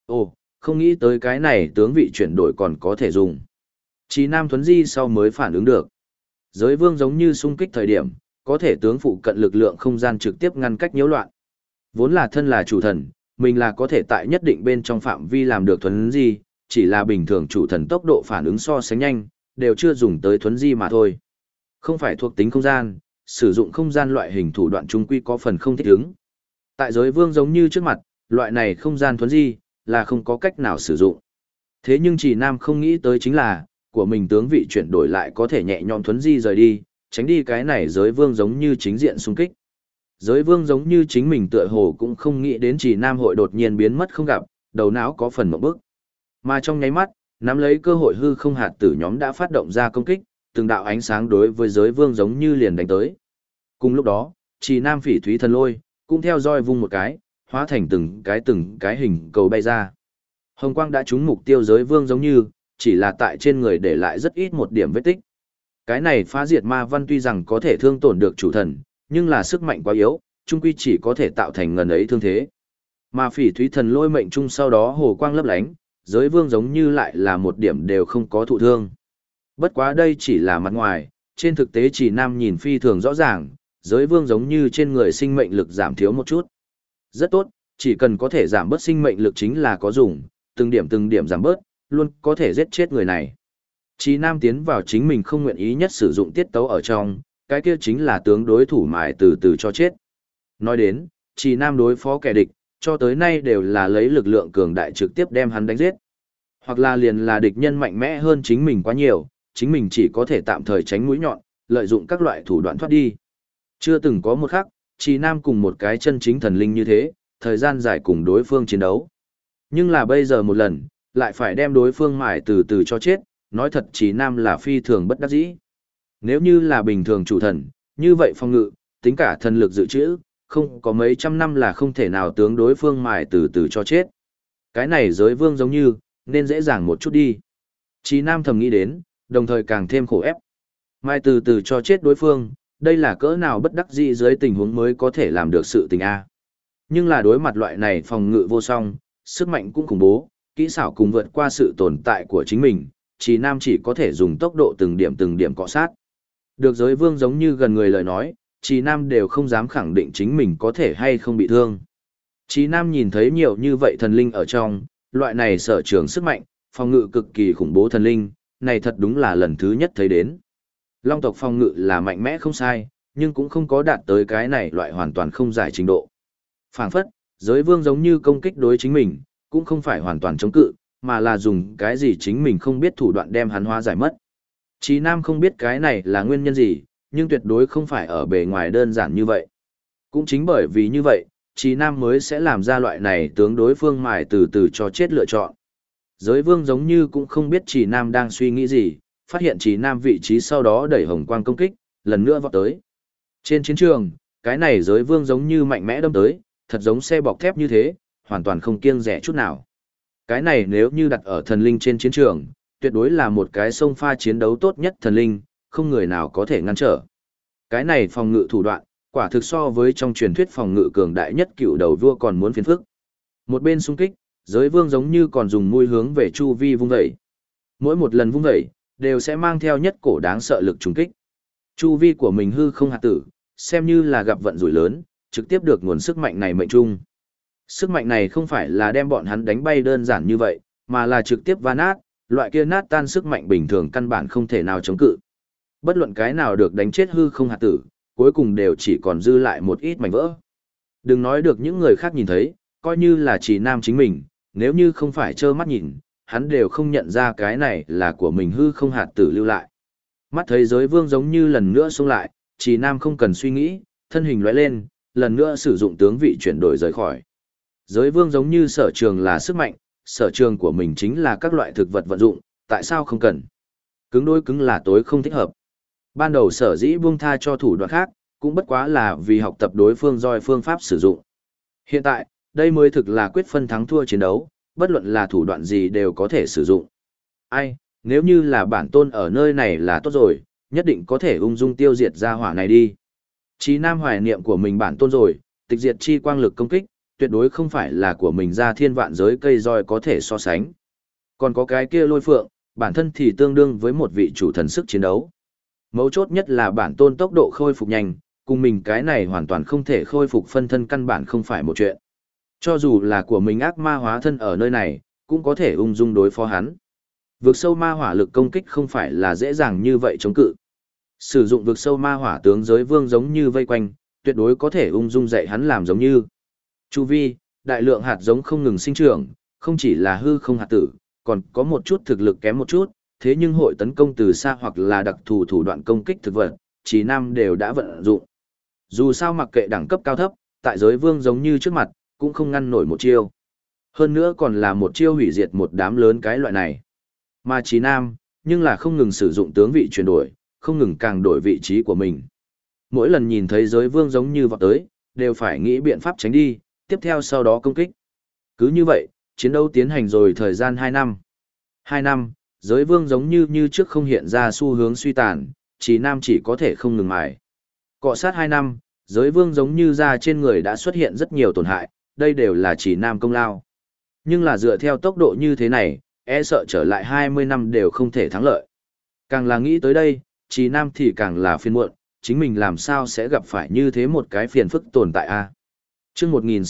Ồ, không nghĩ tới cái này tướng vị chuyển đổi còn có thể dùng. Chí Nam thuấn di sau mới phản ứng được. Giới vương giống như xung kích thời điểm, có thể tướng phụ cận lực lượng không gian trực tiếp ngăn cách nhiễu loạn. Vốn là thân là chủ thần, mình là có thể tại nhất định bên trong phạm vi làm được thuấn di, chỉ là bình thường chủ thần tốc độ phản ứng so sánh nhanh, đều chưa dùng tới thuấn di mà thôi. Không phải thuộc tính không gian, sử dụng không gian loại hình thủ đoạn trung quy có phần không thích ứng. Tại giới vương giống như trước mặt, loại này không gian thuấn di, là không có cách nào sử dụng. Thế nhưng chỉ Nam không nghĩ tới chính là, của mình tướng vị chuyển đổi lại có thể nhẹ nhõm thuấn di rời đi, tránh đi cái này giới vương giống như chính diện xung kích. Giới vương giống như chính mình tựa hồ cũng không nghĩ đến chỉ Nam hội đột nhiên biến mất không gặp, đầu não có phần một bước. Mà trong nháy mắt, nắm lấy cơ hội hư không hạt tử nhóm đã phát động ra công kích, từng đạo ánh sáng đối với giới vương giống như liền đánh tới. Cùng lúc đó, chỉ Nam phỉ thúy thần lôi, cũng theo roi vung một cái, hóa thành từng cái hình cầu bay ra. Hồng quang đã trúng mục tiêu giới vương giống như, chỉ là tại trên người để lại rất ít một điểm vết tích. Cái này phá diệt ma văn tuy rằng có thể thương tổn được chủ thần, nhưng là sức mạnh quá yếu, chung quy chỉ có thể tạo thành ngần ấy thương thế. Mà phỉ thúy thần lôi mệnh chung sau đó hồ quang lấp lánh, giới vương giống như lại là một điểm đều không có thụ thương. Bất quá đây chỉ là mặt ngoài, trên thực tế chỉ Nam nhìn phi thường rõ ràng, giới vương giống như trên người sinh mệnh lực giảm thiếu một chút. Rất tốt, chỉ cần có thể giảm bớt sinh mệnh lực chính là có dùng, từng điểm giảm bớt, luôn có thể giết chết người này. Chí Nam tiến vào chính mình không nguyện ý nhất sử dụng tiết tấu ở trong, cái kia chính là tướng đối thủ mài từ từ cho chết. Nói đến, Chí Nam đối phó kẻ địch, cho tới nay đều là lấy lực lượng cường đại trực tiếp đem hắn đánh giết. Hoặc là liền là địch nhân mạnh mẽ hơn chính mình quá nhiều, chính mình chỉ có thể tạm thời tránh mũi nhọn, lợi dụng các loại thủ đoạn thoát đi. Chưa từng có một khắc, Chí Nam cùng một cái chân chính thần linh như thế, thời gian dài cùng đối phương chiến đấu. Nhưng là bây giờ một lần, lại phải đem đối phương mài từ từ cho chết, nói thật Chí Nam là phi thường bất đắc dĩ. Nếu như là bình thường chủ thần, như vậy phòng ngự, tính cả thần lực dự trữ, không có mấy trăm năm là không thể nào tướng đối phương mài từ từ cho chết. Cái này giới vương giống như, nên dễ dàng một chút đi. Chí Nam thầm nghĩ đến, đồng thời càng thêm khổ ép. Mài từ từ cho chết đối phương, đây là cỡ nào bất đắc dĩ dưới tình huống mới có thể làm được sự tình A. Nhưng là đối mặt loại này phòng ngự vô song, sức mạnh cũng khủng bố, kỹ xảo cùng vượt qua sự tồn tại của chính mình, Chí Nam chỉ có thể dùng tốc độ từng điểm cọ sát. Được giới vương giống như gần người lời nói, Chí Nam đều không dám khẳng định chính mình có thể hay không bị thương. Chí Nam nhìn thấy nhiều như vậy thần linh ở trong, loại này sở trường sức mạnh, phòng ngự cực kỳ khủng bố thần linh, này thật đúng là lần thứ nhất thấy đến. Long tộc phòng ngự là mạnh mẽ không sai, nhưng cũng không có đạt tới cái này loại hoàn toàn không giải trình độ. Phảng phất, giới vương giống như công kích đối chính mình, cũng không phải hoàn toàn chống cự, mà là dùng cái gì chính mình không biết thủ đoạn đem hắn hóa giải mất. Chí Nam không biết cái này là nguyên nhân gì, nhưng tuyệt đối không phải ở bề ngoài đơn giản như vậy. Cũng chính bởi vì như vậy, Chí Nam mới sẽ làm ra loại này tướng đối phương mài từ từ cho chết lựa chọn. Giới vương giống như cũng không biết Chí Nam đang suy nghĩ gì, phát hiện Chí Nam vị trí sau đó đẩy hồng quang công kích, lần nữa vọt tới. Trên chiến trường, cái này giới vương giống như mạnh mẽ đâm tới, thật giống xe bọc thép như thế, hoàn toàn không kiêng rẻ chút nào. Cái này nếu như đặt ở thần linh trên chiến trường, tuyệt đối là một cái sông pha chiến đấu tốt nhất thần linh, không người nào có thể ngăn trở. Cái này phòng ngự thủ đoạn, quả thực so với trong truyền thuyết phòng ngự cường đại nhất cựu đầu vua còn muốn phiền phức. Một bên xung kích, giới vương giống như còn dùng mũi hướng về chu vi vung vẩy. Mỗi một lần vung vẩy, đều sẽ mang theo nhất cổ đáng sợ lực trùng kích. Chu vi của mình hư không hạt tử, xem như là gặp vận rủi lớn, trực tiếp được nguồn sức mạnh này mệnh trung. Sức mạnh này không phải là đem bọn hắn đánh bay đơn giản như vậy, mà là trực tiếp va nát, loại kia nát tan sức mạnh bình thường căn bản không thể nào chống cự. Bất luận cái nào được đánh chết hư không hạt tử, cuối cùng đều chỉ còn dư lại một ít mảnh vỡ. Đừng nói được những người khác nhìn thấy, coi như là Chí Nam chính mình, nếu như không phải trơ mắt nhìn, hắn đều không nhận ra cái này là của mình hư không hạt tử lưu lại. Mắt thấy giới vương giống như lần nữa xông lại, Chí Nam không cần suy nghĩ, thân hình lóe lên, lần nữa sử dụng tướng vị chuyển đổi rời khỏi. Giới vương giống như sở trường là sức mạnh, sở trường của mình chính là các loại thực vật vận dụng, tại sao không cần? Cứng đối cứng là tối không thích hợp. Ban đầu sở dĩ buông tha cho thủ đoạn khác, cũng bất quá là vì học tập đối phương roi phương pháp sử dụng. Hiện tại, đây mới thực là quyết phân thắng thua chiến đấu, bất luận là thủ đoạn gì đều có thể sử dụng. Ai, nếu như là bản tôn ở nơi này là tốt rồi, nhất định có thể ung dung tiêu diệt ra hỏa này đi. Chí Nam hoài niệm của mình bản tôn rồi, tịch diệt chi quang lực công kích, tuyệt đối không phải là của mình ra thiên vạn giới cây roi có thể so sánh. Còn có cái kia lôi phượng, bản thân thì tương đương với một vị chủ thần sức chiến đấu. Mấu chốt nhất là bản tôn tốc độ khôi phục nhanh, cùng mình cái này hoàn toàn không thể khôi phục phân thân căn bản không phải một chuyện. Cho dù là của mình ác ma hóa thân ở nơi này, cũng có thể ung dung đối phó hắn. Vực sâu ma hỏa lực công kích không phải là dễ dàng như vậy chống cự. Sử dụng vực sâu ma hỏa tướng giới vương giống như vây quanh, tuyệt đối có thể ung dung dạy hắn làm giống như. Chu vi, đại lượng hạt giống không ngừng sinh trưởng, không chỉ là hư không hạt tử, còn có một chút thực lực kém một chút, thế nhưng hội tấn công từ xa hoặc là đặc thù thủ đoạn công kích thực vật, Trí Nam đều đã vận dụng. Dù sao mặc kệ đẳng cấp cao thấp, tại giới vương giống như trước mặt, cũng không ngăn nổi một chiêu. Hơn nữa còn là một chiêu hủy diệt một đám lớn cái loại này. Mà Trí Nam, nhưng là không ngừng sử dụng tướng vị chuyển đổi, không ngừng càng đổi vị trí của mình. Mỗi lần nhìn thấy giới vương giống như vọt tới, đều phải nghĩ biện pháp tránh đi, tiếp theo sau đó công kích. Cứ như vậy, chiến đấu tiến hành rồi thời gian 2 năm. 2 năm, giới vương giống như trước không hiện ra xu hướng suy tàn, Trí Nam chỉ có thể không ngừng mài. Cọ sát 2 năm, giới vương giống như da trên người đã xuất hiện rất nhiều tổn hại, đây đều là Trí Nam công lao. Nhưng là dựa theo tốc độ như thế này, e sợ trở lại 20 năm đều không thể thắng lợi. Càng là nghĩ tới đây, Trí Nam thì càng là phiền muộn, chính mình làm sao sẽ gặp phải như thế một cái phiền phức tồn tại a. Chương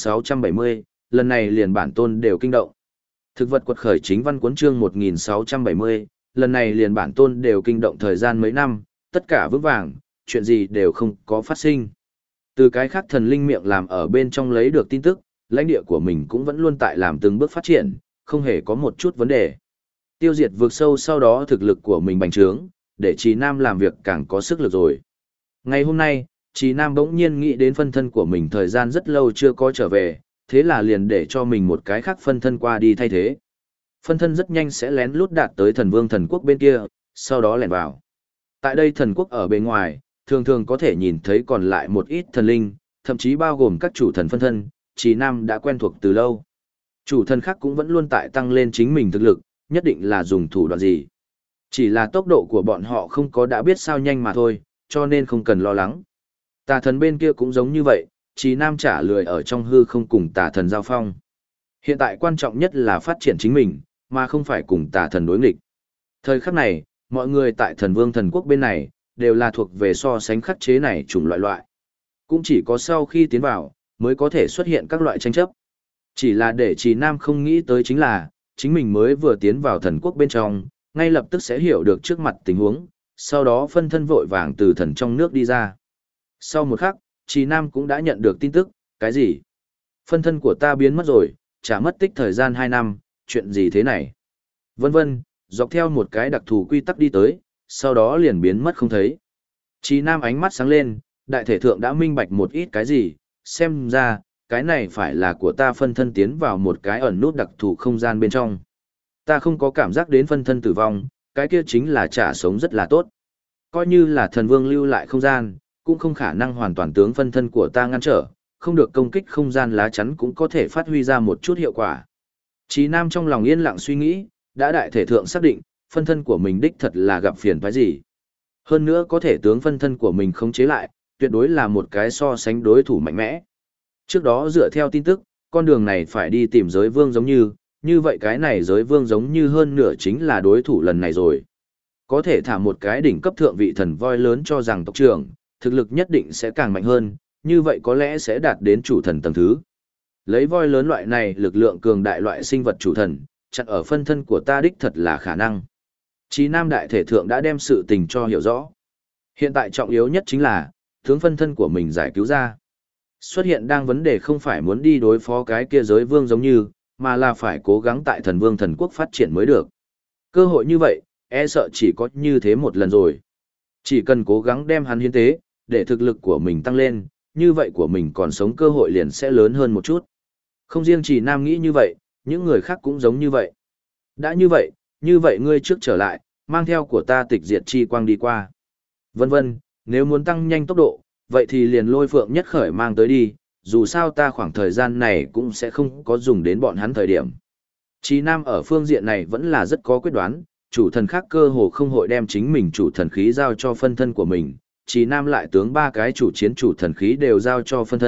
1670, lần này liền bản tôn đều kinh động. Thực vật quật khởi chính văn cuốn chương 1670, lần này liền bản tôn đều kinh động thời gian mấy năm, tất cả vững vàng, chuyện gì đều không có phát sinh. Từ cái khác thần linh miệng làm ở bên trong lấy được tin tức, lãnh địa của mình cũng vẫn luôn tại làm từng bước phát triển, không hề có một chút vấn đề. Tiêu diệt vượt sâu sau đó thực lực của mình bành trướng, để Trí Nam làm việc càng có sức lực rồi. Ngày hôm nay, Trí Nam bỗng nhiên nghĩ đến phân thân của mình thời gian rất lâu chưa có trở về, thế là liền để cho mình một cái khác phân thân qua đi thay thế. Phân thân rất nhanh sẽ lén lút đạt tới thần vương thần quốc bên kia, sau đó lẻn vào. Tại đây thần quốc ở bên ngoài, thường thường có thể nhìn thấy còn lại một ít thần linh, thậm chí bao gồm các chủ thần phân thân, Trí Nam đã quen thuộc từ lâu. Chủ thần khác cũng vẫn luôn tại tăng lên chính mình thực lực, nhất định là dùng thủ đoạn gì. Chỉ là tốc độ của bọn họ không có đã biết sao nhanh mà thôi, cho nên không cần lo lắng. Tà thần bên kia cũng giống như vậy, Trí Nam trả lười ở trong hư không cùng tà thần giao phong. Hiện tại quan trọng nhất là phát triển chính mình, mà không phải cùng tà thần đối nghịch. Thời khắc này, mọi người tại thần vương thần quốc bên này, đều là thuộc về so sánh khắc chế này chủng loại. Cũng chỉ có sau khi tiến vào, mới có thể xuất hiện các loại tranh chấp. Chỉ là để Trí Nam không nghĩ tới chính là, chính mình mới vừa tiến vào thần quốc bên trong, ngay lập tức sẽ hiểu được trước mặt tình huống, sau đó phân thân vội vàng từ thần trong nước đi ra. Sau một khắc, Trí Nam cũng đã nhận được tin tức, cái gì? Phân thân của ta biến mất rồi, chả mất tích thời gian 2 năm, chuyện gì thế này? Vân vân, dọc theo một cái đặc thù quy tắc đi tới, sau đó liền biến mất không thấy. Trí Nam ánh mắt sáng lên, đại thể thượng đã minh bạch một ít cái gì, xem ra, cái này phải là của ta phân thân tiến vào một cái ẩn nút đặc thù không gian bên trong. Ta không có cảm giác đến phân thân tử vong, cái kia chính là trả sống rất là tốt. Coi như là thần vương lưu lại không gian, cũng không khả năng hoàn toàn tướng phân thân của ta ngăn trở, không được công kích không gian lá chắn cũng có thể phát huy ra một chút hiệu quả. Trí Nam trong lòng yên lặng suy nghĩ, đã đại thể thượng xác định, phân thân của mình đích thật là gặp phiền toái gì. Hơn nữa có thể tướng phân thân của mình khống chế lại, tuyệt đối là một cái so sánh đối thủ mạnh mẽ. Trước đó dựa theo tin tức, con đường này phải đi tìm giới vương giống như vậy cái này giới vương giống như hơn nửa chính là đối thủ lần này rồi. Có thể thả một cái đỉnh cấp thượng vị thần voi lớn cho rằng tộc trưởng, thực lực nhất định sẽ càng mạnh hơn, như vậy có lẽ sẽ đạt đến chủ thần tầng thứ. Lấy voi lớn loại này lực lượng cường đại loại sinh vật chủ thần, chặn ở phân thân của ta đích thật là khả năng. Chí Nam đại thể thượng đã đem sự tình cho hiểu rõ. Hiện tại trọng yếu nhất chính là, tướng phân thân của mình giải cứu ra. Xuất hiện đang vấn đề không phải muốn đi đối phó cái kia giới vương giống như, mà là phải cố gắng tại thần vương thần quốc phát triển mới được. Cơ hội như vậy, e sợ chỉ có như thế một lần rồi. Chỉ cần cố gắng đem hắn hiến tế, để thực lực của mình tăng lên, như vậy của mình còn sống cơ hội liền sẽ lớn hơn một chút. Không riêng chỉ Nam nghĩ như vậy, những người khác cũng giống như vậy. Đã như vậy ngươi trước trở lại, mang theo của ta tịch diệt chi quang đi qua. Vân vân, nếu muốn tăng nhanh tốc độ, vậy thì liền lôi phượng nhất khởi mang tới đi, dù sao ta khoảng thời gian này cũng sẽ không có dùng đến bọn hắn thời điểm. Chí Nam ở phương diện này vẫn là rất có quyết đoán, chủ thần khác cơ hồ không hội đem chính mình chủ thần khí giao cho phân thân của mình, Chí Nam lại tướng 3 cái chủ chiến chủ thần khí đều giao cho phân thân,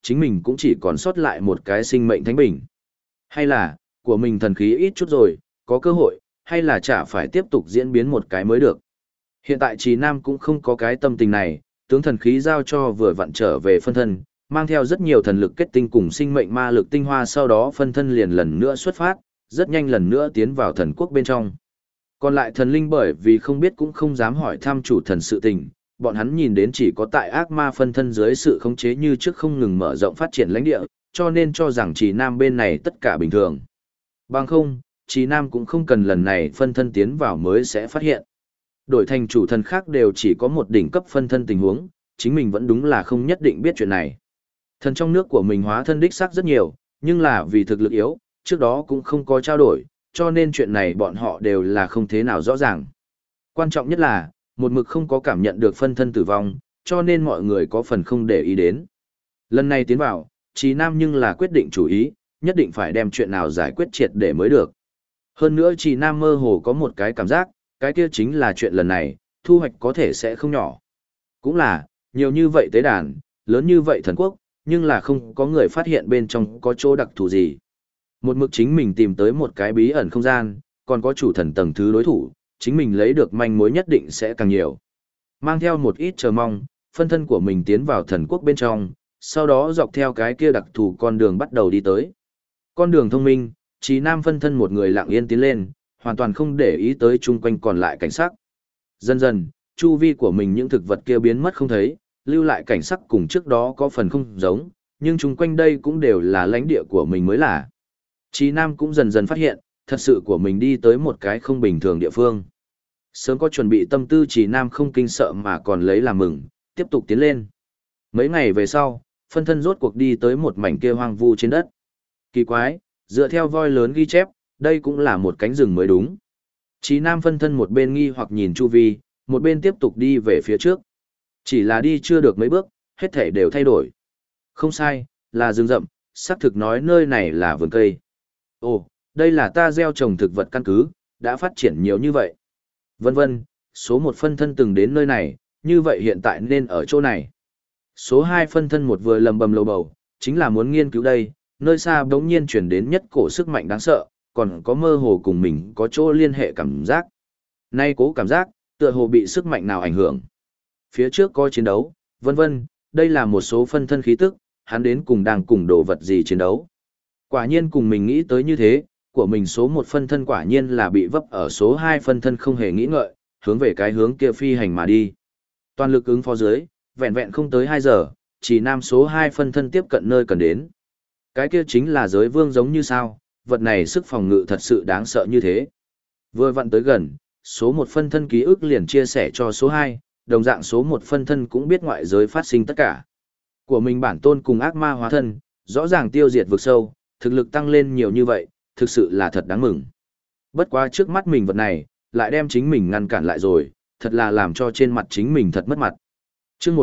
chính mình cũng chỉ còn sót lại một cái sinh mệnh thánh bình. Hay là, của mình thần khí ít chút rồi, có cơ hội, hay là chả phải tiếp tục diễn biến một cái mới được. Hiện tại Trì Nam cũng không có cái tâm tình này, tướng thần khí giao cho vừa vặn trở về phân thân, mang theo rất nhiều thần lực kết tinh cùng sinh mệnh ma lực tinh hoa, sau đó phân thân liền lần nữa xuất phát, rất nhanh lần nữa tiến vào thần quốc bên trong. Còn lại thần linh bởi vì không biết cũng không dám hỏi thăm chủ thần sự tình, bọn hắn nhìn đến chỉ có tại ác ma phân thân dưới sự khống chế như trước không ngừng mở rộng phát triển lãnh địa, cho nên cho rằng Trì Nam bên này tất cả bình thường. Bằng không, Trì Nam cũng không cần lần này phân thân tiến vào mới sẽ phát hiện. Đổi thành chủ thần khác đều chỉ có một đỉnh cấp phân thân tình huống, chính mình vẫn đúng là không nhất định biết chuyện này. Thần trong nước của mình hóa thân đích xác rất nhiều, nhưng là vì thực lực yếu, trước đó cũng không có trao đổi, cho nên chuyện này bọn họ đều là không thế nào rõ ràng. Quan trọng nhất là, một mực không có cảm nhận được phân thân tử vong, cho nên mọi người có phần không để ý đến. Lần này tiến vào, Trì Nam nhưng là quyết định chủ ý, nhất định phải đem chuyện nào giải quyết triệt để mới được. Hơn nữa Trì Nam mơ hồ có một cái cảm giác, cái kia chính là chuyện lần này, thu hoạch có thể sẽ không nhỏ. Cũng là, nhiều như vậy tế đàn, lớn như vậy thần quốc, nhưng là không có người phát hiện bên trong có chỗ đặc thù gì. Một mực chính mình tìm tới một cái bí ẩn không gian, còn có chủ thần tầng thứ đối thủ, chính mình lấy được manh mối nhất định sẽ càng nhiều. Mang theo một ít chờ mong, phân thân của mình tiến vào thần quốc bên trong, sau đó dọc theo cái kia đặc thù con đường bắt đầu đi tới. Con đường thông minh, Trì Nam phân thân một người lặng yên tiến lên, hoàn toàn không để ý tới chung quanh còn lại cảnh sắc. Dần dần, chu vi của mình những thực vật kia biến mất không thấy, lưu lại cảnh sắc cùng trước đó có phần không giống, nhưng chung quanh đây cũng đều là lãnh địa của mình mới là. Trì Nam cũng dần dần phát hiện, thật sự của mình đi tới một cái không bình thường địa phương. Sớm có chuẩn bị tâm tư Trì Nam không kinh sợ mà còn lấy làm mừng, tiếp tục tiến lên. Mấy ngày về sau, phân thân rốt cuộc đi tới một mảnh kia hoang vu trên đất. Kỳ quái, dựa theo voi lớn ghi chép, đây cũng là một cánh rừng mới đúng. Trì Nam phân thân một bên nghi hoặc nhìn chu vi, một bên tiếp tục đi về phía trước. Chỉ là đi chưa được mấy bước, hết thảy đều thay đổi. Không sai, là rừng rậm, xác thực nói nơi này là vườn cây. Ồ, đây là ta gieo trồng thực vật căn cứ, đã phát triển nhiều như vậy. Vân vân, số một phân thân từng đến nơi này, như vậy hiện tại nên ở chỗ này. Số 2 phân thân một vừa lầm bầm lầu bầu, chính là muốn nghiên cứu đây, nơi xa bỗng nhiên chuyển đến nhất cổ sức mạnh đáng sợ, còn có mơ hồ cùng mình có chỗ liên hệ cảm giác. Nay cố cảm giác, tựa hồ bị sức mạnh nào ảnh hưởng. Phía trước có chiến đấu, vân vân, đây là một số phân thân khí tức, hắn đến cùng đang cùng đồ vật gì chiến đấu. Quả nhiên cùng mình nghĩ tới như thế, của mình số 1 phân thân quả nhiên là bị vấp ở số 2 phân thân không hề nghĩ ngợi, hướng về cái hướng kia phi hành mà đi. Toàn lực ứng phó dưới, vẹn vẹn không tới 2 giờ, Trì Nam số 2 phân thân tiếp cận nơi cần đến. Cái kia chính là giới vương giống như sao, vật này sức phòng ngự thật sự đáng sợ như thế. Vừa vặn tới gần, số 1 phân thân ký ức liền chia sẻ cho số 2, đồng dạng số 1 phân thân cũng biết ngoại giới phát sinh tất cả. Của mình bản tôn cùng ác ma hóa thân, rõ ràng tiêu diệt vực sâu, thực lực tăng lên nhiều như vậy, thực sự là thật đáng mừng. Bất quá trước mắt mình vật này, lại đem chính mình ngăn cản lại rồi, thật là làm cho trên mặt chính mình thật mất mặt. Chương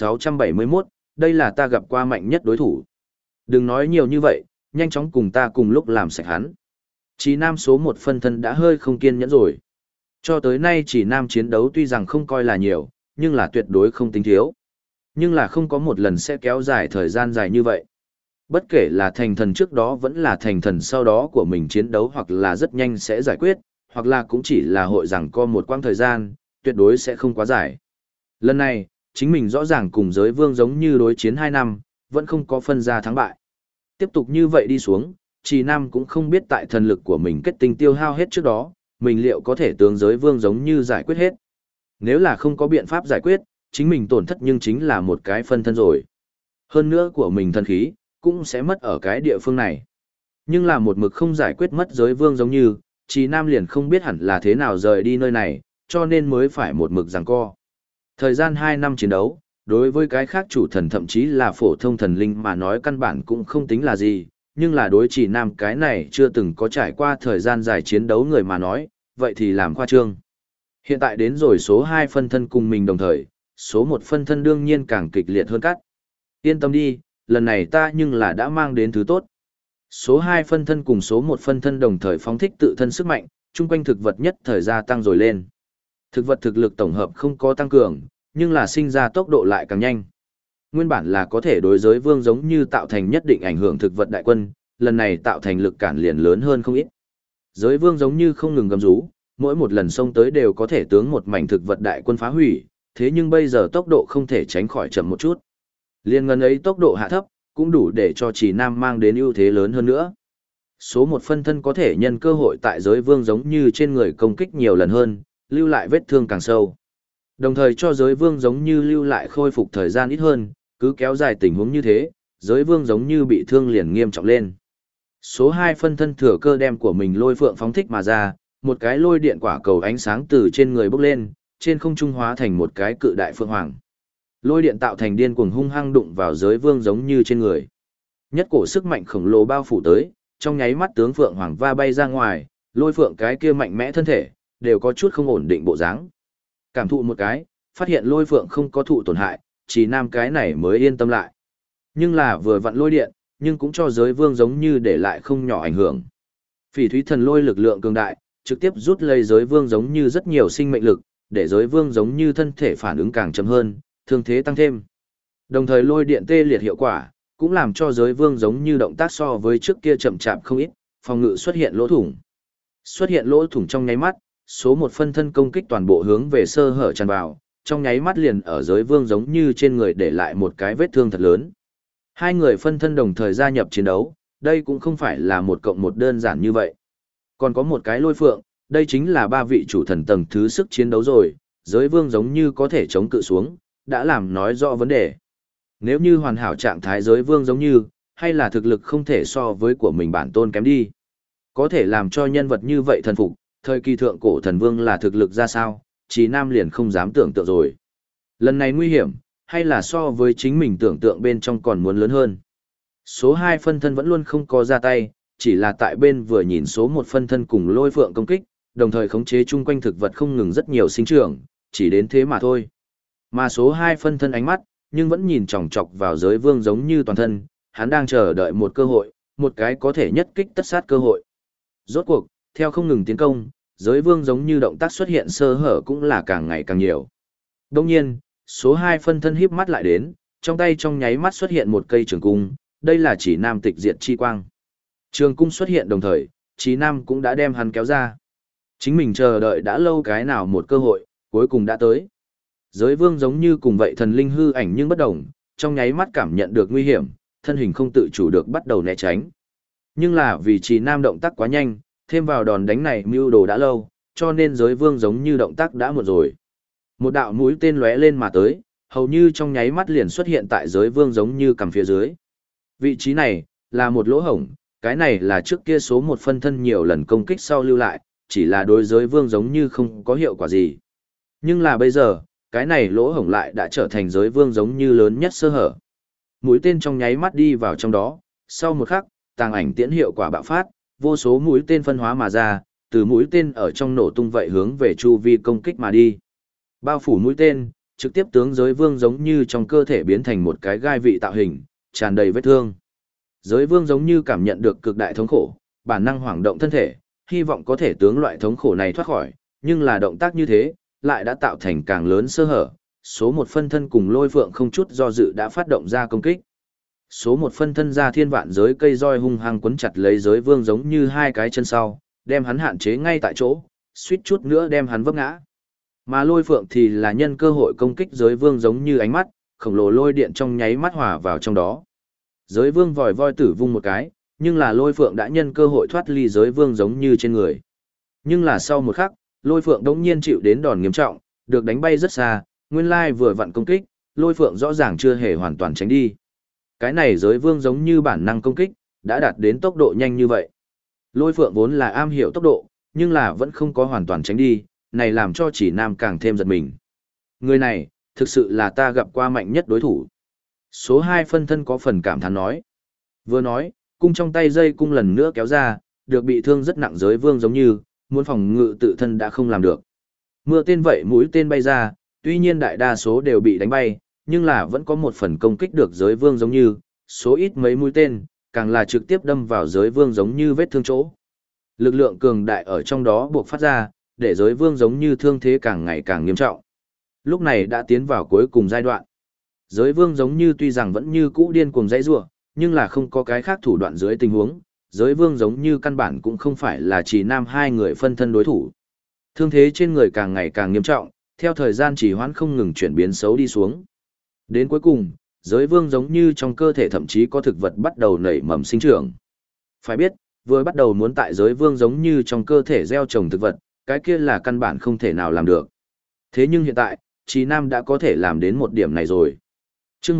1671, đây là ta gặp qua mạnh nhất đối thủ. Đừng nói nhiều như vậy, nhanh chóng cùng ta cùng lúc làm sạch hắn. Chỉ Nam số 1 phân thân đã hơi không kiên nhẫn rồi. Cho tới nay Chỉ Nam chiến đấu tuy rằng không coi là nhiều, nhưng là tuyệt đối không tính thiếu. Nhưng là không có một lần sẽ kéo dài thời gian dài như vậy. Bất kể là thành thần trước đó vẫn là thành thần sau đó của mình chiến đấu hoặc là rất nhanh sẽ giải quyết, hoặc là cũng chỉ là hội rằng co một quãng thời gian, tuyệt đối sẽ không quá dài. Lần này, chính mình rõ ràng cùng giới vương giống như đối chiến 2 năm, vẫn không có phân ra thắng bại. Tiếp tục như vậy đi xuống, Trì Nam cũng không biết tại thần lực của mình kết tinh tiêu hao hết trước đó, mình liệu có thể tướng giới vương giống như giải quyết hết. Nếu là không có biện pháp giải quyết, chính mình tổn thất nhưng chính là một cái phân thân rồi. Hơn nữa của mình thần khí, cũng sẽ mất ở cái địa phương này. Nhưng là một mực không giải quyết mất giới vương giống như, Trì Nam liền không biết hẳn là thế nào rời đi nơi này, cho nên mới phải một mực giằng co. Thời gian 2 năm chiến đấu, đối với cái khác chủ thần thậm chí là phổ thông thần linh mà nói căn bản cũng không tính là gì, nhưng là đối Trì Nam cái này chưa từng có trải qua thời gian dài chiến đấu người mà nói, vậy thì làm khoa trương. Hiện tại đến rồi số 2 phân thân cùng mình đồng thời, số 1 phân thân đương nhiên càng kịch liệt hơn cắt. Yên tâm đi, lần này ta nhưng là đã mang đến thứ tốt. Số 2 phân thân cùng số 1 phân thân đồng thời phóng thích tự thân sức mạnh, chung quanh thực vật nhất thời gia tăng rồi lên. Thực vật thực lực tổng hợp không có tăng cường, nhưng là sinh ra tốc độ lại càng nhanh. Nguyên bản là có thể đối giới vương giống như tạo thành nhất định ảnh hưởng thực vật đại quân, lần này tạo thành lực cản liền lớn hơn không ít. Giới vương giống như không ngừng gầm rú, mỗi một lần xông tới đều có thể tướng một mảnh thực vật đại quân phá hủy, thế nhưng bây giờ tốc độ không thể tránh khỏi chậm một chút. Liên ngân ấy tốc độ hạ thấp, cũng đủ để cho Trì Nam mang đến ưu thế lớn hơn nữa. Số một phân thân có thể nhân cơ hội tại giới vương giống như trên người công kích nhiều lần hơn, lưu lại vết thương càng sâu. Đồng thời cho giới vương giống như lưu lại khôi phục thời gian ít hơn, cứ kéo dài tình huống như thế, giới vương giống như bị thương liền nghiêm trọng lên. Số 2 phân thân thừa cơ đem của mình lôi phượng phóng thích mà ra, một cái lôi điện quả cầu ánh sáng từ trên người bốc lên, trên không trung hóa thành một cái cự đại phượng hoàng. Lôi điện tạo thành điên cuồng hung hăng đụng vào giới vương giống như trên người. Nhất cổ sức mạnh khổng lồ bao phủ tới, trong nháy mắt tướng phượng hoàng va bay ra ngoài, lôi phượng cái kia mạnh mẽ thân thể, đều có chút không ổn định bộ dáng. Cảm thụ một cái, phát hiện lôi phượng không có thụ tổn hại, chỉ nam cái này mới yên tâm lại. Nhưng là vừa vặn lôi điện, nhưng cũng cho giới vương giống như để lại không nhỏ ảnh hưởng. Phỉ thúy thần lôi lực lượng cường đại, trực tiếp rút lấy giới vương giống như rất nhiều sinh mệnh lực, để giới vương giống như thân thể phản ứng càng chậm hơn, thương thế tăng thêm. Đồng thời lôi điện tê liệt hiệu quả, cũng làm cho giới vương giống như động tác so với trước kia chậm chạp không ít, phòng ngự xuất hiện lỗ thủng. Xuất hiện lỗ thủng trong nháy mắt, số một phân thân công kích toàn bộ hướng về sơ hở tràn vào, trong nháy mắt liền ở giới vương giống như trên người để lại một cái vết thương thật lớn. Hai người phân thân đồng thời gia nhập chiến đấu, đây cũng không phải là một cộng một đơn giản như vậy. Còn có một cái lôi phượng, đây chính là ba vị chủ thần tầng thứ sức chiến đấu rồi, giới vương giống như có thể chống cự xuống, đã làm nói rõ vấn đề. Nếu như hoàn hảo trạng thái giới vương giống như, hay là thực lực không thể so với của mình bản tôn kém đi. Có thể làm cho nhân vật như vậy thần phục, thời kỳ thượng cổ thần vương là thực lực ra sao, Chí Nam liền không dám tưởng tượng rồi. Lần này nguy hiểm, hay là so với chính mình tưởng tượng bên trong còn muốn lớn hơn. Số 2 phân thân vẫn luôn không có ra tay, chỉ là tại bên vừa nhìn số 1 phân thân cùng lôi phượng công kích, đồng thời khống chế chung quanh thực vật không ngừng rất nhiều sinh trưởng, chỉ đến thế mà thôi. Mà số 2 phân thân ánh mắt, nhưng vẫn nhìn chòng chọc vào giới vương giống như toàn thân, hắn đang chờ đợi một cơ hội, một cái có thể nhất kích tất sát cơ hội. Rốt cuộc, theo không ngừng tiến công, giới vương giống như động tác xuất hiện sơ hở cũng là càng ngày càng nhiều. Đồng nhiên, số 2 phân thân híp mắt lại đến, trong tay trong nháy mắt xuất hiện một cây trường cung, đây là Chỉ Nam tịch diệt chi quang. Trường cung xuất hiện đồng thời, Chí Nam cũng đã đem hắn kéo ra. Chính mình chờ đợi đã lâu cái nào một cơ hội, cuối cùng đã tới. Giới vương giống như cùng vậy thần linh hư ảnh nhưng bất đồng, trong nháy mắt cảm nhận được nguy hiểm, thân hình không tự chủ được bắt đầu né tránh. Nhưng là vì Chí Nam động tác quá nhanh, thêm vào đòn đánh này mưu đồ đã lâu, cho nên giới vương giống như động tác đã muộn rồi. Một đạo mũi tên lóe lên mà tới, hầu như trong nháy mắt liền xuất hiện tại giới vương giống như cầm phía dưới. Vị trí này, là một lỗ hổng, cái này là trước kia số một phân thân nhiều lần công kích sau lưu lại, chỉ là đối giới vương giống như không có hiệu quả gì. Nhưng là bây giờ, cái này lỗ hổng lại đã trở thành giới vương giống như lớn nhất sơ hở. Mũi tên trong nháy mắt đi vào trong đó, sau một khắc, tàng ảnh tiễn hiệu quả bạo phát, vô số mũi tên phân hóa mà ra, từ mũi tên ở trong nổ tung vậy hướng về chu vi công kích mà đi. Bao phủ mũi tên, trực tiếp tướng giới vương giống như trong cơ thể biến thành một cái gai vị tạo hình, tràn đầy vết thương. Giới vương giống như cảm nhận được cực đại thống khổ, bản năng hoảng động thân thể, hy vọng có thể tướng loại thống khổ này thoát khỏi, nhưng là động tác như thế, lại đã tạo thành càng lớn sơ hở. Số một phân thân cùng lôi phượng không chút do dự đã phát động ra công kích. Số một phân thân ra thiên vạn giới cây roi hung hăng quấn chặt lấy giới vương giống như hai cái chân sau, đem hắn hạn chế ngay tại chỗ, suýt chút nữa đem hắn vấp ngã. Mà lôi phượng thì là nhân cơ hội công kích giới vương giống như ánh mắt, khổng lồ lôi điện trong nháy mắt hòa vào trong đó. Giới vương vòi voi tử vung một cái, nhưng là lôi phượng đã nhân cơ hội thoát ly giới vương giống như trên người. Nhưng là sau một khắc, lôi phượng đống nhiên chịu đến đòn nghiêm trọng, được đánh bay rất xa, nguyên lai vừa vặn công kích, lôi phượng rõ ràng chưa hề hoàn toàn tránh đi. Cái này giới vương giống như bản năng công kích, đã đạt đến tốc độ nhanh như vậy. Lôi phượng vốn là am hiểu tốc độ, nhưng là vẫn không có hoàn toàn tránh đi, này làm cho Chỉ Nam càng thêm giật mình. Người này, thực sự là ta gặp qua mạnh nhất đối thủ. Số 2 phân thân có phần cảm thán nói. Vừa nói, cung trong tay dây cung lần nữa kéo ra, được bị thương rất nặng giới vương giống như, muốn phòng ngự tự thân đã không làm được. Mưa tên vậy mũi tên bay ra, tuy nhiên đại đa số đều bị đánh bay, nhưng là vẫn có một phần công kích được giới vương giống như, số ít mấy mũi tên, càng là trực tiếp đâm vào giới vương giống như vết thương chỗ. Lực lượng cường đại ở trong đó buộc phát ra, để giới vương giống như thương thế càng ngày càng nghiêm trọng. Lúc này đã tiến vào cuối cùng giai đoạn. Giới vương giống như tuy rằng vẫn như cũ điên cuồng dãy rủa, nhưng là không có cái khác thủ đoạn dưới tình huống, giới vương giống như căn bản cũng không phải là chỉ nam hai người phân thân đối thủ. Thương thế trên người càng ngày càng nghiêm trọng, theo thời gian trì hoãn không ngừng chuyển biến xấu đi xuống. Đến cuối cùng, giới vương giống như trong cơ thể thậm chí có thực vật bắt đầu nảy mầm sinh trưởng. Phải biết, vừa bắt đầu muốn tại giới vương giống như trong cơ thể gieo trồng thực vật, cái kia là căn bản không thể nào làm được. Thế nhưng hiện tại, Trí Nam đã có thể làm đến một điểm này rồi. Chương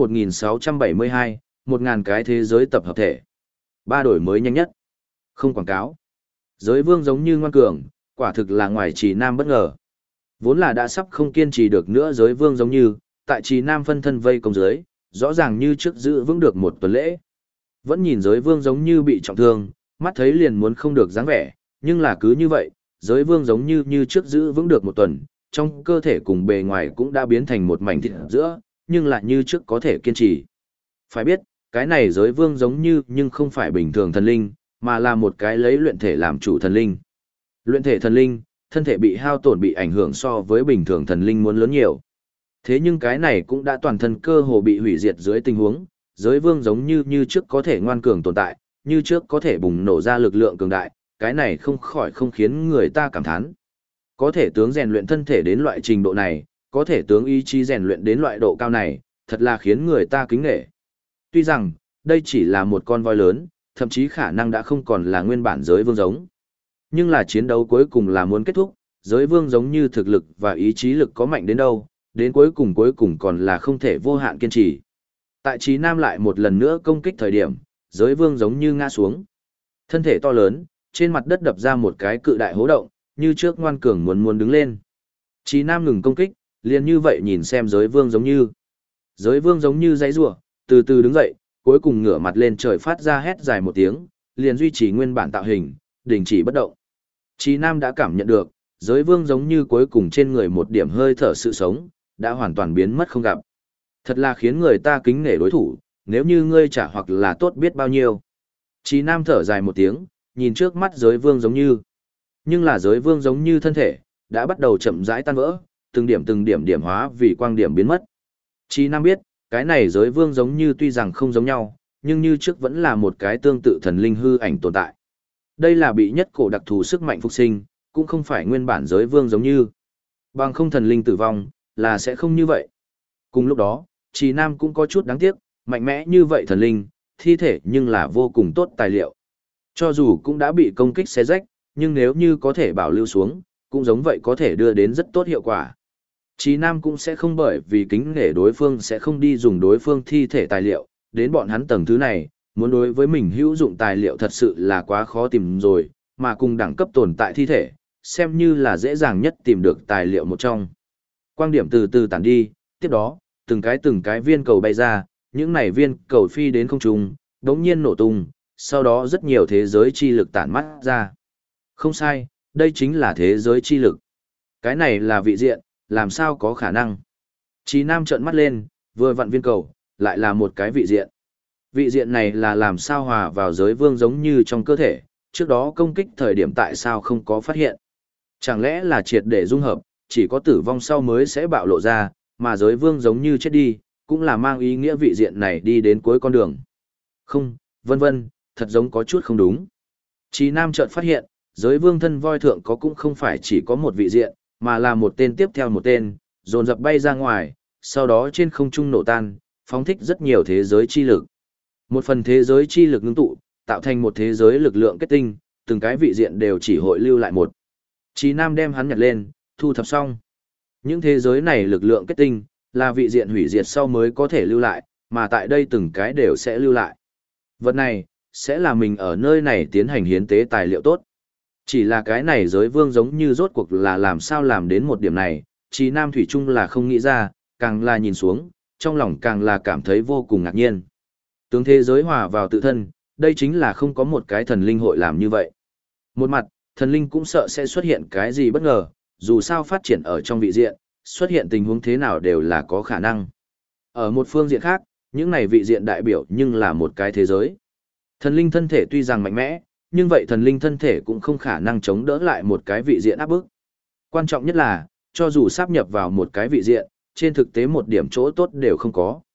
1672, 1000 cái thế giới tập hợp thể. Ba đổi mới nhanh nhất. Không quảng cáo. Giới vương giống như ngoan cường, quả thực là ngoài Trí Nam bất ngờ. Vốn là đã sắp không kiên trì được nữa giới vương giống như, tại Trí Nam phân thân vây công giới, rõ ràng như trước giữ vững được một tuần lễ. Vẫn nhìn giới vương giống như bị trọng thương, mắt thấy liền muốn không được dáng vẻ, nhưng là cứ như vậy, giới vương giống như trước giữ vững được một tuần, trong cơ thể cùng bề ngoài cũng đã biến thành một mảnh thịt giữa, nhưng lại như trước có thể kiên trì. Phải biết, cái này giới vương giống như nhưng không phải bình thường thần linh, mà là một cái lấy luyện thể làm chủ thần linh. Luyện thể thần linh, thân thể bị hao tổn bị ảnh hưởng so với bình thường thần linh muốn lớn nhiều. Thế nhưng cái này cũng đã toàn thân cơ hồ bị hủy diệt dưới tình huống, giới vương giống như trước có thể ngoan cường tồn tại, như trước có thể bùng nổ ra lực lượng cường đại, cái này không khỏi không khiến người ta cảm thán. Có thể tướng rèn luyện thân thể đến loại trình độ này, có thể tướng ý chí rèn luyện đến loại độ cao này, thật là khiến người ta kính nể. Tuy rằng, đây chỉ là một con voi lớn, thậm chí khả năng đã không còn là nguyên bản giới vương giống. Nhưng là chiến đấu cuối cùng là muốn kết thúc, giới vương giống như thực lực và ý chí lực có mạnh đến đâu, đến cuối cùng còn là không thể vô hạn kiên trì. Tại Trí Nam lại một lần nữa công kích thời điểm, giới vương giống như ngã xuống. Thân thể to lớn, trên mặt đất đập ra một cái cự đại hố động, như trước ngoan cường muốn đứng lên. Trí Nam ngừng công kích, liền như vậy nhìn xem giới vương giống như. Giới vương giống như giãy giụa, từ từ đứng dậy, cuối cùng ngửa mặt lên trời phát ra hét dài một tiếng, liền duy trì nguyên bản tạo hình, đình chỉ bất động. Trí Nam đã cảm nhận được, giới vương giống như cuối cùng trên người một điểm hơi thở sự sống, đã hoàn toàn biến mất không gặp. Thật là khiến người ta kính nể đối thủ, nếu như ngươi trả hoặc là tốt biết bao nhiêu. Trí Nam thở dài một tiếng, nhìn trước mắt giới vương giống như. Nhưng là giới vương giống như thân thể, đã bắt đầu chậm rãi tan vỡ, từng điểm điểm hóa vì quang điểm biến mất. Trí Nam biết, cái này giới vương giống như tuy rằng không giống nhau, nhưng như trước vẫn là một cái tương tự thần linh hư ảnh tồn tại. Đây là bị nhất cổ đặc thù sức mạnh phục sinh, cũng không phải nguyên bản giới vương giống như. Bằng không thần linh tử vong, là sẽ không như vậy. Cùng lúc đó, Trí Nam cũng có chút đáng tiếc, mạnh mẽ như vậy thần linh, thi thể nhưng là vô cùng tốt tài liệu. Cho dù cũng đã bị công kích xé rách, nhưng nếu như có thể bảo lưu xuống, cũng giống vậy có thể đưa đến rất tốt hiệu quả. Trí Nam cũng sẽ không bởi vì kính nể đối phương sẽ không đi dùng đối phương thi thể tài liệu, đến bọn hắn tầng thứ này, muốn đối với mình hữu dụng tài liệu thật sự là quá khó tìm rồi, mà cùng đẳng cấp tồn tại thi thể, xem như là dễ dàng nhất tìm được tài liệu một trong. Quang điểm từ từ tản đi, tiếp đó, từng cái viên cầu bay ra, những này viên cầu phi đến không trung, đống nhiên nổ tung, sau đó rất nhiều thế giới chi lực tản mắt ra. Không sai, đây chính là thế giới chi lực. Cái này là vị diện, làm sao có khả năng. Trí Nam trợn mắt lên, vừa vặn viên cầu, lại là một cái vị diện. Vị diện này là làm sao hòa vào giới vương giống như trong cơ thể, trước đó công kích thời điểm tại sao không có phát hiện. Chẳng lẽ là triệt để dung hợp, chỉ có tử vong sau mới sẽ bạo lộ ra, mà giới vương giống như chết đi, cũng là mang ý nghĩa vị diện này đi đến cuối con đường. Không, vân vân, thật giống có chút không đúng. Trí Nam chợt phát hiện, giới vương thân voi thượng có cũng không phải chỉ có một vị diện, mà là một tên tiếp theo một tên, dồn dập bay ra ngoài, sau đó trên không trung nổ tan, phóng thích rất nhiều thế giới chi lực. Một phần thế giới chi lực ngưng tụ, tạo thành một thế giới lực lượng kết tinh, từng cái vị diện đều chỉ hội lưu lại một. Trí Nam đem hắn nhặt lên, thu thập xong. Những thế giới này lực lượng kết tinh, là vị diện hủy diệt sau mới có thể lưu lại, mà tại đây từng cái đều sẽ lưu lại. Vật này, sẽ là mình ở nơi này tiến hành hiến tế tài liệu tốt. Chỉ là cái này giới vương giống như rốt cuộc là làm sao làm đến một điểm này, Trí Nam thủy chung là không nghĩ ra, càng là nhìn xuống, trong lòng càng là cảm thấy vô cùng ngạc nhiên. Tướng thế giới hòa vào tự thân, đây chính là không có một cái thần linh hội làm như vậy. Một mặt, thần linh cũng sợ sẽ xuất hiện cái gì bất ngờ, dù sao phát triển ở trong vị diện, xuất hiện tình huống thế nào đều là có khả năng. Ở một phương diện khác, những này vị diện đại biểu nhưng là một cái thế giới. Thần linh thân thể tuy rằng mạnh mẽ, nhưng vậy thần linh thân thể cũng không khả năng chống đỡ lại một cái vị diện áp bức. Quan trọng nhất là, cho dù sáp nhập vào một cái vị diện, trên thực tế một điểm chỗ tốt đều không có.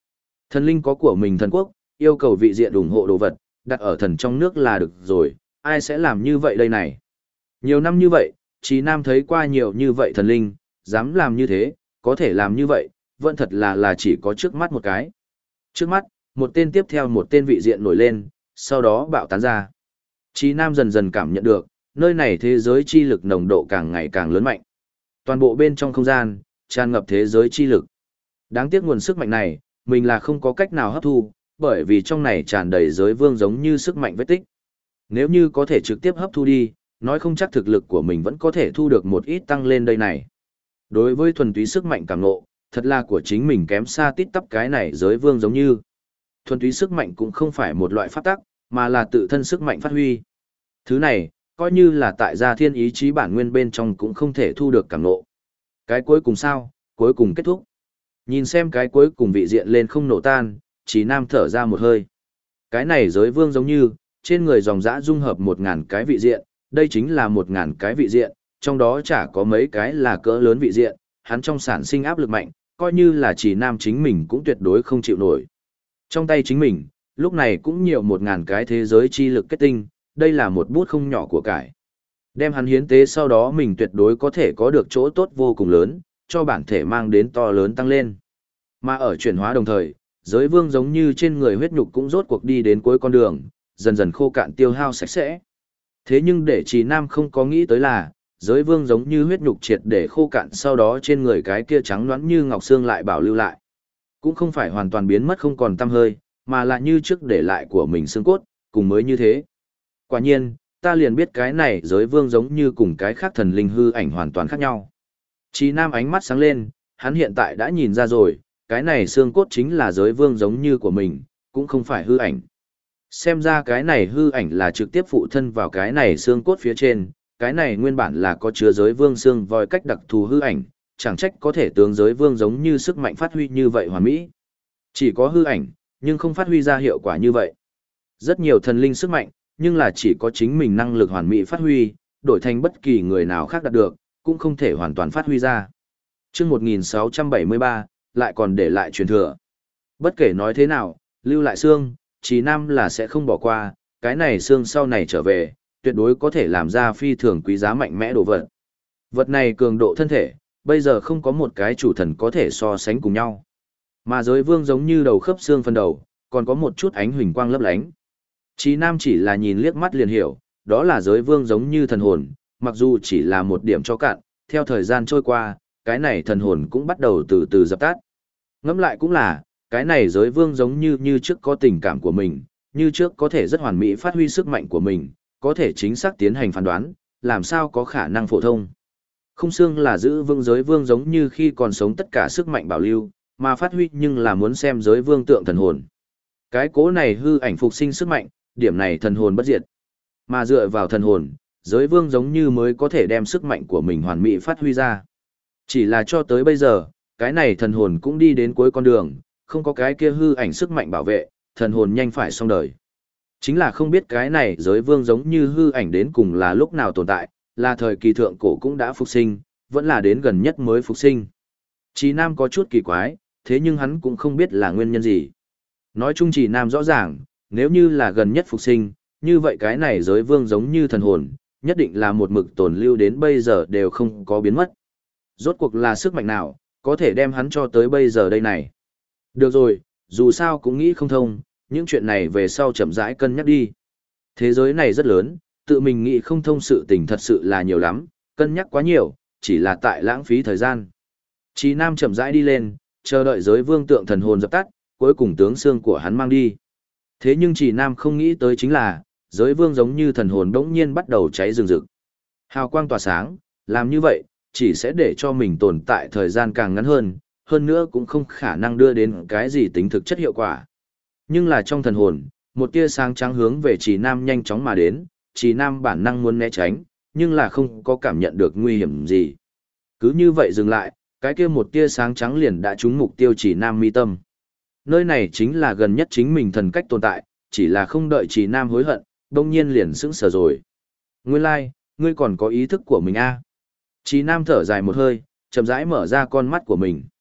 Thần linh có của mình thần quốc, yêu cầu vị diện ủng hộ đồ vật, đặt ở thần trong nước là được rồi, ai sẽ làm như vậy đây này. Nhiều năm như vậy, Trí Nam thấy qua nhiều như vậy thần linh, dám làm như thế, có thể làm như vậy, vẫn thật là chỉ có trước mắt một cái. Trước mắt, một tên tiếp theo một tên vị diện nổi lên, sau đó bạo tán ra. Trí Nam dần dần cảm nhận được, nơi này thế giới chi lực nồng độ càng ngày càng lớn mạnh. Toàn bộ bên trong không gian, tràn ngập thế giới chi lực. Đáng tiếc nguồn sức mạnh này, mình là không có cách nào hấp thu, bởi vì trong này tràn đầy giới vương giống như sức mạnh vết tích. Nếu như có thể trực tiếp hấp thu đi, nói không chắc thực lực của mình vẫn có thể thu được một ít tăng lên đây này. Đối với thuần túy sức mạnh cảm ngộ, thật là của chính mình kém xa tít tắp cái này giới vương giống như. Thuần túy sức mạnh cũng không phải một loại pháp tắc, mà là tự thân sức mạnh phát huy. Thứ này, coi như là tại gia thiên ý chí bản nguyên bên trong cũng không thể thu được cảm ngộ. Cái cuối cùng sao, cuối cùng kết thúc. Nhìn xem cái cuối cùng vị diện lên không nổ tan, Trí Nam thở ra một hơi. Cái này giới vương giống như, trên người dòng dã dung hợp 1000 cái vị diện, đây chính là 1000 cái vị diện, trong đó chả có mấy cái là cỡ lớn vị diện, hắn trong sản sinh áp lực mạnh, coi như là Trí Nam chính mình cũng tuyệt đối không chịu nổi. Trong tay chính mình, lúc này cũng nhiều 1000 cái thế giới chi lực kết tinh, đây là một bút không nhỏ của cải. Đem hắn hiến tế sau đó mình tuyệt đối có thể có được chỗ tốt vô cùng lớn, cho bản thể mang đến to lớn tăng lên. Mà ở chuyển hóa đồng thời, giới vương giống như trên người huyết nhục cũng rốt cuộc đi đến cuối con đường, dần dần khô cạn tiêu hao sạch sẽ. Thế nhưng để Trì Nam không có nghĩ tới là, giới vương giống như huyết nhục triệt để khô cạn sau đó trên người cái kia trắng nõn như ngọc xương lại bảo lưu lại. Cũng không phải hoàn toàn biến mất không còn tăm hơi, mà là như trước để lại của mình xương cốt, cùng mới như thế. Quả nhiên, ta liền biết cái này giới vương giống như cùng cái khác thần linh hư ảnh hoàn toàn khác nhau. Trì Nam ánh mắt sáng lên, hắn hiện tại đã nhìn ra rồi, cái này xương cốt chính là giới vương giống như của mình, cũng không phải hư ảnh. Xem ra cái này hư ảnh là trực tiếp phụ thân vào cái này xương cốt phía trên, cái này nguyên bản là có chứa giới vương xương voi cách đặc thù hư ảnh, chẳng trách có thể tướng giới vương giống như sức mạnh phát huy như vậy hoàn mỹ. Chỉ có hư ảnh, nhưng không phát huy ra hiệu quả như vậy. Rất nhiều thần linh sức mạnh, nhưng là chỉ có chính mình năng lực hoàn mỹ phát huy, đổi thành bất kỳ người nào khác đạt được, cũng không thể hoàn toàn phát huy ra. Chương 1673, lại còn để lại truyền thừa. Bất kể nói thế nào, lưu lại xương, Trì Nam là sẽ không bỏ qua, cái này xương sau này trở về, tuyệt đối có thể làm ra phi thường quý giá mạnh mẽ đồ vật. Vật này cường độ thân thể, bây giờ không có một cái chủ thần có thể so sánh cùng nhau. Mà giới vương giống như đầu khớp xương phần đầu, còn có một chút ánh huỳnh quang lấp lánh. Trì Nam chỉ là nhìn liếc mắt liền hiểu, đó là giới vương giống như thần hồn, mặc dù chỉ là một điểm cho cạn, theo thời gian trôi qua, cái này thần hồn cũng bắt đầu từ từ dập tắt. Ngẫm lại cũng là, cái này giới vương giống như trước có tình cảm của mình, như trước có thể rất hoàn mỹ phát huy sức mạnh của mình, có thể chính xác tiến hành phán đoán, làm sao có khả năng phổ thông. Không xương là giữ vững giới vương giống như khi còn sống tất cả sức mạnh bảo lưu, mà phát huy nhưng là muốn xem giới vương tượng thần hồn. Cái cố này hư ảnh phục sinh sức mạnh, điểm này thần hồn bất diệt. Mà dựa vào thần hồn, giới vương giống như mới có thể đem sức mạnh của mình hoàn mỹ phát huy ra. Chỉ là cho tới bây giờ, cái này thần hồn cũng đi đến cuối con đường, không có cái kia hư ảnh sức mạnh bảo vệ, thần hồn nhanh phải xong đời. Chính là không biết cái này giới vương giống như hư ảnh đến cùng là lúc nào tồn tại, là thời kỳ thượng cổ cũng đã phục sinh, vẫn là đến gần nhất mới phục sinh. Trì Nam có chút kỳ quái, thế nhưng hắn cũng không biết là nguyên nhân gì. Nói chung Trì Nam rõ ràng, nếu như là gần nhất phục sinh, như vậy cái này giới vương giống như thần hồn, nhất định là một mực tồn lưu đến bây giờ đều không có biến mất. Rốt cuộc là sức mạnh nào, có thể đem hắn cho tới bây giờ đây này. Được rồi, dù sao cũng nghĩ không thông, những chuyện này về sau chậm rãi cân nhắc đi. Thế giới này rất lớn, tự mình nghĩ không thông sự tình thật sự là nhiều lắm, cân nhắc quá nhiều, chỉ là tại lãng phí thời gian. Chí Nam chậm rãi đi lên, chờ đợi giới vương tượng thần hồn dập tắt, cuối cùng tướng xương của hắn mang đi. Thế nhưng Chí Nam không nghĩ tới chính là, giới vương giống như thần hồn đống nhiên bắt đầu cháy rừng rực. Hào quang tỏa sáng, làm như vậy, chỉ sẽ để cho mình tồn tại thời gian càng ngắn hơn nữa cũng không khả năng đưa đến cái gì tính thực chất hiệu quả. Nhưng là trong thần hồn, một tia sáng trắng hướng về Trì Nam nhanh chóng mà đến, Trì Nam bản năng muốn né tránh, nhưng là không có cảm nhận được nguy hiểm gì. Cứ như vậy dừng lại, cái kia một tia sáng trắng liền đã trúng mục tiêu Trì Nam mi tâm. Nơi này chính là gần nhất chính mình thần cách tồn tại, chỉ là không đợi Trì Nam hối hận, đông nhiên liền sững sờ rồi. Nguyên lai, ngươi còn có ý thức của mình a? Trì Nam thở dài một hơi, chậm rãi mở ra con mắt của mình.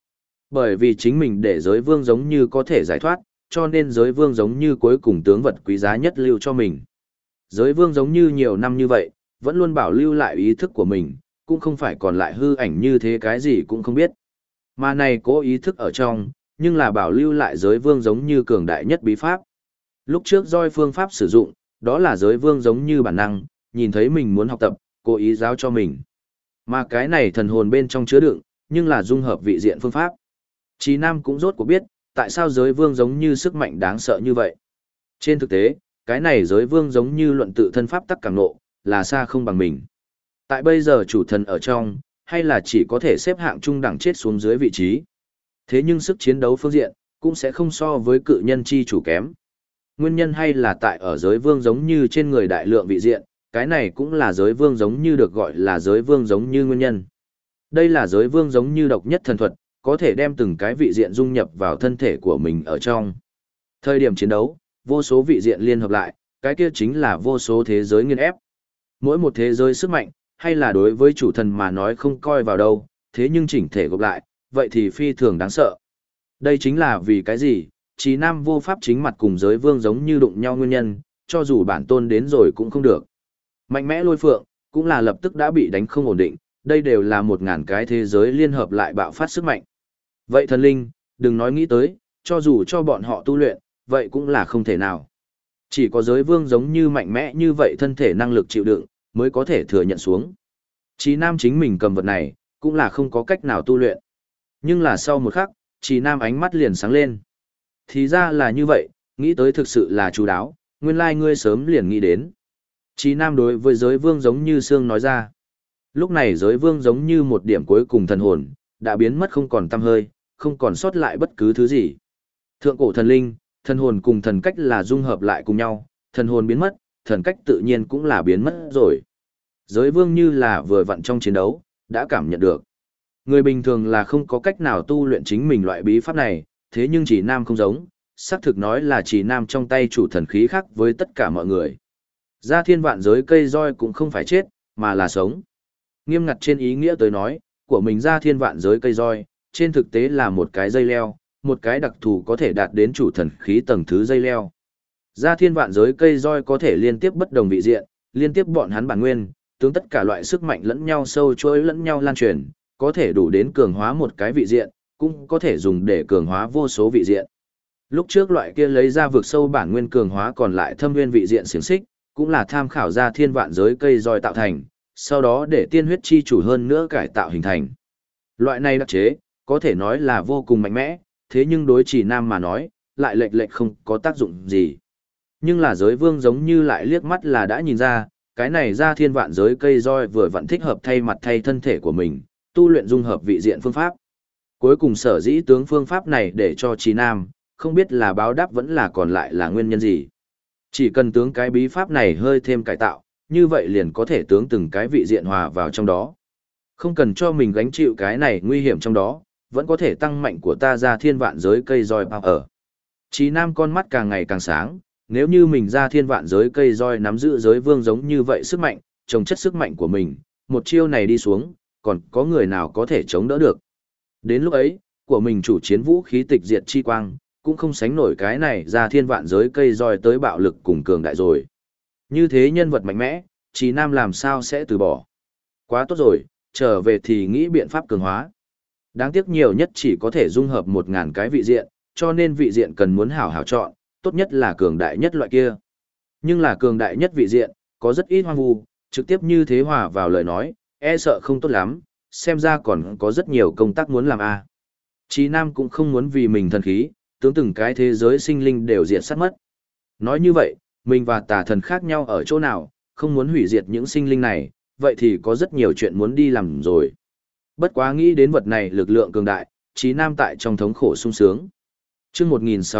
Bởi vì chính mình để giới vương giống như có thể giải thoát, cho nên giới vương giống như cuối cùng tướng vật quý giá nhất lưu cho mình. Giới vương giống như nhiều năm như vậy, vẫn luôn bảo lưu lại ý thức của mình, cũng không phải còn lại hư ảnh như thế cái gì cũng không biết. Mà này cố ý thức ở trong, nhưng là bảo lưu lại giới vương giống như cường đại nhất bí pháp. Lúc trước roi phương pháp sử dụng, đó là giới vương giống như bản năng, nhìn thấy mình muốn học tập, cố ý giáo cho mình. Mà cái này thần hồn bên trong chứa đựng, nhưng là dung hợp vị diện phương pháp. Chí Nam cũng rốt cuộc biết, tại sao giới vương giống như sức mạnh đáng sợ như vậy. Trên thực tế, cái này giới vương giống như luận tự thân pháp tắc càng nộ, là xa không bằng mình. Tại bây giờ chủ thần ở trong, hay là chỉ có thể xếp hạng trung đẳng chết xuống dưới vị trí. Thế nhưng sức chiến đấu phương diện, cũng sẽ không so với cự nhân chi chủ kém. Nguyên nhân hay là tại ở giới vương giống như trên người đại lượng vị diện, cái này cũng là giới vương giống như được gọi là giới vương giống như nguyên nhân. Đây là giới vương giống như độc nhất thần thuật, có thể đem từng cái vị diện dung nhập vào thân thể của mình ở trong. Thời điểm chiến đấu, vô số vị diện liên hợp lại, cái kia chính là vô số thế giới nghiên ép. Mỗi một thế giới sức mạnh, hay là đối với chủ thần mà nói không coi vào đâu, thế nhưng chỉnh thể gộp lại, vậy thì phi thường đáng sợ. Đây chính là vì cái gì, Chí Nam vô pháp chính mặt cùng giới vương giống như đụng nhau nguyên nhân, cho dù bản tôn đến rồi cũng không được. Mạnh mẽ lôi phượng, cũng là lập tức đã bị đánh không ổn định, đây đều là 1000 cái thế giới liên hợp lại bạo phát sức mạnh. Vậy thần linh, đừng nói nghĩ tới, cho dù cho bọn họ tu luyện, vậy cũng là không thể nào. Chỉ có giới vương giống như mạnh mẽ như vậy thân thể năng lực chịu đựng, mới có thể thừa nhận xuống. Chí Nam chính mình cầm vật này, cũng là không có cách nào tu luyện. Nhưng là sau một khắc, Chí Nam ánh mắt liền sáng lên. Thì ra là như vậy, nghĩ tới thực sự là chú đáo, nguyên lai ngươi sớm liền nghĩ đến. Chí Nam đối với giới vương giống như Sương nói ra. Lúc này giới vương giống như một điểm cuối cùng thần hồn, đã biến mất không còn tăm hơi, không còn sót lại bất cứ thứ gì. Thượng cổ thần linh, thần hồn cùng thần cách là dung hợp lại cùng nhau, thần hồn biến mất, thần cách tự nhiên cũng là biến mất rồi. Giới vương như là vừa vặn trong chiến đấu, đã cảm nhận được. Người bình thường là không có cách nào tu luyện chính mình loại bí pháp này, thế nhưng Chỉ Nam không giống, xác thực nói là Chỉ Nam trong tay chủ thần khí khác với tất cả mọi người. Gia thiên vạn giới cây roi cũng không phải chết, mà là sống. Nghiêm ngặt trên ý nghĩa tới nói, của mình gia thiên vạn giới cây roi, trên thực tế là một cái dây leo, một cái đặc thù có thể đạt đến chủ thần khí tầng thứ dây leo. Gia thiên vạn giới cây roi có thể liên tiếp bất đồng vị diện, liên tiếp bọn hắn bản nguyên, tướng tất cả loại sức mạnh lẫn nhau sâu chuỗi lẫn nhau lan truyền, có thể đủ đến cường hóa một cái vị diện, cũng có thể dùng để cường hóa vô số vị diện. Lúc trước loại kia lấy ra vượt sâu bản nguyên cường hóa còn lại thâm nguyên vị diện xiềng xích, cũng là tham khảo ra thiên vạn giới cây roi tạo thành, sau đó để tiên huyết chi chủ hơn nữa cải tạo hình thành. Loại này đặc chế, có thể nói là vô cùng mạnh mẽ, thế nhưng đối Chỉ Nam mà nói, lại lệch lệch không có tác dụng gì. Nhưng là giới vương giống như lại liếc mắt là đã nhìn ra, cái này ra thiên vạn giới cây roi vừa vặn thích hợp thay mặt thay thân thể của mình, tu luyện dung hợp vị diện phương pháp. Cuối cùng sở dĩ tướng phương pháp này để cho Chí Nam, không biết là báo đáp vẫn là còn lại là nguyên nhân gì. Chỉ cần tướng cái bí pháp này hơi thêm cải tạo, như vậy liền có thể tướng từng cái vị diện hòa vào trong đó. Không cần cho mình gánh chịu cái này nguy hiểm trong đó, vẫn có thể tăng mạnh của ta ra thiên vạn giới cây roi bao ở. Chí Nam con mắt càng ngày càng sáng, nếu như mình ra thiên vạn giới cây roi nắm giữ giới vương giống như vậy sức mạnh, trồng chất sức mạnh của mình, một chiêu này đi xuống, còn có người nào có thể chống đỡ được. Đến lúc ấy, của mình chủ chiến vũ khí tịch diệt chi quang, cũng không sánh nổi cái này ra thiên vạn giới cây roi tới bạo lực cùng cường đại rồi. Như thế nhân vật mạnh mẽ, Chí Nam làm sao sẽ từ bỏ. Quá tốt rồi, trở về thì nghĩ biện pháp cường hóa. Đáng tiếc nhiều nhất chỉ có thể dung hợp 1000 cái vị diện, cho nên vị diện cần muốn hảo hảo chọn, tốt nhất là cường đại nhất loại kia. Nhưng là cường đại nhất vị diện, có rất ít hoang vu, trực tiếp như thế hòa vào lời nói, e sợ không tốt lắm, xem ra còn có rất nhiều công tác muốn làm a. Chí Nam cũng không muốn vì mình thần khí, tướng từng cái thế giới sinh linh đều diệt sát mất. Nói như vậy, mình và tà thần khác nhau ở chỗ nào, không muốn hủy diệt những sinh linh này, vậy thì có rất nhiều chuyện muốn đi làm rồi. Bất quá nghĩ đến vật này lực lượng cường đại, Chí Nam tại trong thống khổ sung sướng. Chương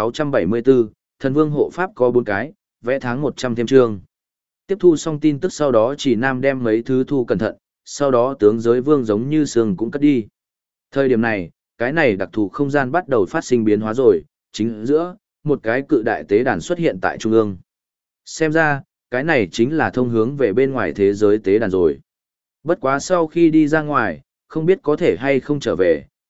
1674, Thần Vương hộ pháp có 4 cái, vẽ tháng 100 thêm chương. Tiếp thu xong tin tức sau đó Chí Nam đem mấy thứ thu cẩn thận, sau đó tướng giới vương giống như sương cũng cất đi. Thời điểm này, cái này đặc thù không gian bắt đầu phát sinh biến hóa rồi, chính giữa, một cái cự đại tế đàn xuất hiện tại trung ương. Xem ra, cái này chính là thông hướng về bên ngoài thế giới tế đàn rồi. Bất quá sau khi đi ra ngoài, không biết có thể hay không trở về,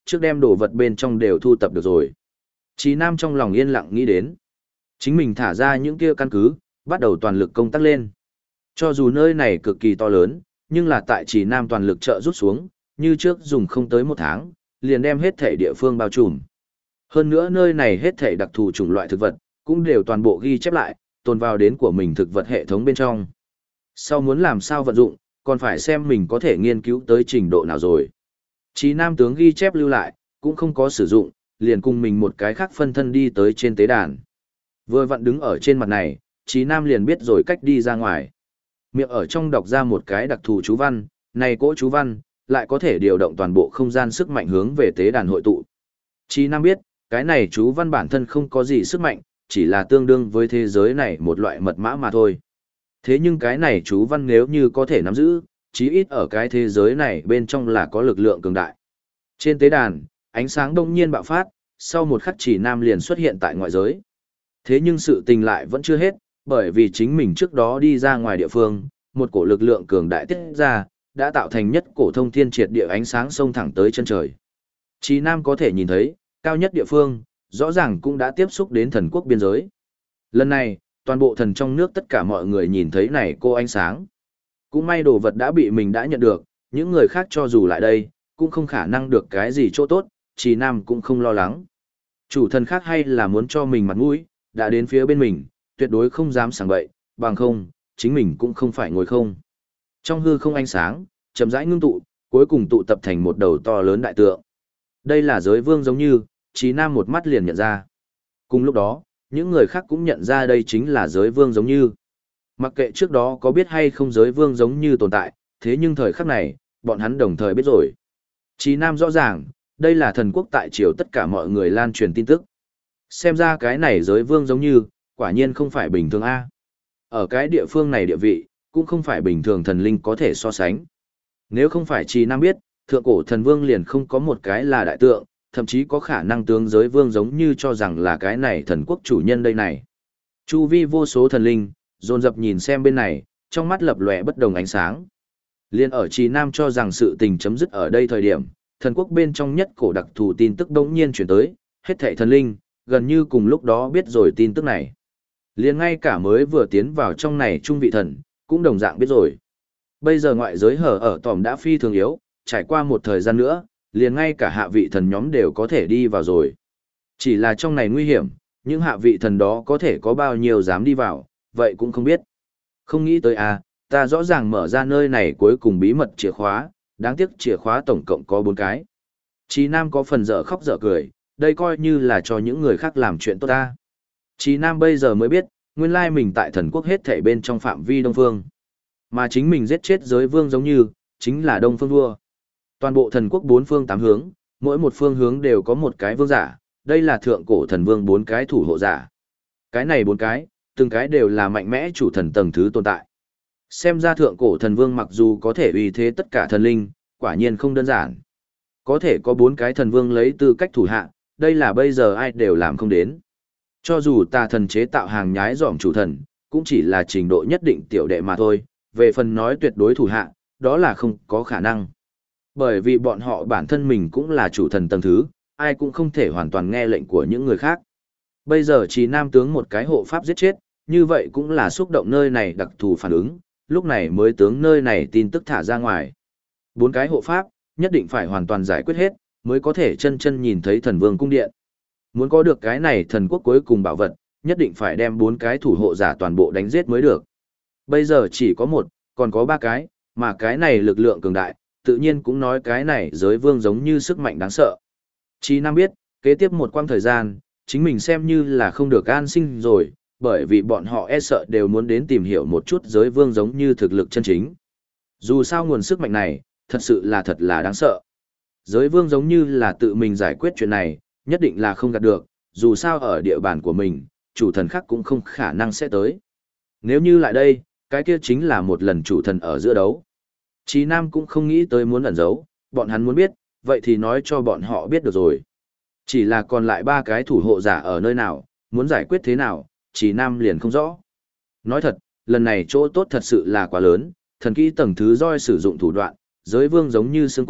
trước đem đồ vật bên trong đều thu tập được rồi. Chí Nam trong lòng yên lặng nghĩ đến. Chính mình thả ra những kia căn cứ, bắt đầu toàn lực công tác lên. Cho dù nơi này cực kỳ to lớn, nhưng là tại Chí Nam toàn lực trợ rút xuống, như trước dùng không tới 1 tháng, liền đem hết thể địa phương bao trùm. Hơn nữa nơi này hết thể đặc thù chủng loại thực vật, cũng đều toàn bộ ghi chép lại, tồn vào đến của mình thực vật hệ thống bên trong. Sau muốn làm sao vận dụng, còn phải xem mình có thể nghiên cứu tới trình độ nào rồi. Chí Nam tướng ghi chép lưu lại, cũng không có sử dụng, liền cùng mình một cái khác phân thân đi tới trên tế đàn. Vừa vặn đứng ở trên mặt này, Chí Nam liền biết rồi cách đi ra ngoài. Miệng ở trong đọc ra một cái đặc thù chú văn, này cỗ chú văn, lại có thể điều động toàn bộ không gian sức mạnh hướng về tế đàn hội tụ. Chí Nam biết, cái này chú văn bản thân không có gì sức mạnh, chỉ là tương đương với thế giới này một loại mật mã mà thôi. Thế nhưng cái này chú văn nếu như có thể nắm giữ, chí ít ở cái thế giới này bên trong là có lực lượng cường đại. Trên tế đàn, ánh sáng đông nhiên bạo phát, sau một khắc Chí Nam liền xuất hiện tại ngoại giới. Thế nhưng sự tình lại vẫn chưa hết, bởi vì chính mình trước đó đi ra ngoài địa phương, một cổ lực lượng cường đại tiết ra, đã tạo thành nhất cổ thông thiên triệt địa ánh sáng xông thẳng tới chân trời. Chí Nam có thể nhìn thấy, cao nhất địa phương, rõ ràng cũng đã tiếp xúc đến thần quốc biên giới. Lần này, toàn bộ thần trong nước tất cả mọi người nhìn thấy này cô ánh sáng. Cũng may đồ vật đã bị mình đã nhận được, những người khác cho dù lại đây, cũng không khả năng được cái gì chỗ tốt, Chí Nam cũng không lo lắng. Chủ thần khác hay là muốn cho mình mặt mũi, đã đến phía bên mình, tuyệt đối không dám sảng bậy, bằng không, chính mình cũng không phải ngồi không. Trong hư không ánh sáng, chậm rãi ngưng tụ, cuối cùng tụ tập thành một đầu to lớn đại tượng. Đây là giới vương giống như, Chí Nam một mắt liền nhận ra. Cùng lúc đó, những người khác cũng nhận ra đây chính là giới vương giống như. Mặc kệ trước đó có biết hay không giới vương giống như tồn tại, thế nhưng thời khắc này, bọn hắn đồng thời biết rồi. Chí Nam rõ ràng, đây là thần quốc tại triều tất cả mọi người lan truyền tin tức. Xem ra cái này giới vương giống như, quả nhiên không phải bình thường A. Ở cái địa phương này địa vị, cũng không phải bình thường thần linh có thể so sánh. Nếu không phải Chí Nam biết, thượng cổ thần vương liền không có một cái là đại tượng, thậm chí có khả năng tướng giới vương giống như cho rằng là cái này thần quốc chủ nhân đây này. Chu vi vô số thần linh, dồn dập nhìn xem bên này, trong mắt lập lòe bất đồng ánh sáng. Liên ở Chí Nam cho rằng sự tình chấm dứt ở đây thời điểm, thần quốc bên trong nhất cổ đặc thù tin tức bỗng nhiên chuyển tới, hết thảy thần linh, gần như cùng lúc đó biết rồi tin tức này. Liên ngay cả mới vừa tiến vào trong này trung vị thần, cũng đồng dạng biết rồi. Bây giờ ngoại giới hở ở tòm đã phi thường yếu, trải qua một thời gian nữa, liền ngay cả hạ vị thần nhóm đều có thể đi vào rồi. Chỉ là trong này nguy hiểm, những hạ vị thần đó có thể có bao nhiêu dám đi vào, vậy cũng không biết. Không nghĩ tới ta rõ ràng mở ra nơi này cuối cùng bí mật chìa khóa, đáng tiếc chìa khóa tổng cộng có 4 cái. Chí Nam có phần dở khóc dở cười, đây coi như là cho những người khác làm chuyện tốt ta. Chí Nam bây giờ mới biết, nguyên lai mình tại thần quốc hết thảy bên trong phạm vi Đông Phương. Mà chính mình giết chết giới vương giống như, chính là Đông Phương vua. Toàn bộ thần quốc 4 phương 8 hướng, mỗi một phương hướng đều có một cái vương giả, đây là thượng cổ thần vương 4 cái thủ hộ giả. Cái này 4 cái, từng cái đều là mạnh mẽ chủ thần tầng thứ tồn tại. Xem ra thượng cổ thần vương mặc dù có thể uy thế tất cả thần linh, quả nhiên không đơn giản. Có thể có 4 cái thần vương lấy tư cách thủ hạ, đây là bây giờ ai đều làm không đến. Cho dù tà thần chế tạo hàng nhái dòm chủ thần, cũng chỉ là trình độ nhất định tiểu đệ mà thôi, về phần nói tuyệt đối thủ hạ, đó là không có khả năng. Bởi vì bọn họ bản thân mình cũng là chủ thần tầng thứ, ai cũng không thể hoàn toàn nghe lệnh của những người khác. Bây giờ chỉ nam tướng một cái hộ pháp giết chết, như vậy cũng là xúc động nơi này đặc thù phản ứng, lúc này mới tướng nơi này tin tức thả ra ngoài. 4 cái hộ pháp, nhất định phải hoàn toàn giải quyết hết, mới có thể chân chân nhìn thấy thần vương cung điện. Muốn có được cái này thần quốc cuối cùng bảo vật, nhất định phải đem 4 cái thủ hộ giả toàn bộ đánh giết mới được. Bây giờ chỉ có 1, còn có 3 cái, mà cái này lực lượng cường đại, tự nhiên cũng nói cái này giới vương giống như sức mạnh đáng sợ. Chí Nam biết, kế tiếp một quãng thời gian, chính mình xem như là không được an sinh rồi, bởi vì bọn họ e sợ đều muốn đến tìm hiểu một chút giới vương giống như thực lực chân chính. Dù sao nguồn sức mạnh này, thật là đáng sợ. Giới vương giống như là tự mình giải quyết chuyện này, nhất định là không gạt được, dù sao ở địa bàn của mình, chủ thần khác cũng không khả năng sẽ tới. Nếu như lại đây, cái kia chính là một lần chủ thần ở giữa đấu. Chí Nam cũng không nghĩ tới muốn ẩn giấu, bọn hắn muốn biết, vậy thì nói cho bọn họ biết được rồi. Chỉ là còn lại 3 cái thủ hộ giả ở nơi nào, muốn giải quyết thế nào, Chí Nam liền không rõ. Nói thật, lần này chỗ tốt thật sự là quá lớn, thần kỹ tầng thứ roi sử dụng thủ đoạn, giới vương giống như xương cốt,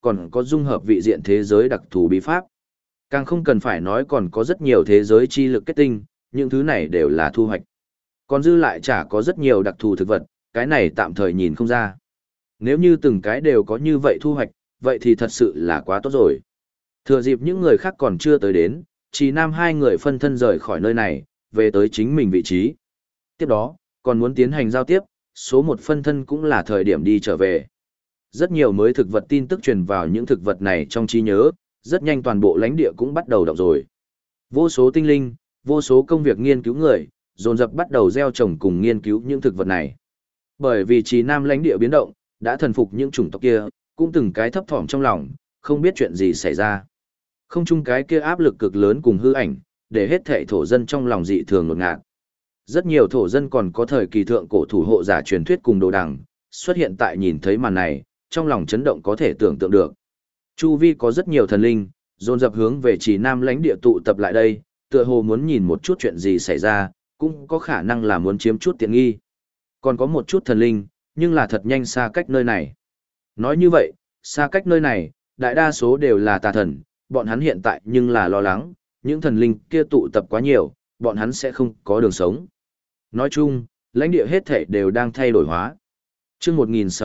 còn có dung hợp vị diện thế giới đặc thù bí pháp. Càng không cần phải nói còn có rất nhiều thế giới chi lực kết tinh, những thứ này đều là thu hoạch. Còn dư lại chả có rất nhiều đặc thù thực vật, cái này tạm thời nhìn không ra. Nếu như từng cái đều có như vậy thu hoạch, vậy thì thật sự là quá tốt rồi. Thừa dịp những người khác còn chưa tới đến, chỉ nam hai người phân thân rời khỏi nơi này, về tới chính mình vị trí. Tiếp đó, còn muốn tiến hành giao tiếp, số một phân thân cũng là thời điểm đi trở về. Rất nhiều mới thực vật tin tức truyền vào những thực vật này trong trí nhớ, rất nhanh toàn bộ lãnh địa cũng bắt đầu động rồi. Vô số tinh linh, vô số công việc nghiên cứu người, dồn dập bắt đầu gieo trồng cùng nghiên cứu những thực vật này. Bởi vì Trì Nam lãnh địa biến động, đã thần phục những chủng tộc kia, cũng từng cái thấp thỏm trong lòng, không biết chuyện gì xảy ra. Không chung cái kia áp lực cực lớn cùng hư ảnh, để hết thảy thổ dân trong lòng dị thường ngột ngạt. Rất nhiều thổ dân còn có thời kỳ thượng cổ thủ hộ giả truyền thuyết cùng đồ đằng, xuất hiện tại nhìn thấy màn này, trong lòng chấn động có thể tưởng tượng được. Chu vi có rất nhiều thần linh, dồn dập hướng về Trì Nam lãnh địa tụ tập lại đây, tựa hồ muốn nhìn một chút chuyện gì xảy ra, cũng có khả năng là muốn chiếm chút tiện nghi. Còn có một chút thần linh, nhưng là thật nhanh xa cách nơi này. Nói như vậy, xa cách nơi này, đại đa số đều là tà thần, bọn hắn hiện tại nhưng là lo lắng, những thần linh kia tụ tập quá nhiều, bọn hắn sẽ không có đường sống. Nói chung, lãnh địa hết thể đều đang thay đổi hóa. Chương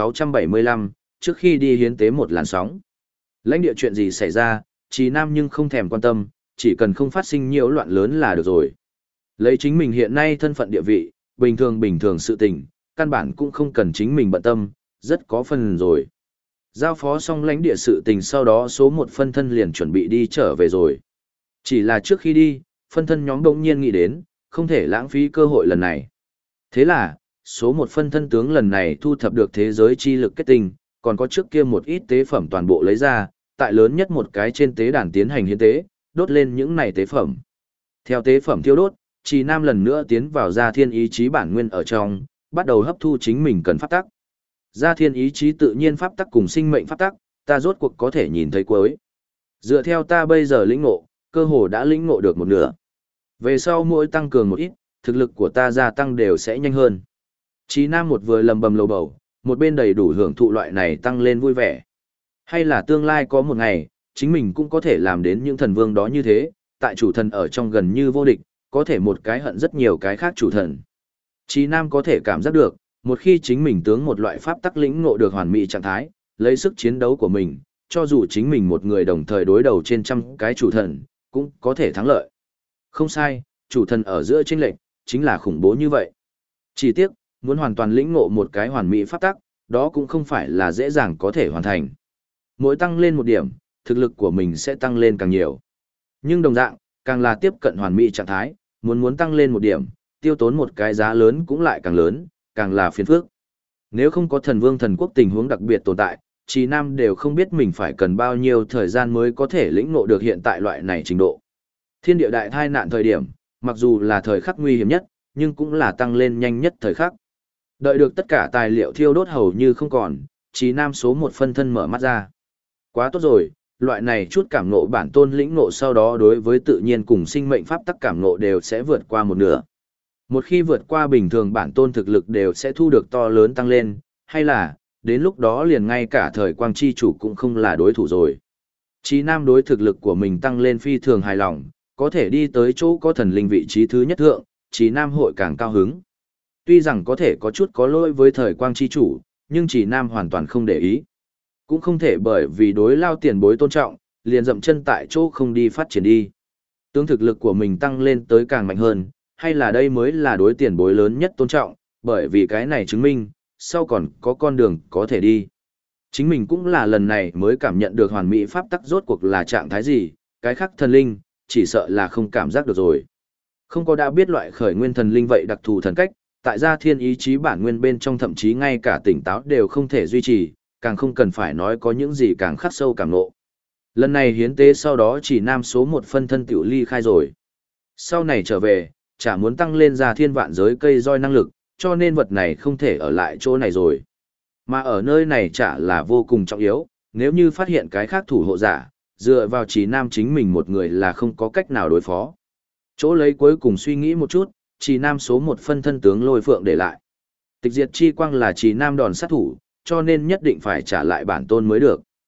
1675, trước khi đi hiến tế một làn sóng. Lãnh địa chuyện gì xảy ra, Trì Nam nhưng không thèm quan tâm, chỉ cần không phát sinh nhiễu loạn lớn là được rồi. Lấy chính mình hiện nay thân phận địa vị, bình thường sự tình, căn bản cũng không cần chính mình bận tâm, rất có phần rồi. Giao phó xong lãnh địa sự tình sau đó số một phân thân liền chuẩn bị đi trở về rồi. Chỉ là trước khi đi, phân thân nhóm đột nhiên nghĩ đến, không thể lãng phí cơ hội lần này. Thế là, số một phân thân tướng lần này thu thập được thế giới chi lực kết tinh, còn có trước kia một ít tế phẩm toàn bộ lấy ra, tại lớn nhất một cái trên tế đàn tiến hành hiến tế, đốt lên những này tế phẩm. Theo tế phẩm thiêu đốt, Trì Nam lần nữa tiến vào gia thiên ý chí bản nguyên ở trong, bắt đầu hấp thu chính mình cần pháp tắc. Gia thiên ý chí tự nhiên pháp tắc cùng sinh mệnh pháp tắc, ta rốt cuộc có thể nhìn thấy cuối. Dựa theo ta bây giờ lĩnh ngộ, cơ hồ đã lĩnh ngộ được một nửa. Về sau mỗi tăng cường một ít, thực lực của ta gia tăng đều sẽ nhanh hơn. Trì Nam một vừa lầm bầm lầu bầu, một bên đầy đủ hưởng thụ loại này tăng lên vui vẻ. Hay là tương lai có một ngày, chính mình cũng có thể làm đến những thần vương đó như thế, tại chủ thần ở trong gần như vô địch, có thể một cái hận rất nhiều cái khác chủ thần. Trì Nam có thể cảm giác được, một khi chính mình tướng một loại pháp tắc lĩnh ngộ được hoàn mỹ trạng thái, lấy sức chiến đấu của mình, cho dù chính mình một người đồng thời đối đầu trên trăm cái chủ thần, cũng có thể thắng lợi. Không sai, chủ thần ở giữa chênh lệch chính là khủng bố như vậy. Chỉ tiếc, muốn hoàn toàn lĩnh ngộ một cái hoàn mỹ pháp tắc, đó cũng không phải là dễ dàng có thể hoàn thành. Mỗi tăng lên một điểm, thực lực của mình sẽ tăng lên càng nhiều. Nhưng đồng dạng, càng là tiếp cận hoàn mỹ trạng thái, muốn tăng lên một điểm, tiêu tốn một cái giá lớn cũng lại càng lớn, càng là phiền phức. Nếu không có thần vương thần quốc tình huống đặc biệt tồn tại, Trì Nam đều không biết mình phải cần bao nhiêu thời gian mới có thể lĩnh ngộ được hiện tại loại này trình độ. Thiên địa đại thai nạn thời điểm, mặc dù là thời khắc nguy hiểm nhất, nhưng cũng là tăng lên nhanh nhất thời khắc. Đợi được tất cả tài liệu thiêu đốt hầu như không còn, Trì Nam số một phân thân mở mắt ra. Quá tốt rồi, loại này chút cảm ngộ bản tôn lĩnh ngộ sau đó đối với tự nhiên cùng sinh mệnh pháp tắc cảm ngộ đều sẽ vượt qua một nửa. Một khi vượt qua bình thường bản tôn thực lực đều sẽ thu được to lớn tăng lên, hay là, đến lúc đó liền ngay cả thời quang chi chủ cũng không là đối thủ rồi. Trì Nam đối thực lực của mình tăng lên phi thường hài lòng, có thể đi tới chỗ có thần linh vị trí thứ nhất thượng, Trì Nam hội càng cao hứng. Tuy rằng có thể có chút có lỗi với thời quang chi chủ, nhưng Trì Nam hoàn toàn không để ý. Cũng không thể bởi vì đối lao tiền bối tôn trọng, liền dậm chân tại chỗ không đi phát triển đi. Tướng thực lực của mình tăng lên tới càng mạnh hơn, hay là đây mới là đối tiền bối lớn nhất tôn trọng, bởi vì cái này chứng minh, sau còn có con đường có thể đi. Chính mình cũng là lần này mới cảm nhận được hoàn mỹ pháp tắc rốt cuộc là trạng thái gì, cái khác thần linh, chỉ sợ là không cảm giác được rồi. Không có đã biết loại khởi nguyên thần linh vậy đặc thù thần cách, tại gia thiên ý chí bản nguyên bên trong thậm chí ngay cả tỉnh táo đều không thể duy trì, càng không cần phải nói có những gì càng khắc sâu càng ngộ. Lần này hiến tế sau đó chỉ nam số một phân thân tiểu ly khai rồi. Sau này trở về, chả muốn tăng lên ra thiên vạn giới cây roi năng lực, cho nên vật này không thể ở lại chỗ này rồi. Mà ở nơi này chả là vô cùng trọng yếu, nếu như phát hiện cái khác thủ hộ giả, dựa vào chỉ nam chính mình một người là không có cách nào đối phó. Chỗ lấy cuối cùng suy nghĩ một chút, chỉ nam số một phân thân tướng lôi phượng để lại. Tịch diệt chi quang là chỉ nam đòn sát thủ, cho nên nhất định phải trả lại bản tôn mới được.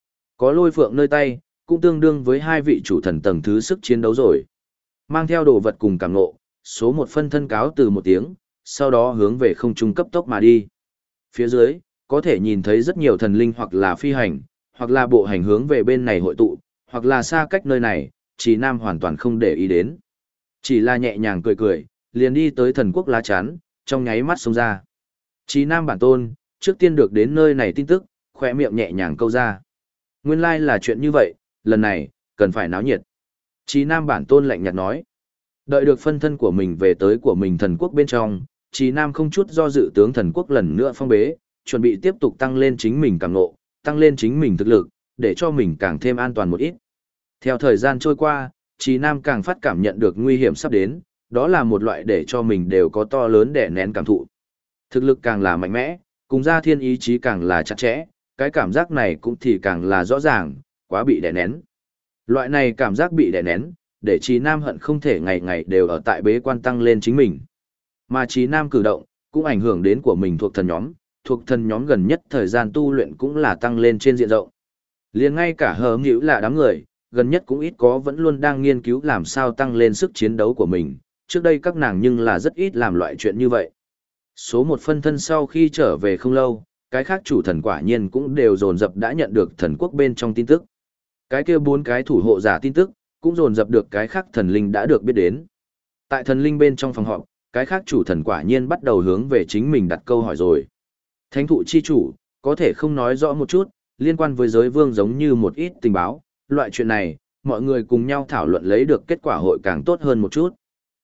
Có lôi phượng nơi tay, cũng tương đương với hai vị chủ thần tầng thứ sức chiến đấu rồi. Mang theo đồ vật cùng cảm ngộ, số một phân thân cáo từ một tiếng, sau đó hướng về không trung cấp tốc mà đi. Phía dưới, có thể nhìn thấy rất nhiều thần linh hoặc là phi hành, hoặc là bộ hành hướng về bên này hội tụ, hoặc là xa cách nơi này, Trí Nam hoàn toàn không để ý đến. Chỉ là nhẹ nhàng cười cười, liền đi tới thần quốc lá chắn, trong nháy mắt xông ra. Trí Nam bản tôn, trước tiên được đến nơi này tin tức, khỏe miệng nhẹ nhàng câu ra. Nguyên lai là chuyện như vậy, lần này, cần phải náo nhiệt. Trí Nam bản tôn lạnh nhạt nói. Đợi được phân thân của mình về tới của mình thần quốc bên trong, Trí Nam không chút do dự tướng thần quốc lần nữa phong bế, chuẩn bị tiếp tục tăng lên chính mình càng ngộ, tăng lên chính mình thực lực, để cho mình càng thêm an toàn một ít. Theo thời gian trôi qua, Trí Nam càng phát cảm nhận được nguy hiểm sắp đến, đó là một loại để cho mình đều có to lớn để nén cảm thụ. Thực lực càng là mạnh mẽ, cùng gia thiên ý chí càng là chặt chẽ, cái cảm giác này cũng thì càng là rõ ràng, quá bị đè nén. Loại này cảm giác bị đè nén, để Trí Nam hận không thể ngày ngày đều ở tại bế quan tăng lên chính mình. Mà Trí Nam cử động, cũng ảnh hưởng đến của mình thuộc thần nhóm gần nhất thời gian tu luyện cũng là tăng lên trên diện rộng. Liền ngay cả hờ nghĩu là đám người, gần nhất cũng ít có vẫn luôn đang nghiên cứu làm sao tăng lên sức chiến đấu của mình, trước đây các nàng nhưng là rất ít làm loại chuyện như vậy. Số một phân thân sau khi trở về không lâu, cái khác chủ thần quả nhiên cũng đều dồn dập đã nhận được thần quốc bên trong tin tức. Cái kia 4 cái thủ hộ giả tin tức, cũng dồn dập được cái khác thần linh đã được biết đến. Tại thần linh bên trong phòng họp, cái khác chủ thần quả nhiên bắt đầu hướng về chính mình đặt câu hỏi rồi. Thánh thụ chi chủ, có thể không nói rõ một chút, liên quan với giới vương giống như một ít tình báo, loại chuyện này, mọi người cùng nhau thảo luận lấy được kết quả hội càng tốt hơn một chút.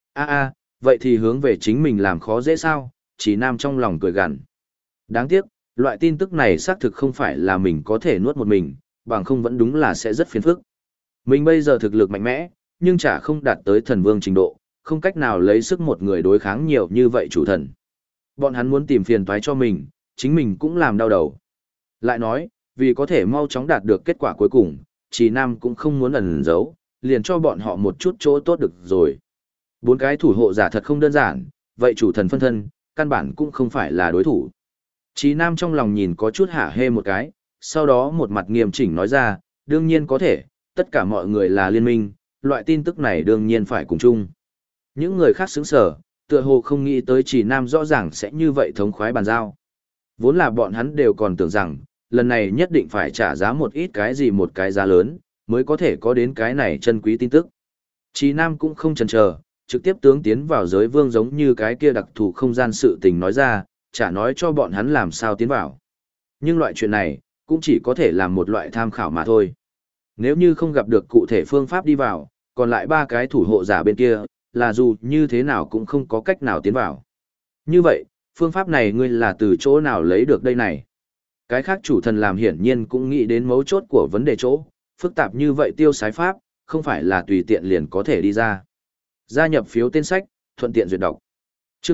Vậy thì hướng về chính mình làm khó dễ sao, Trí Nam trong lòng cười gằn. Đáng tiếc, loại tin tức này xác thực không phải là mình có thể nuốt một mình, bằng không vẫn đúng là sẽ rất phiền phức. Mình bây giờ thực lực mạnh mẽ, nhưng chả không đạt tới thần vương trình độ, không cách nào lấy sức một người đối kháng nhiều như vậy chủ thần. Bọn hắn muốn tìm phiền toái cho mình, chính mình cũng làm đau đầu. Lại nói, vì có thể mau chóng đạt được kết quả cuối cùng, Trí Nam cũng không muốn ẩn giấu, liền cho bọn họ một chút chỗ tốt được rồi. 4 cái thủ hộ giả thật không đơn giản, vậy chủ thần phân thân, căn bản cũng không phải là đối thủ. Trí Nam trong lòng nhìn có chút hả hê một cái, sau đó một mặt nghiêm chỉnh nói ra, đương nhiên có thể, tất cả mọi người là liên minh, loại tin tức này đương nhiên phải cùng chung. Những người khác sững sờ, tựa hồ không nghĩ tới Trí Nam rõ ràng sẽ như vậy thống khoái bàn giao. Vốn là bọn hắn đều còn tưởng rằng, lần này nhất định phải trả giá một ít cái gì một cái giá lớn, mới có thể có đến cái này chân quý tin tức. Trí Nam cũng không chần chờ, trực tiếp tướng tiến vào giới vương giống như cái kia đặc thù không gian sự tình nói ra, chả nói cho bọn hắn làm sao tiến vào. Nhưng loại chuyện này, cũng chỉ có thể làm một loại tham khảo mà thôi. Nếu như không gặp được cụ thể phương pháp đi vào, còn lại 3 cái thủ hộ giả bên kia, là dù như thế nào cũng không có cách nào tiến vào. Như vậy, phương pháp này ngươi là từ chỗ nào lấy được đây này? Cái khác chủ thần làm hiển nhiên cũng nghĩ đến mấu chốt của vấn đề chỗ, phức tạp như vậy tiêu sái pháp, không phải là tùy tiện liền có thể đi ra. Gia nhập phiếu tên sách, thuận tiện duyệt đọc. Chương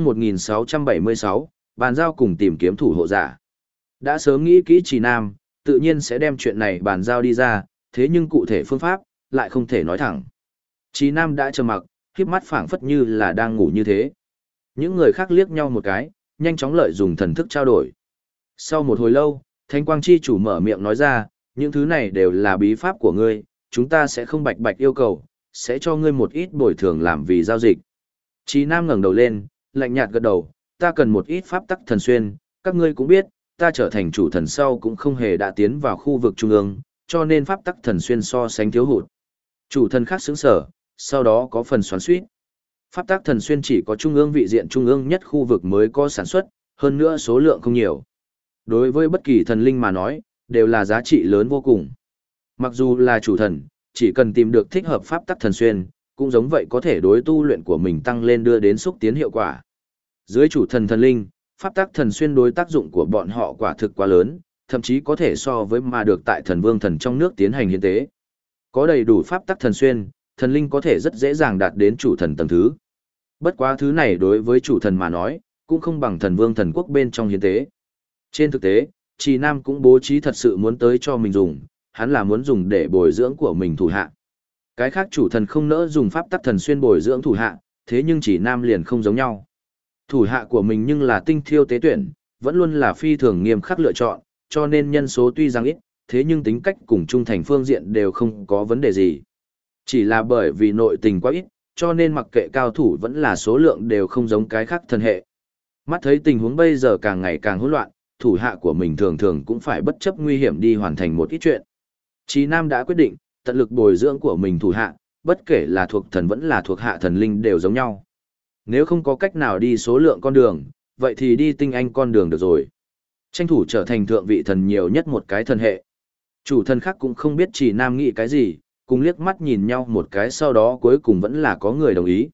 1676, bàn giao cùng tìm kiếm thủ hộ giả. Đã sớm nghĩ kỹ Trí Nam, tự nhiên sẽ đem chuyện này bàn giao đi ra, thế nhưng cụ thể phương pháp, lại không thể nói thẳng. Trí Nam đã trầm mặc, khiếp mắt phảng phất như là đang ngủ như thế. Những người khác liếc nhau một cái, nhanh chóng lợi dùng thần thức trao đổi. Sau một hồi lâu, Thánh Quang Chi chủ mở miệng nói ra, những thứ này đều là bí pháp của ngươi, chúng ta sẽ không bạch bạch yêu cầu, sẽ cho ngươi một ít bồi thường làm vì giao dịch. Trí Nam ngẩng đầu lên, lạnh nhạt gật đầu, ta cần một ít pháp tắc thần xuyên, các ngươi cũng biết, ta trở thành chủ thần sau cũng không hề đã tiến vào khu vực trung ương, cho nên pháp tắc thần xuyên so sánh thiếu hụt. Chủ thần khác sững sở, sau đó có phần xoắn xuýt. Pháp tắc thần xuyên chỉ có trung ương vị diện trung ương nhất khu vực mới có sản xuất, hơn nữa số lượng không nhiều. Đối với bất kỳ thần linh mà nói, đều là giá trị lớn vô cùng. Mặc dù là chủ thần, chỉ cần tìm được thích hợp pháp tắc thần xuyên, cũng giống vậy có thể đối tu luyện của mình tăng lên đưa đến xúc tiến hiệu quả. Dưới chủ thần thần linh, pháp tắc thần xuyên đối tác dụng của bọn họ quả thực quá lớn, thậm chí có thể so với mà được tại thần vương thần trong nước tiến hành hiến tế. Có đầy đủ pháp tắc thần xuyên, thần linh có thể rất dễ dàng đạt đến chủ thần tầng thứ. Bất quá thứ này đối với chủ thần mà nói, cũng không bằng thần vương thần quốc bên trong hiến tế. Trên thực tế, Trì Nam cũng bố trí thật sự muốn tới cho mình dùng, hắn là muốn dùng để bồi dưỡng của mình thủ hạ. Cái khác chủ thần không nỡ dùng pháp tắc thần xuyên bồi dưỡng thủ hạ, thế nhưng Trì Nam liền không giống nhau. Thủ hạ của mình nhưng là tinh thiêu tế tuyển, vẫn luôn là phi thường nghiêm khắc lựa chọn, cho nên nhân số tuy rằng ít, thế nhưng tính cách cùng trung thành phương diện đều không có vấn đề gì. Chỉ là bởi vì nội tình quá ít, cho nên mặc kệ cao thủ vẫn là số lượng đều không giống cái khác thần hệ. Mắt thấy tình huống bây giờ càng ngày càng hỗn loạn, thủ hạ của mình thường thường cũng phải bất chấp nguy hiểm đi hoàn thành một ít chuyện. Chí Nam đã quyết định, tận lực bồi dưỡng của mình thủ hạ, bất kể là thuộc thần vẫn là thuộc hạ thần linh đều giống nhau. Nếu không có cách nào đi số lượng con đường, vậy thì đi tinh anh con đường được rồi. Tranh thủ trở thành thượng vị thần nhiều nhất một cái thần hệ. Chủ thần khác cũng không biết Chí Nam nghĩ cái gì, cùng liếc mắt nhìn nhau một cái sau đó cuối cùng vẫn là có người đồng ý.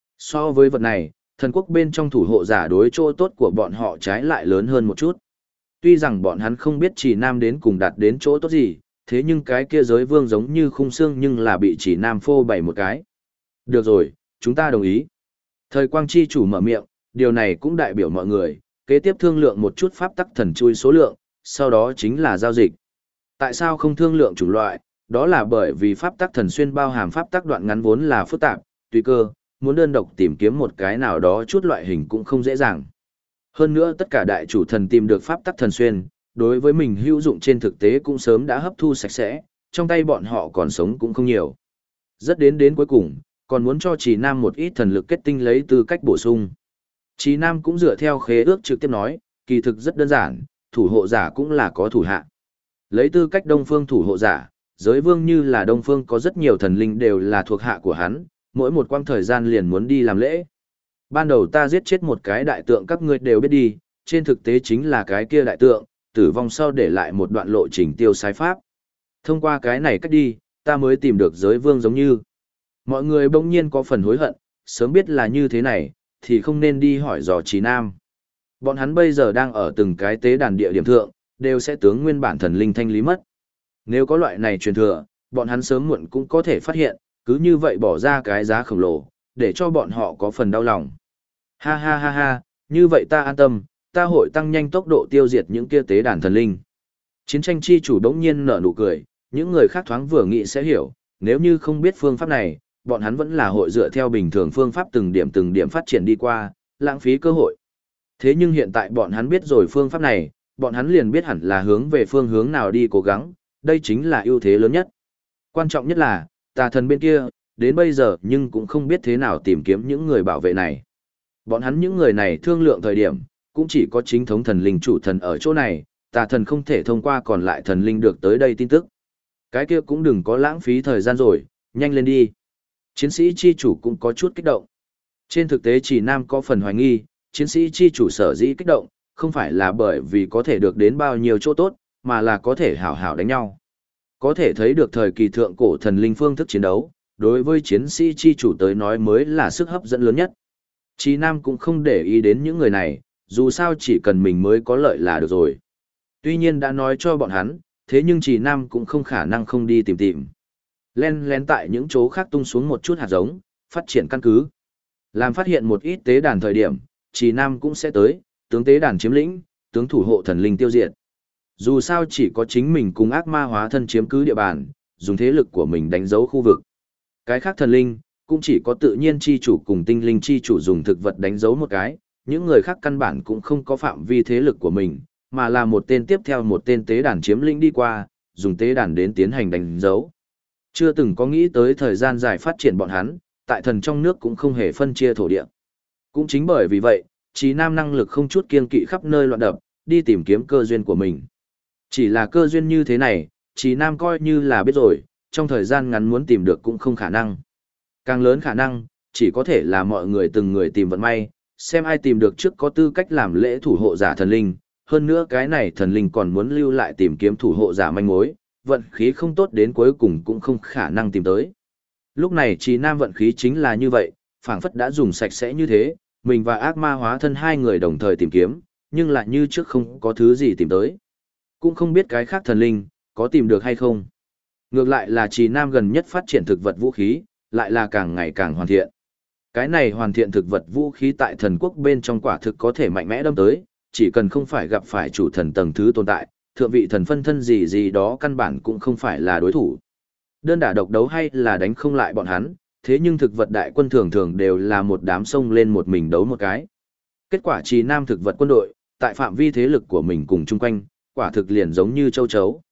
So với vật này, thần quốc bên trong thủ hộ giả đối chỗ tốt của bọn họ trái lại lớn hơn một chút. Tuy rằng bọn hắn không biết Chỉ Nam đến cùng đạt đến chỗ tốt gì, thế nhưng cái kia giới vương giống như khung xương nhưng là bị Chỉ Nam phô bày một cái. Được rồi, chúng ta đồng ý. Thời quang chi chủ mở miệng, điều này cũng đại biểu mọi người, kế tiếp thương lượng một chút pháp tắc thần chui số lượng, sau đó chính là giao dịch. Tại sao không thương lượng chủng loại? Đó là bởi vì pháp tắc thần xuyên bao hàm pháp tắc đoạn ngắn vốn là phức tạp, tùy cơ, muốn đơn độc tìm kiếm một cái nào đó chút loại hình cũng không dễ dàng. Hơn nữa tất cả đại chủ thần tìm được pháp tắc thần xuyên, đối với mình hữu dụng trên thực tế cũng sớm đã hấp thu sạch sẽ, trong tay bọn họ còn sống cũng không nhiều. Rất đến cuối cùng, còn muốn cho Trì Nam một ít thần lực kết tinh lấy tư cách bổ sung. Trì Nam cũng dựa theo khế ước trực tiếp nói, kỳ thực rất đơn giản, thủ hộ giả cũng là có thủ hạ. Lấy tư cách Đông Phương thủ hộ giả, giới vương như là Đông Phương có rất nhiều thần linh đều là thuộc hạ của hắn, mỗi một quãng thời gian liền muốn đi làm lễ. Ban đầu ta giết chết một cái đại tượng các ngươi đều biết đi, trên thực tế chính là cái kia đại tượng, tử vong sau để lại một đoạn lộ trình tiêu sái pháp. Thông qua cái này cách đi, ta mới tìm được giới vương giống như. Mọi người bỗng nhiên có phần hối hận, sớm biết là như thế này, thì không nên đi hỏi dò Trí Nam. Bọn hắn bây giờ đang ở từng cái tế đàn địa điểm thượng, đều sẽ tướng nguyên bản thần linh thanh lý mất. Nếu có loại này truyền thừa, bọn hắn sớm muộn cũng có thể phát hiện, cứ như vậy bỏ ra cái giá khổng lồ, để cho bọn họ có phần đau lòng. Ha ha ha ha, như vậy ta an tâm, ta hội tăng nhanh tốc độ tiêu diệt những kia tế đàn thần linh. Chiến tranh chi chủ đống nhiên nở nụ cười, những người khác thoáng vừa nghĩ sẽ hiểu, nếu như không biết phương pháp này, bọn hắn vẫn là hội dựa theo bình thường phương pháp từng điểm phát triển đi qua, lãng phí cơ hội. Thế nhưng hiện tại bọn hắn biết rồi phương pháp này, bọn hắn liền biết hẳn là hướng về phương hướng nào đi cố gắng, đây chính là ưu thế lớn nhất. Quan trọng nhất là, tà thần bên kia, đến bây giờ nhưng cũng không biết thế nào tìm kiếm những người bảo vệ này. Bọn hắn những người này thương lượng thời điểm, cũng chỉ có chính thống thần linh chủ thần ở chỗ này, tà thần không thể thông qua còn lại thần linh được tới đây tin tức. Cái kia cũng đừng có lãng phí thời gian rồi, nhanh lên đi. Chiến sĩ chi chủ cũng có chút kích động. Trên thực tế Chỉ Nam có phần hoài nghi, chiến sĩ chi chủ sở dĩ kích động, không phải là bởi vì có thể được đến bao nhiêu chỗ tốt, mà là có thể hảo hảo đánh nhau. Có thể thấy được thời kỳ thượng cổ thần linh phương thức chiến đấu, đối với chiến sĩ chi chủ tới nói mới là sức hấp dẫn lớn nhất. Chí Nam cũng không để ý đến những người này, dù sao chỉ cần mình mới có lợi là được rồi. Tuy nhiên đã nói cho bọn hắn, thế nhưng Chí Nam cũng không khả năng không đi tìm. Len lén tại những chỗ khác tung xuống một chút hạt giống, phát triển căn cứ. Làm phát hiện một ít tế đàn thời điểm, Chí Nam cũng sẽ tới, tướng tế đàn chiếm lĩnh, tướng thủ hộ thần linh tiêu diệt. Dù sao chỉ có chính mình cùng ác ma hóa thân chiếm cứ địa bàn, dùng thế lực của mình đánh dấu khu vực. Cái khác thần linh, cũng chỉ có tự nhiên chi chủ cùng tinh linh chi chủ dùng thực vật đánh dấu một cái, những người khác căn bản cũng không có phạm vi thế lực của mình, mà là một tên tiếp theo một tên tế đàn chiếm lĩnh đi qua, dùng tế đàn đến tiến hành đánh dấu. Chưa từng có nghĩ tới thời gian dài phát triển bọn hắn, tại thần trong nước cũng không hề phân chia thổ địa. Cũng chính bởi vì vậy, Chí Nam năng lực không chút kiêng kỵ khắp nơi loạn đập, đi tìm kiếm cơ duyên của mình. Chỉ là cơ duyên như thế này, Chí Nam coi như là biết rồi, trong thời gian ngắn muốn tìm được cũng không khả năng. Càng lớn khả năng, chỉ có thể là mọi người từng người tìm vận may, xem ai tìm được trước có tư cách làm lễ thủ hộ giả thần linh, hơn nữa cái này thần linh còn muốn lưu lại tìm kiếm thủ hộ giả manh mối, vận khí không tốt đến cuối cùng cũng không khả năng tìm tới. Lúc này Chí Nam vận khí chính là như vậy, phảng phất đã dùng sạch sẽ như thế, mình và ác ma hóa thân hai người đồng thời tìm kiếm, nhưng lại như trước không có thứ gì tìm tới. Cũng không biết cái khác thần linh, có tìm được hay không. Ngược lại là Chí Nam gần nhất phát triển thực vật vũ khí, lại là càng ngày càng hoàn thiện. Cái này hoàn thiện thực vật vũ khí tại thần quốc bên trong quả thực có thể mạnh mẽ đâm tới, chỉ cần không phải gặp phải chủ thần tầng thứ tồn tại, thượng vị thần phân thân gì gì đó căn bản cũng không phải là đối thủ. Đơn đả độc đấu hay là đánh không lại bọn hắn, thế nhưng thực vật đại quân thường thường đều là một đám sông lên một mình đấu một cái. Kết quả Chí Nam thực vật quân đội, tại phạm vi thế lực của mình cùng chung quanh, quả thực liền giống như châu chấu.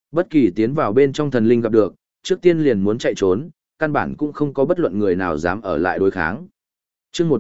Bất kỳ tiến vào bên trong thần linh gặp được, trước tiên liền muốn chạy trốn, căn bản cũng không có bất luận người nào dám ở lại đối kháng. Chương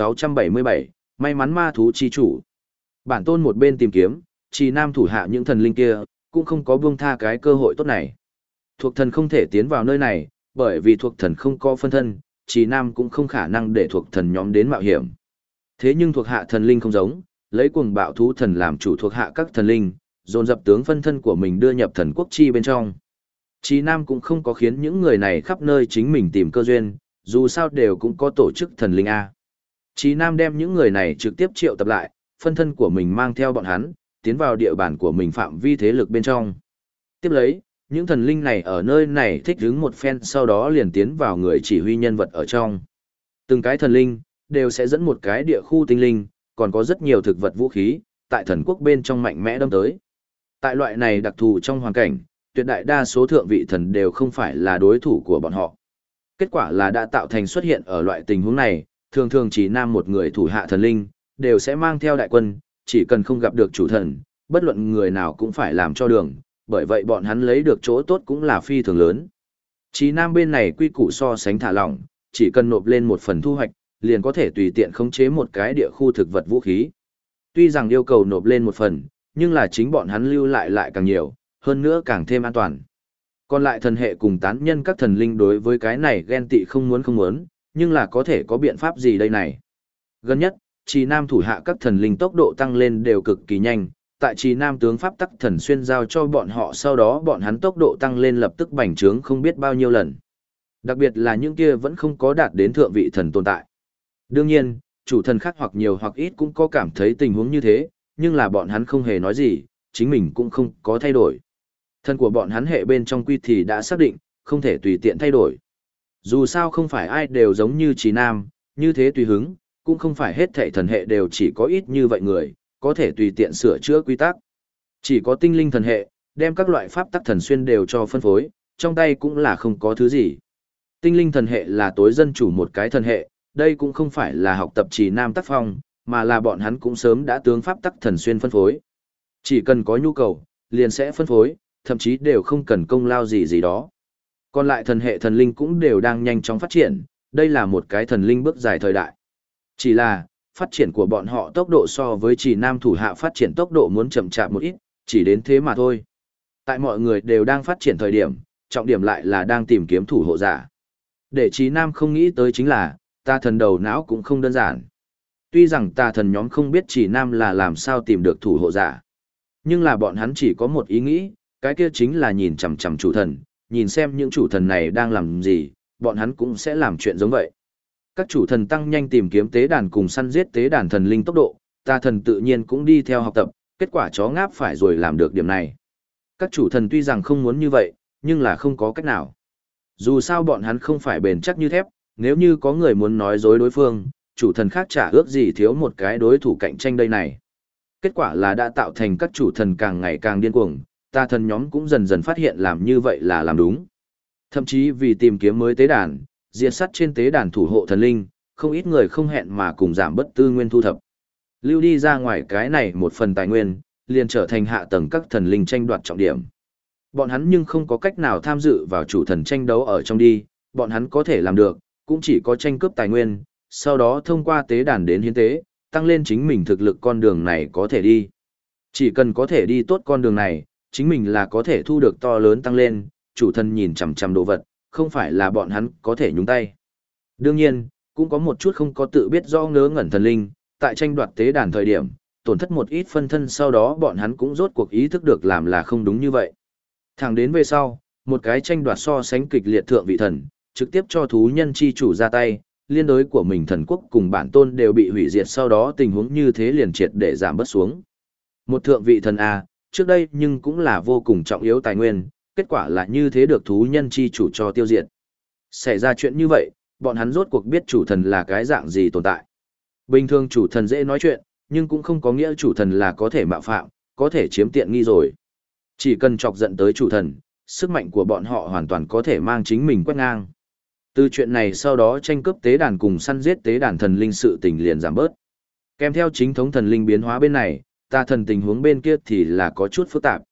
1677, may mắn ma thú chi chủ. Bản tôn một bên tìm kiếm, Trì Nam thủ hạ những thần linh kia, cũng không có buông tha cái cơ hội tốt này. Thuộc thần không thể tiến vào nơi này, bởi vì thuộc thần không có phân thân, Trì Nam cũng không khả năng để thuộc thần nhóm đến mạo hiểm. Thế nhưng thuộc hạ thần linh không giống, lấy cuồng bạo thú thần làm chủ thuộc hạ các thần linh, dồn dập tướng phân thân của mình đưa nhập thần quốc chi bên trong. Trì Nam cũng không có khiến những người này khắp nơi chính mình tìm cơ duyên, dù sao đều cũng có tổ chức thần linh A. Trì Nam đem những người này trực tiếp triệu tập lại, phân thân của mình mang theo bọn hắn, tiến vào địa bàn của mình phạm vi thế lực bên trong. Tiếp lấy, những thần linh này ở nơi này thích đứng một phen sau đó liền tiến vào người chỉ huy nhân vật ở trong. Từng cái thần linh, đều sẽ dẫn một cái địa khu tinh linh, còn có rất nhiều thực vật vũ khí, tại thần quốc bên trong mạnh mẽ đâm tới. Tại loại này đặc thù trong hoàn cảnh, tuyệt đại đa số thượng vị thần đều không phải là đối thủ của bọn họ. Kết quả là đã tạo thành xuất hiện ở loại tình huống này, thường thường chỉ nam một người thủ hạ thần linh, đều sẽ mang theo đại quân, chỉ cần không gặp được chủ thần, bất luận người nào cũng phải làm cho đường, bởi vậy bọn hắn lấy được chỗ tốt cũng là phi thường lớn. Chí nam bên này quy củ so sánh thả lỏng, chỉ cần nộp lên một phần thu hoạch, liền có thể tùy tiện khống chế một cái địa khu thực vật vũ khí. Tuy rằng yêu cầu nộp lên một phần, nhưng là chính bọn hắn lưu lại càng nhiều, hơn nữa càng thêm an toàn. Còn lại thần hệ cùng tán nhân các thần linh đối với cái này ghen tị không muốn, nhưng là có thể có biện pháp gì đây này. Gần nhất, Trì Nam thủ hạ các thần linh tốc độ tăng lên đều cực kỳ nhanh, tại Trì Nam tướng pháp tắc thần xuyên giao cho bọn họ sau đó bọn hắn tốc độ tăng lên lập tức bành trướng không biết bao nhiêu lần. Đặc biệt là những kia vẫn không có đạt đến thượng vị thần tồn tại. Đương nhiên, chủ thần khác hoặc nhiều hoặc ít cũng có cảm thấy tình huống như thế, nhưng là bọn hắn không hề nói gì, chính mình cũng không có thay đổi. Thân của bọn hắn hệ bên trong quy thì đã xác định, không thể tùy tiện thay đổi. Dù sao không phải ai đều giống như Trì Nam, như thế tùy hứng, cũng không phải hết thảy thần hệ đều chỉ có ít như vậy người, có thể tùy tiện sửa chữa quy tắc. Chỉ có tinh linh thần hệ, đem các loại pháp tắc thần xuyên đều cho phân phối, trong tay cũng là không có thứ gì. Tinh linh thần hệ là tối dân chủ một cái thần hệ, đây cũng không phải là học tập Trì Nam tác phong, mà là bọn hắn cũng sớm đã tướng pháp tắc thần xuyên phân phối. Chỉ cần có nhu cầu, liền sẽ phân phối, thậm chí đều không cần công lao gì đó. Còn lại thần hệ thần linh cũng đều đang nhanh chóng phát triển, đây là một cái thần linh bước dài thời đại. Chỉ là, phát triển của bọn họ tốc độ so với Trì Nam thủ hạ phát triển tốc độ muốn chậm chạp một ít, chỉ đến thế mà thôi. Tại mọi người đều đang phát triển thời điểm, trọng điểm lại là đang tìm kiếm thủ hộ giả. Để Trì Nam không nghĩ tới chính là, tà thần đầu não cũng không đơn giản. Tuy rằng tà thần nhóm không biết Trì Nam là làm sao tìm được thủ hộ giả, nhưng là bọn hắn chỉ có một ý nghĩ, cái kia chính là nhìn chằm chằm chủ thần, nhìn xem những chủ thần này đang làm gì, bọn hắn cũng sẽ làm chuyện giống vậy. Các chủ thần tăng nhanh tìm kiếm tế đàn cùng săn giết tế đàn thần linh tốc độ, tà thần tự nhiên cũng đi theo học tập, kết quả chó ngáp phải rồi làm được điểm này. Các chủ thần tuy rằng không muốn như vậy, nhưng là không có cách nào. Dù sao bọn hắn không phải bền chắc như thép, nếu như có người muốn nói dối đối phương, chủ thần khác chả ước gì thiếu một cái đối thủ cạnh tranh đây này. Kết quả là đã tạo thành các chủ thần càng ngày càng điên cuồng, tà thần nhóm cũng dần dần phát hiện làm như vậy là làm đúng. Thậm chí vì tìm kiếm mới tế đàn, diệt sát trên tế đàn thủ hộ thần linh, không ít người không hẹn mà cùng giảm bất tư nguyên thu thập. Lưu đi ra ngoài cái này một phần tài nguyên, liền trở thành hạ tầng các thần linh tranh đoạt trọng điểm. Bọn hắn nhưng không có cách nào tham dự vào chủ thần tranh đấu ở trong đi, bọn hắn có thể làm được, cũng chỉ có tranh cướp tài nguyên, sau đó thông qua tế đàn đến hiến tế, tăng lên chính mình thực lực con đường này có thể đi. Chỉ cần có thể đi tốt con đường này, chính mình là có thể thu được to lớn tăng lên, chủ thần nhìn chằm chằm đồ vật, không phải là bọn hắn có thể nhúng tay. Đương nhiên, cũng có một chút không có tự biết do ngớ ngẩn thần linh, tại tranh đoạt tế đàn thời điểm, tổn thất một ít phân thân sau đó bọn hắn cũng rốt cuộc ý thức được làm là không đúng như vậy. Thẳng đến về sau, một cái tranh đoạt so sánh kịch liệt thượng vị thần, trực tiếp cho thú nhân chi chủ ra tay, liên đối của mình thần quốc cùng bản tôn đều bị hủy diệt sau đó tình huống như thế liền triệt để giảm bớt xuống. Một thượng vị thần A, trước đây nhưng cũng là vô cùng trọng yếu tài nguyên, kết quả là như thế được thú nhân chi chủ cho tiêu diệt. Xảy ra chuyện như vậy, bọn hắn rốt cuộc biết chủ thần là cái dạng gì tồn tại. Bình thường chủ thần dễ nói chuyện, nhưng cũng không có nghĩa chủ thần là có thể mạo phạm, có thể chiếm tiện nghi rồi. Chỉ cần chọc giận tới chủ thần, sức mạnh của bọn họ hoàn toàn có thể mang chính mình quét ngang. Từ chuyện này sau đó tranh cướp tế đàn cùng săn giết tế đàn thần linh sự tình liền giảm bớt. Kèm theo chính thống thần linh biến hóa bên này, tà thần tình huống bên kia thì là có chút phức tạp.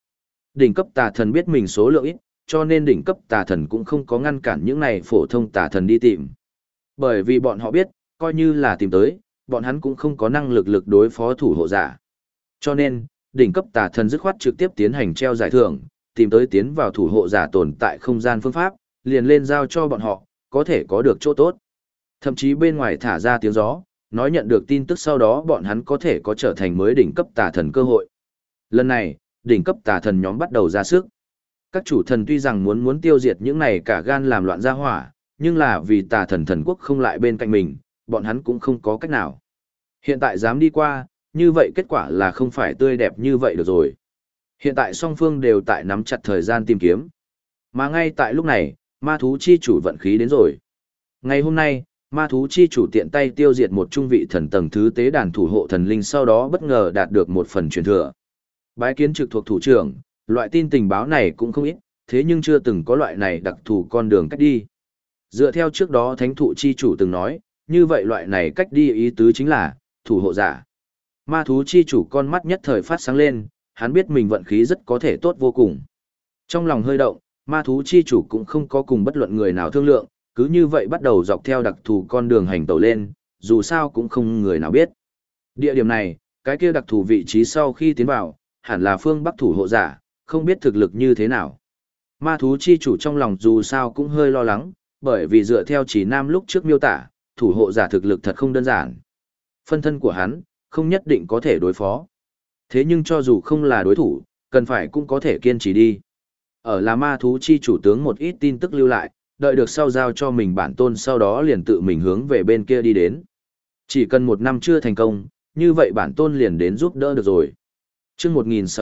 Đỉnh cấp tà thần biết mình số lượng ít, cho nên đỉnh cấp tà thần cũng không có ngăn cản những này phổ thông tà thần đi tìm. Bởi vì bọn họ biết, coi như là tìm tới, bọn hắn cũng không có năng lực đối phó thủ hộ giả. Cho nên, đỉnh cấp tà thần dứt khoát trực tiếp tiến hành treo giải thưởng, tìm tới tiến vào thủ hộ giả tồn tại không gian phương pháp, liền lên giao cho bọn họ, có thể có được chỗ tốt. Thậm chí bên ngoài thả ra tiếng gió, nói nhận được tin tức sau đó bọn hắn có thể có trở thành mới đỉnh cấp tà thần cơ hội. Lần này, đỉnh cấp tà thần nhóm bắt đầu ra sức. Các chủ thần tuy rằng muốn tiêu diệt những này cả gan làm loạn ra hỏa, nhưng là vì tà thần thần quốc không lại bên cạnh mình, bọn hắn cũng không có cách nào. Hiện tại dám đi qua, như vậy kết quả là không phải tươi đẹp như vậy được rồi. Hiện tại song phương đều tại nắm chặt thời gian tìm kiếm. Mà ngay tại lúc này, ma thú chi chủ vận khí đến rồi. Ngày hôm nay, ma thú chi chủ tiện tay tiêu diệt một trung vị thần tầng thứ tế đàn thủ hộ thần linh, sau đó bất ngờ đạt được một phần truyền thừa. Bái kiến trực thuộc thủ trưởng, loại tin tình báo này cũng không ít, thế nhưng chưa từng có loại này đặc thù con đường cách đi. Dựa theo trước đó thánh thụ chi chủ từng nói, như vậy loại này cách đi ý tứ chính là thủ hộ giả. Ma thú chi chủ con mắt nhất thời phát sáng lên, hắn biết mình vận khí rất có thể tốt vô cùng. Trong lòng hơi động, ma thú chi chủ cũng không có cùng bất luận người nào thương lượng, cứ như vậy bắt đầu dọc theo đặc thù con đường hành tẩu lên, dù sao cũng không người nào biết. Địa điểm này, cái kia đặc thù vị trí sau khi tiến vào, hẳn là phương Bắc thủ hộ giả, không biết thực lực như thế nào. Ma thú chi chủ trong lòng dù sao cũng hơi lo lắng, bởi vì dựa theo chỉ nam lúc trước miêu tả, thủ hộ giả thực lực thật không đơn giản. Phân thân của hắn, không nhất định có thể đối phó. Thế nhưng cho dù không là đối thủ, cần phải cũng có thể kiên trì đi. Ở là ma thú chi chủ tướng một ít tin tức lưu lại, đợi được sau giao cho mình bản tôn, sau đó liền tự mình hướng về bên kia đi đến. Chỉ cần 1 năm chưa thành công, như vậy bản tôn liền đến giúp đỡ được rồi. Chương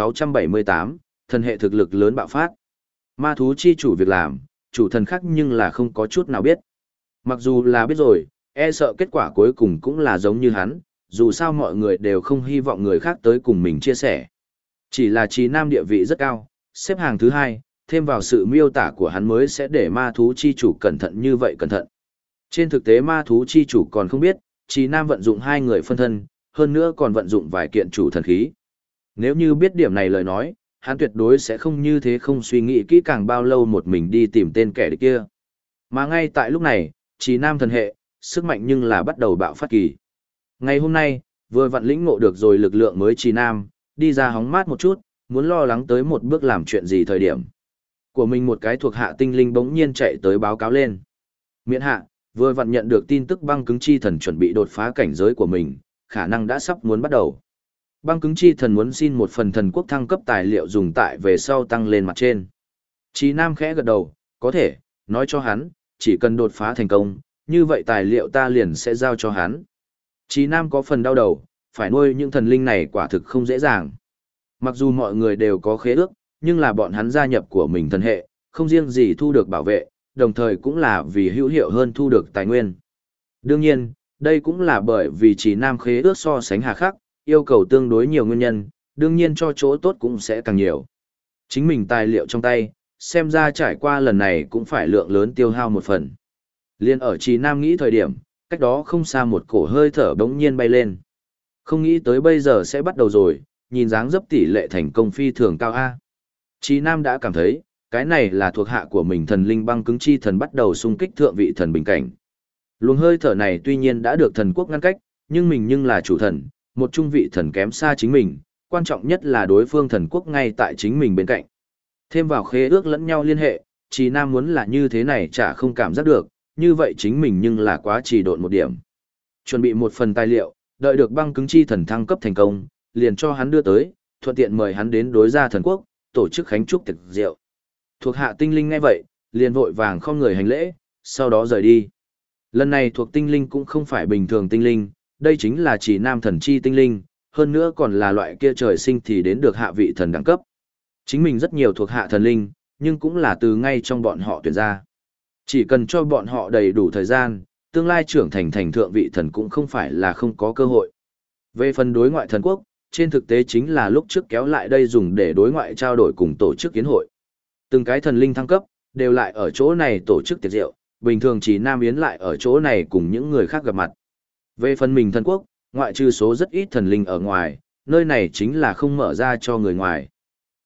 1678, thần hệ thực lực lớn bạo phát. Ma thú chi chủ việc làm, chủ thần khác nhưng là không có chút nào biết. Mặc dù là biết rồi, e sợ kết quả cuối cùng cũng là giống như hắn, dù sao mọi người đều không hy vọng người khác tới cùng mình chia sẻ. Chỉ là Trí Nam địa vị rất cao, xếp hàng thứ 2, thêm vào sự miêu tả của hắn mới sẽ để ma thú chi chủ cẩn thận như vậy cẩn thận. Trên thực tế ma thú chi chủ còn không biết, Trí Nam vận dụng 2 người phân thân, hơn nữa còn vận dụng vài kiện chủ thần khí. Nếu như biết điểm này lời nói, hắn tuyệt đối sẽ không như thế không suy nghĩ kỹ càng bao lâu một mình đi tìm tên kẻ địch kia. Mà ngay tại lúc này, Trí Nam thần hệ, sức mạnh nhưng là bắt đầu bạo phát kỳ. Ngày hôm nay, vừa vặn lĩnh ngộ được rồi lực lượng mới Trí Nam, đi ra hóng mát một chút, muốn lo lắng tới một bước làm chuyện gì thời điểm. Của mình một cái thuộc hạ tinh linh bỗng nhiên chạy tới báo cáo lên. Miễn hạ, vừa vặn nhận được tin tức băng cứng chi thần chuẩn bị đột phá cảnh giới của mình, khả năng đã sắp muốn bắt đầu. Băng cứng chi thần muốn xin một phần thần quốc thăng cấp tài liệu dùng tại về sau tăng lên mặt trên. Trí Nam khẽ gật đầu, có thể, nói cho hắn, chỉ cần đột phá thành công, như vậy tài liệu ta liền sẽ giao cho hắn. Trí Nam có phần đau đầu, phải nuôi những thần linh này quả thực không dễ dàng. Mặc dù mọi người đều có khế ước, nhưng là bọn hắn gia nhập của mình thần hệ, không riêng gì thu được bảo vệ, đồng thời cũng là vì hữu hiệu hơn thu được tài nguyên. Đương nhiên, đây cũng là bởi vì Trí Nam khế ước so sánh hà khắc, yêu cầu tương đối nhiều nguyên nhân, đương nhiên cho chỗ tốt cũng sẽ càng nhiều. Chính mình tài liệu trong tay, xem ra trải qua lần này cũng phải lượng lớn tiêu hao một phần. Liên ở Trí Nam nghĩ thời điểm, cách đó không xa một cổ hơi thở bỗng nhiên bay lên. Không nghĩ tới bây giờ sẽ bắt đầu rồi, nhìn dáng dấp tỷ lệ thành công phi thường cao A. Trí Nam đã cảm thấy, cái này là thuộc hạ của mình thần linh băng cứng chi thần bắt đầu xung kích thượng vị thần bình cảnh. Luồng hơi thở này tuy nhiên đã được thần quốc ngăn cách, nhưng mình nhưng là chủ thần, một trung vị thần kém xa chính mình, quan trọng nhất là đối phương thần quốc ngay tại chính mình bên cạnh. Thêm vào khế ước lẫn nhau liên hệ, Trí Nam muốn là như thế này chả không cảm giác được, như vậy chính mình nhưng là quá trì độn một điểm. Chuẩn bị một phần tài liệu, đợi được băng cứng chi thần thăng cấp thành công, liền cho hắn đưa tới, thuận tiện mời hắn đến đối gia thần quốc, tổ chức khánh trúc tiệc rượu. Thuộc hạ tinh linh nghe vậy, liền vội vàng không người hành lễ, sau đó rời đi. Lần này thuộc tinh linh cũng không phải bình thường tinh linh, đây chính là chỉ nam thần chi tinh linh, hơn nữa còn là loại kia trời sinh thì đến được hạ vị thần đẳng cấp. Chính mình rất nhiều thuộc hạ thần linh, nhưng cũng là từ ngay trong bọn họ tuyển ra. Chỉ cần cho bọn họ đầy đủ thời gian, tương lai trưởng thành thành thượng vị thần cũng không phải là không có cơ hội. Về phần đối ngoại thần quốc, trên thực tế chính là lúc trước kéo lại đây dùng để đối ngoại trao đổi cùng tổ chức kiến hội. Từng cái thần linh thăng cấp, đều lại ở chỗ này tổ chức tiệc rượu, bình thường chỉ Nam Yến lại ở chỗ này cùng những người khác gặp mặt. Về phần mình thần quốc, ngoại trừ số rất ít thần linh ở ngoài, nơi này chính là không mở ra cho người ngoài.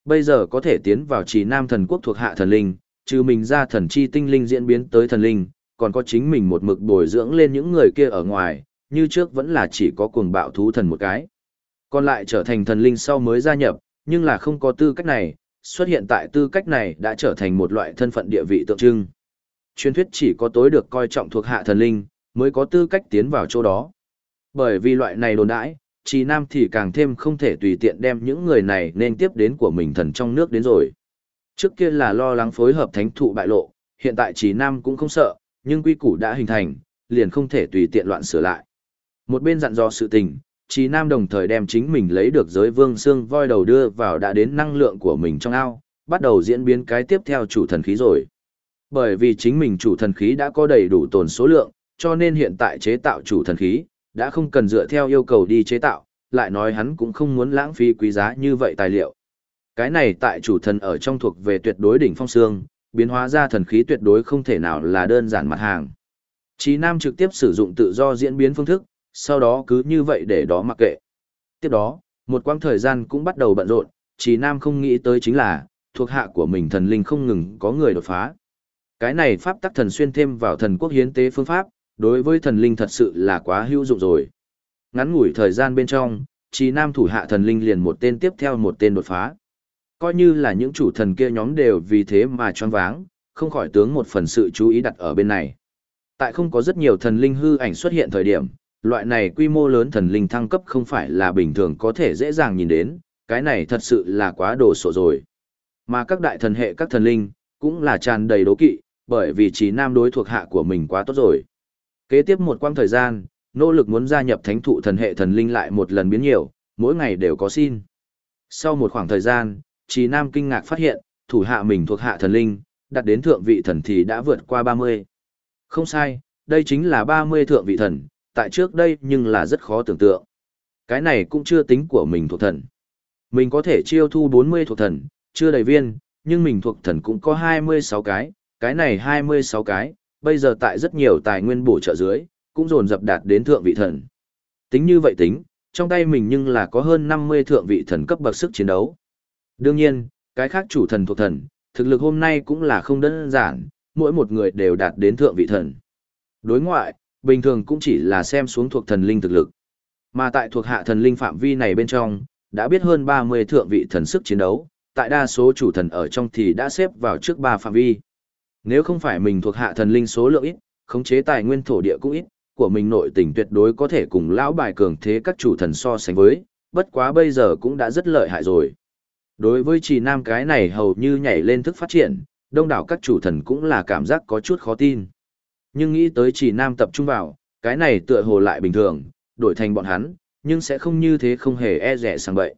Bây giờ có thể tiến vào Trì Nam thần quốc thuộc hạ thần linh, trừ mình ra thần chi tinh linh diễn biến tới thần linh, còn có chính mình một mực bồi dưỡng lên những người kia ở ngoài, như trước vẫn là chỉ có cuồng bạo thú thần một cái. Còn lại trở thành thần linh sau mới gia nhập, nhưng là không có tư cách này, xuất hiện tại tư cách này đã trở thành một loại thân phận địa vị tượng trưng. Truyền thuyết chỉ có tối được coi trọng thuộc hạ thần linh, mới có tư cách tiến vào chỗ đó. Bởi vì loại này đồn đãi, Trì Nam thì càng thêm không thể tùy tiện đem những người này nên tiếp đến của mình thần trong nước đến rồi. Trước kia là lo lắng phối hợp thánh thụ bại lộ, hiện tại Trì Nam cũng không sợ, nhưng quy củ đã hình thành, liền không thể tùy tiện loạn sửa lại. Một bên dặn dò sự tình, Trì Nam đồng thời đem chính mình lấy được giới vương xương voi đầu đưa vào đã đến năng lượng của mình trong ao, bắt đầu diễn biến cái tiếp theo chủ thần khí rồi. Bởi vì chính mình chủ thần khí đã có đầy đủ tồn số lượng, cho nên hiện tại chế tạo chủ thần khí, đã không cần dựa theo yêu cầu đi chế tạo, lại nói hắn cũng không muốn lãng phí quý giá như vậy tài liệu. Cái này tại chủ thần ở trong thuộc về tuyệt đối đỉnh phong xương, biến hóa ra thần khí tuyệt đối không thể nào là đơn giản mặt hàng. Chí Nam trực tiếp sử dụng tự do diễn biến phương thức, sau đó cứ như vậy để đó mặc kệ. Tiếp đó, một quãng thời gian cũng bắt đầu bận rộn, Chí Nam không nghĩ tới chính là, thuộc hạ của mình thần linh không ngừng có người đột phá. Cái này pháp tắc thần xuyên thêm vào thần quốc hiến tế phương pháp, đối với thần linh thật sự là quá hữu dụng rồi. Ngắn ngủi thời gian bên trong, Chí Nam thủ hạ thần linh liền một tên tiếp theo một tên đột phá. Coi như là những chủ thần kia nhóm đều vì thế mà choáng váng, không khỏi tướng một phần sự chú ý đặt ở bên này. Tại không có rất nhiều thần linh hư ảnh xuất hiện thời điểm, loại này quy mô lớn thần linh thăng cấp không phải là bình thường có thể dễ dàng nhìn đến, cái này thật sự là quá đồ sộ rồi. Mà các đại thần hệ các thần linh, cũng là tràn đầy đố kỵ, bởi vì Chí Nam đối thuộc hạ của mình quá tốt rồi. Kế tiếp một quãng thời gian, nỗ lực muốn gia nhập thánh thụ thần hệ thần linh lại một lần biến nhiều, mỗi ngày đều có xin. Sau một khoảng thời gian, Chí Nam kinh ngạc phát hiện, thủ hạ mình thuộc hạ thần linh, đạt đến thượng vị thần thì đã vượt qua 30. Không sai, đây chính là 30 thượng vị thần, tại trước đây nhưng là rất khó tưởng tượng. Cái này cũng chưa tính của mình thuộc thần. Mình có thể chiêu thu 40 thuộc thần, chưa đầy viên, nhưng mình thuộc thần cũng có 26 cái này 26 cái, bây giờ tại rất nhiều tài nguyên bổ trợ dưới, cũng dồn dập đạt đến thượng vị thần. Tính như vậy tính, trong tay mình nhưng là có hơn 50 thượng vị thần cấp bậc sức chiến đấu. Đương nhiên, cái khác chủ thần thuộc thần, thực lực hôm nay cũng là không đơn giản, mỗi một người đều đạt đến thượng vị thần. Đối ngoại, bình thường cũng chỉ là xem xuống thuộc thần linh thực lực. Mà tại thuộc hạ thần linh phạm vi này bên trong, đã biết hơn 30 thượng vị thần sức chiến đấu, tại đa số chủ thần ở trong thì đã xếp vào trước 3 phạm vi. Nếu không phải mình thuộc hạ thần linh số lượng ít, khống chế tài nguyên thổ địa cũng ít, của mình nội tình tuyệt đối có thể cùng lão bài cường thế các chủ thần so sánh với, bất quá bây giờ cũng đã rất lợi hại rồi. Đối với Trì Nam cái này hầu như nhảy lên thức phát triển, đông đảo các chủ thần cũng là cảm giác có chút khó tin. Nhưng nghĩ tới Trì Nam tập trung vào, cái này tựa hồ lại bình thường, đổi thành bọn hắn, nhưng sẽ không như thế không hề e rẻ sang bậy.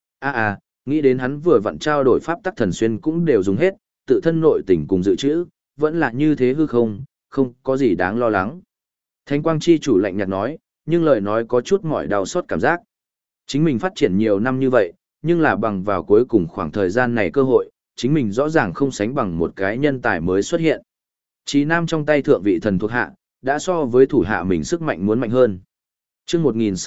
Nghĩ đến hắn vừa vặn trao đổi pháp tắc thần xuyên cũng đều dùng hết, tự thân nội tình cùng dự trữ, vẫn là như thế hư không có gì đáng lo lắng. Thánh quang chi chủ lạnh nhạt nói, nhưng lời nói có chút mỏi đau xót cảm giác. Chính mình phát triển nhiều năm như vậy, nhưng là bằng vào cuối cùng khoảng thời gian này cơ hội, chính mình rõ ràng không sánh bằng một cái nhân tài mới xuất hiện. Chí Nam trong tay thượng vị thần thuộc hạ, đã so với thủ hạ mình sức mạnh muốn mạnh hơn. Chương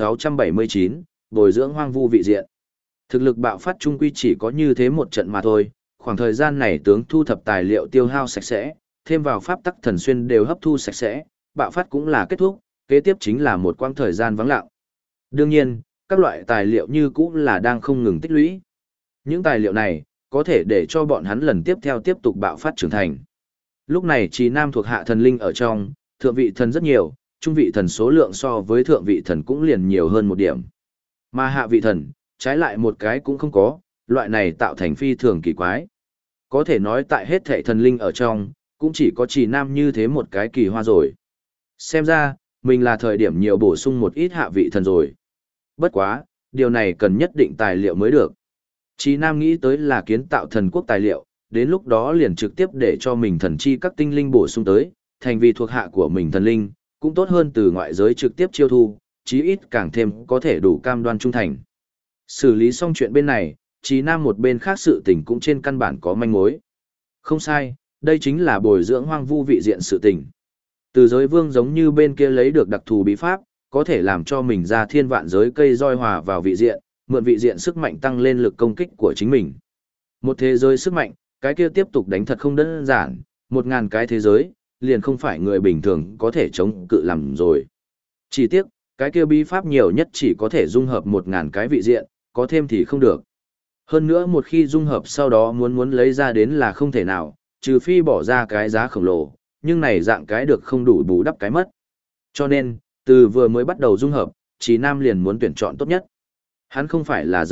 1679, bồi dưỡng hoang vu vị diện. Thực lực bạo phát trung quy chỉ có như thế một trận mà thôi, khoảng thời gian này tướng thu thập tài liệu tiêu hao sạch sẽ, thêm vào pháp tắc thần xuyên đều hấp thu sạch sẽ, bạo phát cũng là kết thúc, kế tiếp chính là một quãng thời gian vắng lặng. Đương nhiên, các loại tài liệu như cũ là đang không ngừng tích lũy. Những tài liệu này, có thể để cho bọn hắn lần tiếp theo tiếp tục bạo phát trưởng thành. Lúc này Trì Nam thuộc hạ thần linh ở trong, thượng vị thần rất nhiều, trung vị thần số lượng so với thượng vị thần cũng liền nhiều hơn một điểm. Mà hạ vị thần, trái lại một cái cũng không có, loại này tạo thành phi thường kỳ quái. Có thể nói tại hết thảy thần linh ở trong, cũng chỉ có Trì Nam như thế một cái kỳ hoa rồi. Xem ra, mình là thời điểm nhiều bổ sung một ít hạ vị thần rồi. Bất quá, điều này cần nhất định tài liệu mới được. Trì Nam nghĩ tới là kiến tạo thần quốc tài liệu, đến lúc đó liền trực tiếp để cho mình thần chi các tinh linh bổ sung tới, thành vì thuộc hạ của mình thần linh, cũng tốt hơn từ ngoại giới trực tiếp chiêu thu, chí ít càng thêm có thể đủ cam đoan trung thành. Xử lý xong chuyện bên này, Trì Nam một bên khác sự tình cũng trên căn bản có manh mối. Không sai, đây chính là bồi dưỡng hoang vu vị diện sự tình. Từ giới vương giống như bên kia lấy được đặc thù bí pháp, có thể làm cho mình ra thiên vạn giới cây roi hòa vào vị diện, mượn vị diện sức mạnh tăng lên lực công kích của chính mình. Một thế giới sức mạnh, cái kia tiếp tục đánh thật không đơn giản, 1.000 cái thế giới, liền không phải người bình thường có thể chống cự làm rồi. Chỉ tiếc, cái kia bí pháp nhiều nhất chỉ có thể dung hợp 1.000 cái vị diện, có thêm thì không được. Hơn nữa một khi dung hợp sau đó muốn lấy ra đến là không thể nào, trừ phi bỏ ra cái giá khổng lồ, nhưng này dạng cái được không đủ bù đắp cái mất. Cho nên, từ vừa mới bắt đầu dung hợp, Chí Nam liền muốn tuyển chọn tốt nhất. Hắn không phải là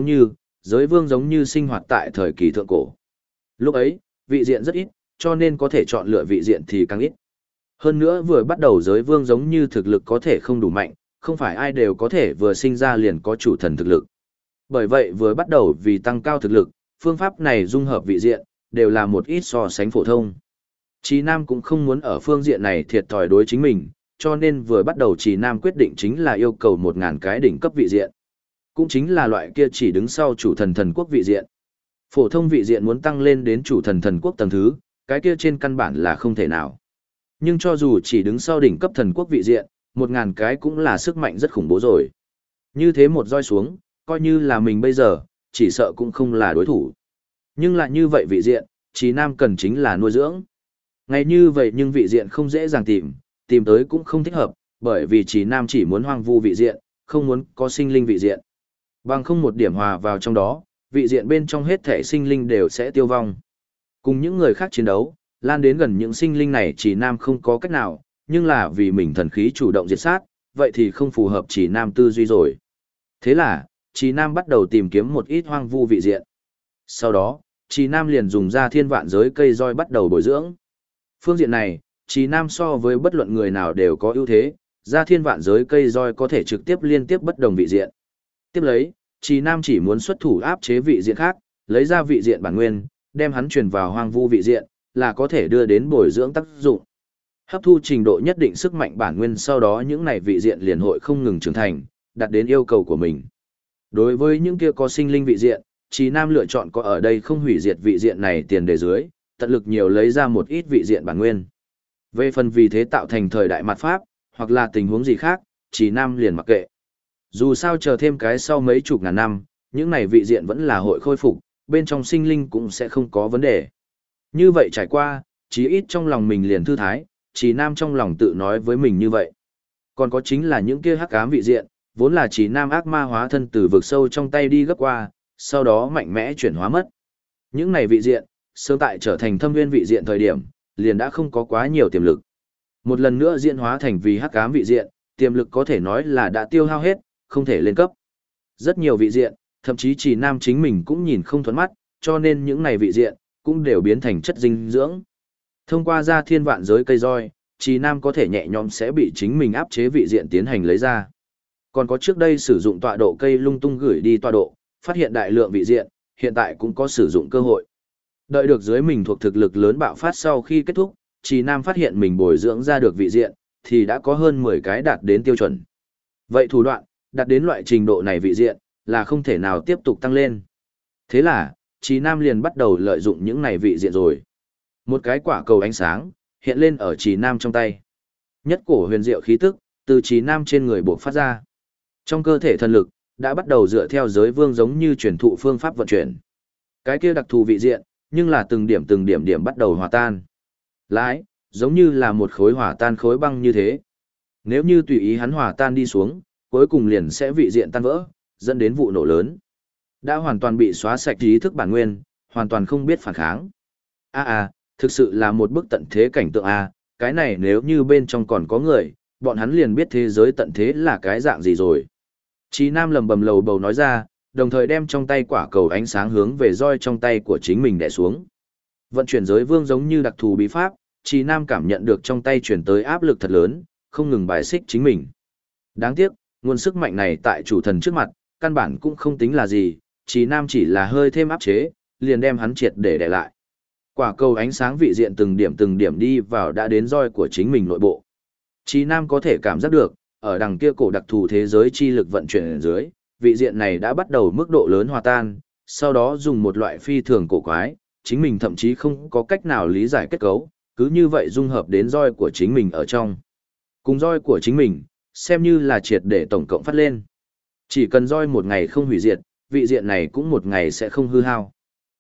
giới vương giống như sinh hoạt tại thời kỳ thượng cổ. Lúc ấy, vị diện rất ít, cho nên có thể chọn lựa vị diện thì càng ít. Hơn nữa vừa bắt đầu giới vương giống như thực lực có thể không đủ mạnh, không phải ai đều có thể vừa sinh ra liền có chủ thần thực lực. Bởi vậy vừa bắt đầu vì tăng cao thực lực, phương pháp này dung hợp vị diện, đều là một ít so sánh phổ thông. Chí Nam cũng không muốn ở phương diện này thiệt thòi đối chính mình, cho nên vừa bắt đầu Chí Nam quyết định chính là yêu cầu 1.000 cái đỉnh cấp vị diện. Cũng chính là loại kia chỉ đứng sau chủ thần thần quốc vị diện. Phổ thông vị diện muốn tăng lên đến chủ thần thần quốc tầng thứ, cái kia trên căn bản là không thể nào. Nhưng cho dù chỉ đứng sau đỉnh cấp thần quốc vị diện, 1.000 cái cũng là sức mạnh rất khủng bố rồi. Như thế một roi xuống, coi như là mình bây giờ, chỉ sợ cũng không là đối thủ. Nhưng lại như vậy vị diện, Chí Nam cần chính là nuôi dưỡng. Ngay như vậy nhưng vị diện không dễ dàng tìm tới cũng không thích hợp, bởi vì Chí Nam chỉ muốn hoang vu vị diện, không muốn có sinh linh vị diện. Bằng không một điểm hòa vào trong đó, vị diện bên trong hết thể sinh linh đều sẽ tiêu vong. Cùng những người khác chiến đấu, lan đến gần những sinh linh này Chí Nam không có cách nào, nhưng là vì mình thần khí chủ động diệt sát, vậy thì không phù hợp Chí Nam tư duy rồi. Thế là, Chí Nam bắt đầu tìm kiếm một ít hoang vu vị diện. Sau đó, Chí Nam liền dùng ra thiên vạn giới cây roi bắt đầu bồi dưỡng. Phương diện này, Chí Nam so với bất luận người nào đều có ưu thế, ra thiên vạn giới cây roi có thể trực tiếp liên tiếp bất đồng vị diện. Tiếp lấy, Chí Nam chỉ muốn xuất thủ áp chế vị diện khác, lấy ra vị diện bản nguyên, đem hắn truyền vào hoang vu vị diện, là có thể đưa đến bồi dưỡng tác dụng. Hấp thu trình độ nhất định sức mạnh bản nguyên sau đó những này vị diện liền hội không ngừng trưởng thành, đạt đến yêu cầu của mình. Đối với những kia có sinh linh vị diện, Chí Nam lựa chọn có ở đây không hủy diệt vị diện này tiền đề dưới, tận lực nhiều lấy ra một ít vị diện bản nguyên. Về phần vì thế tạo thành thời đại mặt pháp, hoặc là tình huống gì khác, Chí Nam liền mặc kệ. Dù sao chờ thêm cái sau mấy chục ngàn năm, những này vị diện vẫn là hội khôi phục, bên trong sinh linh cũng sẽ không có vấn đề. Như vậy trải qua, chí ít trong lòng mình liền thư thái, Chí Nam trong lòng tự nói với mình như vậy. Còn có chính là những kia hắc ám vị diện, vốn là Chí Nam ác ma hóa thân từ vực sâu trong tay đi gấp qua, sau đó mạnh mẽ chuyển hóa mất. Những này vị diện, sớm tại trở thành thâm nguyên vị diện thời điểm, liền đã không có quá nhiều tiềm lực. Một lần nữa diễn hóa thành vì hắc ám vị diện, tiềm lực có thể nói là đã tiêu hao hết, không thể lên cấp. Rất nhiều vị diện, thậm chí Chí Nam chính mình cũng nhìn không thuận mắt, cho nên những này vị diện, cũng đều biến thành chất dinh dưỡng. Thông qua ra thiên vạn giới cây roi, Chí Nam có thể nhẹ nhõm sẽ bị chính mình áp chế vị diện tiến hành lấy ra. Còn có trước đây sử dụng tọa độ cây lung tung gửi đi tọa độ, phát hiện đại lượng vị diện, hiện tại cũng có sử dụng cơ hội. Đợi được dưới mình thuộc thực lực lớn bạo phát sau khi kết thúc, Chí Nam phát hiện mình bồi dưỡng ra được vị diện, thì đã có hơn 10 cái đạt đến tiêu chuẩn. Vậy thủ đoạn, đạt đến loại trình độ này vị diện, là không thể nào tiếp tục tăng lên. Thế là, Chí Nam liền bắt đầu lợi dụng những này vị diện rồi. Một cái quả cầu ánh sáng, hiện lên ở Chí Nam trong tay. Nhất cổ huyền diệu khí tức, từ Chí Nam trên người bộc phát ra. Trong cơ thể thần lực, đã bắt đầu dựa theo giới vương giống như truyền thụ phương pháp vận chuyển. Cái kia đặc thù vị diện, nhưng là từng điểm bắt đầu hòa tan. Lái, giống như là một khối hòa tan khối băng như thế. Nếu như tùy ý hắn hòa tan đi xuống, cuối cùng liền sẽ vị diện tan vỡ, dẫn đến vụ nổ lớn. Đã hoàn toàn bị xóa sạch ý thức bản nguyên, hoàn toàn không biết phản kháng. Thực sự là một bức tận thế cảnh tượng cái này nếu như bên trong còn có người, bọn hắn liền biết thế giới tận thế là cái dạng gì rồi. Chí Nam lầm bầm lầu bầu nói ra, đồng thời đem trong tay quả cầu ánh sáng hướng về roi trong tay của chính mình đè xuống. Vận chuyển giới vương giống như đặc thù bí pháp, Chí Nam cảm nhận được trong tay chuyển tới áp lực thật lớn, không ngừng bài xích chính mình. Đáng tiếc, nguồn sức mạnh này tại chủ thần trước mặt, căn bản cũng không tính là gì, Chí Nam chỉ là hơi thêm áp chế, liền đem hắn triệt để đè lại. Quả cầu ánh sáng vị diện từng điểm đi vào đã đến roi của chính mình nội bộ. Chí Nam có thể cảm giác được, ở đằng kia cổ đặc thù thế giới chi lực vận chuyển ở dưới, vị diện này đã bắt đầu mức độ lớn hòa tan, sau đó dùng một loại phi thường cổ quái, chính mình thậm chí không có cách nào lý giải kết cấu, cứ như vậy dung hợp đến roi của chính mình ở trong. Cùng roi của chính mình, xem như là triệt để tổng cộng phát lên. Chỉ cần roi một ngày không hủy diệt, vị diện này cũng một ngày sẽ không hư hao.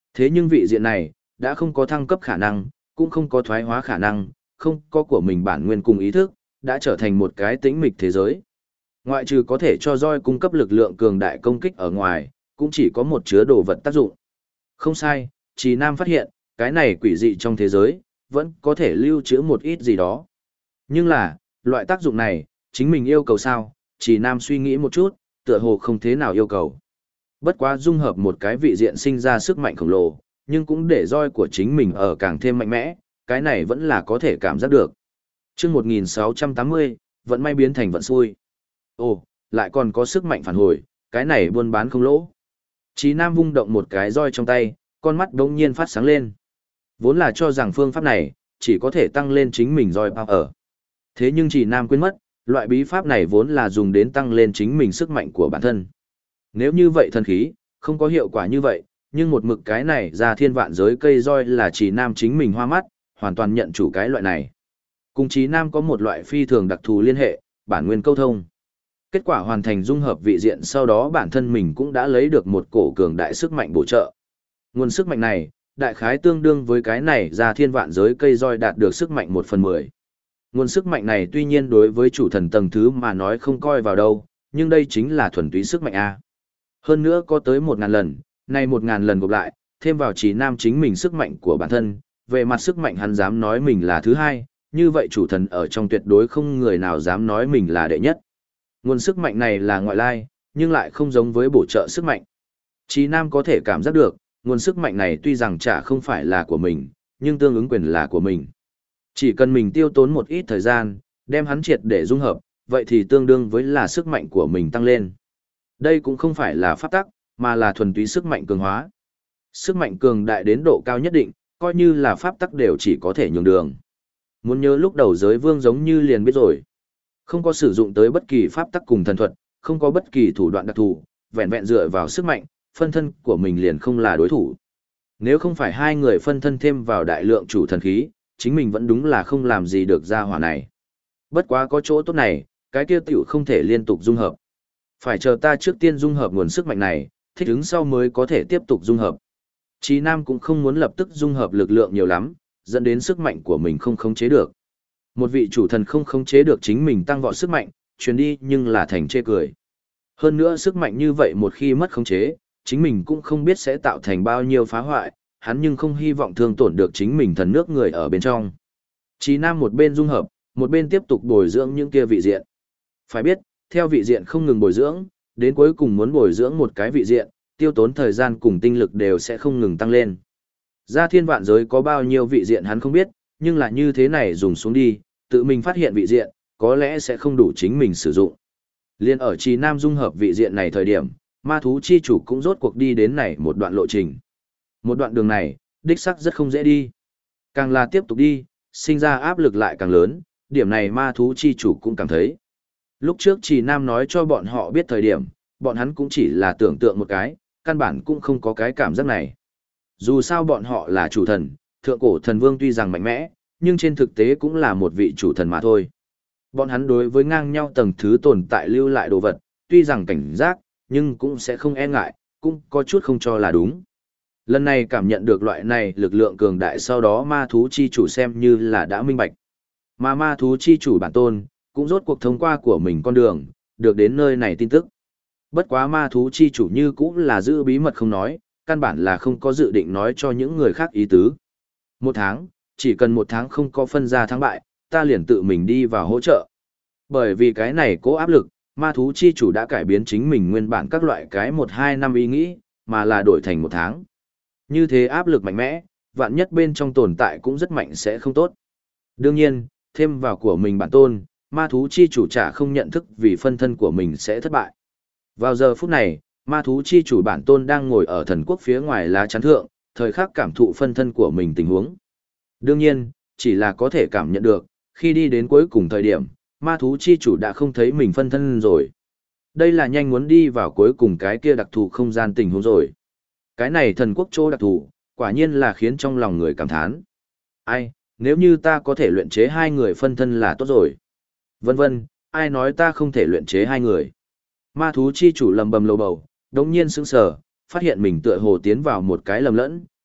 Thế nhưng vị diện này, đã không có thăng cấp khả năng, cũng không có thoái hóa khả năng, không có của mình bản nguyên cùng ý thức, đã trở thành một cái tĩnh mịch thế giới. Ngoại trừ có thể cho roi cung cấp lực lượng cường đại công kích ở ngoài, cũng chỉ có một chứa đồ vật tác dụng. Không sai, Trì Nam phát hiện, cái này quỷ dị trong thế giới, vẫn có thể lưu trữ một ít gì đó. Nhưng là, loại tác dụng này, chính mình yêu cầu sao? Trì Nam suy nghĩ một chút, tựa hồ không thế nào yêu cầu. Bất quá dung hợp một cái vị diện sinh ra sức mạnh khổng lồ, nhưng cũng để roi của chính mình ở càng thêm mạnh mẽ, cái này vẫn là có thể cảm giác được. Chương 1680, vận may biến thành vận xui. Ồ, lại còn có sức mạnh phản hồi, cái này buôn bán không lỗ. Chí Nam vung động một cái roi trong tay, con mắt đống nhiên phát sáng lên. Vốn là cho rằng phương pháp này, chỉ có thể tăng lên chính mình roi bao ở. Thế nhưng Chí Nam quên mất, loại bí pháp này vốn là dùng đến tăng lên chính mình sức mạnh của bản thân. Nếu như vậy thần khí, không có hiệu quả như vậy, nhưng một mực cái này ra thiên vạn giới cây roi là Chí Nam chính mình hoa mắt, hoàn toàn nhận chủ cái loại này. Cùng Chí Nam có một loại phi thường đặc thù liên hệ, bản nguyên câu thông. Kết quả hoàn thành dung hợp vị diện sau đó bản thân mình cũng đã lấy được một cổ cường đại sức mạnh bổ trợ. Nguồn sức mạnh này, đại khái tương đương với cái này ra thiên vạn giới cây roi đạt được sức mạnh 1/10. Nguồn sức mạnh này tuy nhiên đối với chủ thần tầng thứ mà nói không coi vào đâu, nhưng đây chính là thuần túy sức mạnh A. Hơn nữa có tới 1000 lần, nay 1000 lần gộp lại, thêm vào Chí Nam chính mình sức mạnh của bản thân, về mặt sức mạnh hắn dám nói mình là thứ hai, như vậy chủ thần ở trong tuyệt đối không người nào dám nói mình là đệ nhất. Nguồn sức mạnh này là ngoại lai, nhưng lại không giống với bổ trợ sức mạnh. Chí Nam có thể cảm giác được, nguồn sức mạnh này tuy rằng chả không phải là của mình, nhưng tương ứng quyền là của mình. Chỉ cần mình tiêu tốn một ít thời gian, đem hắn triệt để dung hợp, vậy thì tương đương với là sức mạnh của mình tăng lên. Đây cũng không phải là pháp tắc, mà là thuần túy sức mạnh cường hóa. Sức mạnh cường đại đến độ cao nhất định, coi như là pháp tắc đều chỉ có thể nhường đường. Muốn nhớ lúc đầu giới vương giống như liền biết rồi. Không có sử dụng tới bất kỳ pháp tắc cùng thần thuật, không có bất kỳ thủ đoạn đặc thù, vẹn vẹn dựa vào sức mạnh, phân thân của mình liền không là đối thủ. Nếu không phải hai người phân thân thêm vào đại lượng chủ thần khí, chính mình vẫn đúng là không làm gì được ra hỏa này. Bất quá có chỗ tốt này, cái kia tiểu không thể liên tục dung hợp. Phải chờ ta trước tiên dung hợp nguồn sức mạnh này, thích ứng sau mới có thể tiếp tục dung hợp. Chí Nam cũng không muốn lập tức dung hợp lực lượng nhiều lắm, dẫn đến sức mạnh của mình không khống chế được. Một vị chủ thần không khống chế được chính mình tăng vọt sức mạnh, truyền đi nhưng là thành chê cười. Hơn nữa sức mạnh như vậy một khi mất khống chế, chính mình cũng không biết sẽ tạo thành bao nhiêu phá hoại, hắn nhưng không hy vọng thương tổn được chính mình thần nước người ở bên trong. Chí Nam một bên dung hợp, một bên tiếp tục bồi dưỡng những kia vị diện. Phải biết, theo vị diện không ngừng bồi dưỡng, đến cuối cùng muốn bồi dưỡng một cái vị diện, tiêu tốn thời gian cùng tinh lực đều sẽ không ngừng tăng lên. Ra thiên vạn giới có bao nhiêu vị diện hắn không biết, nhưng là như thế này dùng xuống đi, tự mình phát hiện vị diện, có lẽ sẽ không đủ chính mình sử dụng. Liên ở Trì Nam dung hợp vị diện này thời điểm, ma thú chi chủ cũng rốt cuộc đi đến này một đoạn lộ trình. Một đoạn đường này, đích sắc rất không dễ đi. Càng là tiếp tục đi, sinh ra áp lực lại càng lớn, điểm này ma thú chi chủ cũng cảm thấy. Lúc trước Trì Nam nói cho bọn họ biết thời điểm, bọn hắn cũng chỉ là tưởng tượng một cái, căn bản cũng không có cái cảm giác này. Dù sao bọn họ là chủ thần, thượng cổ thần vương tuy rằng mạnh mẽ, nhưng trên thực tế cũng là một vị chủ thần mà thôi. Bọn hắn đối với ngang nhau tầng thứ tồn tại lưu lại đồ vật, tuy rằng cảnh giác, nhưng cũng sẽ không e ngại, cũng có chút không cho là đúng. Lần này cảm nhận được loại này lực lượng cường đại sau đó ma thú chi chủ xem như là đã minh bạch. Mà ma thú chi chủ bản tôn, cũng rốt cuộc thông qua của mình con đường, được đến nơi này tin tức. Bất quá ma thú chi chủ như cũng là giữ bí mật không nói, căn bản là không có dự định nói cho những người khác ý tứ. 1 tháng, chỉ cần 1 tháng không có phân ra thắng bại, ta liền tự mình đi vào hỗ trợ. Bởi vì cái này cố áp lực, ma thú chi chủ đã cải biến chính mình nguyên bản các loại cái 1-2 năm ý nghĩ, mà là đổi thành 1 tháng. Như thế áp lực mạnh mẽ, vạn nhất bên trong tồn tại cũng rất mạnh sẽ không tốt. Đương nhiên, thêm vào của mình bản tôn, ma thú chi chủ chả không nhận thức vì phân thân của mình sẽ thất bại. Vào giờ phút này, ma thú chi chủ bản tôn đang ngồi ở thần quốc phía ngoài lá chắn thượng, thời khắc cảm thụ phân thân của mình tình huống. Đương nhiên, chỉ là có thể cảm nhận được, khi đi đến cuối cùng thời điểm, ma thú chi chủ đã không thấy mình phân thân rồi. Đây là nhanh muốn đi vào cuối cùng cái kia đặc thù không gian tình huống rồi. Cái này thần quốc chỗ đặc thù, quả nhiên là khiến trong lòng người cảm thán. Ai, nếu như ta có thể luyện chế 2 người phân thân là tốt rồi. Vân vân, ai nói ta không thể luyện chế 2 người. Ma thú chi chủ lầm bầm lầu bầu, đống nhiên sững sờ, phát hiện mình tựa hồ tiến vào một cái lầm lẫn,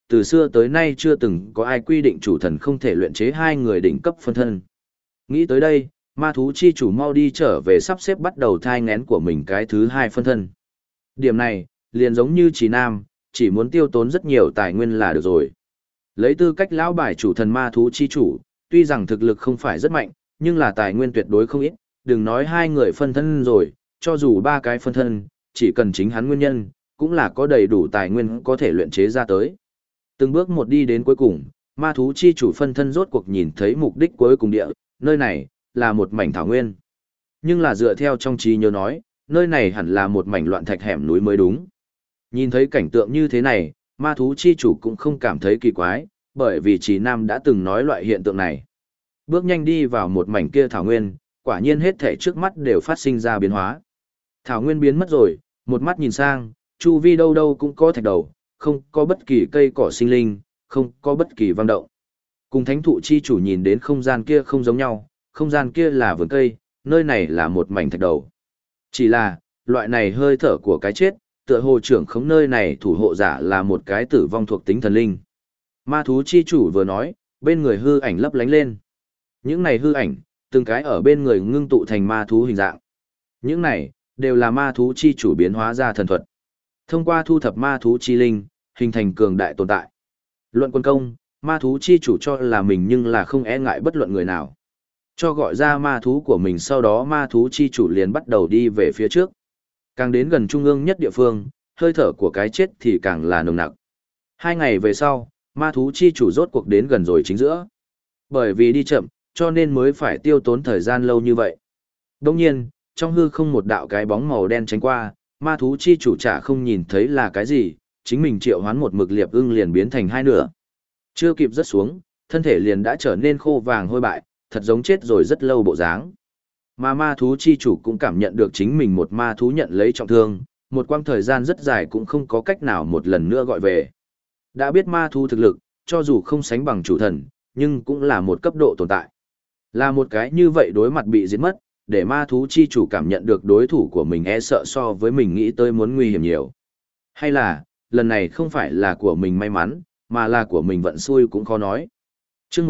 từ xưa tới nay chưa từng có ai quy định chủ thần không thể luyện chế hai người đỉnh cấp phân thân. Nghĩ tới đây, ma thú chi chủ mau đi trở về sắp xếp bắt đầu thai nghén của mình cái thứ hai phân thân. Điểm này, liền giống như Trí Nam, chỉ muốn tiêu tốn rất nhiều tài nguyên là được rồi. Lấy tư cách lão bài chủ thần ma thú chi chủ, tuy rằng thực lực không phải rất mạnh, nhưng là tài nguyên tuyệt đối không ít, đừng nói hai người phân thân rồi, cho dù ba cái phân thân, chỉ cần chính hắn nguyên nhân, cũng là có đầy đủ tài nguyên có thể luyện chế ra tới. Từng bước một đi đến cuối cùng, ma thú chi chủ phân thân rốt cuộc nhìn thấy mục đích cuối cùng địa, nơi này, là một mảnh thảo nguyên. Nhưng là dựa theo trong trí nhớ nói, nơi này hẳn là một mảnh loạn thạch hẻm núi mới đúng. Nhìn thấy cảnh tượng như thế này, ma thú chi chủ cũng không cảm thấy kỳ quái, bởi vì Trí Nam đã từng nói loại hiện tượng này. Bước nhanh đi vào một mảnh kia thảo nguyên, quả nhiên hết thảy trước mắt đều phát sinh ra biến hóa. Thảo nguyên biến mất rồi, một mắt nhìn sang, chu vi đâu đâu cũng có thạch đầu, không có bất kỳ cây cỏ sinh linh, không có bất kỳ vang động. Cùng thánh thụ chi chủ nhìn đến không gian kia không giống nhau, không gian kia là vườn cây, nơi này là một mảnh thạch đầu. Chỉ là, loại này hơi thở của cái chết, tựa hồ trưởng khống nơi này thủ hộ giả là một cái tử vong thuộc tính thần linh. Ma thú chi chủ vừa nói, bên người hư ảnh lấp lánh lên. Những này hư ảnh, từng cái ở bên người ngưng tụ thành ma thú hình dạng. Những này, đều là ma thú chi chủ biến hóa ra thần thuật. Thông qua thu thập ma thú chi linh, hình thành cường đại tồn tại. Luận quân công, ma thú chi chủ cho là mình nhưng là không e ngại bất luận người nào. Cho gọi ra ma thú của mình sau đó ma thú chi chủ liền bắt đầu đi về phía trước. Càng đến gần trung ương nhất địa phương, hơi thở của cái chết thì càng là nồng nặc. 2 ngày về sau, ma thú chi chủ rốt cuộc đến gần rồi chính giữa. Bởi vì đi chậm, cho nên mới phải tiêu tốn thời gian lâu như vậy. Đồng nhiên, trong hư không một đạo cái bóng màu đen tránh qua, ma thú chi chủ chả không nhìn thấy là cái gì, chính mình triệu hoán một mực liệp ưng liền biến thành hai nửa. Chưa kịp rớt xuống, thân thể liền đã trở nên khô vàng hôi bại, thật giống chết rồi rất lâu bộ dáng. Mà ma thú chi chủ cũng cảm nhận được chính mình một ma thú nhận lấy trọng thương, một quãng thời gian rất dài cũng không có cách nào một lần nữa gọi về. Đã biết ma thú thực lực, cho dù không sánh bằng chủ thần, nhưng cũng là một cấp độ tồn tại. Là một cái như vậy đối mặt bị giết mất, để ma thú chi chủ cảm nhận được đối thủ của mình e sợ so với mình nghĩ tới muốn nguy hiểm nhiều. Hay là, lần này không phải là của mình may mắn, mà là của mình vận xui cũng khó nói. Chương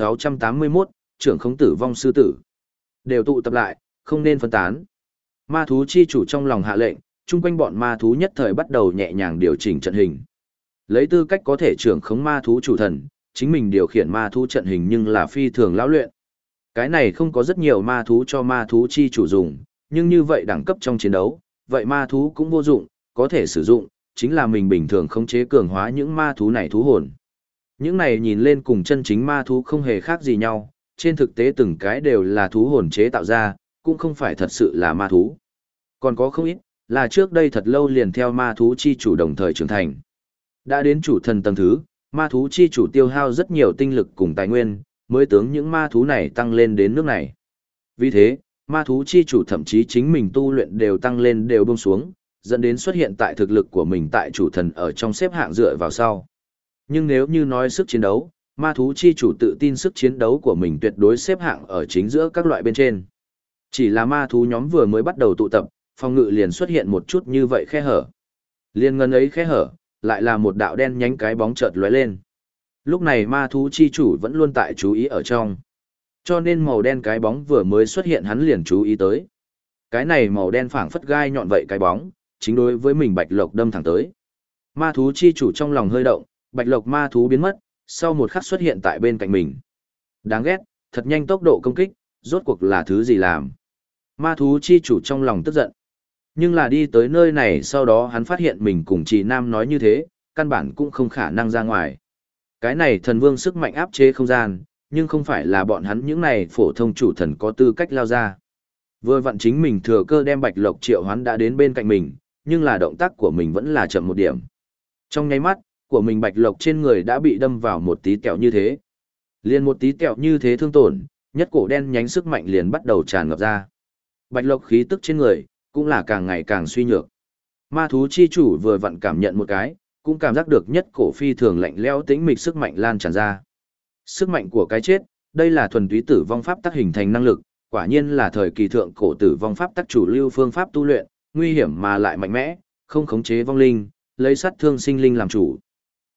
1681, trưởng không tử vong sư tử. Đều tụ tập lại, không nên phân tán. Ma thú chi chủ trong lòng hạ lệnh, chung quanh bọn ma thú nhất thời bắt đầu nhẹ nhàng điều chỉnh trận hình. Lấy tư cách có thể trưởng khống ma thú chủ thần, chính mình điều khiển ma thú trận hình nhưng là phi thường lão luyện. Cái này không có rất nhiều ma thú cho ma thú chi chủ dùng, nhưng như vậy đẳng cấp trong chiến đấu, vậy ma thú cũng vô dụng, có thể sử dụng, chính là mình bình thường khống chế cường hóa những ma thú này thú hồn. Những này nhìn lên cùng chân chính ma thú không hề khác gì nhau, trên thực tế từng cái đều là thú hồn chế tạo ra, cũng không phải thật sự là ma thú. Còn có không ít, là trước đây thật lâu liền theo ma thú chi chủ đồng thời trưởng thành. Đã đến chủ thần tầng thứ, ma thú chi chủ tiêu hao rất nhiều tinh lực cùng tài nguyên, mới tướng những ma thú này tăng lên đến nước này. Vì thế, ma thú chi chủ thậm chí chính mình tu luyện đều tăng lên đều buông xuống, dẫn đến xuất hiện tại thực lực của mình tại chủ thần ở trong xếp hạng dựa vào sau. Nhưng nếu như nói sức chiến đấu, ma thú chi chủ tự tin sức chiến đấu của mình tuyệt đối xếp hạng ở chính giữa các loại bên trên. Chỉ là ma thú nhóm vừa mới bắt đầu tụ tập, phòng ngự liền xuất hiện một chút như vậy khe hở. Liên ngân ấy khe hở, lại là một đạo đen nhánh cái bóng chợt lóe lên. Lúc này ma thú chi chủ vẫn luôn tại chú ý ở trong. Cho nên màu đen cái bóng vừa mới xuất hiện hắn liền chú ý tới. Cái này màu đen phảng phất gai nhọn vậy cái bóng, chính đối với mình bạch lộc đâm thẳng tới. Ma thú chi chủ trong lòng hơi động, bạch lộc ma thú biến mất, sau một khắc xuất hiện tại bên cạnh mình. Đáng ghét, thật nhanh tốc độ công kích, rốt cuộc là thứ gì làm. Ma thú chi chủ trong lòng tức giận. Nhưng là đi tới nơi này sau đó hắn phát hiện mình cùng chị Nam nói như thế, căn bản cũng không khả năng ra ngoài. Cái này thần vương sức mạnh áp chế không gian, nhưng không phải là bọn hắn những này phổ thông chủ thần có tư cách lao ra. Vừa vặn chính mình thừa cơ đem bạch lộc triệu hoán đã đến bên cạnh mình, nhưng là động tác của mình vẫn là chậm một điểm. Trong nháy mắt, của mình bạch lộc trên người đã bị đâm vào một tí kẹo như thế. Liền một tí kẹo như thế thương tổn, nhất cổ đen nhánh sức mạnh liền bắt đầu tràn ngập ra. Bạch lộc khí tức trên người, cũng là càng ngày càng suy nhược. Ma thú chi chủ vừa vặn cảm nhận một cái, cũng cảm giác được nhất cổ phi thường lạnh lẽo tĩnh mịch sức mạnh lan tràn ra. Sức mạnh của cái chết, đây là thuần túy tử vong pháp tắc hình thành năng lực, quả nhiên là thời kỳ thượng cổ tử vong pháp tắc chủ lưu phương pháp tu luyện, nguy hiểm mà lại mạnh mẽ, không khống chế vong linh, lấy sát thương sinh linh làm chủ.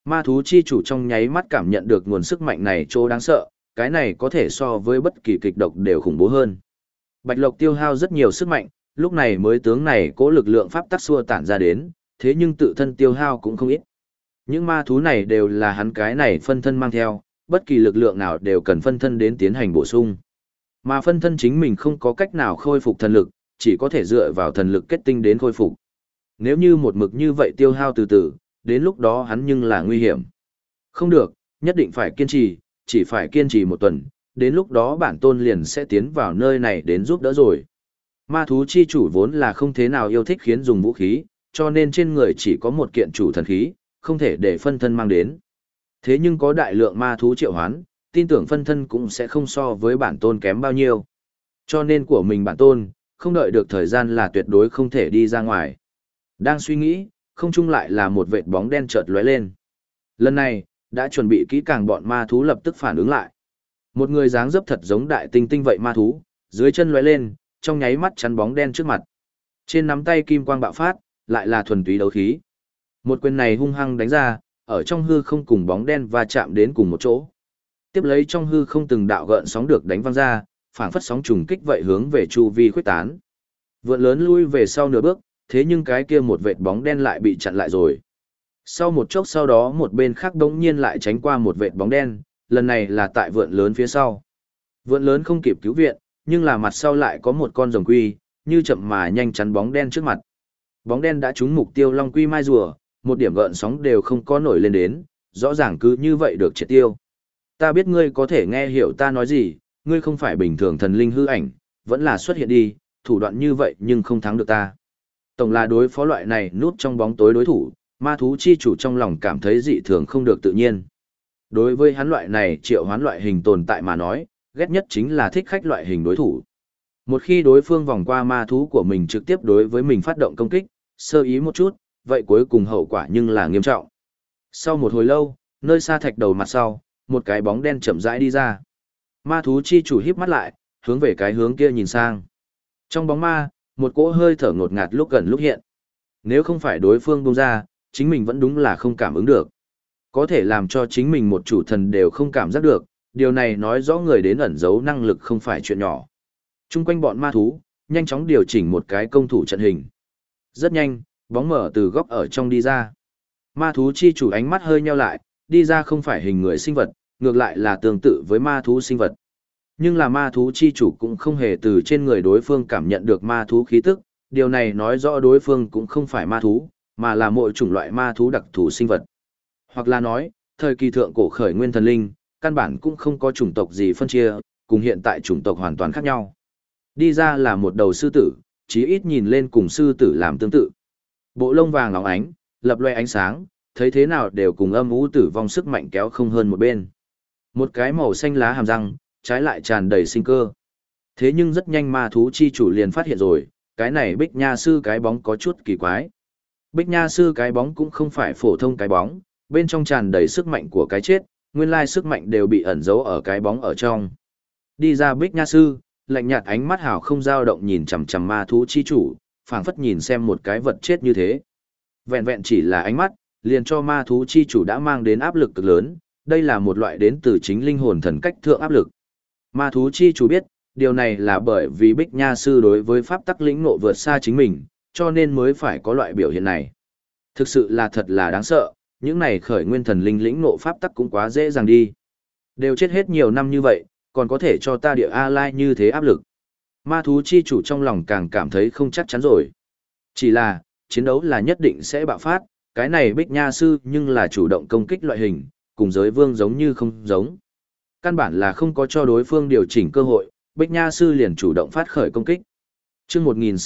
Ma thú chi chủ trong nháy mắt cảm nhận được nguồn sức mạnh này chỗ đáng sợ, cái này có thể so với bất kỳ kịch độc đều khủng bố hơn. Bạch Lộc tiêu hao rất nhiều sức mạnh, lúc này mới tướng này cố lực lượng pháp tắc xua tản ra đến, thế nhưng tự thân tiêu hao cũng không ít. Những ma thú này đều là hắn cái này phân thân mang theo, bất kỳ lực lượng nào đều cần phân thân đến tiến hành bổ sung. Mà phân thân chính mình không có cách nào khôi phục thần lực, chỉ có thể dựa vào thần lực kết tinh đến khôi phục. Nếu như một mực như vậy tiêu hao từ từ, đến lúc đó hắn nhưng là nguy hiểm. Không được, nhất định phải kiên trì, chỉ phải kiên trì một tuần, đến lúc đó bản tôn liền sẽ tiến vào nơi này đến giúp đỡ rồi. Ma thú chi chủ vốn là không thế nào yêu thích khiến dùng vũ khí, cho nên trên người chỉ có một kiện chủ thần khí, không thể để phân thân mang đến. Thế nhưng có đại lượng ma thú triệu hoán, tin tưởng phân thân cũng sẽ không so với bản tôn kém bao nhiêu. Cho nên của mình bản tôn, không đợi được thời gian là tuyệt đối không thể đi ra ngoài. Đang suy nghĩ, không chung lại là một vệt bóng đen chợt lóe lên. Lần này, đã chuẩn bị kỹ càng bọn ma thú lập tức phản ứng lại. Một người dáng dấp thật giống đại tinh tinh vậy ma thú, dưới chân lóe lên, trong nháy mắt chắn bóng đen trước mặt. Trên nắm tay kim quang bạo phát, lại là thuần túy đấu khí. Một quyền này hung hăng đánh ra, ở trong hư không cùng bóng đen va chạm đến cùng một chỗ. Tiếp lấy trong hư không từng đạo gợn sóng được đánh văng ra, phảng phất sóng trùng kích vậy hướng về chu vi khuếch tán. Vượn lớn lui về sau nửa bước, thế nhưng cái kia một vệt bóng đen lại bị chặn lại rồi. Sau một chốc sau đó một bên khác đống nhiên lại tránh qua một vệt bóng đen, lần này là tại vượn lớn phía sau. Vượn lớn không kịp cứu viện, nhưng là mặt sau lại có một con rồng quy, như chậm mà nhanh chắn bóng đen trước mặt. Bóng đen đã trúng mục tiêu long quy mai rùa, một điểm gợn sóng đều không có nổi lên đến, rõ ràng cứ như vậy được triệt tiêu. Ta biết ngươi có thể nghe hiểu ta nói gì, ngươi không phải bình thường thần linh hư ảnh, vẫn là xuất hiện đi, thủ đoạn như vậy nhưng không thắng được ta. Tổng là đối phó loại này núp trong bóng tối đối thủ, ma thú chi chủ trong lòng cảm thấy dị thường không được tự nhiên. Đối với hắn loại này triệu hoán loại hình tồn tại mà nói, ghét nhất chính là thích khách loại hình đối thủ. Một khi đối phương vòng qua ma thú của mình trực tiếp đối với mình phát động công kích, sơ ý một chút, vậy cuối cùng hậu quả nhưng là nghiêm trọng. Sau một hồi lâu, nơi xa thạch đầu mặt sau, một cái bóng đen chậm rãi đi ra. Ma thú chi chủ híp mắt lại, hướng về cái hướng kia nhìn sang. Trong bóng ma, một cỗ hơi thở ngột ngạt lúc gần lúc hiện. Nếu không phải đối phương buông ra, chính mình vẫn đúng là không cảm ứng được. Có thể làm cho chính mình một chủ thần đều không cảm giác được, điều này nói rõ người đến ẩn giấu năng lực không phải chuyện nhỏ. Trung quanh bọn ma thú, nhanh chóng điều chỉnh một cái công thủ trận hình. Rất nhanh, bóng mở từ góc ở trong đi ra. Ma thú chi chủ ánh mắt hơi nheo lại, đi ra không phải hình người sinh vật, ngược lại là tương tự với ma thú sinh vật. Nhưng là ma thú chi chủ cũng không hề từ trên người đối phương cảm nhận được ma thú khí tức, điều này nói rõ đối phương cũng không phải ma thú, mà là mỗi chủng loại ma thú đặc thù sinh vật. Hoặc là nói, thời kỳ thượng cổ khởi nguyên thần linh, căn bản cũng không có chủng tộc gì phân chia, cùng hiện tại chủng tộc hoàn toàn khác nhau. Đi ra là một đầu sư tử, chí ít nhìn lên cùng sư tử làm tương tự. Bộ lông vàng óng ánh, lập loe ánh sáng, thấy thế nào đều cùng âm u tử vong sức mạnh kéo không hơn một bên. Một cái màu xanh lá hàm răng, trái lại tràn đầy sinh cơ. Thế nhưng rất nhanh ma thú chi chủ liền phát hiện rồi, cái này Bích Nha sư cái bóng có chút kỳ quái. Bích Nha sư cái bóng cũng không phải phổ thông cái bóng, bên trong tràn đầy sức mạnh của cái chết, nguyên lai sức mạnh đều bị ẩn giấu ở cái bóng ở trong. Đi ra Bích Nha sư, lạnh nhạt ánh mắt hào không dao động nhìn chằm chằm ma thú chi chủ, phảng phất nhìn xem một cái vật chết như thế. Vẹn vẹn chỉ là ánh mắt, liền cho ma thú chi chủ đã mang đến áp lực cực lớn, đây là một loại đến từ chính linh hồn thần cách thượng áp lực. Ma thú chi chủ biết, điều này là bởi vì Bích Nha sư đối với pháp tắc lĩnh ngộ vượt xa chính mình, cho nên mới phải có loại biểu hiện này. Thực sự là thật là đáng sợ, những này khởi nguyên thần linh lĩnh ngộ pháp tắc cũng quá dễ dàng đi. Đều chết hết nhiều năm như vậy, còn có thể cho ta địa A-lai như thế áp lực. Ma thú chi chủ trong lòng càng cảm thấy không chắc chắn rồi. Chỉ là, chiến đấu là nhất định sẽ bạo phát, cái này Bích Nha sư nhưng là chủ động công kích loại hình, cùng giới vương giống như không giống. Căn bản là không có cho đối phương điều chỉnh cơ hội, Bích Nha sư liền chủ động phát khởi công kích. Trước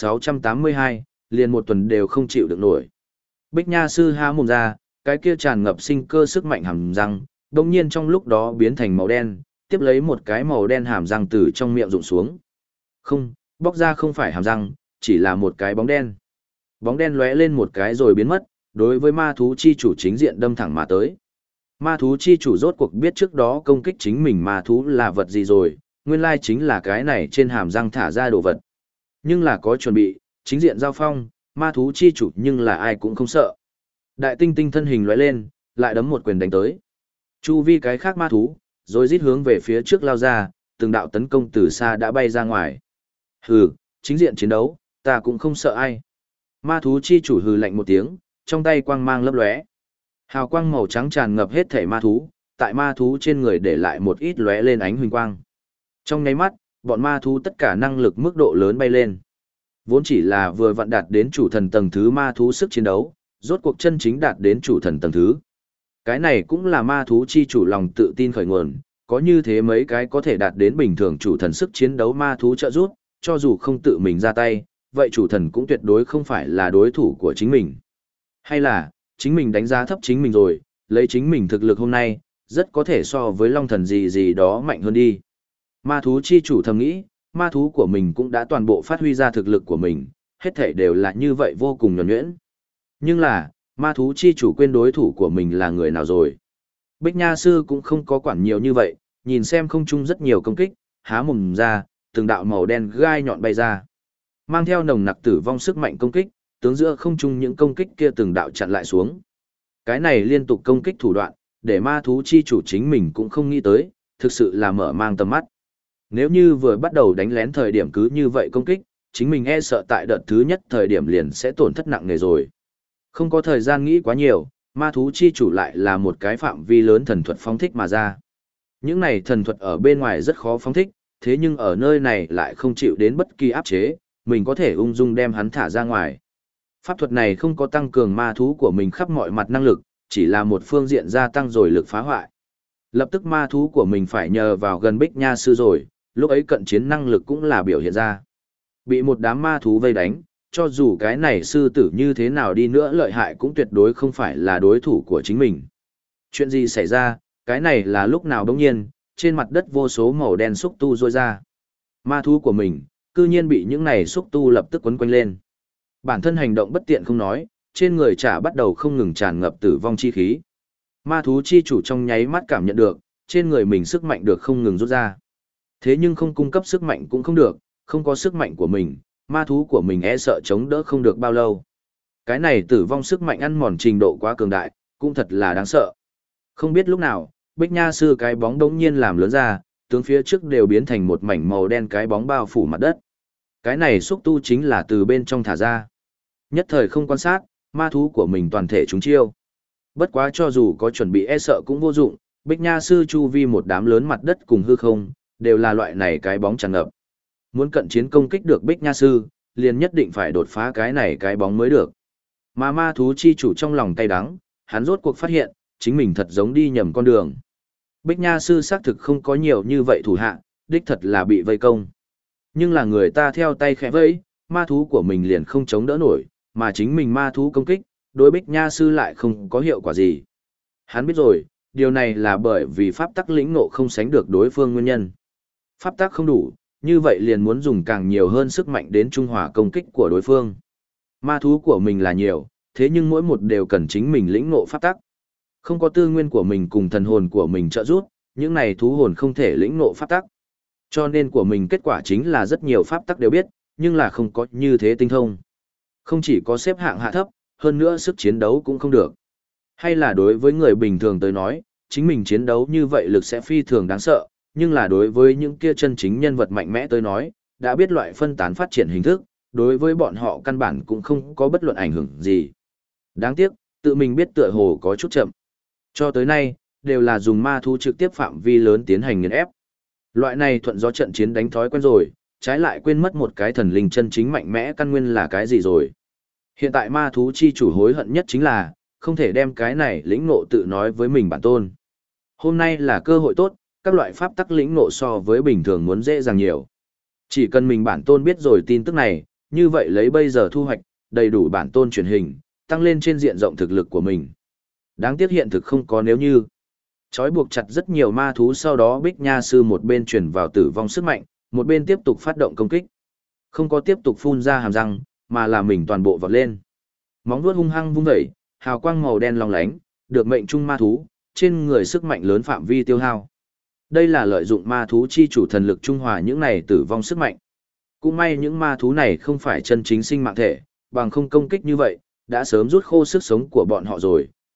1682, liền một tuần đều không chịu được nổi. Bích Nha sư há mồm ra, cái kia tràn ngập sinh cơ sức mạnh hàm răng, đồng nhiên trong lúc đó biến thành màu đen, tiếp lấy một cái màu đen hàm răng từ trong miệng rụng xuống. Không, bóc ra không phải hàm răng, chỉ là một cái bóng đen. Bóng đen lóe lên một cái rồi biến mất, đối với ma thú chi chủ chính diện đâm thẳng mà tới. Ma thú chi chủ rốt cuộc biết trước đó công kích chính mình ma thú là vật gì rồi, nguyên lai chính là cái này trên hàm răng thả ra đồ vật. Nhưng là có chuẩn bị, chính diện giao phong, ma thú chi chủ nhưng là ai cũng không sợ. Đại tinh tinh thân hình lóe lên, lại đấm một quyền đánh tới. Chu vi cái khác ma thú, rồi rít hướng về phía trước lao ra, từng đạo tấn công từ xa đã bay ra ngoài. Hừ, chính diện chiến đấu, ta cũng không sợ ai. Ma thú chi chủ hừ lạnh một tiếng, trong tay quang mang lấp lóe. Hào quang màu trắng tràn ngập hết thể ma thú, tại ma thú trên người để lại một ít lóe lên ánh huỳnh quang. Trong nháy mắt, bọn ma thú tất cả năng lực mức độ lớn bay lên. Vốn chỉ là vừa vặn đạt đến chủ thần tầng thứ ma thú sức chiến đấu, rốt cuộc chân chính đạt đến chủ thần tầng thứ. Cái này cũng là ma thú chi chủ lòng tự tin khởi nguồn, có như thế mấy cái có thể đạt đến bình thường chủ thần sức chiến đấu ma thú trợ giúp, cho dù không tự mình ra tay, vậy chủ thần cũng tuyệt đối không phải là đối thủ của chính mình. Hay là, chính mình đánh giá thấp chính mình rồi, lấy chính mình thực lực hôm nay, rất có thể so với long thần gì gì đó mạnh hơn đi. Ma thú chi chủ thầm nghĩ, ma thú của mình cũng đã toàn bộ phát huy ra thực lực của mình, hết thể đều là như vậy vô cùng nhuần nhuyễn. Nhưng là, ma thú chi chủ quên đối thủ của mình là người nào rồi. Bích Nha Sư cũng không có quản nhiều như vậy, nhìn xem không chung rất nhiều công kích, há mồm ra, từng đạo màu đen gai nhọn bay ra. Mang theo nồng nặc tử vong sức mạnh công kích, tướng giữa không chung những công kích kia từng đạo chặn lại xuống. Cái này liên tục công kích thủ đoạn, để ma thú chi chủ chính mình cũng không nghĩ tới, thực sự là mở mang tầm mắt. Nếu như vừa bắt đầu đánh lén thời điểm cứ như vậy công kích, chính mình e sợ tại đợt thứ nhất thời điểm liền sẽ tổn thất nặng nề rồi. Không có thời gian nghĩ quá nhiều, ma thú chi chủ lại là một cái phạm vi lớn thần thuật phóng thích mà ra. Những này thần thuật ở bên ngoài rất khó phóng thích, thế nhưng ở nơi này lại không chịu đến bất kỳ áp chế, mình có thể ung dung đem hắn thả ra ngoài. Pháp thuật này không có tăng cường ma thú của mình khắp mọi mặt năng lực, chỉ là một phương diện gia tăng rồi lực phá hoại. Lập tức ma thú của mình phải nhờ vào gần Bích Nha Sư rồi, lúc ấy cận chiến năng lực cũng là biểu hiện ra. Bị một đám ma thú vây đánh, cho dù cái này sư tử như thế nào đi nữa lợi hại cũng tuyệt đối không phải là đối thủ của chính mình. Chuyện gì xảy ra, cái này là lúc nào bỗng nhiên, trên mặt đất vô số màu đen xúc tu rôi ra. Ma thú của mình, cư nhiên bị những này xúc tu lập tức quấn quanh lên. Bản thân hành động bất tiện không nói, trên người chả bắt đầu không ngừng tràn ngập tử vong chi khí. Ma thú chi chủ trong nháy mắt cảm nhận được, trên người mình sức mạnh được không ngừng rút ra. Thế nhưng không cung cấp sức mạnh cũng không được, không có sức mạnh của mình, ma thú của mình e sợ chống đỡ không được bao lâu. Cái này tử vong sức mạnh ăn mòn trình độ quá cường đại, cũng thật là đáng sợ. Không biết lúc nào, Bích Nha Sư cái bóng đống nhiên làm lớn ra, tướng phía trước đều biến thành một mảnh màu đen cái bóng bao phủ mặt đất. Cái này xúc tu chính là từ bên trong thả ra. Nhất thời không quan sát, ma thú của mình toàn thể trúng chiêu. Bất quá cho dù có chuẩn bị e sợ cũng vô dụng, Bích Nha Sư chu vi một đám lớn mặt đất cùng hư không, đều là loại này cái bóng tràn ngập. Muốn cận chiến công kích được Bích Nha Sư, liền nhất định phải đột phá cái này cái bóng mới được. Mà ma thú chi chủ trong lòng cay đắng, hắn rốt cuộc phát hiện, chính mình thật giống đi nhầm con đường. Bích Nha Sư xác thực không có nhiều như vậy thủ hạ, đích thật là bị vây công. Nhưng là người ta theo tay khẽ vẫy, ma thú của mình liền không chống đỡ nổi, mà chính mình ma thú công kích, đối Bích Nha Sư lại không có hiệu quả gì. Hắn biết rồi, điều này là bởi vì pháp tắc lĩnh ngộ không sánh được đối phương nguyên nhân. Pháp tắc không đủ, như vậy liền muốn dùng càng nhiều hơn sức mạnh đến trung hòa công kích của đối phương. Ma thú của mình là nhiều, thế nhưng mỗi một đều cần chính mình lĩnh ngộ pháp tắc. Không có tư nguyên của mình cùng thần hồn của mình trợ giúp, những này thú hồn không thể lĩnh ngộ pháp tắc. Cho nên của mình kết quả chính là rất nhiều pháp tắc đều biết, nhưng là không có như thế tinh thông. Không chỉ có xếp hạng hạ thấp, hơn nữa sức chiến đấu cũng không được. Hay là đối với người bình thường tới nói, chính mình chiến đấu như vậy lực sẽ phi thường đáng sợ, nhưng là đối với những kia chân chính nhân vật mạnh mẽ tới nói, đã biết loại phân tán phát triển hình thức, đối với bọn họ căn bản cũng không có bất luận ảnh hưởng gì. Đáng tiếc, tự mình biết tựa hồ có chút chậm. Cho tới nay, đều là dùng ma thú trực tiếp phạm vi lớn tiến hành nghiền ép. Loại này thuận gió trận chiến đánh thói quen rồi, trái lại quên mất một cái thần linh chân chính mạnh mẽ căn nguyên là cái gì rồi. Hiện tại ma thú chi chủ hối hận nhất chính là, không thể đem cái này lĩnh ngộ tự nói với mình bản tôn. Hôm nay là cơ hội tốt, các loại pháp tắc lĩnh ngộ so với bình thường muốn dễ dàng nhiều. Chỉ cần mình bản tôn biết rồi tin tức này, như vậy lấy bây giờ thu hoạch, đầy đủ bản tôn truyền hình, tăng lên trên diện rộng thực lực của mình. Đáng tiếc hiện thực không có nếu như. Chói buộc chặt rất nhiều ma thú sau đó Bích Nha Sư một bên chuyển vào tử vong sức mạnh, một bên tiếp tục phát động công kích. Không có tiếp tục phun ra hàm răng, mà là mình toàn bộ vọt lên. Móng vuốt hung hăng vung dậy, hào quang màu đen long lánh, được mệnh trung ma thú, trên người sức mạnh lớn phạm vi tiêu hao. Đây là lợi dụng ma thú chi chủ thần lực trung hòa những này tử vong sức mạnh. Cũng may những ma thú này không phải chân chính sinh mạng thể, bằng không công kích như vậy, đã sớm rút khô sức sống của bọn họ rồi,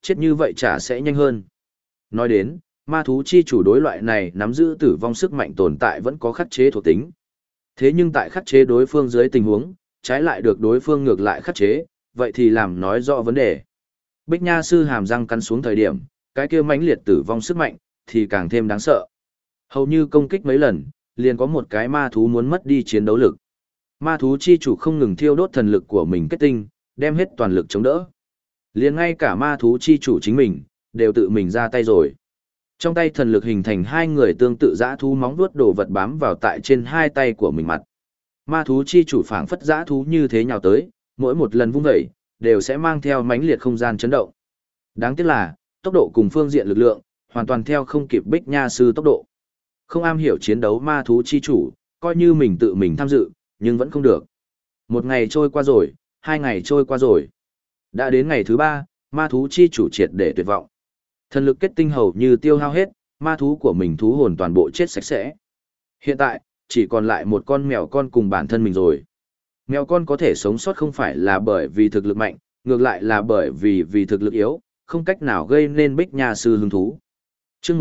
chết như vậy chả sẽ nhanh hơn. Nói đến, ma thú chi chủ đối loại này nắm giữ tử vong sức mạnh tồn tại vẫn có khắc chế thuộc tính. Thế nhưng tại khắc chế đối phương dưới tình huống, trái lại được đối phương ngược lại khắc chế, vậy thì làm nói rõ vấn đề. Bích Nha sư hàm răng cắn xuống thời điểm, cái kia mãnh liệt tử vong sức mạnh thì càng thêm đáng sợ. Hầu như công kích mấy lần, liền có một cái ma thú muốn mất đi chiến đấu lực. Ma thú chi chủ không ngừng thiêu đốt thần lực của mình kết tinh, đem hết toàn lực chống đỡ. Liền ngay cả ma thú chi chủ chính mình, đều tự mình ra tay rồi. Trong tay thần lực hình thành hai người tương tự dã thú móng vuốt đồ vật bám vào tại trên hai tay của mình mặt. Ma thú chi chủ phảng phất dã thú như thế nhào tới, mỗi một lần vung vẩy, đều sẽ mang theo mãnh liệt không gian chấn động. Đáng tiếc là, tốc độ cùng phương diện lực lượng, hoàn toàn theo không kịp Bích Nha sư tốc độ. Không am hiểu chiến đấu ma thú chi chủ, coi như mình tự mình tham dự, nhưng vẫn không được. Một ngày trôi qua rồi, 2 ngày trôi qua rồi. Đã đến ngày thứ 3, ma thú chi chủ triệt để tuyệt vọng. Thần lực kết tinh hầu như tiêu hao hết, ma thú của mình thú hồn toàn bộ chết sạch sẽ. Hiện tại, chỉ còn lại một con mèo con cùng bản thân mình rồi. Mèo con có thể sống sót không phải là bởi vì thực lực mạnh, ngược lại là bởi vì thực lực yếu, không cách nào gây nên Bích Nha sư hứng thú. Chương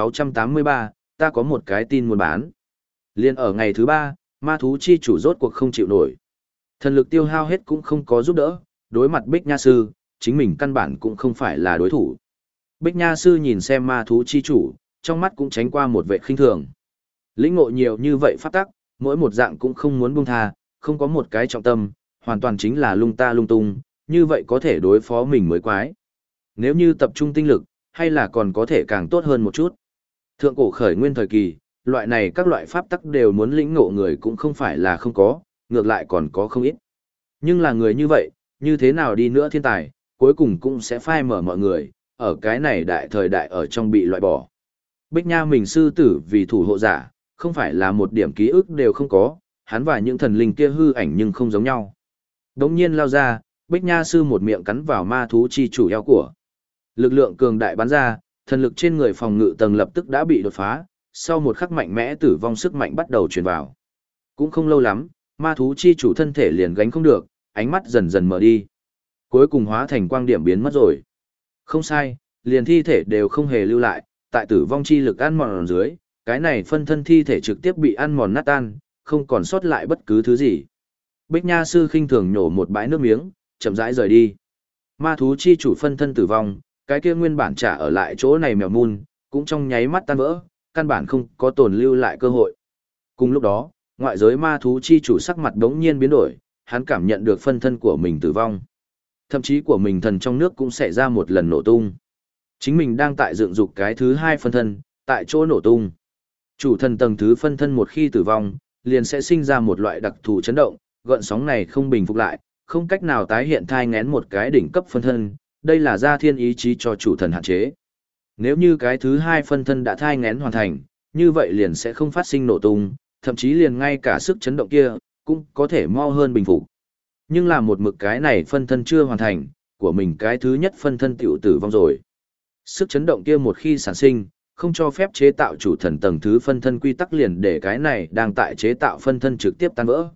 1683, ta có một cái tin muốn bán. Liên ở ngày thứ 3, ma thú chi chủ rốt cuộc không chịu nổi. Thần lực tiêu hao hết cũng không có giúp đỡ, đối mặt Bích Nha sư, chính mình căn bản cũng không phải là đối thủ. Bích Nha sư nhìn xem ma thú chi chủ, trong mắt cũng tránh qua một vẻ khinh thường. Lĩnh ngộ nhiều như vậy pháp tắc, mỗi một dạng cũng không muốn buông tha, không có một cái trọng tâm, hoàn toàn chính là lung ta lung tung, như vậy có thể đối phó mình mới quái. Nếu như tập trung tinh lực, hay là còn có thể càng tốt hơn một chút. Thượng cổ khởi nguyên thời kỳ, loại này các loại pháp tắc đều muốn lĩnh ngộ người cũng không phải là không có, ngược lại còn có không ít. Nhưng là người như vậy, như thế nào đi nữa thiên tài, cuối cùng cũng sẽ phai mở mọi người, ở cái này đại thời đại ở trong bị loại bỏ. Bích Nha mình sư tử vì thủ hộ giả, không phải là một điểm ký ức đều không có, hắn và những thần linh kia hư ảnh nhưng không giống nhau. Đống nhiên lao ra, Bích Nha sư một miệng cắn vào ma thú chi chủ eo của. Lực lượng cường đại bắn ra, thần lực trên người phòng ngự tầng lập tức đã bị đột phá, sau một khắc mạnh mẽ tử vong sức mạnh bắt đầu truyền vào. Cũng không lâu lắm, ma thú chi chủ thân thể liền gánh không được, ánh mắt dần dần mở đi. Cuối cùng hóa thành quang điểm biến mất rồi. Không sai, liền thi thể đều không hề lưu lại, tại tử vong chi lực ăn mòn dưới, cái này phân thân thi thể trực tiếp bị ăn mòn nát tan, không còn sót lại bất cứ thứ gì. Bích Nha sư khinh thường nhổ một bãi nước miếng, chậm rãi rời đi. Ma thú chi chủ phân thân tử vong, cái kia nguyên bản trả ở lại chỗ này mèo mun, cũng trong nháy mắt tan vỡ, căn bản không có tồn lưu lại cơ hội. Cùng lúc đó, ngoại giới ma thú chi chủ sắc mặt đống nhiên biến đổi, hắn cảm nhận được phân thân của mình tử vong. Thậm chí của mình thần trong nước cũng xảy ra một lần nổ tung. Chính mình đang tại dựng dục cái thứ 2 phân thân, tại chỗ nổ tung. Chủ thần tầng thứ phân thân một khi tử vong, liền sẽ sinh ra một loại đặc thù chấn động, gợn sóng này không bình phục lại, không cách nào tái hiện thai ngén một cái đỉnh cấp phân thân, đây là gia thiên ý chí cho chủ thần hạn chế. Nếu như cái thứ 2 phân thân đã thai ngén hoàn thành, như vậy liền sẽ không phát sinh nổ tung, thậm chí liền ngay cả sức chấn động kia, cũng có thể mau hơn bình phục. Nhưng là một mực cái này phân thân chưa hoàn thành, của mình cái thứ nhất phân thân tiểu tử vong rồi. Sức chấn động kia một khi sản sinh, không cho phép chế tạo chủ thần tầng thứ phân thân quy tắc liền để cái này đang tại chế tạo phân thân trực tiếp tan vỡ.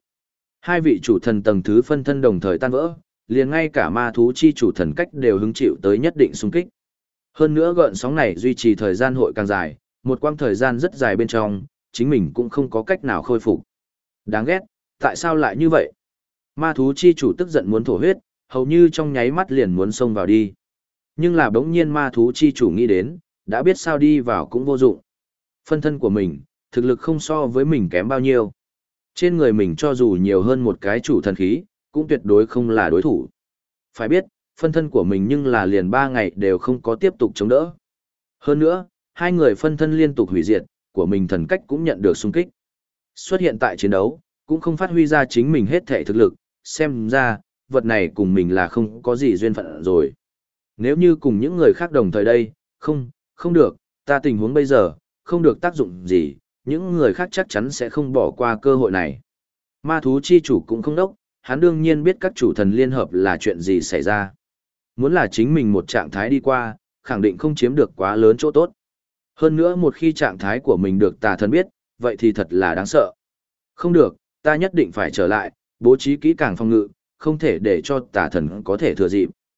2 vị chủ thần tầng thứ phân thân đồng thời tan vỡ, liền ngay cả ma thú chi chủ thần cách đều hứng chịu tới nhất định xung kích. Hơn nữa gợn sóng này duy trì thời gian hội càng dài, một quãng thời gian rất dài bên trong, chính mình cũng không có cách nào khôi phục. Đáng ghét, tại sao lại như vậy? Ma thú chi chủ tức giận muốn thổ huyết, hầu như trong nháy mắt liền muốn xông vào đi. Nhưng là bỗng nhiên ma thú chi chủ nghĩ đến, đã biết sao đi vào cũng vô dụng. Phân thân của mình, thực lực không so với mình kém bao nhiêu. Trên người mình cho dù nhiều hơn một cái chủ thần khí, cũng tuyệt đối không là đối thủ. Phải biết, phân thân của mình nhưng là liền 3 ngày đều không có tiếp tục chống đỡ. Hơn nữa, 2 người phân thân liên tục hủy diệt, của mình thần cách cũng nhận được xung kích. Xuất hiện tại chiến đấu, cũng không phát huy ra chính mình hết thể thực lực, xem ra, vật này cùng mình là không có gì duyên phận rồi. Nếu như cùng những người khác đồng thời đây, không được, ta tình huống bây giờ, không được tác dụng gì, những người khác chắc chắn sẽ không bỏ qua cơ hội này. Ma thú chi chủ cũng không đốc, hắn đương nhiên biết các chủ thần liên hợp là chuyện gì xảy ra. Muốn là chính mình một trạng thái đi qua, khẳng định không chiếm được quá lớn chỗ tốt. Hơn nữa một khi trạng thái của mình được tà thần biết, vậy thì thật là đáng sợ. Không được, ta nhất định phải trở lại, bố trí kỹ càng phòng ngự, không thể để cho tà thần có thể thừa dịp.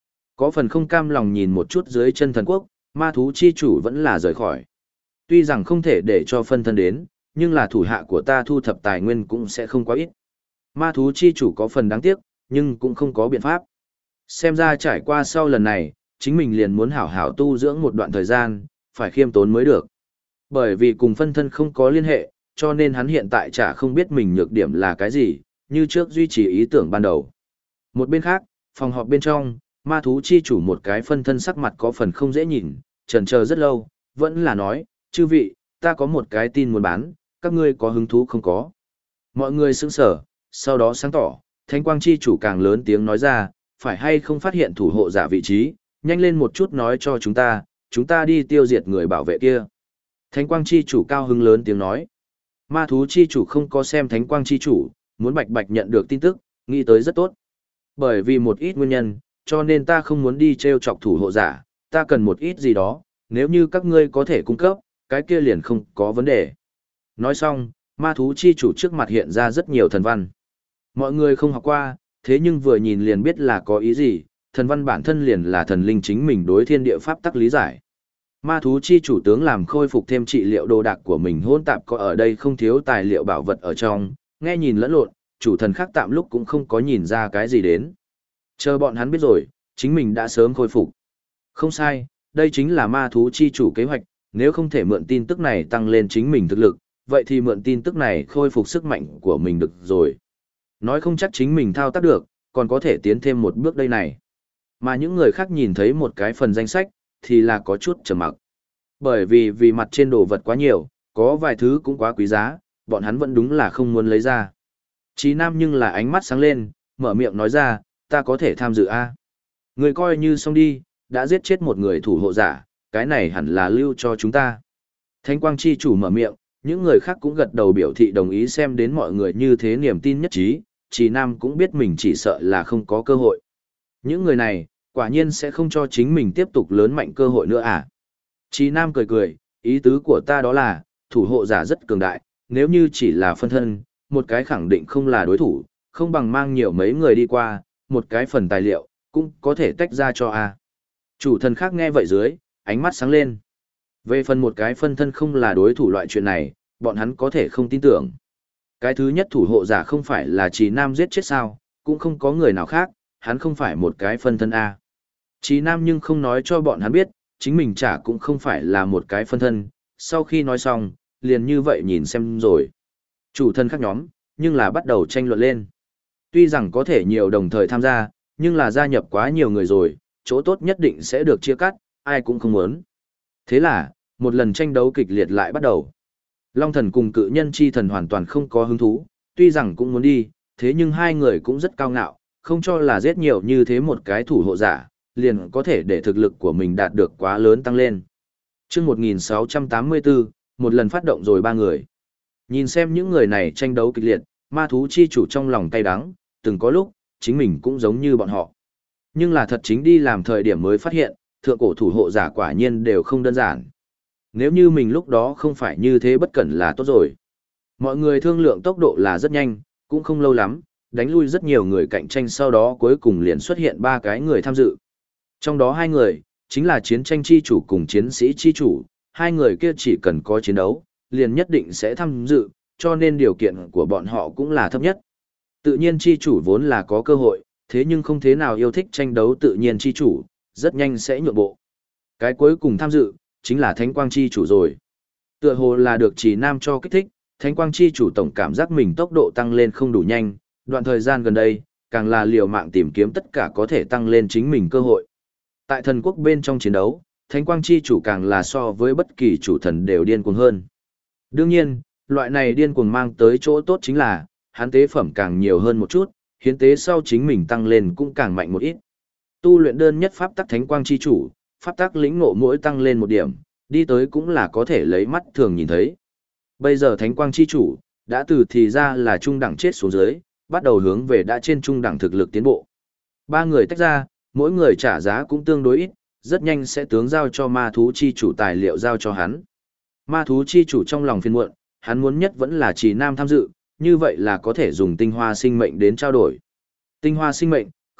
Có phần không cam lòng nhìn một chút dưới chân thần quốc, ma thú chi chủ vẫn là rời khỏi. Tuy rằng không thể để cho phân thân đến, nhưng là thủ hạ của ta thu thập tài nguyên cũng sẽ không quá ít. Ma thú chi chủ có phần đáng tiếc, nhưng cũng không có biện pháp. Xem ra trải qua sau lần này, chính mình liền muốn hảo hảo tu dưỡng một đoạn thời gian, phải khiêm tốn mới được. Bởi vì cùng phân thân không có liên hệ, cho nên hắn hiện tại chả không biết mình nhược điểm là cái gì, như trước duy trì ý tưởng ban đầu. Một bên khác, phòng họp bên trong, ma thú chi chủ một cái phân thân sắc mặt có phần không dễ nhìn, chần chờ rất lâu, vẫn là nói, chư vị, ta có một cái tin muốn bán, các ngươi có hứng thú không có. Mọi người sững sờ, sau đó sáng tỏ, Thánh Quang chi chủ càng lớn tiếng nói ra, phải hay không phát hiện thủ hộ giả vị trí, nhanh lên một chút nói cho chúng ta đi tiêu diệt người bảo vệ kia. Thánh Quang chi chủ cao hứng lớn tiếng nói. Ma thú chi chủ không có xem Thánh Quang chi chủ, muốn bạch bạch nhận được tin tức, nghĩ tới rất tốt. Bởi vì một ít nguyên nhân, cho nên ta không muốn đi treo chọc thủ hộ giả, ta cần một ít gì đó, nếu như các ngươi có thể cung cấp, cái kia liền không có vấn đề. Nói xong, ma thú chi chủ trước mặt hiện ra rất nhiều thần văn. Mọi người không học qua, thế nhưng vừa nhìn liền biết là có ý gì, thần văn bản thân liền là thần linh chính mình đối thiên địa pháp tắc lý giải. Ma thú chi chủ tướng làm khôi phục thêm trị liệu đồ đạc của mình hỗn tạp có ở đây không thiếu tài liệu bảo vật ở trong, nghe nhìn lẫn lộn, chủ thần khác tạm lúc cũng không có nhìn ra cái gì đến. Chờ bọn hắn biết rồi, chính mình đã sớm khôi phục. Không sai, đây chính là ma thú chi chủ kế hoạch, nếu không thể mượn tin tức này tăng lên chính mình thực lực, vậy thì mượn tin tức này khôi phục sức mạnh của mình được rồi. Nói không chắc chính mình thao tác được, còn có thể tiến thêm một bước đây này. Mà những người khác nhìn thấy một cái phần danh sách, thì là có chút trầm mặc. Bởi vì mặt trên đồ vật quá nhiều, có vài thứ cũng quá quý giá, bọn hắn vẫn đúng là không muốn lấy ra. Chí Nam nhưng là ánh mắt sáng lên, mở miệng nói ra, ta có thể tham dự a. Người coi như xong đi, đã giết chết một người thủ hộ giả, cái này hẳn là lưu cho chúng ta. Thánh Quang chi chủ mở miệng, những người khác cũng gật đầu biểu thị đồng ý xem đến mọi người như thế niềm tin nhất trí, Chí Nam cũng biết mình chỉ sợ là không có cơ hội. Những người này, quả nhiên sẽ không cho chính mình tiếp tục lớn mạnh cơ hội nữa à. Chí Nam cười cười, ý tứ của ta đó là, thủ hộ giả rất cường đại, nếu như chỉ là phân thân, một cái khẳng định không là đối thủ, không bằng mang nhiều mấy người đi qua, một cái phần tài liệu, cũng có thể tách ra cho a. Chủ thần khác nghe vậy dưới, ánh mắt sáng lên. Về phần một cái phân thân không là đối thủ loại chuyện này, bọn hắn có thể không tin tưởng. Cái thứ nhất thủ hộ giả không phải là Chí Nam giết chết sao, cũng không có người nào khác, hắn không phải một cái phân thân a. Chí Nam nhưng không nói cho bọn hắn biết, chính mình chả cũng không phải là một cái phân thân, sau khi nói xong, liền như vậy nhìn xem rồi. Chủ thần khác nhóm, nhưng là bắt đầu tranh luận lên. Tuy rằng có thể nhiều đồng thời tham gia, nhưng là gia nhập quá nhiều người rồi, chỗ tốt nhất định sẽ được chia cắt, ai cũng không muốn. Thế là, một lần tranh đấu kịch liệt lại bắt đầu. Long thần cùng cự nhân chi thần hoàn toàn không có hứng thú, tuy rằng cũng muốn đi, thế nhưng hai người cũng rất cao ngạo, không cho là giết nhiều như thế một cái thủ hộ giả, liền có thể để thực lực của mình đạt được quá lớn tăng lên. Chương 1684, một lần phát động rồi ba người. Nhìn xem những người này tranh đấu kịch liệt, ma thú chi chủ trong lòng cay đắng, từng có lúc, chính mình cũng giống như bọn họ. Nhưng là thật chính đi làm thời điểm mới phát hiện, thượng cổ thủ hộ giả quả nhiên đều không đơn giản. Nếu như mình lúc đó không phải như thế bất cẩn là tốt rồi. Mọi người thương lượng tốc độ là rất nhanh, cũng không lâu lắm, đánh lui rất nhiều người cạnh tranh sau đó cuối cùng liền xuất hiện ba cái người tham dự. Trong đó hai người, chính là chiến tranh chi chủ cùng chiến sĩ chi chủ, hai người kia chỉ cần có chiến đấu, liền nhất định sẽ tham dự, cho nên điều kiện của bọn họ cũng là thấp nhất. Tự nhiên chi chủ vốn là có cơ hội, thế nhưng không thế nào yêu thích tranh đấu tự nhiên chi chủ, rất nhanh sẽ nhượng bộ. Cái cuối cùng tham dự, chính là Thánh Quang chi chủ rồi. Tựa hồ là được Chí Nam cho kích thích, Thánh Quang chi chủ tổng cảm giác mình tốc độ tăng lên không đủ nhanh, đoạn thời gian gần đây, càng là liều mạng tìm kiếm tất cả có thể tăng lên chính mình cơ hội. Tại thần quốc bên trong chiến đấu, Thánh Quang chi chủ càng là so với bất kỳ chủ thần đều điên cuồng hơn. Đương nhiên, loại này điên cuồng mang tới chỗ tốt chính là, hắn tế phẩm càng nhiều hơn một chút, hiến tế sau chính mình tăng lên cũng càng mạnh một ít. Tu luyện đơn nhất pháp tắc Thánh Quang chi chủ, pháp tắc lĩnh ngộ mỗi tăng lên một điểm, đi tới cũng là có thể lấy mắt thường nhìn thấy. Bây giờ Thánh Quang chi chủ, đã từ thì ra là trung đẳng chết xuống dưới, bắt đầu hướng về đã trên trung đẳng thực lực tiến bộ. Ba người tách ra, mỗi người trả giá cũng tương đối ít, rất nhanh sẽ tướng giao cho ma thú chi chủ tài liệu giao cho hắn. Ma thú chi chủ trong lòng phiền muộn, hắn muốn nhất vẫn là Chí Nam tham dự, như vậy là có thể dùng tinh hoa sinh mệnh đến trao đổi. Tinh hoa sinh mệnh,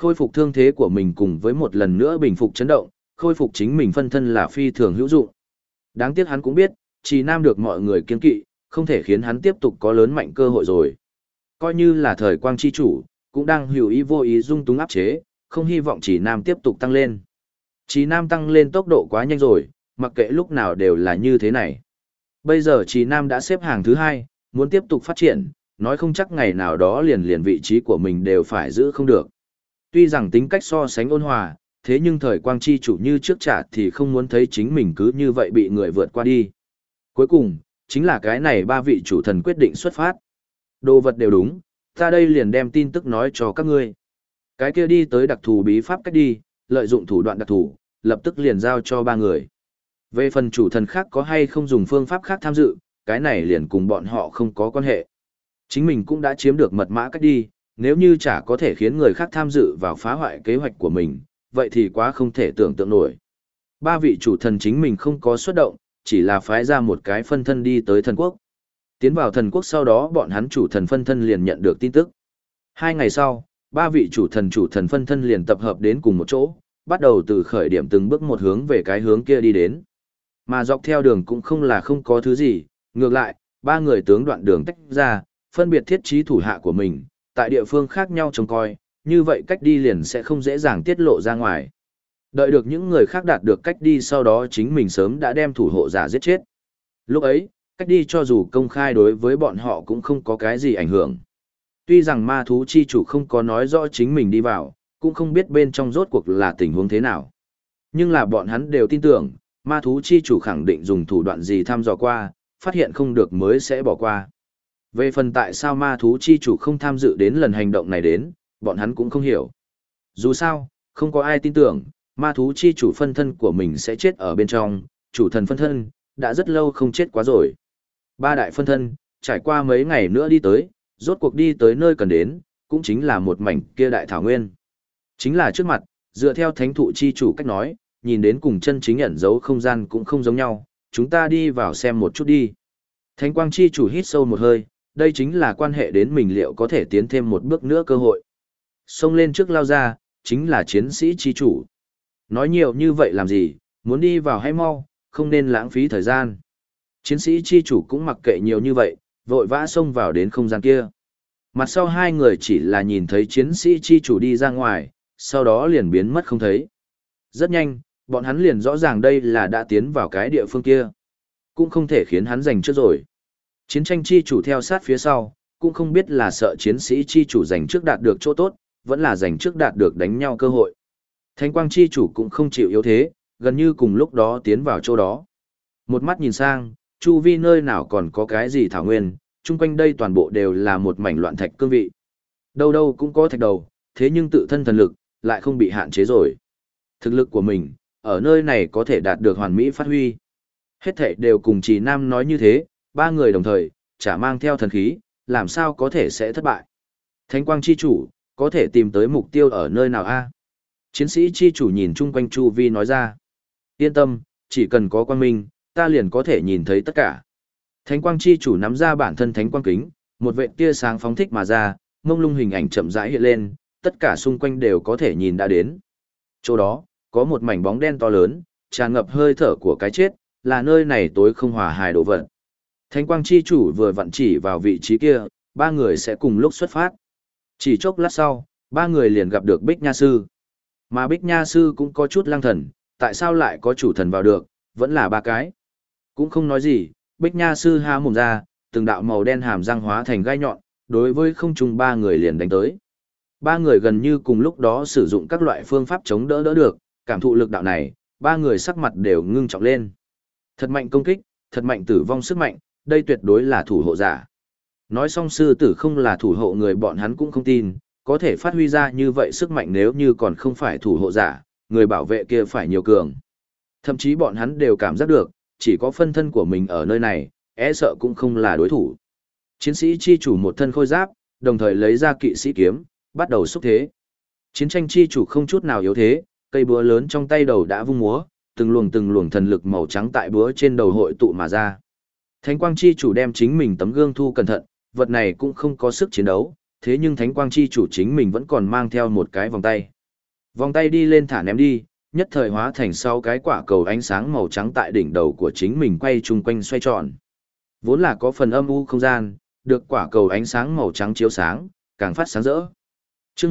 khôi phục thương thế của mình cùng với một lần nữa bình phục chấn động, khôi phục chính mình phân thân là phi thường hữu dụng. Đáng tiếc hắn cũng biết, Trì Nam được mọi người kiêng kỵ, không thể khiến hắn tiếp tục có lớn mạnh cơ hội rồi. Coi như là thời quang chi chủ, cũng đang hữu ý vô ý dung túng áp chế, không hy vọng Trì Nam tiếp tục tăng lên. Trì Nam tăng lên tốc độ quá nhanh rồi, mặc kệ lúc nào đều là như thế này. Bây giờ Trì Nam đã xếp hàng thứ 2, muốn tiếp tục phát triển, nói không chắc ngày nào đó liền vị trí của mình đều phải giữ không được. Tuy rằng tính cách so sánh ôn hòa, thế nhưng thời quang chi chủ như trước trả thì không muốn thấy chính mình cứ như vậy bị người vượt qua đi. Cuối cùng, chính là cái này 3 vị chủ thần quyết định xuất phát. Đồ vật đều đúng, ta đây liền đem tin tức nói cho các ngươi. Cái kia đi tới đặc thù bí pháp cách đi, lợi dụng thủ đoạn đặc thù, lập tức liền giao cho 3 người. Về phần chủ thần khác có hay không dùng phương pháp khác tham dự, cái này liền cùng bọn họ không có quan hệ. Chính mình cũng đã chiếm được mật mã cách đi, nếu như chả có thể khiến người khác tham dự vào phá hoại kế hoạch của mình, vậy thì quá không thể tưởng tượng nổi. 3 vị chủ thần chính mình không có xuất động, chỉ là phái ra một cái phân thân đi tới thần quốc. Tiến vào thần quốc sau đó bọn hắn chủ thần phân thân liền nhận được tin tức. 2 ngày sau, 3 vị chủ thần phân thân liền tập hợp đến cùng một chỗ, bắt đầu từ khởi điểm từng bước một hướng về cái hướng kia đi đến. Mà dọc theo đường cũng không là không có thứ gì, ngược lại, 3 người tướng đoạn đường tách ra, phân biệt thiết trí thủ hạ của mình, tại địa phương khác nhau trông coi, như vậy cách đi liền sẽ không dễ dàng tiết lộ ra ngoài. Đợi được những người khác đạt được cách đi sau đó chính mình sớm đã đem thủ hộ giả giết chết. Lúc ấy, cách đi cho dù công khai đối với bọn họ cũng không có cái gì ảnh hưởng. Tuy rằng ma thú chi chủ không có nói rõ chính mình đi vào, cũng không biết bên trong rốt cuộc là tình huống thế nào. Nhưng là bọn hắn đều tin tưởng, ma thú chi chủ khẳng định dùng thủ đoạn gì thăm dò qua, phát hiện không được mới sẽ bỏ qua. Về phần tại sao ma thú chi chủ không tham dự đến lần hành động này đến, bọn hắn cũng không hiểu. Dù sao, không có ai tin tưởng, ma thú chi chủ phân thân của mình sẽ chết ở bên trong, chủ thần phân thân, đã rất lâu không chết quá rồi. 3 đại phân thân, trải qua mấy ngày nữa đi tới, rốt cuộc đi tới nơi cần đến, cũng chính là một mảnh kia đại thảo nguyên. Chính là trước mặt, dựa theo thánh thụ chi chủ cách nói, nhìn đến cùng chân chính ẩn dấu không gian cũng không giống nhau, chúng ta đi vào xem một chút đi. Thánh quang chi chủ hít sâu một hơi, đây chính là quan hệ đến mình liệu có thể tiến thêm một bước nữa cơ hội. Xông lên trước lao ra, chính là chiến sĩ chi chủ. Nói nhiều như vậy làm gì, muốn đi vào hay mau, không nên lãng phí thời gian. Chiến sĩ chi chủ cũng mặc kệ nhiều như vậy, vội vã xông vào đến không gian kia. Mặt sau 2 người chỉ là nhìn thấy chiến sĩ chi chủ đi ra ngoài, sau đó liền biến mất không thấy. Rất nhanh, bọn hắn liền rõ ràng đây là đã tiến vào cái địa phương kia. Cũng không thể khiến hắn giành trước rồi. Chiến tranh chi chủ theo sát phía sau, cũng không biết là sợ chiến sĩ chi chủ giành trước đạt được chỗ tốt, vẫn là giành trước đạt được đánh nhau cơ hội. Thánh quang chi chủ cũng không chịu yếu thế, gần như cùng lúc đó tiến vào chỗ đó. Một mắt nhìn sang, chu vi nơi nào còn có cái gì thảo nguyên, chung quanh đây toàn bộ đều là một mảnh loạn thạch cương vị. Đâu đâu cũng có thạch đầu, thế nhưng tự thân thần lực, lại không bị hạn chế rồi. Thực lực của mình, ở nơi này có thể đạt được hoàn mỹ phát huy. Hết thảy đều cùng Trì Nam nói như thế, 3 người đồng thời, chả mang theo thần khí, làm sao có thể sẽ thất bại. Thánh quang chi chủ, có thể tìm tới mục tiêu ở nơi nào a? Chiến sĩ chi chủ nhìn chung quanh chu vi nói ra. Yên tâm, chỉ cần có quang minh, ta liền có thể nhìn thấy tất cả. Thánh quang chi chủ nắm ra bản thân thánh quang kính, một vệt tia sáng phóng thích mà ra, mông lung hình ảnh chậm rãi hiện lên, tất cả xung quanh đều có thể nhìn đã đến. Chỗ đó, có một mảnh bóng đen to lớn, tràn ngập hơi thở của cái chết, là nơi này tối không hòa hài đồ vật. Thánh quang chi chủ vừa vặn chỉ vào vị trí kia, 3 người sẽ cùng lúc xuất phát. Chỉ chốc lát sau, 3 người liền gặp được Bích Nha Sư. Mà Bích Nha Sư cũng có chút lăng thần, tại sao lại có chủ thần vào được, vẫn là 3 cái. Cũng không nói gì, Bích Nha Sư há mồm ra, từng đạo màu đen hàm răng hóa thành gai nhọn, đối với không trung 3 người liền đánh tới. 3 người gần như cùng lúc đó sử dụng các loại phương pháp chống đỡ được, cảm thụ lực đạo này, 3 người sắc mặt đều ngưng trọng lên. Thật mạnh công kích, thật mạnh tử vong sức mạnh, đây tuyệt đối là thủ hộ giả. Nói xong sư tử không là thủ hộ người bọn hắn cũng không tin, có thể phát huy ra như vậy sức mạnh nếu như còn không phải thủ hộ giả, người bảo vệ kia phải nhiều cường. Thậm chí bọn hắn đều cảm giác được, chỉ có phân thân của mình ở nơi này, e sợ cũng không là đối thủ. Chiến sĩ chi chủ một thân khôi giáp, đồng thời lấy ra kỵ sĩ kiếm, bắt đầu xúc thế. Chiến tranh chi chủ không chút nào yếu thế, cây búa lớn trong tay đầu đã vung múa, từng luồng thần lực màu trắng tại búa trên đầu hội tụ mà ra. Thánh quang chi chủ đem chính mình tấm gương thu cẩn thận, vật này cũng không có sức chiến đấu, thế nhưng thánh quang chi chủ chính mình vẫn còn mang theo một cái vòng tay. Vòng tay đi lên thả ném đi, nhất thời hóa thành 6 cái quả cầu ánh sáng màu trắng tại đỉnh đầu của chính mình quay chung quanh xoay tròn. Vốn là có phần âm u không gian, được quả cầu ánh sáng màu trắng chiếu sáng, càng phát sáng rỡ. Chương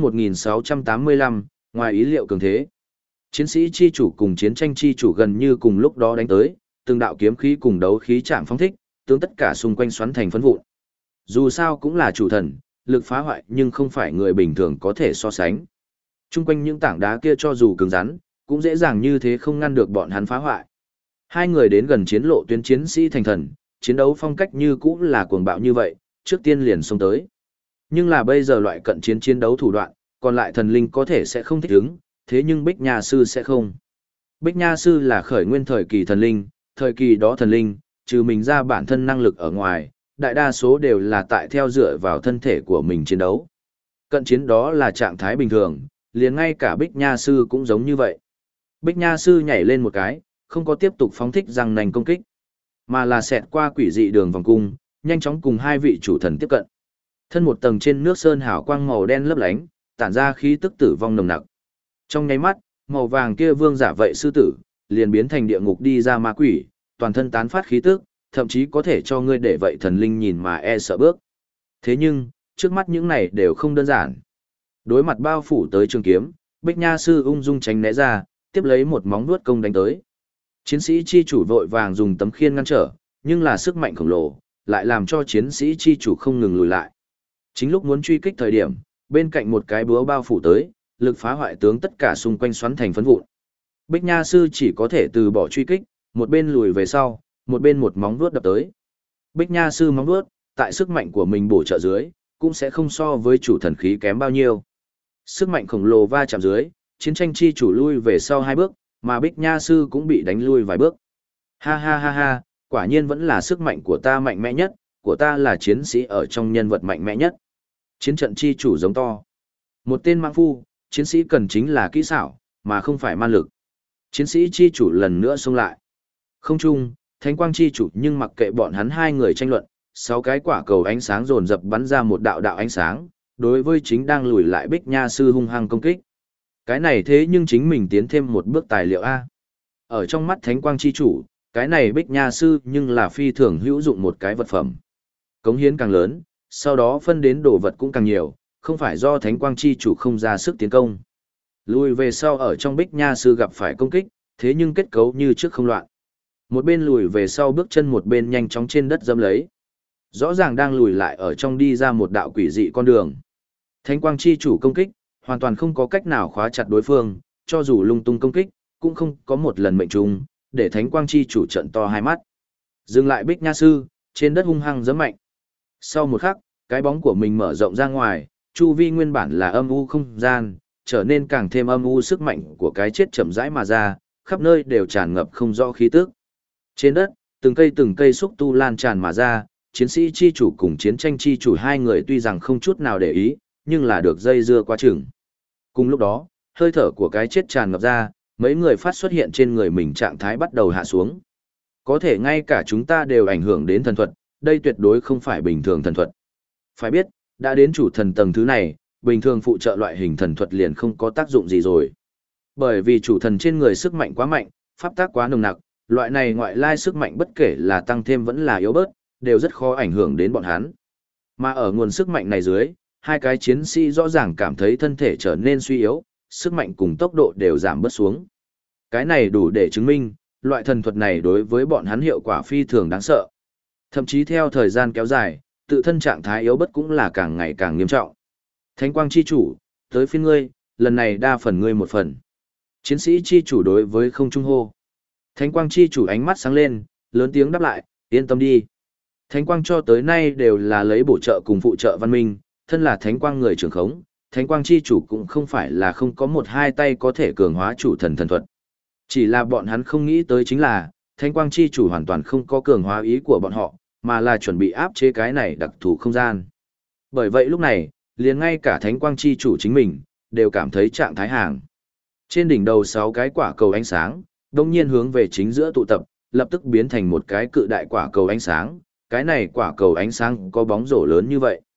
1685, ngoài ý liệu cường thế. Chiến sĩ chi chủ cùng chiến tranh chi chủ gần như cùng lúc đó đánh tới, từng đạo kiếm khí cùng đấu khí chạm phóng thích, tướng tất cả xung quanh xoắn thành phấn vụn. Dù sao cũng là chủ thần, lực phá hoại nhưng không phải người bình thường có thể so sánh. Trung quanh những tảng đá kia cho dù cứng rắn, cũng dễ dàng như thế không ngăn được bọn hắn phá hoại. Hai người đến gần chiến lộ tuyến chiến sĩ thành thần, chiến đấu phong cách như cũ là cuồng bạo như vậy, trước tiên liền xông tới. Nhưng là bây giờ loại cận chiến chiến đấu thủ đoạn, còn lại thần linh có thể sẽ không thích ứng, thế nhưng Bích Nha Sư sẽ không. Bích Nha Sư là khởi nguyên thời kỳ thần linh, thời kỳ đó thần linh, trừ mình ra bản thân năng lực ở ngoài, đại đa số đều là tại theo dựa vào thân thể của mình chiến đấu. Cận chiến đó là trạng thái bình thường, liền ngay cả Bích Nha Sư cũng giống như vậy. Bích Nha Sư nhảy lên một cái, không có tiếp tục phóng thích răng nành công kích, mà là xẹt qua quỷ dị đường vòng cung, nhanh chóng cùng hai vị chủ thần tiếp cận. Thân một tầng trên nước sơn hào quang màu đen lấp lánh, tản ra khí tức tử vong nồng nặc. Trong nháy mắt, màu vàng kia vương giả vậy sư tử, liền biến thành địa ngục đi ra ma quỷ, toàn thân tán phát khí tức, thậm chí có thể cho ngươi để vậy thần linh nhìn mà e sợ bước. Thế nhưng, trước mắt những này đều không đơn giản. Đối mặt bao phủ tới trường kiếm, Bích Nha Sư ung dung tránh né ra, tiếp lấy một móng vuốt công đánh tới. Chiến sĩ chi chủ vội vàng dùng tấm khiên ngăn trở, nhưng là sức mạnh khổng lồ, lại làm cho chiến sĩ chi chủ không ngừng lùi lại. Chính lúc muốn truy kích thời điểm, bên cạnh một cái búa bao phủ tới, lực phá hoại tướng tất cả xung quanh xoắn thành phấn vụn. Bích Nha Sư chỉ có thể từ bỏ truy kích, một bên lùi về sau, một bên một móng vuốt đập tới. Bích Nha Sư móng vuốt, tại sức mạnh của mình bổ trợ dưới, cũng sẽ không so với chủ thần khí kém bao nhiêu. Sức mạnh khổng lồ va chạm dưới, chiến tranh chi chủ lui về sau 2 bước, mà Bích Nha Sư cũng bị đánh lui vài bước. Ha ha ha ha, quả nhiên vẫn là sức mạnh của ta mạnh mẽ nhất, của ta là chiến sĩ ở trong nhân vật mạnh mẽ nhất. Chiến trận chi chủ giống to. Một tên mãng phu, chiến sĩ cần chính là kỹ xảo, mà không phải man lực. Chiến sĩ chi chủ lần nữa xông lại. Không chung, thánh quang chi chủ nhưng mặc kệ bọn hắn hai người tranh luận, 6 cái quả cầu ánh sáng dồn dập bắn ra một đạo đạo ánh sáng, đối với chính đang lùi lại Bích Nha Sư hung hăng công kích. Cái này thế nhưng chính mình tiến thêm một bước tài liệu A. Ở trong mắt thánh quang chi chủ, cái này Bích Nha Sư nhưng là phi thường hữu dụng một cái vật phẩm. Cống hiến càng lớn, sau đó phân đến đồ vật cũng càng nhiều, không phải do thánh quang chi chủ không ra sức tiến công. Lùi về sau ở trong Bích Nha Sư gặp phải công kích, thế nhưng kết cấu như trước không loạn. Một bên lùi về sau bước chân một bên nhanh chóng trên đất dẫm lấy. Rõ ràng đang lùi lại ở trong đi ra một đạo quỷ dị con đường. Thánh quang chi chủ công kích, hoàn toàn không có cách nào khóa chặt đối phương, cho dù lung tung công kích, cũng không có một lần mệnh trùng, để thánh quang chi chủ trận to hai mắt. Dừng lại Bích Nha Sư, trên đất hung hăng giẫm mạnh. Sau một khắc, cái bóng của mình mở rộng ra ngoài, chu vi nguyên bản là âm u không gian, trở nên càng thêm âm u, sức mạnh của cái chết chậm rãi mà ra, khắp nơi đều tràn ngập không rõ khí tức. Trên đất, từng cây xúc tu lan tràn mà ra, chiến sĩ chi chủ cùng chiến tranh chi chủ hai người tuy rằng không chút nào để ý, nhưng là được dây dưa quá chừng. Cùng lúc đó, hơi thở của cái chết tràn ngập ra, mấy người phát xuất hiện trên người mình trạng thái bắt đầu hạ xuống. Có thể ngay cả chúng ta đều ảnh hưởng đến thần thuật, đây tuyệt đối không phải bình thường thần thuật. Phải biết, đã đến chủ thần tầng thứ này, bình thường phụ trợ loại hình thần thuật liền không có tác dụng gì rồi. Bởi vì chủ thần trên người sức mạnh quá mạnh, pháp tác quá nồng nặc, loại này ngoại lai sức mạnh bất kể là tăng thêm vẫn là yếu bớt, đều rất khó ảnh hưởng đến bọn hắn. Mà ở nguồn sức mạnh này dưới, hai cái chiến sĩ rõ ràng cảm thấy thân thể trở nên suy yếu, sức mạnh cùng tốc độ đều giảm bớt xuống. Cái này đủ để chứng minh, loại thần thuật này đối với bọn hắn hiệu quả phi thường đáng sợ. Thậm chí theo thời gian kéo dài, tự thân trạng thái yếu bớt cũng là càng ngày càng nghiêm trọng. Thánh quang chi chủ, tới phiên ngươi, lần này đa phần ngươi một phần. Chiến sĩ chi chủ đối với không trung hô. Thánh quang chi chủ ánh mắt sáng lên, lớn tiếng đáp lại, yên tâm đi. Thánh quang cho tới nay đều là lấy bổ trợ cùng phụ trợ văn minh, thân là thánh quang người trưởng khống, thánh quang chi chủ cũng không phải là không có một hai tay có thể cường hóa chủ thần thần thuật. Chỉ là bọn hắn không nghĩ tới chính là, thánh quang chi chủ hoàn toàn không có cường hóa ý của bọn họ, mà là chuẩn bị áp chế cái này đặc thù không gian. Bởi vậy lúc này, liền ngay cả thánh quang chi chủ chính mình, đều cảm thấy trạng thái hàng. Trên đỉnh đầu 6 cái quả cầu ánh sáng, đồng nhiên hướng về chính giữa tụ tập, lập tức biến thành một cái cự đại quả cầu ánh sáng, cái này quả cầu ánh sáng có bóng rổ lớn như vậy.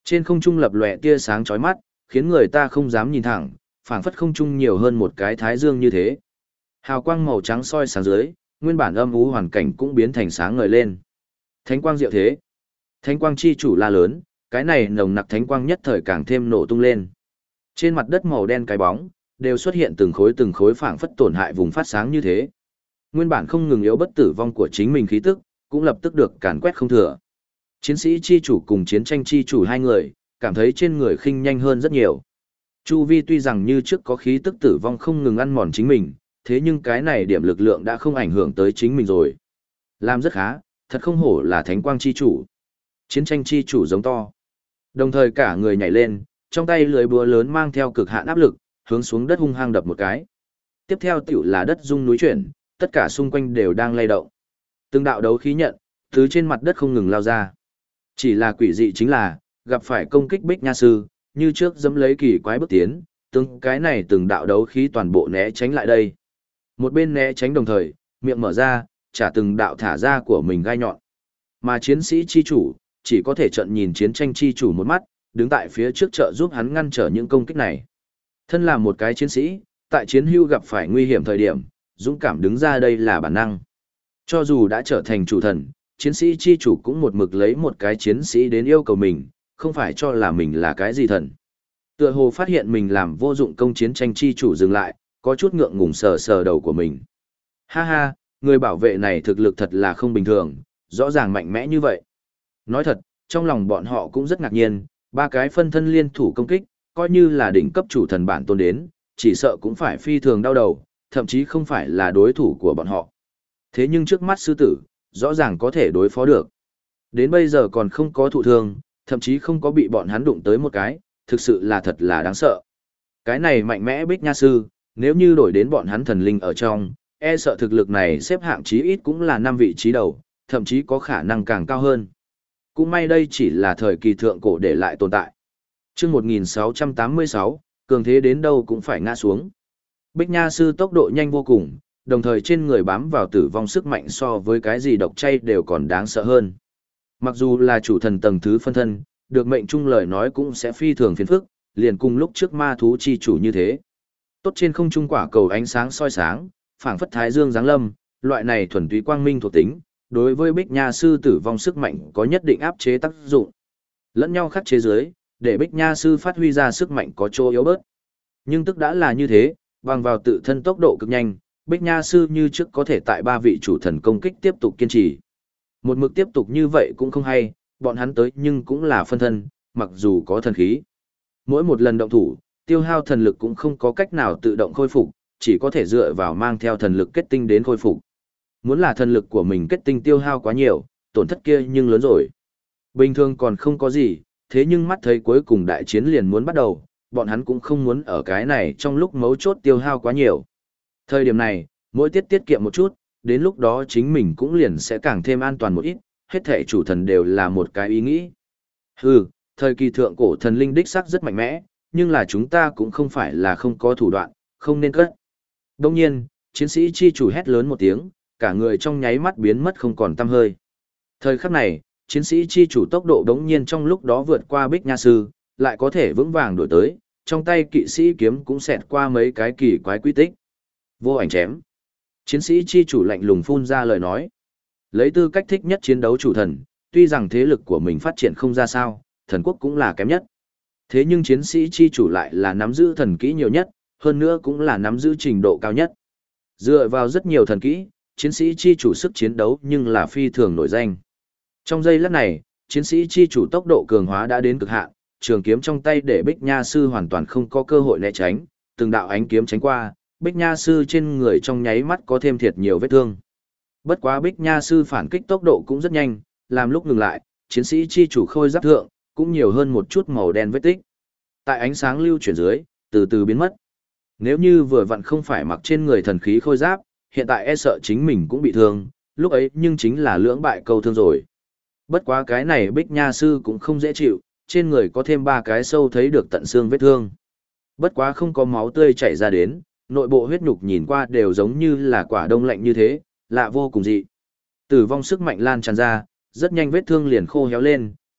Trên không trung lập lòe tia sáng chói mắt, khiến người ta không dám nhìn thẳng, phảng phất không trung nhiều hơn một cái thái dương như thế. Hào quang màu trắng soi sáng dưới, nguyên bản âm u hoàn cảnh cũng biến thành sáng ngời lên. Thánh quang diệu thế. Thánh quang chi chủ la lớn, cái này nồng nặc thánh quang nhất thời càng thêm nổ tung lên. Trên mặt đất màu đen cái bóng, đều xuất hiện từng khối phảng phất tổn hại vùng phát sáng như thế. Nguyên bản không ngừng yếu bất tử vong của chính mình khí tức, cũng lập tức được càn quét không thừa. Chiến sĩ chi chủ cùng chiến tranh chi chủ hai người, cảm thấy trên người khinh nhanh hơn rất nhiều. Chu vi tuy rằng như trước có khí tức tử vong không ngừng ăn mòn chính mình, thế nhưng cái này điểm lực lượng đã không ảnh hưởng tới chính mình rồi. Làm rất khá, thật không hổ là thánh quang chi chủ. Chiến tranh chi chủ giống to. Đồng thời cả người nhảy lên, trong tay lưỡi búa lớn mang theo cực hạn áp lực, hướng xuống đất hung hăng đập một cái. Tiếp theo tiểu là đất rung núi chuyển, tất cả xung quanh đều đang lay động. Từng đạo đấu khí nhận, thứ trên mặt đất không ngừng lao ra. Chỉ là quỷ dị chính là, gặp phải công kích Bích Nha Sư, như trước dẫm lấy kỳ quái bước tiến, cái này từng đạo đấu khí toàn bộ né tránh lại đây. Một bên né tránh đồng thời, miệng mở ra, trả từng đạo thả ra của mình gai nhọn. Mà chiến sĩ chi chủ, chỉ có thể trận nhìn chiến tranh chi chủ một mắt, đứng tại phía trước trợ giúp hắn ngăn trở những công kích này. Thân là một cái chiến sĩ, tại chiến hưu gặp phải nguy hiểm thời điểm, dũng cảm đứng ra đây là bản năng. Cho dù đã trở thành chủ thần, chiến sĩ chi chủ cũng một mực lấy một cái chiến sĩ đến yêu cầu mình, không phải cho là mình là cái gì thần. Tựa hồ phát hiện mình làm vô dụng công chiến tranh chi chủ dừng lại, có chút ngượng ngùng sờ sờ đầu của mình. Ha ha, người bảo vệ này thực lực thật là không bình thường, rõ ràng mạnh mẽ như vậy. Nói thật, trong lòng bọn họ cũng rất ngạc nhiên, ba cái phân thân liên thủ công kích, coi như là đỉnh cấp chủ thần bản tôn đến, chỉ sợ cũng phải phi thường đau đầu, thậm chí không phải là đối thủ của bọn họ. Thế nhưng trước mắt sư tử, rõ ràng có thể đối phó được. Đến bây giờ còn không có thụ thương, thậm chí không có bị bọn hắn đụng tới một cái, thực sự là thật là đáng sợ. Cái này mạnh mẽ Bích Nha Sư, nếu như đổi đến bọn hắn thần linh ở trong, e sợ thực lực này xếp hạng chí ít cũng là 5 vị trí đầu, thậm chí có khả năng càng cao hơn. Cũng may đây chỉ là thời kỳ thượng cổ để lại tồn tại. Chương 1686, cường thế đến đâu cũng phải ngã xuống. Bích Nha Sư tốc độ nhanh vô cùng, đồng thời trên người bám vào tử vong sức mạnh so với cái gì độc chay đều còn đáng sợ hơn. Mặc dù là chủ thần tầng thứ phân thân, được mệnh trung lời nói cũng sẽ phi thường phiền phức, liền cùng lúc trước ma thú chi chủ như thế. Tốt trên không trung quả cầu ánh sáng soi sáng, phảng phất thái dương giáng lâm, loại này thuần túy quang minh thuộc tính, đối với Bích Nha Sư tử vong sức mạnh có nhất định áp chế tác dụng. Lẫn nhau khắc chế dưới, để Bích Nha Sư phát huy ra sức mạnh có chỗ yếu bớt. Nhưng tức đã là như thế, bằng vào tự thân tốc độ cực nhanh, Bích Nha Sư như trước có thể tại 3 vị chủ thần công kích tiếp tục kiên trì. Một mực tiếp tục như vậy cũng không hay, bọn hắn tới nhưng cũng là phân thân, mặc dù có thần khí. Mỗi một lần động thủ, tiêu hao thần lực cũng không có cách nào tự động khôi phục, chỉ có thể dựa vào mang theo thần lực kết tinh đến khôi phục. Muốn là thần lực của mình kết tinh tiêu hao quá nhiều, tổn thất kia nhưng lớn rồi. Bình thường còn không có gì, thế nhưng mắt thấy cuối cùng đại chiến liền muốn bắt đầu, bọn hắn cũng không muốn ở cái này trong lúc mấu chốt tiêu hao quá nhiều. Thời điểm này, mỗi tiết kiệm một chút, đến lúc đó chính mình cũng liền sẽ càng thêm an toàn một ít, hết thể chủ thần đều là một cái ý nghĩ. Hừ, thời kỳ thượng cổ thần linh đích sắc rất mạnh mẽ, nhưng là chúng ta cũng không phải là không có thủ đoạn, không nên cất. Đông nhiên, chiến sĩ chi chủ hét lớn một tiếng, cả người trong nháy mắt biến mất không còn tăm hơi. Thời khắc này, chiến sĩ chi chủ tốc độ đống nhiên trong lúc đó vượt qua Bích Nha Sư, lại có thể vững vàng đổi tới, trong tay kỵ sĩ kiếm cũng xẹt qua mấy cái kỳ quái quy tích. Vô ảnh chém. Chiến sĩ chi chủ lạnh lùng phun ra lời nói. Lấy tư cách thích nhất chiến đấu chủ thần, tuy rằng thế lực của mình phát triển không ra sao, thần quốc cũng là kém nhất. Thế nhưng chiến sĩ chi chủ lại là nắm giữ thần kỹ nhiều nhất, hơn nữa cũng là nắm giữ trình độ cao nhất. Dựa vào rất nhiều thần kỹ, chiến sĩ chi chủ sức chiến đấu nhưng là phi thường nổi danh. Trong giây lát này, chiến sĩ chi chủ tốc độ cường hóa đã đến cực hạn, trường kiếm trong tay để Bích Nha Sư hoàn toàn không có cơ hội né tránh, từng đạo ánh kiếm tránh qua, Bích Nha Sư trên người trong nháy mắt có thêm thiệt nhiều vết thương. Bất quá Bích Nha Sư phản kích tốc độ cũng rất nhanh, làm lúc ngừng lại, chiến sĩ chi chủ khôi giáp thượng, cũng nhiều hơn một chút màu đen vết tích. Tại ánh sáng lưu chuyển dưới, từ từ biến mất. Nếu như vừa vặn không phải mặc trên người thần khí khôi giáp, hiện tại e sợ chính mình cũng bị thương, lúc ấy nhưng chính là lưỡng bại câu thương rồi. Bất quá cái này Bích Nha Sư cũng không dễ chịu, trên người có thêm 3 cái sâu thấy được tận xương vết thương. Bất quá không có máu tươi chảy ra đến, nội bộ huyết nhục nhìn qua đều giống như là quả đông lạnh như thế, lạ vô cùng dị. Tử vong sức mạnh lan tràn ra, rất nhanh vết thương liền khô héo lên,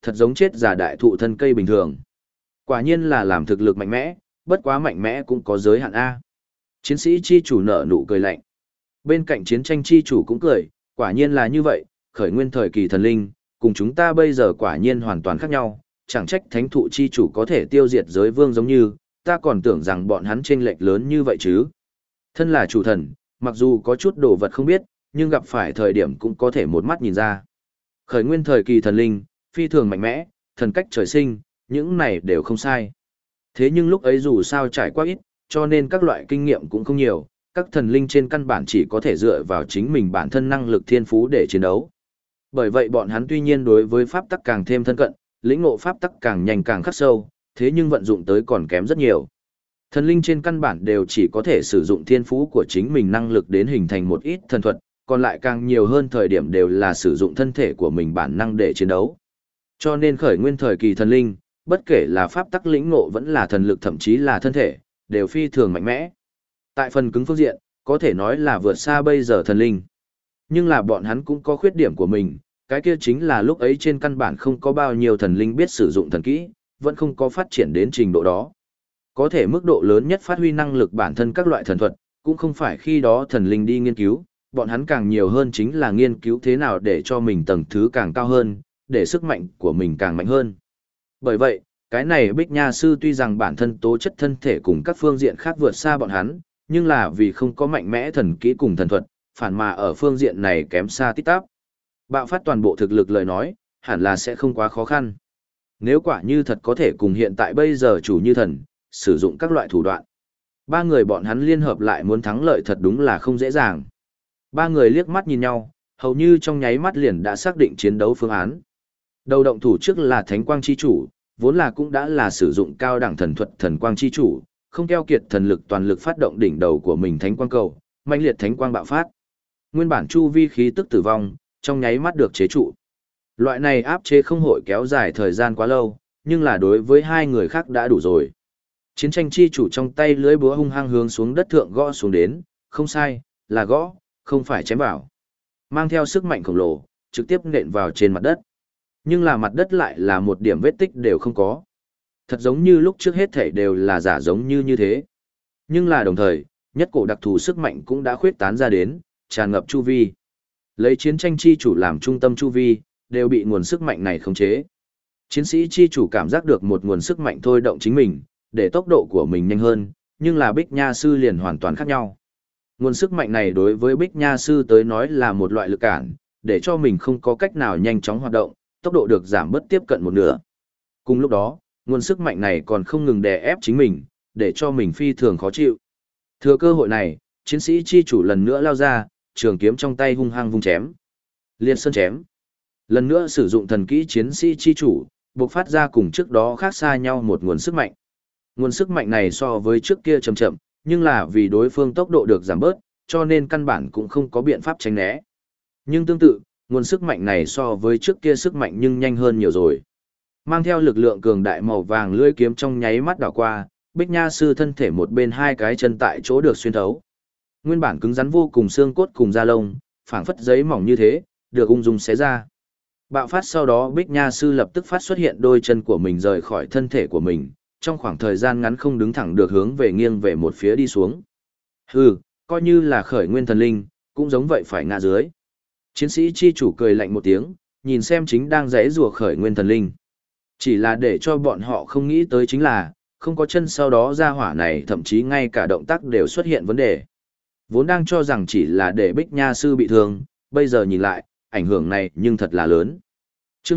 thật giống chết già đại thụ thân cây bình thường. Quả nhiên là làm thực lực mạnh mẽ, bất quá mạnh mẽ cũng có giới hạn A. Chiến sĩ chi chủ nở nụ cười lạnh. Bên cạnh chiến tranh chi chủ cũng cười, quả nhiên là như vậy, khởi nguyên thời kỳ thần linh, cùng chúng ta bây giờ quả nhiên hoàn toàn khác nhau, chẳng trách thánh thụ chi chủ có thể tiêu diệt giới vương giống như, ta còn tưởng rằng bọn hắn chênh lệch lớn như vậy chứ. Thân là chủ thần, mặc dù có chút đồ vật không biết, nhưng gặp phải thời điểm cũng có thể một mắt nhìn ra. Khởi nguyên thời kỳ thần linh, phi thường mạnh mẽ, thần cách trời sinh, những này đều không sai. Thế nhưng lúc ấy dù sao trải qua ít, cho nên các loại kinh nghiệm cũng không nhiều, các thần linh trên căn bản chỉ có thể dựa vào chính mình bản thân năng lực thiên phú để chiến đấu. Bởi vậy bọn hắn tuy nhiên đối với pháp tắc càng thêm thân cận, lĩnh ngộ pháp tắc càng nhanh càng khắc sâu, thế nhưng vận dụng tới còn kém rất nhiều. Thần linh trên căn bản đều chỉ có thể sử dụng thiên phú của chính mình năng lực đến hình thành một ít thần thuật, còn lại càng nhiều hơn thời điểm đều là sử dụng thân thể của mình bản năng để chiến đấu. Cho nên khởi nguyên thời kỳ thần linh, bất kể là pháp tắc lĩnh ngộ vẫn là thần lực thậm chí là thân thể, đều phi thường mạnh mẽ. Tại phần cứng phương diện, có thể nói là vượt xa bây giờ thần linh. Nhưng là bọn hắn cũng có khuyết điểm của mình, cái kia chính là lúc ấy trên căn bản không có bao nhiêu thần linh biết sử dụng thần kỹ, vẫn không có phát triển đến trình độ đó. Có thể mức độ lớn nhất phát huy năng lực bản thân các loại thần thuật, cũng không phải khi đó thần linh đi nghiên cứu, bọn hắn càng nhiều hơn chính là nghiên cứu thế nào để cho mình tầng thứ càng cao hơn, để sức mạnh của mình càng mạnh hơn. Bởi vậy, cái này Bích Nha Sư tuy rằng bản thân tố chất thân thể cùng các phương diện khác vượt xa bọn hắn, nhưng là vì không có mạnh mẽ thần kỹ cùng thần thuật, phản mà ở phương diện này kém xa tít tắp. Bạo phát toàn bộ thực lực lời nói, hẳn là sẽ không quá khó khăn. Nếu quả như thật có thể cùng hiện tại bây giờ chủ như thần, sử dụng các loại thủ đoạn. Ba người bọn hắn liên hợp lại muốn thắng lợi thật đúng là không dễ dàng. Ba người liếc mắt nhìn nhau, hầu như trong nháy mắt liền đã xác định chiến đấu phương án. Đầu động thủ trước là Thánh Quang Chi Chủ, vốn là cũng đã là sử dụng cao đẳng thần thuật Thần Quang Chi Chủ, không keo kiệt thần lực toàn lực phát động đỉnh đầu của mình Thánh Quang Cầu, mãnh liệt Thánh Quang bạo phát. Nguyên bản chu vi khí tức tử vong, trong nháy mắt được chế trụ. Loại này áp chế không hội kéo dài thời gian quá lâu, nhưng là đối với hai người khác đã đủ rồi. Chiến tranh chi chủ trong tay lưỡi búa hung hăng hướng xuống đất thượng gõ xuống đến, không sai, là gõ, không phải chém vào. Mang theo sức mạnh khổng lồ, trực tiếp nện vào trên mặt đất. Nhưng là mặt đất lại là một điểm vết tích đều không có. Thật giống như lúc trước hết thảy đều là giả giống như thế. Nhưng là đồng thời, nhất cổ đặc thù sức mạnh cũng đã khuyết tán ra đến, tràn ngập chu vi. Lấy chiến tranh chi chủ làm trung tâm chu vi, đều bị nguồn sức mạnh này khống chế. Chiến sĩ chi chủ cảm giác được một nguồn sức mạnh thôi động chính mình, để tốc độ của mình nhanh hơn, nhưng là Bích Nha Sư liền hoàn toàn khác nhau. Nguồn sức mạnh này đối với Bích Nha Sư tới nói là một loại lực cản, để cho mình không có cách nào nhanh chóng hoạt động, tốc độ được giảm bớt tiếp cận một nửa. Cùng lúc đó, nguồn sức mạnh này còn không ngừng đè ép chính mình, để cho mình phi thường khó chịu. Thừa cơ hội này, chiến sĩ chi chủ lần nữa lao ra, trường kiếm trong tay hung hăng vung chém. Liên sơn chém. Lần nữa sử dụng thần kỹ chiến sĩ chi chủ, bộc phát ra cùng trước đó khác xa nhau một nguồn sức mạnh. Nguồn sức mạnh này so với trước kia chậm chậm, nhưng là vì đối phương tốc độ được giảm bớt, cho nên căn bản cũng không có biện pháp tránh né. Nhưng tương tự, nguồn sức mạnh này so với trước kia sức mạnh nhưng nhanh hơn nhiều rồi. Mang theo lực lượng cường đại màu vàng lưỡi kiếm trong nháy mắt đảo qua, Bích Nha Sư thân thể một bên hai cái chân tại chỗ được xuyên thấu. Nguyên bản cứng rắn vô cùng xương cốt cùng da lông, phảng phất giấy mỏng như thế, được ung dung xé ra. Bạo phát sau đó Bích Nha Sư lập tức phát xuất hiện đôi chân của mình rời khỏi thân thể của mình, trong khoảng thời gian ngắn không đứng thẳng được hướng về nghiêng về một phía đi xuống. Hừ, coi như là khởi nguyên thần linh, cũng giống vậy phải ngã dưới. Chiến sĩ chi chủ cười lạnh một tiếng, nhìn xem chính đang giãy giụa khởi nguyên thần linh. Chỉ là để cho bọn họ không nghĩ tới chính là, không có chân sau đó ra hỏa này thậm chí ngay cả động tác đều xuất hiện vấn đề. Vốn đang cho rằng chỉ là để Bích Nha Sư bị thương, bây giờ nhìn lại, ảnh hưởng này nhưng thật là lớn. Chương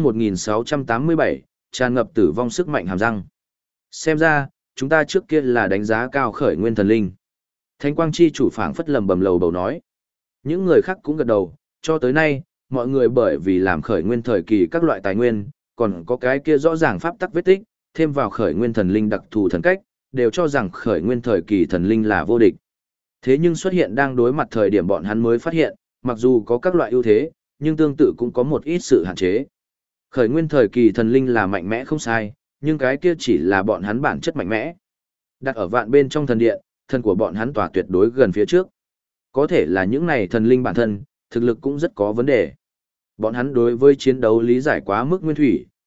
1687, tràn ngập tử vong sức mạnh hàm răng. Xem ra, chúng ta trước kia là đánh giá cao khởi nguyên thần linh. Thánh Quang Chi chủ phảng phất lầm bầm lầu bầu nói. Những người khác cũng gật đầu, cho tới nay, mọi người bởi vì làm khởi nguyên thời kỳ các loại tài nguyên, còn có cái kia rõ ràng pháp tắc vết tích, thêm vào khởi nguyên thần linh đặc thù thần cách, đều cho rằng khởi nguyên thời kỳ thần linh là vô địch. Thế nhưng xuất hiện đang đối mặt thời điểm bọn hắn mới phát hiện, mặc dù có các loại ưu thế, nhưng tương tự cũng có một ít sự hạn chế. Khởi nguyên thời kỳ thần linh là mạnh mẽ không sai, nhưng cái kia chỉ là bọn hắn bản chất mạnh mẽ. Đặt ở vạn bên trong thần điện, thần của bọn hắn tỏa tuyệt đối gần phía trước. Có thể là những này thần linh bản thân, thực lực cũng rất có vấn đề. Bọn hắn đối với chiến đấu lý giải quá mức nguyên thủy,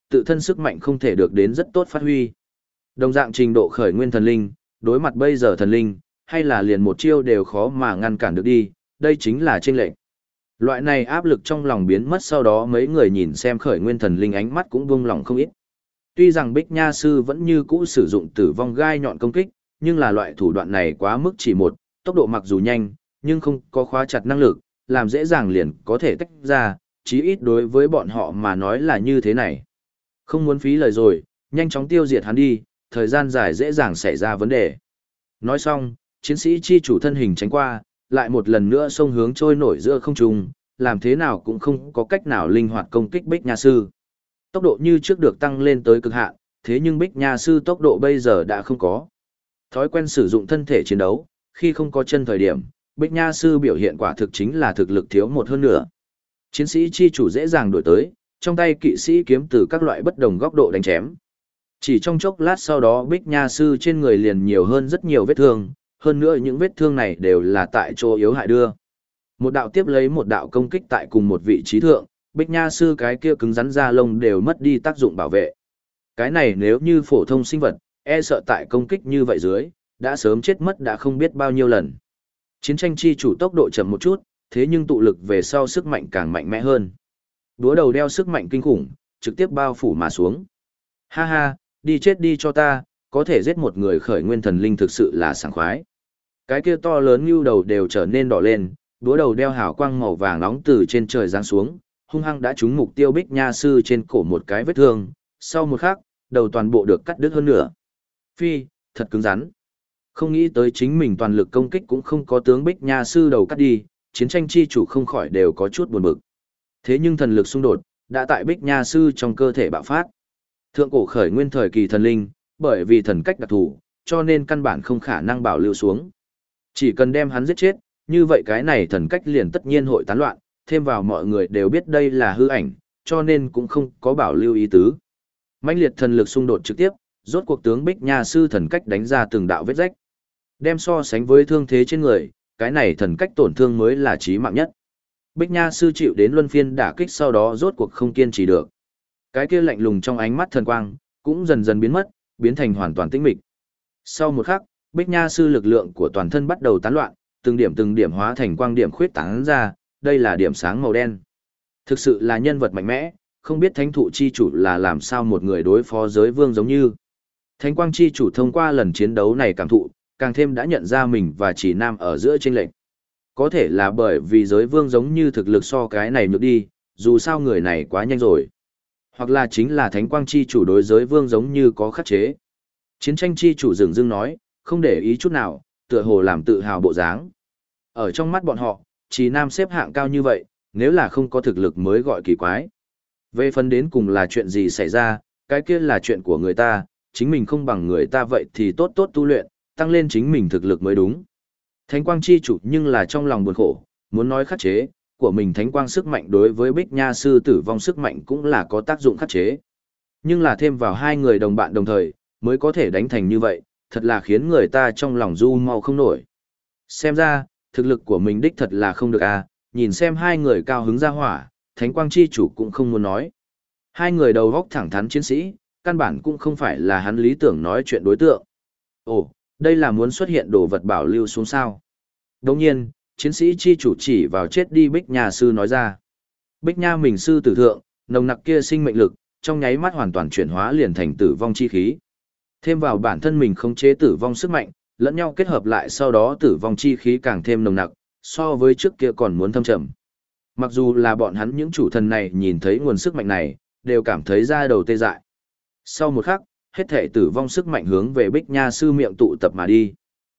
tự thân sức mạnh không thể được đến rất tốt phát huy. Đồng dạng trình độ khởi nguyên thần linh, đối mặt bây giờ thần linh, hay là liền một chiêu đều khó mà ngăn cản được đi, đây chính là chênh lệch. Loại này áp lực trong lòng biến mất, sau đó mấy người nhìn xem khởi nguyên thần linh ánh mắt cũng buông lỏng không ít. Tuy rằng Bích Nha Sư vẫn như cũ sử dụng tử vong gai nhọn công kích, nhưng là loại thủ đoạn này quá mức chỉ một, tốc độ mặc dù nhanh, nhưng không có khóa chặt năng lực, làm dễ dàng liền có thể tách ra, chí ít đối với bọn họ mà nói là như thế này. Không muốn phí lời rồi, nhanh chóng tiêu diệt hắn đi, thời gian dài dễ dàng xảy ra vấn đề. Nói xong, chiến sĩ chi chủ thân hình tránh qua, lại một lần nữa xông hướng trôi nổi giữa không trung, làm thế nào cũng không có cách nào linh hoạt công kích Bích Nha Sư. Tốc độ như trước được tăng lên tới cực hạn, thế nhưng Bích Nha Sư tốc độ bây giờ đã không có. Thói quen sử dụng thân thể chiến đấu, khi không có chân thời điểm, Bích Nha Sư biểu hiện quả thực chính là thực lực thiếu một hơn nữa. Chiến sĩ chi chủ dễ dàng đuổi tới, trong tay kỵ sĩ kiếm từ các loại bất đồng góc độ đánh chém. Chỉ trong chốc lát sau đó Bích Nha Sư trên người liền nhiều hơn rất nhiều vết thương, hơn nữa những vết thương này đều là tại chỗ yếu hại đưa. Một đạo tiếp lấy một đạo công kích tại cùng một vị trí thượng, Bích Nha Sư cái kia cứng rắn da lông đều mất đi tác dụng bảo vệ. Cái này nếu như phổ thông sinh vật, e sợ tại công kích như vậy dưới, đã sớm chết mất đã không biết bao nhiêu lần. Chiến tranh chi chủ tốc độ chậm một chút, thế nhưng tụ lực về sau sức mạnh càng mạnh mẽ hơn. Đúa đầu đeo sức mạnh kinh khủng, trực tiếp bao phủ mà xuống. Ha ha, đi chết đi cho ta, có thể giết một người khởi nguyên thần linh thực sự là sảng khoái. Cái kia to lớn như đầu đều trở nên đỏ lên, đúa đầu đeo hào quang màu vàng nóng từ trên trời giáng xuống, hung hăng đã trúng mục tiêu Bích Nha Sư trên cổ một cái vết thương, sau một khắc, đầu toàn bộ được cắt đứt hơn nửa. Phi, thật cứng rắn. Không nghĩ tới chính mình toàn lực công kích cũng không có tướng Bích Nha Sư đầu cắt đi, chiến tranh chi chủ không khỏi đều có chút buồn bực. Thế nhưng thần lực xung đột, đã tại Bích Nha Sư trong cơ thể bạo phát. Thượng cổ khởi nguyên thời kỳ thần linh, bởi vì thần cách đặc thù, cho nên căn bản không khả năng bảo lưu xuống. Chỉ cần đem hắn giết chết, như vậy cái này thần cách liền tất nhiên hội tán loạn, thêm vào mọi người đều biết đây là hư ảnh, cho nên cũng không có bảo lưu ý tứ. Mãnh liệt thần lực xung đột trực tiếp, rốt cuộc tướng Bích Nha Sư thần cách đánh ra từng đạo vết rách. Đem so sánh với thương thế trên người, cái này thần cách tổn thương mới là chí mạng nhất. Bích Nha Sư chịu đến luân phiên đả kích sau đó rốt cuộc không kiên trì được. Cái kia lạnh lùng trong ánh mắt thần quang, cũng dần dần biến mất, biến thành hoàn toàn tĩnh mịch. Sau một khắc, Bích Nha Sư lực lượng của toàn thân bắt đầu tán loạn, từng điểm hóa thành quang điểm khuyết tán ra, đây là điểm sáng màu đen. Thực sự là nhân vật mạnh mẽ, không biết thánh thụ chi chủ là làm sao một người đối phó giới vương giống như. Thánh quang chi chủ thông qua lần chiến đấu này cảm thụ, càng thêm đã nhận ra mình và chỉ nam ở giữa chênh lệch. Có thể là bởi vì giới vương giống như thực lực so cái này nhược đi, dù sao người này quá nhanh rồi. Hoặc là chính là thánh quang chi chủ đối giới vương giống như có khắc chế. Chiến tranh chi chủ dừng dưng nói, không để ý chút nào, tựa hồ làm tự hào bộ dáng. Ở trong mắt bọn họ, chỉ nam xếp hạng cao như vậy, nếu là không có thực lực mới gọi kỳ quái. Về phần đến cùng là chuyện gì xảy ra, cái kia là chuyện của người ta, chính mình không bằng người ta vậy thì tốt tốt tu luyện, tăng lên chính mình thực lực mới đúng. Thánh quang chi chủ nhưng là trong lòng buồn khổ, muốn nói khắc chế, của mình thánh quang sức mạnh đối với Bích Nha Sư tử vong sức mạnh cũng là có tác dụng khắc chế. Nhưng là thêm vào hai người đồng bạn đồng thời, mới có thể đánh thành như vậy, thật là khiến người ta trong lòng du mau không nổi. Xem ra, thực lực của mình đích thật là không được à, nhìn xem hai người cao hứng ra hỏa, thánh quang chi chủ cũng không muốn nói. Hai người đầu góc thẳng thắn chiến sĩ, căn bản cũng không phải là hắn lý tưởng nói chuyện đối tượng. Ồ, đây là muốn xuất hiện đồ vật bảo lưu xuống sao. Đồng nhiên, chiến sĩ chi chủ chỉ vào chết đi Bích Nha Sư nói ra. Bích Nha mình sư tử thượng, nồng nặc kia sinh mệnh lực, trong nháy mắt hoàn toàn chuyển hóa liền thành tử vong chi khí. Thêm vào bản thân mình khống chế tử vong sức mạnh, lẫn nhau kết hợp lại sau đó tử vong chi khí càng thêm nồng nặc, so với trước kia còn muốn thâm trầm. Mặc dù là bọn hắn những chủ thần này nhìn thấy nguồn sức mạnh này, đều cảm thấy da đầu tê dại. Sau một khắc, hết thể tử vong sức mạnh hướng về Bích Nha Sư miệng tụ tập mà đi.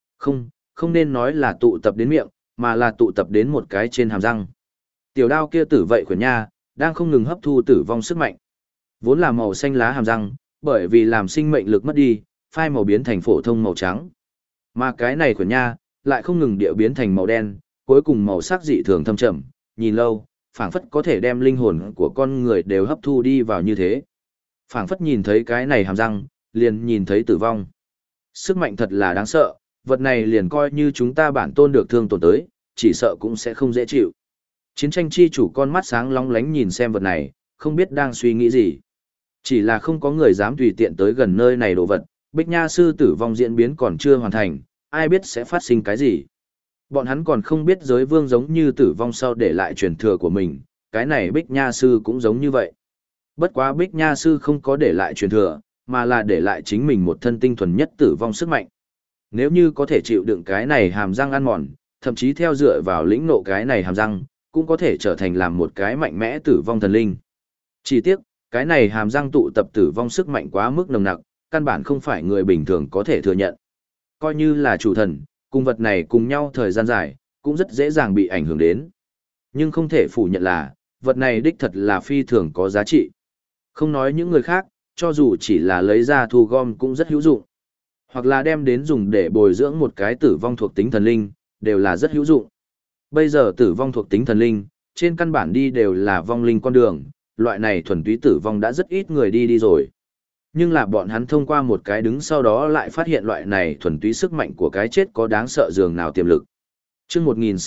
Không nên nói là tụ tập đến miệng, mà là tụ tập đến một cái trên hàm răng. Tiểu đao kia tử vậy khuyển nha, đang không ngừng hấp thu tử vong sức mạnh. Vốn là màu xanh lá hàm răng, bởi vì làm sinh mệnh lực mất đi, phai màu biến thành phổ thông màu trắng. Mà cái này khuyển nha, lại không ngừng địa biến thành màu đen, cuối cùng màu sắc dị thường thâm trầm, nhìn lâu, phảng phất có thể đem linh hồn của con người đều hấp thu đi vào như thế. Phảng phất nhìn thấy cái này hàm răng, liền nhìn thấy tử vong. Sức mạnh thật là đáng sợ, vật này liền coi như chúng ta bản tôn được thương tổn tới, chỉ sợ cũng sẽ không dễ chịu. Chiến tranh chi chủ con mắt sáng long lánh nhìn xem vật này, không biết đang suy nghĩ gì. Chỉ là không có người dám tùy tiện tới gần nơi này đồ vật, Bích Nha sư tử vong diễn biến còn chưa hoàn thành, ai biết sẽ phát sinh cái gì. Bọn hắn còn không biết giới vương giống như tử vong sau để lại truyền thừa của mình, cái này Bích Nha sư cũng giống như vậy. Bất quá Bích Nha sư không có để lại truyền thừa, mà là để lại chính mình một thân tinh thuần nhất tử vong sức mạnh. Nếu như có thể chịu đựng cái này hàm răng ăn mòn, thậm chí theo dựa vào lĩnh nộ cái này hàm răng, cũng có thể trở thành làm một cái mạnh mẽ tử vong thần linh. Chỉ tiếc, cái này hàm răng tụ tập tử vong sức mạnh quá mức nồng nặc, căn bản không phải người bình thường có thể thừa nhận. Coi như là chủ thần, cùng vật này cùng nhau thời gian dài, cũng rất dễ dàng bị ảnh hưởng đến. Nhưng không thể phủ nhận là, vật này đích thật là phi thường có giá trị. Không nói những người khác, cho dù chỉ là lấy ra thu gom cũng rất hữu dụng. Hoặc là đem đến dùng để bồi dưỡng một cái tử vong thuộc tính thần linh, đều là rất hữu dụng. Bây giờ tử vong thuộc tính thần linh, trên căn bản đi đều là vong linh con đường, loại này thuần túy tử vong đã rất ít người đi rồi. Nhưng là bọn hắn thông qua một cái đứng sau đó lại phát hiện loại này thuần túy sức mạnh của cái chết có đáng sợ dường nào tiềm lực. Trước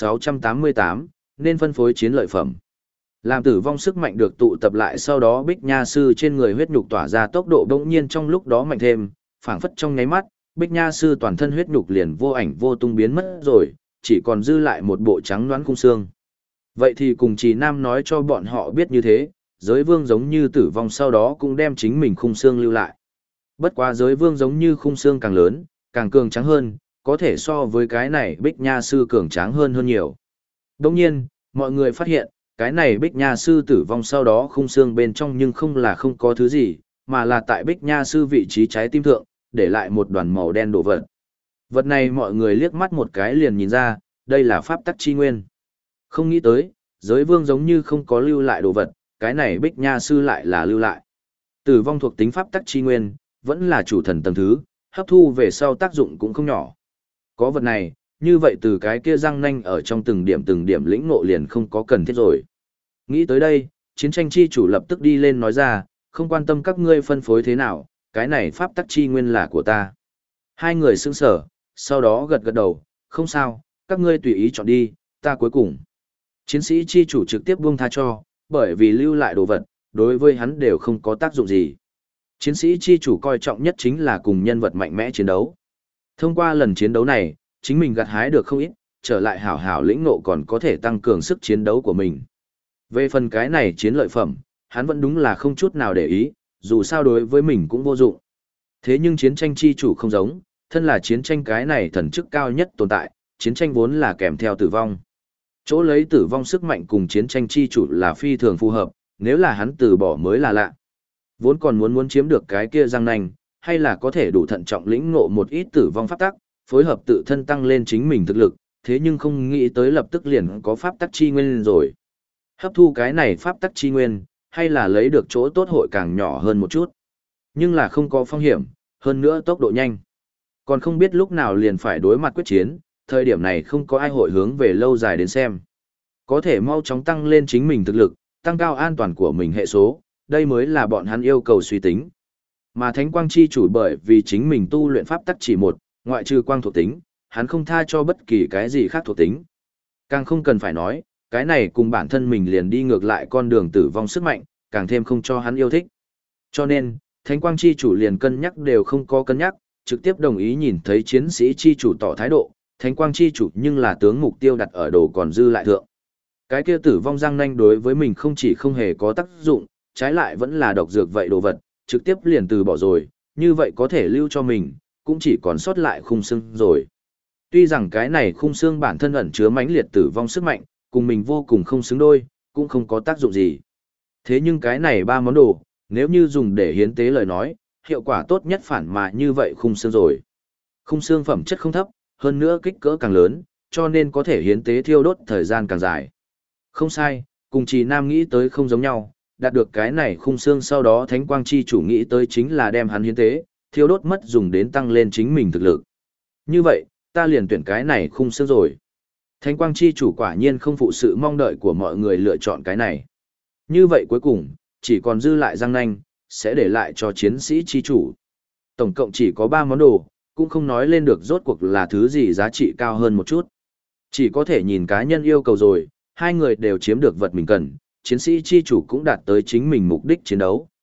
1688, nên phân phối chiến lợi phẩm. Làm tử vong sức mạnh được tụ tập lại sau đó Bích Nha sư trên người huyết nhục tỏa ra tốc độ bỗng nhiên trong lúc đó mạnh thêm, phảng phất trong nháy mắt, Bích Nha sư toàn thân huyết nhục liền vô ảnh vô tung biến mất rồi, chỉ còn dư lại một bộ trắng đoán khung xương. Vậy thì cùng Trì Nam nói cho bọn họ biết như thế, giới vương giống như tử vong sau đó cũng đem chính mình khung xương lưu lại. Bất quá giới vương giống như khung xương càng lớn, càng cường tráng hơn, có thể so với cái này Bích Nha sư cường tráng hơn nhiều. Đồng nhiên, mọi người phát hiện, cái này Bích Nha sư tử vong sau đó khung xương bên trong nhưng không là không có thứ gì, mà là tại Bích Nha sư vị trí trái tim thượng, để lại một đoàn màu đen đồ vật. Vật này mọi người liếc mắt một cái liền nhìn ra, đây là pháp tắc chi nguyên. Không nghĩ tới, giới vương giống như không có lưu lại đồ vật, cái này Bích Nha sư lại là lưu lại. Tử vong thuộc tính pháp tắc chi nguyên, vẫn là chủ thần tầng thứ, hấp thu về sau tác dụng cũng không nhỏ. Có vật này, như vậy từ cái kia răng nanh ở trong từng điểm lĩnh ngộ liền không có cần thiết rồi. Nghĩ tới đây, chiến tranh chi chủ lập tức đi lên nói ra, không quan tâm các ngươi phân phối thế nào, cái này pháp tắc chi nguyên là của ta. Hai người sững sở, sau đó gật gật đầu, không sao, các ngươi tùy ý chọn đi, ta cuối cùng. Chiến sĩ chi chủ trực tiếp buông tha cho, bởi vì lưu lại đồ vật, đối với hắn đều không có tác dụng gì. Chiến sĩ chi chủ coi trọng nhất chính là cùng nhân vật mạnh mẽ chiến đấu. Thông qua lần chiến đấu này, chính mình gặt hái được không ít, trở lại hảo hảo lĩnh ngộ còn có thể tăng cường sức chiến đấu của mình. Về phần cái này chiến lợi phẩm, hắn vẫn đúng là không chút nào để ý, dù sao đối với mình cũng vô dụng. Thế nhưng chiến tranh chi chủ không giống, thân là chiến tranh cái này thần chức cao nhất tồn tại, chiến tranh vốn là kèm theo tử vong. Chỗ lấy tử vong sức mạnh cùng chiến tranh chi chủ là phi thường phù hợp, nếu là hắn từ bỏ mới là lạ. Vốn còn muốn chiếm được cái kia răng nanh, hay là có thể đủ thận trọng lĩnh ngộ một ít tử vong pháp tắc, phối hợp tự thân tăng lên chính mình thực lực, thế nhưng không nghĩ tới lập tức liền có pháp tắc chi nguyên rồi. Hấp thu cái này pháp tắc chi nguyên, hay là lấy được chỗ tốt hội càng nhỏ hơn một chút. Nhưng là không có phong hiểm, hơn nữa tốc độ nhanh. Còn không biết lúc nào liền phải đối mặt quyết chiến, thời điểm này không có ai hội hướng về lâu dài đến xem. Có thể mau chóng tăng lên chính mình thực lực, tăng cao an toàn của mình hệ số, đây mới là bọn hắn yêu cầu suy tính. Mà Thánh Quang Chi chủ bởi vì chính mình tu luyện pháp tắc chỉ một, ngoại trừ quang thuộc tính, hắn không tha cho bất kỳ cái gì khác thuộc tính. Càng không cần phải nói, cái này cùng bản thân mình liền đi ngược lại con đường tử vong sức mạnh, càng thêm không cho hắn yêu thích. Cho nên, Thánh Quang Chi chủ liền cân nhắc đều không có cân nhắc, trực tiếp đồng ý nhìn thấy chiến sĩ chi chủ tỏ thái độ, Thánh Quang Chi chủ nhưng là tướng mục tiêu đặt ở đồ còn dư lại thượng. Cái kia tử vong răng nanh đối với mình không chỉ không hề có tác dụng, trái lại vẫn là độc dược vậy đồ vật, trực tiếp liền từ bỏ rồi, như vậy có thể lưu cho mình, cũng chỉ còn sót lại khung xương rồi. Tuy rằng cái này khung xương bản thân ẩn chứa mãnh liệt tử vong sức mạnh, cùng mình vô cùng không xứng đôi, cũng không có tác dụng gì. Thế nhưng cái này ba món đồ, nếu như dùng để hiến tế lời nói, hiệu quả tốt nhất phản mà như vậy khung xương rồi. Khung xương phẩm chất không thấp, hơn nữa kích cỡ càng lớn, cho nên có thể hiến tế thiêu đốt thời gian càng dài. Không sai, cùng Trì Nam nghĩ tới không giống nhau, đạt được cái này khung xương sau đó Thánh Quang Chi chủ nghĩ tới chính là đem hắn hiến tế, thiêu đốt mất dùng đến tăng lên chính mình thực lực. Như vậy, ta liền tuyển cái này khung xương rồi. Thánh Quang Chi chủ quả nhiên không phụ sự mong đợi của mọi người lựa chọn cái này. Như vậy cuối cùng, chỉ còn dư lại răng nanh, sẽ để lại cho chiến sĩ chi chủ. Tổng cộng chỉ có 3 món đồ, cũng không nói lên được rốt cuộc là thứ gì giá trị cao hơn một chút. Chỉ có thể nhìn cá nhân yêu cầu rồi, hai người đều chiếm được vật mình cần, chiến sĩ chi chủ cũng đạt tới chính mình mục đích chiến đấu,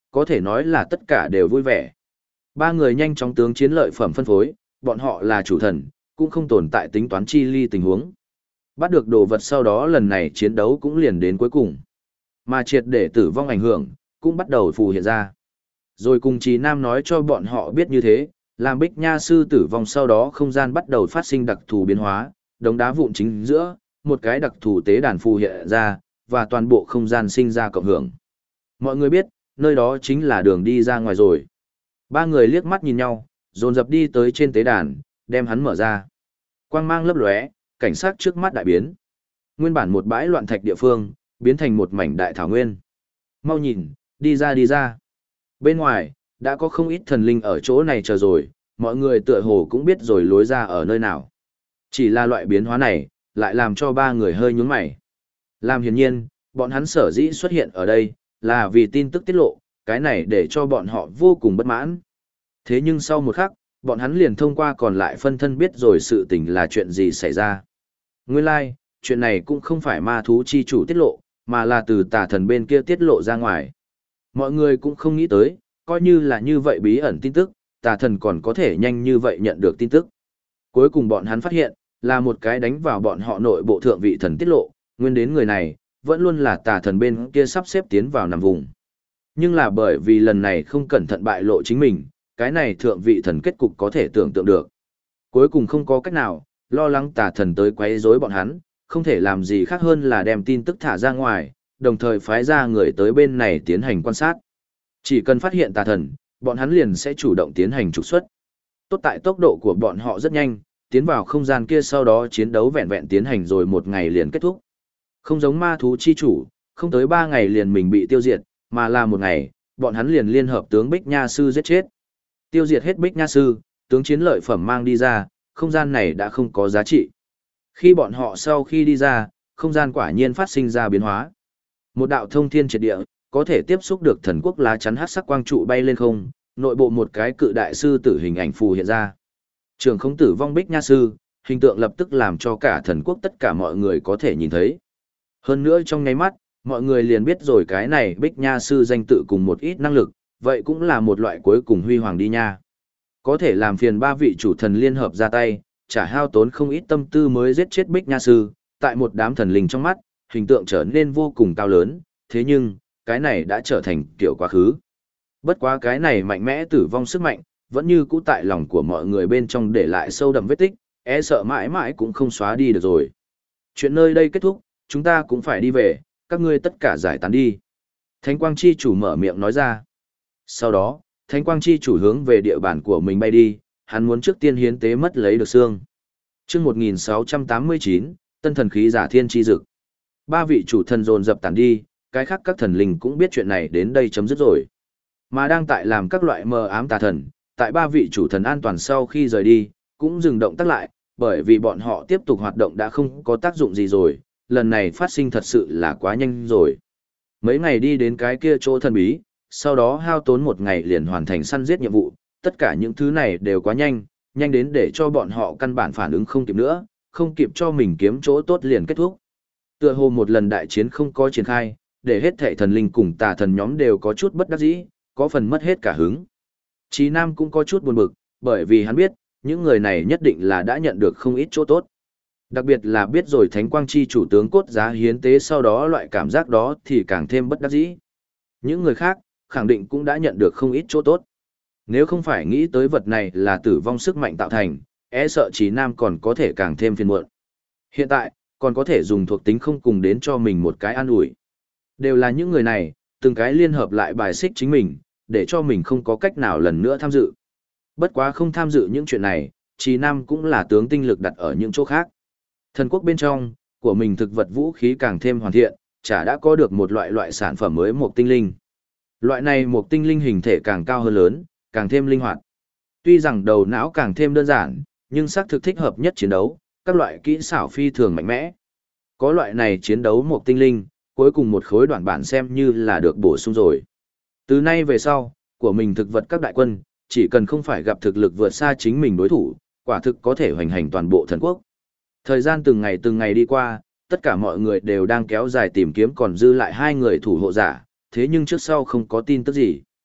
có thể nói là tất cả đều vui vẻ. Ba người nhanh chóng tướng chiến lợi phẩm phân phối, bọn họ là chủ thần, cũng không tồn tại tính toán chi ly tình huống. Bắt được đồ vật sau đó lần này chiến đấu cũng liền đến cuối cùng. Mà triệt để tử vong ảnh hưởng, cũng bắt đầu phù hiện ra. Rồi cùng Trì Nam nói cho bọn họ biết như thế, làm Bích Nha sư tử vong sau đó không gian bắt đầu phát sinh đặc thù biến hóa, đống đá vụn chính giữa, một cái đặc thù tế đàn phù hiện ra, và toàn bộ không gian sinh ra cộng hưởng. Mọi người biết, nơi đó chính là đường đi ra ngoài rồi. Ba người liếc mắt nhìn nhau, dồn dập đi tới trên tế đàn, đem hắn mở ra. Quang mang lấp lóe, cảnh sát trước mắt đại biến. Nguyên bản một bãi loạn thạch địa phương, biến thành một mảnh đại thảo nguyên. Mau nhìn, đi ra đi ra. Bên ngoài, đã có không ít thần linh ở chỗ này chờ rồi, mọi người tựa hồ cũng biết rồi lối ra ở nơi nào. Chỉ là loại biến hóa này, lại làm cho ba người hơi nhướng mày. Làm hiển nhiên, bọn hắn sở dĩ xuất hiện ở đây, là vì tin tức tiết lộ, cái này để cho bọn họ vô cùng bất mãn. Thế nhưng sau một khắc, bọn hắn liền thông qua còn lại phân thân biết rồi sự tình là chuyện gì xảy ra. Nguyên lai, chuyện này cũng không phải ma thú chi chủ tiết lộ, mà là từ tà thần bên kia tiết lộ ra ngoài. Mọi người cũng không nghĩ tới, coi như là như vậy bí ẩn tin tức, tà thần còn có thể nhanh như vậy nhận được tin tức. Cuối cùng bọn hắn phát hiện, là một cái đánh vào bọn họ nội bộ thượng vị thần tiết lộ, nguyên đến người này, vẫn luôn là tà thần bên kia sắp xếp tiến vào nằm vùng. Nhưng là bởi vì lần này không cẩn thận bại lộ chính mình, cái này thượng vị thần kết cục có thể tưởng tượng được. Cuối cùng không có cách nào, lo lắng tà thần tới quấy rối bọn hắn, không thể làm gì khác hơn là đem tin tức thả ra ngoài, đồng thời phái ra người tới bên này tiến hành quan sát. Chỉ cần phát hiện tà thần, bọn hắn liền sẽ chủ động tiến hành trục xuất. Tốt tại tốc độ của bọn họ rất nhanh, tiến vào không gian kia sau đó chiến đấu vẹn vẹn tiến hành rồi một ngày liền kết thúc. Không giống ma thú chi chủ, không tới 3 ngày liền mình bị tiêu diệt, mà là một ngày, bọn hắn liền liên hợp tướng Bích Nha Sư giết chết. Tiêu diệt hết Bích Nha Sư, tướng chiến lợi phẩm mang đi ra, không gian này đã không có giá trị. Khi bọn họ sau khi đi ra, không gian quả nhiên phát sinh ra biến hóa. Một đạo thông thiên triệt địa, có thể tiếp xúc được thần quốc lá chắn hắc sắc quang trụ bay lên không, nội bộ một cái cự đại sư tử hình ảnh phù hiện ra. Trường không tử vong Bích Nha Sư, hình tượng lập tức làm cho cả thần quốc tất cả mọi người có thể nhìn thấy. Hơn nữa trong nháy mắt, mọi người liền biết rồi cái này Bích Nha Sư danh tự cùng một ít năng lực, vậy cũng là một loại cuối cùng huy hoàng đi nha. Có thể làm phiền 3 vị chủ thần liên hợp ra tay, trả hao tốn không ít tâm tư mới giết chết Bích Nha Sư, tại một đám thần linh trong mắt, hình tượng trở nên vô cùng cao lớn, thế nhưng, cái này đã trở thành kiểu quá khứ. Bất quá cái này mạnh mẽ tử vong sức mạnh, vẫn như cũ tại lòng của mọi người bên trong để lại sâu đậm vết tích, e sợ mãi mãi cũng không xóa đi được rồi. Chuyện nơi đây kết thúc, chúng ta cũng phải đi về, các ngươi tất cả giải tán đi. Thánh Quang Chi chủ mở miệng nói ra. Sau đó, Thánh Quang Chi chủ hướng về địa bàn của mình bay đi, hắn muốn trước tiên hiến tế mất lấy được xương. Chương 1689, Tân thần khí giả thiên chi dực. 3 vị chủ thần dồn dập tản đi, cái khác các thần linh cũng biết chuyện này đến đây chấm dứt rồi. Mà đang tại làm các loại mờ ám tà thần, tại 3 vị chủ thần an toàn sau khi rời đi, cũng dừng động tác lại, bởi vì bọn họ tiếp tục hoạt động đã không có tác dụng gì rồi, lần này phát sinh thật sự là quá nhanh rồi. Mấy ngày đi đến cái kia chỗ thần bí, sau đó hao tốn 1 ngày liền hoàn thành săn giết nhiệm vụ, tất cả những thứ này đều quá nhanh, nhanh đến để cho bọn họ căn bản phản ứng không kịp nữa, không kịp cho mình kiếm chỗ tốt liền kết thúc. Tựa hồ một lần đại chiến không có triển khai, để hết thảy thần linh cùng tà thần nhóm đều có chút bất đắc dĩ, có phần mất hết cả hứng. Chí Nam cũng có chút buồn bực, bởi vì hắn biết, những người này nhất định là đã nhận được không ít chỗ tốt. Đặc biệt là biết rồi Thánh Quang Chi chủ tướng cốt giá hiến tế sau đó loại cảm giác đó thì càng thêm bất đắc dĩ. Những người khác, khẳng định cũng đã nhận được không ít chỗ tốt. Nếu không phải nghĩ tới vật này là tử vong sức mạnh tạo thành, e sợ Chí Nam còn có thể càng thêm phiền muộn. Hiện tại, còn có thể dùng thuộc tính không cùng đến cho mình một cái an ủi. Đều là những người này, từng cái liên hợp lại bài xích chính mình, để cho mình không có cách nào lần nữa tham dự. Bất quá không tham dự những chuyện này, Chí Nam cũng là tướng tinh lực đặt ở những chỗ khác. Thần quốc bên trong, của mình thực vật vũ khí càng thêm hoàn thiện, chả đã có được một loại sản phẩm mới một tinh linh. Loại này một tinh linh hình thể càng cao hơn lớn, càng thêm linh hoạt. Tuy rằng đầu não càng thêm đơn giản, nhưng xác thực thích hợp nhất chiến đấu, các loại kỹ xảo phi thường mạnh mẽ. Có loại này chiến đấu một tinh linh, cuối cùng một khối đoạn bản xem như là được bổ sung rồi. Từ nay về sau, của mình thực vật các đại quân, chỉ cần không phải gặp thực lực vượt xa chính mình đối thủ, quả thực có thể hoành hành toàn bộ thần quốc. Thời gian từng ngày đi qua, tất cả mọi người đều đang kéo dài tìm kiếm còn dư lại 2 người thủ hộ giả, thế nhưng trước sau không có tin tức gì.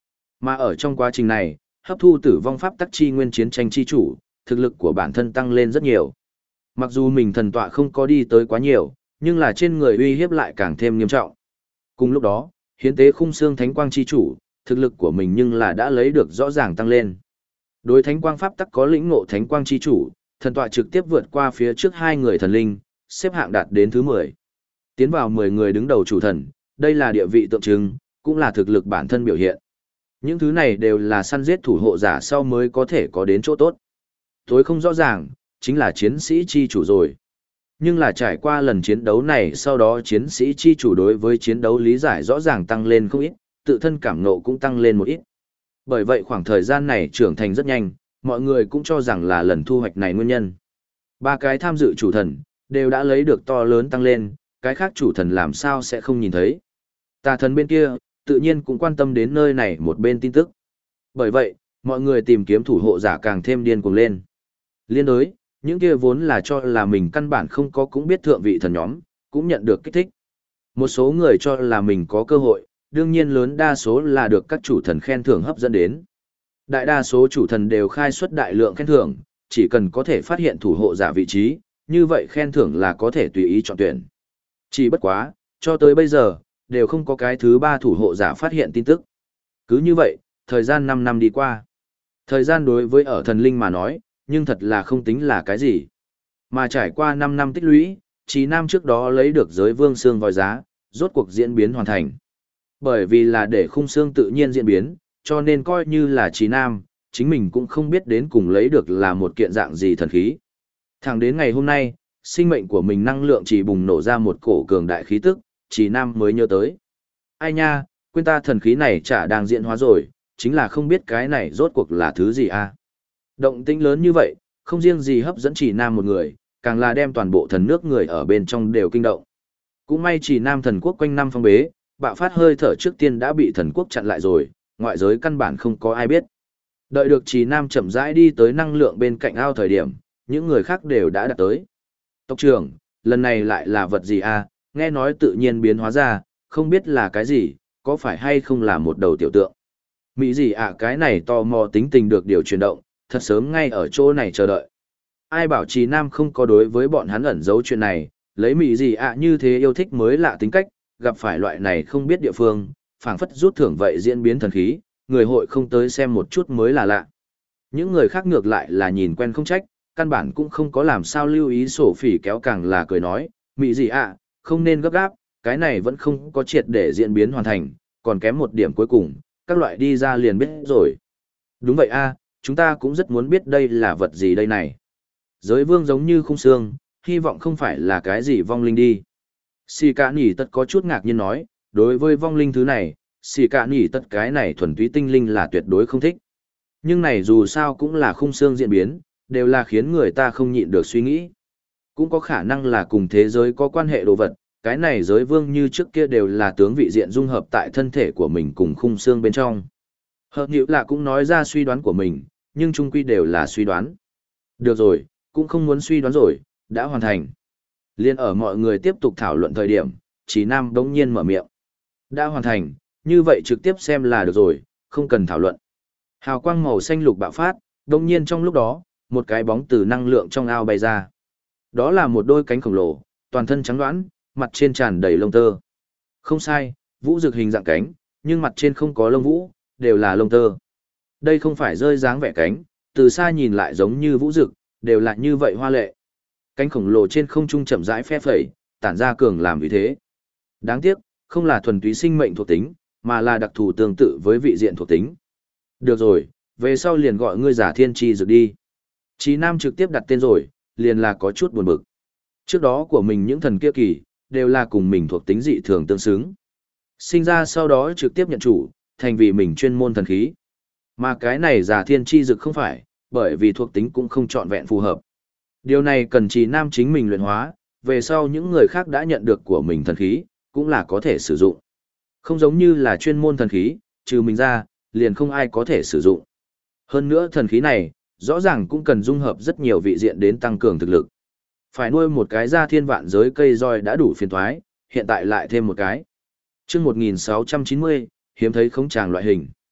Mà ở trong quá trình này, hấp thu tử vong pháp tắc chi nguyên chiến tranh chi chủ, thực lực của bản thân tăng lên rất nhiều. Mặc dù mình thần tọa không có đi tới quá nhiều, nhưng là trên người uy hiếp lại càng thêm nghiêm trọng. Cùng lúc đó, hiến tế khung xương thánh quang chi chủ, thực lực của mình nhưng là đã lấy được rõ ràng tăng lên. Đối thánh quang pháp tắc có lĩnh ngộ thánh quang chi chủ, thần tọa trực tiếp vượt qua phía trước hai người thần linh, xếp hạng đạt đến thứ 10. Tiến vào 10 người đứng đầu chủ thần, đây là địa vị tượng trưng, cũng là thực lực bản thân biểu hiện. Những thứ này đều là săn giết thủ hộ giả sau mới có thể có đến chỗ tốt. Tối không rõ ràng, chính là chiến sĩ chi chủ rồi. Nhưng là trải qua lần chiến đấu này sau đó chiến sĩ chi chủ đối với chiến đấu lý giải rõ ràng tăng lên không ít, tự thân cảm ngộ cũng tăng lên một ít. Bởi vậy khoảng thời gian này trưởng thành rất nhanh, mọi người cũng cho rằng là lần thu hoạch này nguyên nhân. Ba cái tham dự chủ thần, đều đã lấy được to lớn tăng lên, cái khác chủ thần làm sao sẽ không nhìn thấy. Tà thần bên kia, tự nhiên cũng quan tâm đến nơi này một bên tin tức. Bởi vậy, mọi người tìm kiếm thủ hộ giả càng thêm điên cuồng lên. Liên đối, những kia vốn là cho là mình căn bản không có cũng biết thượng vị thần nhóm, cũng nhận được kích thích. Một số người cho là mình có cơ hội, đương nhiên lớn đa số là được các chủ thần khen thưởng hấp dẫn đến. Đại đa số chủ thần đều khai xuất đại lượng khen thưởng, chỉ cần có thể phát hiện thủ hộ giả vị trí, như vậy khen thưởng là có thể tùy ý chọn tuyển. Chỉ bất quá, cho tới bây giờ, đều không có cái thứ 3 thủ hộ giả phát hiện tin tức. Cứ như vậy, thời gian 5 năm đi qua. Thời gian đối với ở thần linh mà nói, nhưng thật là không tính là cái gì. Mà trải qua 5 năm tích lũy, Trí Nam trước đó lấy được giới vương xương vòi giá, rốt cuộc diễn biến hoàn thành. Bởi vì là để khung xương tự nhiên diễn biến, cho nên coi như là Trí Nam, chính mình cũng không biết đến cùng lấy được là một kiện dạng gì thần khí. Thẳng đến ngày hôm nay, sinh mệnh của mình năng lượng chỉ bùng nổ ra một cổ cường đại khí tức, Trí Nam mới nhớ tới. Ai nha, quên ta thần khí này chả đang diễn hóa rồi, chính là không biết cái này rốt cuộc là thứ gì a. Động tĩnh lớn như vậy, không riêng gì hấp dẫn Chỉ Nam một người, càng là đem toàn bộ thần nước người ở bên trong đều kinh động. Cũng may Chỉ Nam thần quốc quanh năm phong bế, bạo phát hơi thở trước tiên đã bị thần quốc chặn lại rồi, ngoại giới căn bản không có ai biết. Đợi được Chỉ Nam chậm rãi đi tới năng lượng bên cạnh ao thời điểm, những người khác đều đã đạt tới. Tộc trưởng, lần này lại là vật gì a? Nghe nói tự nhiên biến hóa ra, không biết là cái gì, có phải hay không là một đầu tiểu tượng. Mỹ gì ạ, cái này tò mò tính tình được điều chuyển động, thật sớm ngay ở chỗ này chờ đợi. Ai bảo Trì Nam không có đối với bọn hắn ẩn giấu chuyện này, lấy Mỹ gì ạ như thế yêu thích mới lạ tính cách, gặp phải loại này không biết địa phương, phảng phất rút thưởng vậy diễn biến thần khí, người hội không tới xem một chút mới là lạ. Những người khác ngược lại là nhìn quen không trách, căn bản cũng không có làm sao lưu ý. Sổ phỉ kéo càng là cười nói, Mỹ gì ạ, không nên gấp gáp, cái này vẫn không có triệt để diễn biến hoàn thành, còn kém một điểm cuối cùng, các loại đi ra liền biết rồi. Đúng vậy a, chúng ta cũng rất muốn biết đây là vật gì đây này. Giới vương giống như khung xương, hy vọng không phải là cái gì vong linh đi. Xì cả nỉ tất có chút ngạc nhiên nói, đối với vong linh thứ này, xì cả nỉ tất cái này thuần túy tinh linh là tuyệt đối không thích. Nhưng này dù sao cũng là khung xương diễn biến, đều là khiến người ta không nhịn được suy nghĩ. Cũng có khả năng là cùng thế giới có quan hệ đồ vật, cái này giới vương như trước kia đều là tướng vị diện dung hợp tại thân thể của mình cùng khung xương bên trong. Hợp nhữ là cũng nói ra suy đoán của mình, nhưng chung quy đều là suy đoán. Được rồi, cũng không muốn suy đoán rồi, đã hoàn thành. Liên ở mọi người tiếp tục thảo luận thời điểm, Chí Nam đống nhiên mở miệng. Đã hoàn thành, như vậy trực tiếp xem là được rồi, không cần thảo luận. Hào quang màu xanh lục bạo phát, đống nhiên trong lúc đó, một cái bóng từ năng lượng trong ao bay ra. Đó là một đôi cánh khổng lồ, toàn thân trắng đoán, mặt trên tràn đầy lông tơ. Không sai, vũ dực hình dạng cánh, nhưng mặt trên không có lông vũ, đều là lông tơ. Đây không phải rơi dáng vẻ cánh, từ xa nhìn lại giống như vũ dực, đều là như vậy hoa lệ. Cánh khổng lồ trên không trung chậm rãi phe phẩy, tản ra cường làm vì thế. Đáng tiếc, không là thuần túy sinh mệnh thuộc tính, mà là đặc thù tương tự với vị diện thuộc tính. Được rồi, về sau liền gọi ngươi giả thiên tri dược đi. Chí Nam trực tiếp đặt tên rồi, liền là có chút buồn bực. Trước đó của mình những thần kia kỳ, đều là cùng mình thuộc tính dị thường tương xứng. Sinh ra sau đó trực tiếp nhận chủ, thành vì mình chuyên môn thần khí. Mà cái này giả thiên tri dực không phải, bởi vì thuộc tính cũng không trọn vẹn phù hợp. Điều này cần Chí Nam chính mình luyện hóa, về sau những người khác đã nhận được của mình thần khí, cũng là có thể sử dụng. Không giống như là chuyên môn thần khí, trừ mình ra, liền không ai có thể sử dụng. Hơn nữa thần khí này, rõ ràng cũng cần dung hợp rất nhiều vị diện đến tăng cường thực lực. Phải nuôi một cái gia thiên vạn giới cây roi đã đủ phiền toái, hiện tại lại thêm một cái. Chương 1690, hiếm thấy không tràng loại hình.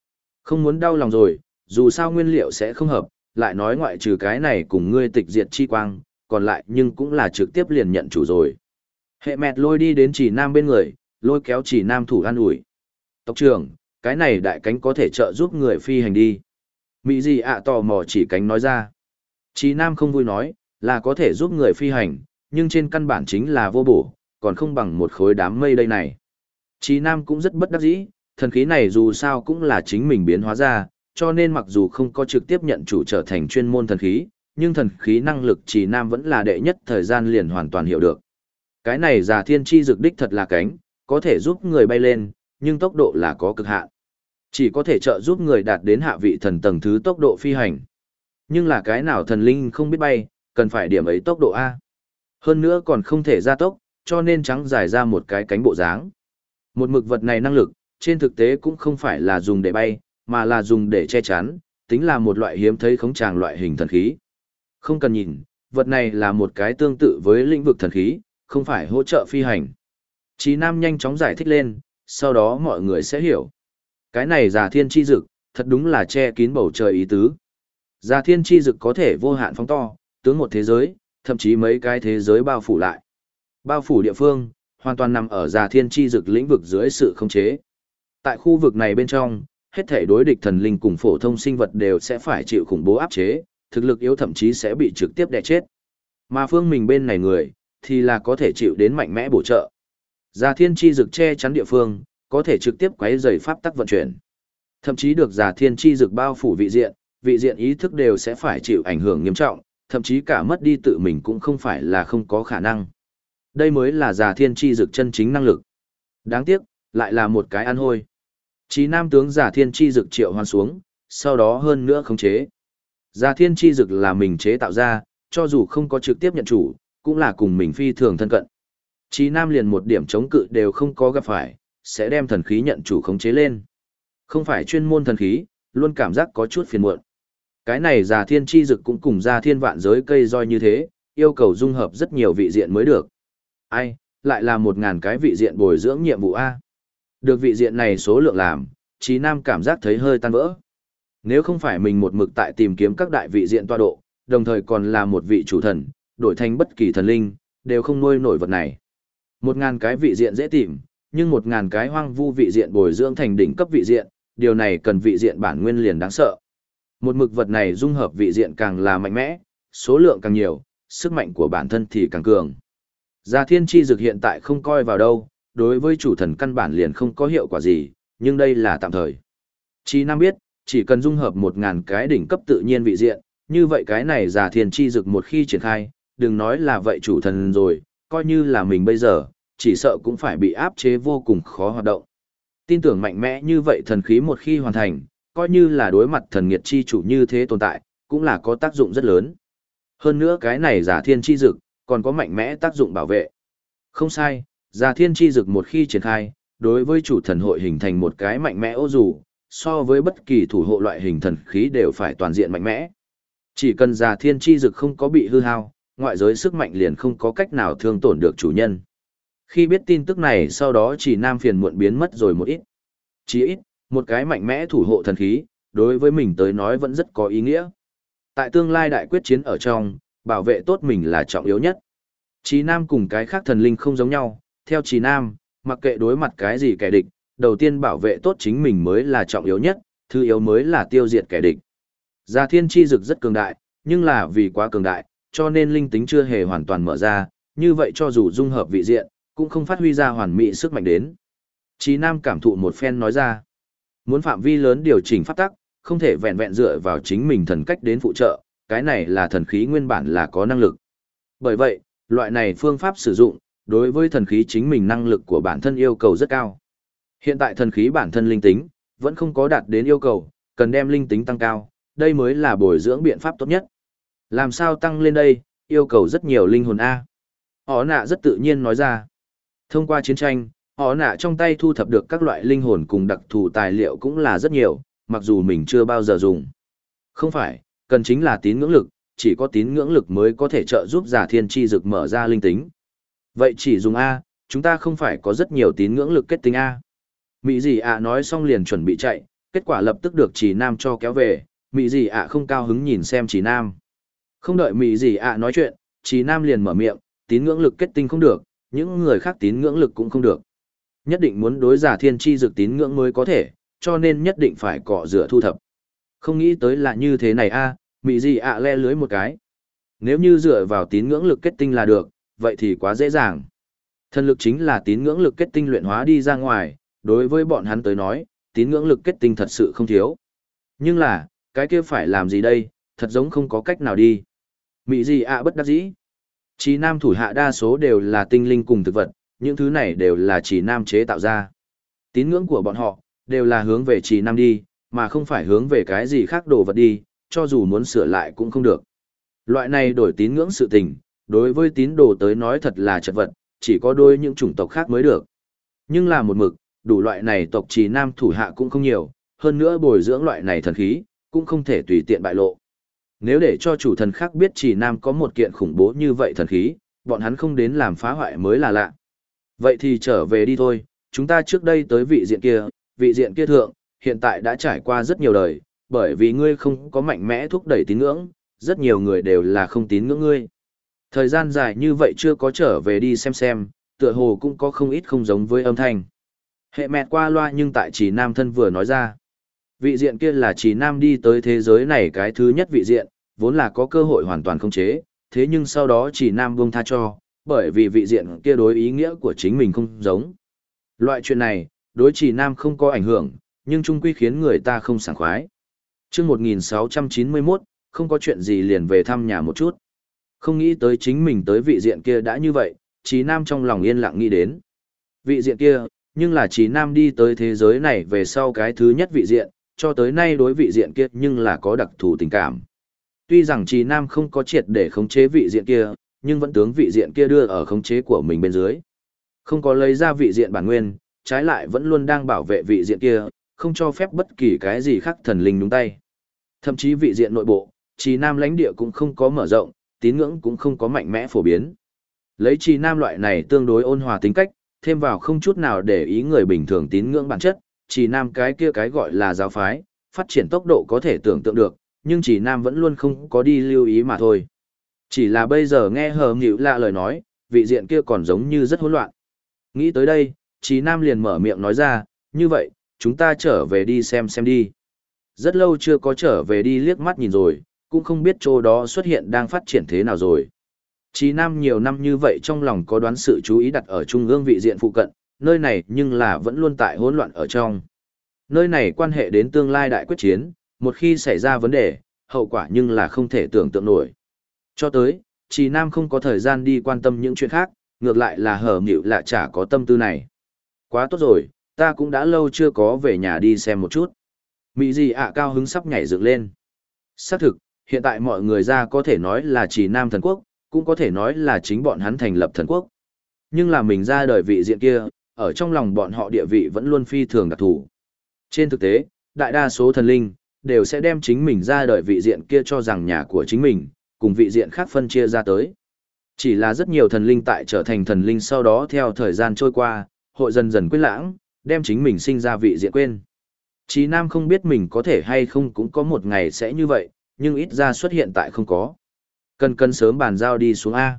Không muốn đau lòng rồi, dù sao nguyên liệu sẽ không hợp, lại nói ngoại trừ cái này cùng ngươi tịch diệt chi quang, còn lại nhưng cũng là trực tiếp liền nhận chủ rồi. Hệ mẹt lôi đi đến chỉ nam bên người, lôi kéo chỉ nam thủ an ủi. Tộc trưởng, cái này đại cánh có thể trợ giúp người phi hành đi. Mỹ gì ạ tò mò chỉ cánh nói ra. Chỉ nam không vui nói, là có thể giúp người phi hành, nhưng trên căn bản chính là vô bổ, còn không bằng một khối đám mây đây này. Chỉ nam cũng rất bất đắc dĩ, thần khí này dù sao cũng là chính mình biến hóa ra, cho nên mặc dù không có trực tiếp nhận chủ trở thành chuyên môn thần khí, nhưng thần khí năng lực chỉ nam vẫn là đệ nhất thời gian liền hoàn toàn hiểu được. Cái này già thiên chi dược đích thật là cánh, có thể giúp người bay lên, nhưng tốc độ là có cực hạn. Chỉ có thể trợ giúp người đạt đến hạ vị thần tầng thứ tốc độ phi hành. Nhưng là cái nào thần linh không biết bay, cần phải điểm ấy tốc độ A. Hơn nữa còn không thể gia tốc, cho nên trắng dài ra một cái cánh bộ dáng. Một mực vật này năng lực, trên thực tế cũng không phải là dùng để bay, mà là dùng để che chắn, tính là một loại hiếm thấy khống tràng loại hình thần khí. Không cần nhìn, vật này là một cái tương tự với lĩnh vực thần khí, không phải hỗ trợ phi hành. Chí Nam nhanh chóng giải thích lên, sau đó mọi người sẽ hiểu. Cái này già thiên chi dực, thật đúng là che kín bầu trời ý tứ. Già thiên chi dực có thể vô hạn phóng to, tướng một thế giới, thậm chí mấy cái thế giới bao phủ lại. Bao phủ địa phương, hoàn toàn nằm ở già thiên chi dực lĩnh vực dưới sự khống chế. Tại khu vực này bên trong, hết thể đối địch thần linh cùng phổ thông sinh vật đều sẽ phải chịu khủng bố áp chế, thực lực yếu thậm chí sẽ bị trực tiếp đè chết. Mà phương mình bên này người, thì là có thể chịu đến mạnh mẽ bổ trợ. Già thiên chi dực che chắn địa phương, có thể trực tiếp quấy rầy pháp tắc vận chuyển. Thậm chí được già thiên chi dực bao phủ vị diện ý thức đều sẽ phải chịu ảnh hưởng nghiêm trọng, thậm chí cả mất đi tự mình cũng không phải là không có khả năng. Đây mới là già thiên chi dực chân chính năng lực. Đáng tiếc, lại là một cái ăn hôi. Chí nam tướng già thiên chi dực triệu hoán xuống, sau đó hơn nữa khống chế. Già thiên chi dực là mình chế tạo ra, cho dù không có trực tiếp nhận chủ, cũng là cùng mình phi thường thân cận. Chí nam liền một điểm chống cự đều không có gặp phải, sẽ đem thần khí nhận chủ khống chế lên. Không phải chuyên môn thần khí, luôn cảm giác có chút phiền muộn. Cái này già thiên chi dực cũng cùng già thiên vạn giới cây roi như thế, yêu cầu dung hợp rất nhiều vị diện mới được. Ai, lại là 1000 cái vị diện bồi dưỡng nhiệm vụ A. Được vị diện này số lượng làm, Chí Nam cảm giác thấy hơi tan vỡ. Nếu không phải mình một mực tại tìm kiếm các đại vị diện tọa độ, đồng thời còn là một vị chủ thần, đổi thành bất kỳ thần linh, đều không nuôi nổi vật này. 1000 cái vị diện dễ tìm, nhưng 1000 cái hoang vu vị diện bồi dưỡng thành đỉnh cấp vị diện, điều này cần vị diện bản nguyên liền đáng sợ. Một mực vật này dung hợp vị diện càng là mạnh mẽ, số lượng càng nhiều, sức mạnh của bản thân thì càng cường. Già thiên chi dực hiện tại không coi vào đâu, đối với chủ thần căn bản liền không có hiệu quả gì, nhưng đây là tạm thời. Chí Nam biết, chỉ cần dung hợp 1000 cái đỉnh cấp tự nhiên vị diện, như vậy cái này già thiên chi dực một khi triển khai, đừng nói là vậy chủ thần rồi, coi như là mình bây giờ, chỉ sợ cũng phải bị áp chế vô cùng khó hoạt động. Tin tưởng mạnh mẽ như vậy thần khí một khi hoàn thành, coi như là đối mặt thần nghiệt chi chủ như thế tồn tại, cũng là có tác dụng rất lớn. Hơn nữa cái này già thiên chi dực, còn có mạnh mẽ tác dụng bảo vệ. Không sai, già thiên chi dực một khi triển khai, đối với chủ thần hội hình thành một cái mạnh mẽ ô dù, so với bất kỳ thủ hộ loại hình thần khí đều phải toàn diện mạnh mẽ. Chỉ cần già thiên chi dực không có bị hư hao, ngoại giới sức mạnh liền không có cách nào thương tổn được chủ nhân. Khi biết tin tức này sau đó chỉ nam phiền muộn biến mất rồi một ít. Chỉ ít, một cái mạnh mẽ thủ hộ thần khí, đối với mình tới nói vẫn rất có ý nghĩa. Tại tương lai đại quyết chiến ở trong, bảo vệ tốt mình là trọng yếu nhất. Chí Nam cùng cái khác thần linh không giống nhau, theo Chí Nam, mặc kệ đối mặt cái gì kẻ địch, đầu tiên bảo vệ tốt chính mình mới là trọng yếu nhất, thứ yếu mới là tiêu diệt kẻ địch. Già thiên chi dực rất cường đại, nhưng là vì quá cường đại, cho nên linh tính chưa hề hoàn toàn mở ra, như vậy cho dù dung hợp vị diện, cũng không phát huy ra hoàn mỹ sức mạnh đến. Chí Nam cảm thụ một phen nói ra, muốn phạm vi lớn điều chỉnh pháp tắc, không thể vẹn vẹn dựa vào chính mình thần cách đến phụ trợ, cái này là thần khí nguyên bản là có năng lực. Bởi vậy, loại này phương pháp sử dụng, đối với thần khí chính mình năng lực của bản thân yêu cầu rất cao. Hiện tại thần khí bản thân linh tính, vẫn không có đạt đến yêu cầu, cần đem linh tính tăng cao, đây mới là bồi dưỡng biện pháp tốt nhất. Làm sao tăng lên đây, yêu cầu rất nhiều linh hồn A. Họ nạ rất tự nhiên nói ra. Thông qua chiến tranh, họ nạ trong tay thu thập được các loại linh hồn cùng đặc thù tài liệu cũng là rất nhiều, mặc dù mình chưa bao giờ dùng. Không phải, cần chính là tín ngưỡng lực, chỉ có tín ngưỡng lực mới có thể trợ giúp giả thiên chi dực mở ra linh tính. Vậy chỉ dùng A, chúng ta không phải có rất nhiều tín ngưỡng lực kết tinh A. Mỹ gì ạ nói xong liền chuẩn bị chạy, kết quả lập tức được Trì Nam cho kéo về, Mị Dị ạ không cao hứng nhìn xem Trì Nam. Không đợi Mị Dị ạ nói chuyện, Trì Nam liền mở miệng, tín ngưỡng lực kết tinh không được, những người khác tín ngưỡng lực cũng không được. Nhất định muốn đối giả thiên chi dược tín ngưỡng mới có thể, cho nên nhất định phải cọ rửa thu thập. Không nghĩ tới là như thế này a, Mị Dị ạ le lưới một cái. Nếu như dựa vào tín ngưỡng lực kết tinh là được, vậy thì quá dễ dàng. Thần lực chính là tín ngưỡng lực kết tinh luyện hóa đi ra ngoài, đối với bọn hắn tới nói, tín ngưỡng lực kết tinh thật sự không thiếu. Nhưng là, cái kia phải làm gì đây, thật giống không có cách nào đi. Mị Dị ạ bất đắc dĩ. Trì Nam thủ hạ đa số đều là tinh linh cùng thực vật, những thứ này đều là Trì Nam chế tạo ra. Tín ngưỡng của bọn họ, đều là hướng về Trì Nam đi, mà không phải hướng về cái gì khác đồ vật đi, cho dù muốn sửa lại cũng không được. Loại này đổi tín ngưỡng sự tình, đối với tín đồ tới nói thật là chật vật, chỉ có đôi những chủng tộc khác mới được. Nhưng là một mực, đủ loại này tộc Trì Nam thủ hạ cũng không nhiều, hơn nữa bồi dưỡng loại này thần khí, cũng không thể tùy tiện bại lộ. Nếu để cho chủ thần khác biết Trì Nam có một kiện khủng bố như vậy thần khí, bọn hắn không đến làm phá hoại mới là lạ. Vậy thì trở về đi thôi, chúng ta trước đây tới vị diện kia thượng, hiện tại đã trải qua rất nhiều đời, bởi vì ngươi không có mạnh mẽ thúc đẩy tín ngưỡng, rất nhiều người đều là không tín ngưỡng ngươi. Thời gian dài như vậy chưa có trở về đi xem, tựa hồ cũng có không ít không giống với âm thanh. Hệ mẹt qua loa nhưng tại Trì Nam thân vừa nói ra. Vị diện kia là Trì Nam đi tới thế giới này cái thứ nhất vị diện, vốn là có cơ hội hoàn toàn khống chế, thế nhưng sau đó Trì Nam buông tha cho, bởi vì vị diện kia đối ý nghĩa của chính mình không giống. Loại chuyện này, đối Trì Nam không có ảnh hưởng, nhưng chung quy khiến người ta không sảng khoái. Trước 1691, không có chuyện gì liền về thăm nhà một chút. Không nghĩ tới chính mình tới vị diện kia đã như vậy, Trì Nam trong lòng yên lặng nghĩ đến. Vị diện kia, nhưng là Trì Nam đi tới thế giới này về sau cái thứ nhất vị diện, cho tới nay đối vị diện kia nhưng là có đặc thù tình cảm. Tuy rằng Trì Nam không có triệt để khống chế vị diện kia, nhưng vẫn tướng vị diện kia đưa ở khống chế của mình bên dưới. Không có lấy ra vị diện bản nguyên, trái lại vẫn luôn đang bảo vệ vị diện kia, không cho phép bất kỳ cái gì khác thần linh nhúng tay. Thậm chí vị diện nội bộ, Trì Nam lãnh địa cũng không có mở rộng, tín ngưỡng cũng không có mạnh mẽ phổ biến. Lấy Trì Nam loại này tương đối ôn hòa tính cách, thêm vào không chút nào để ý người bình thường tín ngưỡng bản chất, Trì Nam cái kia cái gọi là giáo phái, phát triển tốc độ có thể tưởng tượng được, nhưng Trì Nam vẫn luôn không có đi lưu ý mà thôi. Chỉ là bây giờ nghe hờ nghịu lạ lời nói, vị diện kia còn giống như rất hỗn loạn. Nghĩ tới đây, Trì Nam liền mở miệng nói ra, như vậy, chúng ta trở về đi xem đi. Rất lâu chưa có trở về đi liếc mắt nhìn rồi, cũng không biết chỗ đó xuất hiện đang phát triển thế nào rồi. Trì Nam nhiều năm như vậy trong lòng có đoán sự chú ý đặt ở trung ương vị diện phụ cận, nơi này nhưng là vẫn luôn tại hỗn loạn ở trong. Nơi này quan hệ đến tương lai đại quyết chiến, một khi xảy ra vấn đề, hậu quả nhưng là không thể tưởng tượng nổi. Cho tới, Trì Nam không có thời gian đi quan tâm những chuyện khác, ngược lại là hở nghịu lạ chả có tâm tư này. Quá tốt rồi, ta cũng đã lâu chưa có về nhà đi xem một chút. Mị Dị ạ cao hứng sắp nhảy dựng lên. Xác thực, hiện tại mọi người ra có thể nói là Trì Nam thần quốc, cũng có thể nói là chính bọn hắn thành lập thần quốc. Nhưng là mình ra đời vị diện kia, ở trong lòng bọn họ địa vị vẫn luôn phi thường đặc thù. Trên thực tế, đại đa số thần linh, đều sẽ đem chính mình ra đời vị diện kia cho rằng nhà của chính mình, cùng vị diện khác phân chia ra tới. Chỉ là rất nhiều thần linh tại trở thành thần linh sau đó theo thời gian trôi qua, hội dần dần quên lãng, đem chính mình sinh ra vị diện quên. Trì Nam không biết mình có thể hay không cũng có một ngày sẽ như vậy, nhưng ít ra xuất hiện tại không có. Cần sớm bàn giao đi xuống A.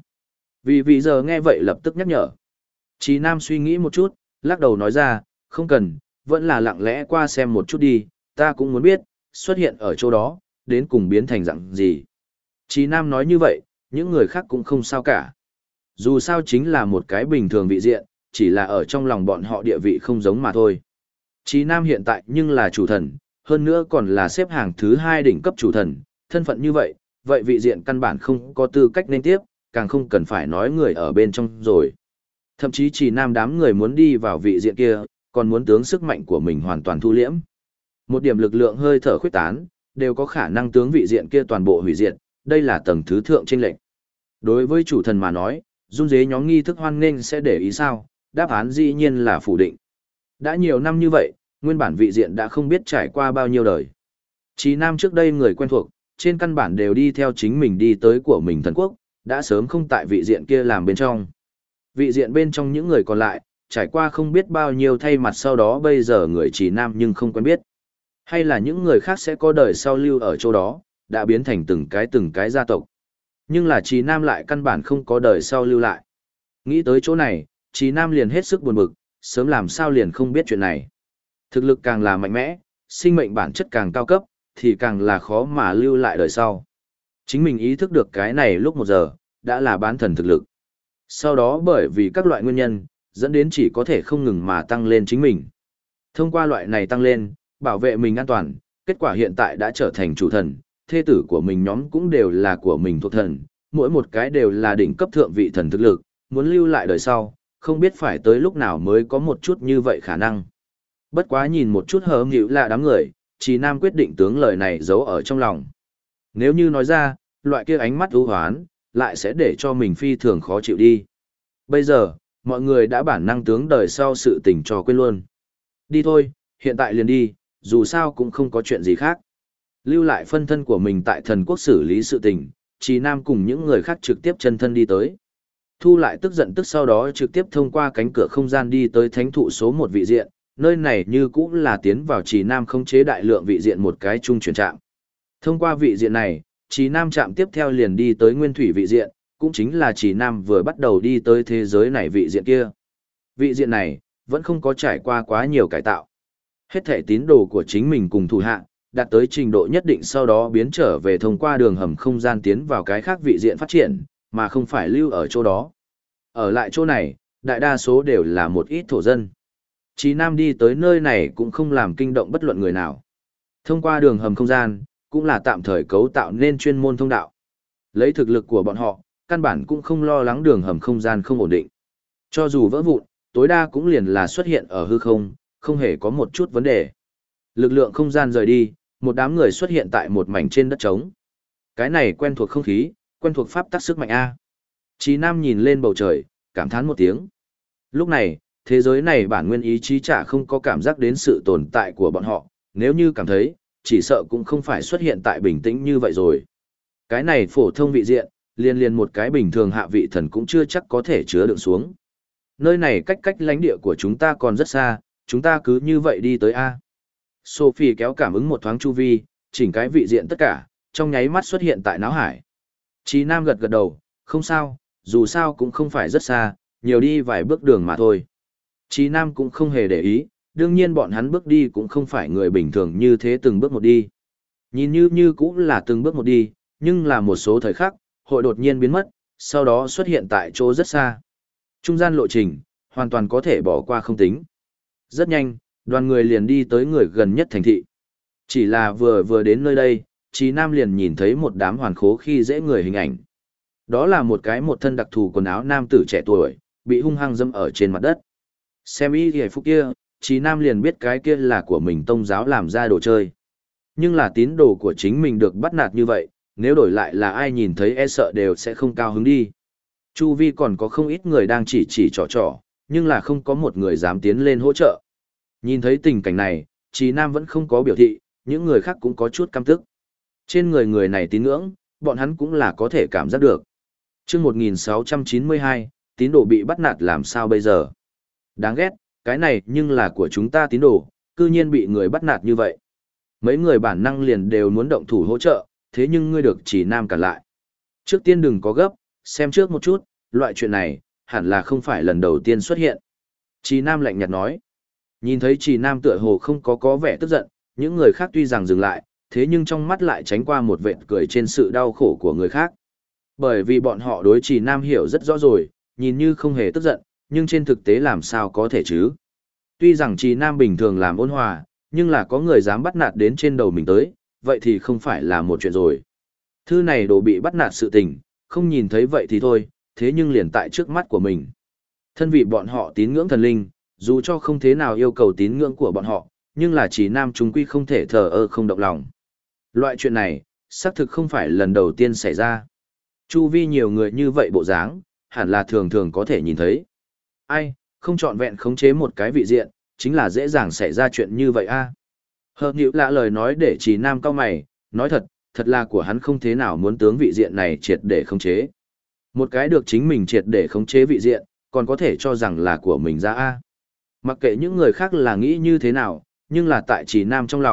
Vì giờ nghe vậy lập tức nhắc nhở. Trì Nam suy nghĩ một chút, lắc đầu nói ra, không cần, vẫn là lặng lẽ qua xem một chút đi, ta cũng muốn biết, xuất hiện ở chỗ đó, đến cùng biến thành dạng gì. Trì Nam nói như vậy, những người khác cũng không sao cả. Dù sao chính là một cái bình thường vị diện, chỉ là ở trong lòng bọn họ địa vị không giống mà thôi. Trì Nam hiện tại nhưng là chủ thần, hơn nữa còn là xếp hàng thứ 2 đỉnh cấp chủ thần, thân phận như vậy, vậy vị diện căn bản không có tư cách nên tiếp, càng không cần phải nói người ở bên trong rồi. Thậm chí Trì Nam đám người muốn đi vào vị diện kia, còn muốn tướng sức mạnh của mình hoàn toàn thu liễm. Một điểm lực lượng hơi thở khuyết tán, đều có khả năng tướng vị diện kia toàn bộ hủy diệt, đây là tầng thứ thượng chênh lệch. Đối với chủ thần mà nói, run rế nhóm nghi thức hoan nghênh sẽ để ý sao, đáp án dĩ nhiên là phủ định. Đã nhiều năm như vậy, nguyên bản vị diện đã không biết trải qua bao nhiêu đời. Trì Nam trước đây người quen thuộc, trên căn bản đều đi theo chính mình đi tới của mình thần quốc, đã sớm không tại vị diện kia làm bên trong. Vị diện bên trong những người còn lại, trải qua không biết bao nhiêu thay mặt sau đó bây giờ người Trì Nam nhưng không quen biết. Hay là những người khác sẽ có đời sau lưu ở chỗ đó, đã biến thành từng cái gia tộc. Nhưng là Trì Nam lại căn bản không có đời sau lưu lại. Nghĩ tới chỗ này, Trì Nam liền hết sức buồn bực, sớm làm sao liền không biết chuyện này. Thực lực càng là mạnh mẽ, sinh mệnh bản chất càng cao cấp, thì càng là khó mà lưu lại đời sau. Chính mình ý thức được cái này lúc 1 giờ, đã là bán thần thực lực. Sau đó bởi vì các loại nguyên nhân, dẫn đến chỉ có thể không ngừng mà tăng lên chính mình. Thông qua loại này tăng lên, bảo vệ mình an toàn, kết quả hiện tại đã trở thành chủ thần, thê tử của mình nhóm cũng đều là của mình thuộc thần, mỗi một cái đều là đỉnh cấp thượng vị thần thực lực, muốn lưu lại đời sau, không biết phải tới lúc nào mới có một chút như vậy khả năng. Bất quá nhìn một chút hờ nghịu là đám người, Trì Nam quyết định tướng lời này giấu ở trong lòng. Nếu như nói ra, loại kia ánh mắt ưu hoán, lại sẽ để cho mình phi thường khó chịu đi. Bây giờ, mọi người đã bản năng tướng đời sau sự tình cho quên luôn. Đi thôi, hiện tại liền đi, dù sao cũng không có chuyện gì khác. Lưu lại phân thân của mình tại thần quốc xử lý sự tình, Trì Nam cùng những người khác trực tiếp chân thân đi tới. Thu lại tức giận tức sau đó trực tiếp thông qua cánh cửa không gian đi tới thánh thụ số 1 vị diện, nơi này như cũng là tiến vào Trì Nam khống chế đại lượng vị diện một cái trung chuyển trạm. Thông qua vị diện này, Trì Nam trạm tiếp theo liền đi tới nguyên thủy vị diện, cũng chính là Trì Nam vừa bắt đầu đi tới thế giới này vị diện kia. Vị diện này, vẫn không có trải qua quá nhiều cải tạo. Hết thể tín đồ của chính mình cùng thủ hạ, đạt tới trình độ nhất định sau đó biến trở về thông qua đường hầm không gian tiến vào cái khác vị diện phát triển, mà không phải lưu ở chỗ đó. Ở lại chỗ này, đại đa số đều là một ít thổ dân. Trì Nam đi tới nơi này cũng không làm kinh động bất luận người nào. Thông qua đường hầm không gian, cũng là tạm thời cấu tạo nên chuyên môn thông đạo. Lấy thực lực của bọn họ, căn bản cũng không lo lắng đường hầm không gian không ổn định. Cho dù vỡ vụn, tối đa cũng liền là xuất hiện ở hư không, không hề có một chút vấn đề. Lực lượng không gian rời đi, một đám người xuất hiện tại một mảnh trên đất trống. Cái này quen thuộc không khí, quen thuộc pháp tắc sức mạnh A. Trì Nam nhìn lên bầu trời, cảm thán một tiếng. Lúc này, thế giới này bản nguyên ý chí chả không có cảm giác đến sự tồn tại của bọn họ, nếu như cảm thấy, chỉ sợ cũng không phải xuất hiện tại bình tĩnh như vậy rồi. Cái này phổ thông vị diện, liên liên một cái bình thường hạ vị thần cũng chưa chắc có thể chứa đựng xuống. Nơi này cách lãnh địa của chúng ta còn rất xa, chúng ta cứ như vậy đi tới A. Sophie kéo cảm ứng một thoáng chu vi, chỉnh cái vị diện tất cả, trong nháy mắt xuất hiện tại náo hải. Chí Nam gật gật đầu, không sao, dù sao cũng không phải rất xa, nhiều đi vài bước đường mà thôi. Chí Nam cũng không hề để ý, đương nhiên bọn hắn bước đi cũng không phải người bình thường như thế từng bước một đi. Nhìn như cũng là từng bước một đi, nhưng là một số thời khắc, hội đột nhiên biến mất, sau đó xuất hiện tại chỗ rất xa. Trung gian lộ trình, hoàn toàn có thể bỏ qua không tính. Rất nhanh, đoàn người liền đi tới người gần nhất thành thị. Chỉ là vừa đến nơi đây, Chí Nam liền nhìn thấy một đám hoàn khố khi dễ người hình ảnh. Đó là một thân đặc thù quần áo nam tử trẻ tuổi, bị hung hăng dâm ở trên mặt đất. Xem y hề phúc kia, Chí Nam liền biết cái kia là của mình tông giáo làm ra đồ chơi. Nhưng là tín đồ của chính mình được bắt nạt như vậy, nếu đổi lại là ai nhìn thấy e sợ đều sẽ không cao hứng đi. Chu vi còn có không ít người đang chỉ trò, nhưng là không có một người dám tiến lên hỗ trợ. Nhìn thấy tình cảnh này, Chí Nam vẫn không có biểu thị, những người khác cũng có chút căm tức. Trên người này tín ngưỡng, bọn hắn cũng là có thể cảm giác được. Chương 1692, tín đồ bị bắt nạt làm sao bây giờ? Đáng ghét, cái này nhưng là của chúng ta tín đồ, cư nhiên bị người bắt nạt như vậy. Mấy người bản năng liền đều muốn động thủ hỗ trợ, thế nhưng ngươi được Chí Nam cản lại. Trước tiên đừng có gấp, xem trước một chút, loại chuyện này, hẳn là không phải lần đầu tiên xuất hiện. Chí Nam lạnh nhạt nói. Nhìn thấy Chí Nam tựa hồ không có vẻ tức giận, những người khác tuy rằng dừng lại, thế nhưng trong mắt lại tránh qua một vệt cười trên sự đau khổ của người khác. Bởi vì bọn họ đối Chí Nam hiểu rất rõ rồi, nhìn như không hề tức giận, nhưng trên thực tế làm sao có thể chứ. Tuy rằng Chí Nam bình thường làm ôn hòa, nhưng là có người dám bắt nạt đến trên đầu mình tới, vậy thì không phải là một chuyện rồi. Thư này đồ bị bắt nạt sự tình, không nhìn thấy vậy thì thôi, thế nhưng liền tại trước mắt của mình. Thân vị bọn họ tín ngưỡng thần linh, dù cho không thế nào yêu cầu tín ngưỡng của bọn họ, nhưng là Chí Nam chúng quy không thể thờ ơ không động lòng. Loại chuyện này, xác thực không phải lần đầu tiên xảy ra. Chu vi nhiều người như vậy bộ dáng, hẳn là thường thường có thể nhìn thấy. Ai, không trọn vẹn khống chế một cái vị diện, chính là dễ dàng xảy ra chuyện như vậy a. Hợp nhữ lạ lời nói để Chí Nam cao mày, nói thật là của hắn không thế nào muốn tướng vị diện này triệt để khống chế. Một cái được chính mình triệt để khống chế vị diện, còn có thể cho rằng là của mình ra a. Mặc kệ những người khác là nghĩ như thế nào, nhưng là tại Chí Nam trong lòng,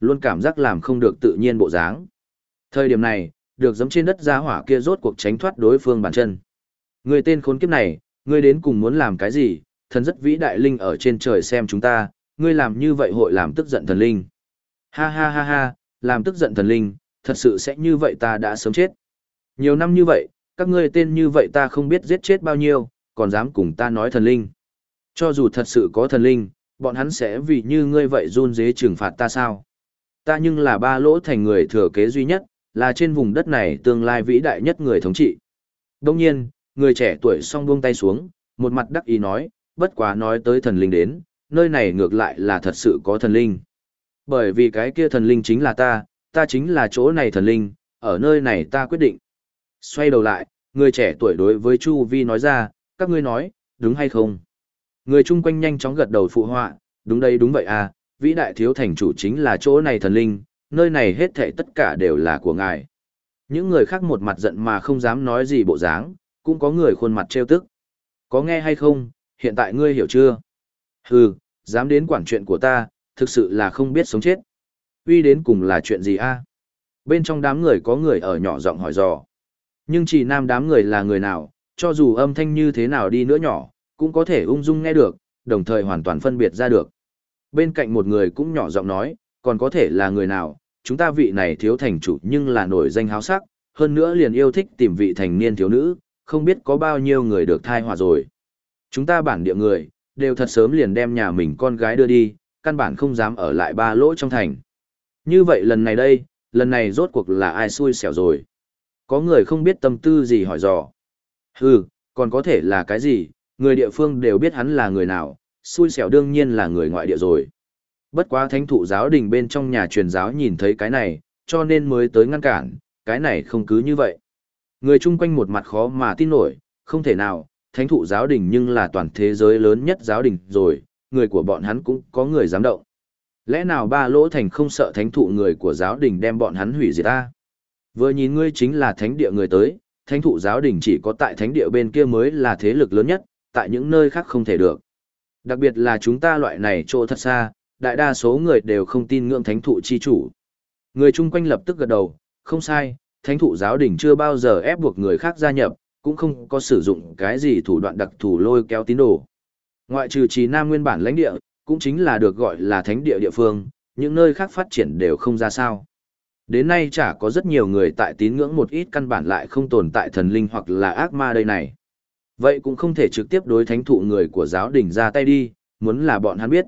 luôn cảm giác làm không được tự nhiên bộ dáng. Thời điểm này, được giẫm trên đất gia hỏa kia rốt cuộc tránh thoát đối phương bàn chân. Người tên khốn kiếp này, ngươi đến cùng muốn làm cái gì? Thần rất vĩ đại linh ở trên trời xem chúng ta, ngươi làm như vậy hội làm tức giận thần linh. Ha ha ha ha, làm tức giận thần linh, thật sự sẽ như vậy ta đã sớm chết. Nhiều năm như vậy, các ngươi tên như vậy ta không biết giết chết bao nhiêu, còn dám cùng ta nói thần linh. Cho dù thật sự có thần linh, bọn hắn sẽ vì như ngươi vậy run rế trừng phạt ta sao? Ta nhưng là ba lỗ thành người thừa kế duy nhất, là trên vùng đất này tương lai vĩ đại nhất người thống trị. Đông nhiên, người trẻ tuổi song buông tay xuống, một mặt đắc ý nói, bất quá nói tới thần linh đến, nơi này ngược lại là thật sự có thần linh. Bởi vì cái kia thần linh chính là ta chính là chỗ này thần linh, ở nơi này ta quyết định. Xoay đầu lại, người trẻ tuổi đối với Chu Vi nói ra, các ngươi nói, đúng hay không? Người chung quanh nhanh chóng gật đầu phụ họa, đúng đây đúng vậy à, vĩ đại thiếu thành chủ chính là chỗ này thần linh, nơi này hết thảy tất cả đều là của ngài. Những người khác một mặt giận mà không dám nói gì bộ dáng, cũng có người khuôn mặt trêu tức. Có nghe hay không, hiện tại ngươi hiểu chưa? Hừ, dám đến quản chuyện của ta, thực sự là không biết sống chết. Uy đến cùng là chuyện gì a? Bên trong đám người có người ở nhỏ giọng hỏi dò. Nhưng chỉ nam đám người là người nào, cho dù âm thanh như thế nào đi nữa nhỏ, cũng có thể ung dung nghe được, đồng thời hoàn toàn phân biệt ra được. Bên cạnh một người cũng nhỏ giọng nói, còn có thể là người nào, chúng ta vị này thiếu thành chủ nhưng là nổi danh háo sắc, hơn nữa liền yêu thích tìm vị thành niên thiếu nữ, không biết có bao nhiêu người được thai hòa rồi. Chúng ta bản địa người, đều thật sớm liền đem nhà mình con gái đưa đi, căn bản không dám ở lại ba lỗ trong thành. Như vậy lần này rốt cuộc là ai xui xẻo rồi? Có người không biết tâm tư gì hỏi dò. Hừ, còn có thể là cái gì, người địa phương đều biết hắn là người nào, xui xẻo đương nhiên là người ngoại địa rồi. Bất quá thánh thụ giáo đình bên trong nhà truyền giáo nhìn thấy cái này, cho nên mới tới ngăn cản, cái này không cứ như vậy. Người chung quanh một mặt khó mà tin nổi, không thể nào, thánh thụ giáo đình nhưng là toàn thế giới lớn nhất giáo đình rồi, người của bọn hắn cũng có người dám động. Lẽ nào ba lỗ thành không sợ thánh thụ người của giáo đình đem bọn hắn hủy diệt ta? Vừa nhìn ngươi chính là thánh địa người tới, thánh thụ giáo đình chỉ có tại thánh địa bên kia mới là thế lực lớn nhất, tại những nơi khác không thể được. Đặc biệt là chúng ta loại này chỗ thật xa, đại đa số người đều không tin ngưỡng thánh thụ chi chủ. Người chung quanh lập tức gật đầu, không sai, thánh thụ giáo đình chưa bao giờ ép buộc người khác gia nhập, cũng không có sử dụng cái gì thủ đoạn đặc thù lôi kéo tín đồ. Ngoại trừ Trì Nam nguyên bản lãnh địa, cũng chính là được gọi là thánh địa địa phương, những nơi khác phát triển đều không ra sao. Đến nay chả có rất nhiều người tại tín ngưỡng một ít căn bản lại không tồn tại thần linh hoặc là ác ma đây này. Vậy cũng không thể trực tiếp đối thánh thụ người của giáo đình ra tay đi, muốn là bọn hắn biết.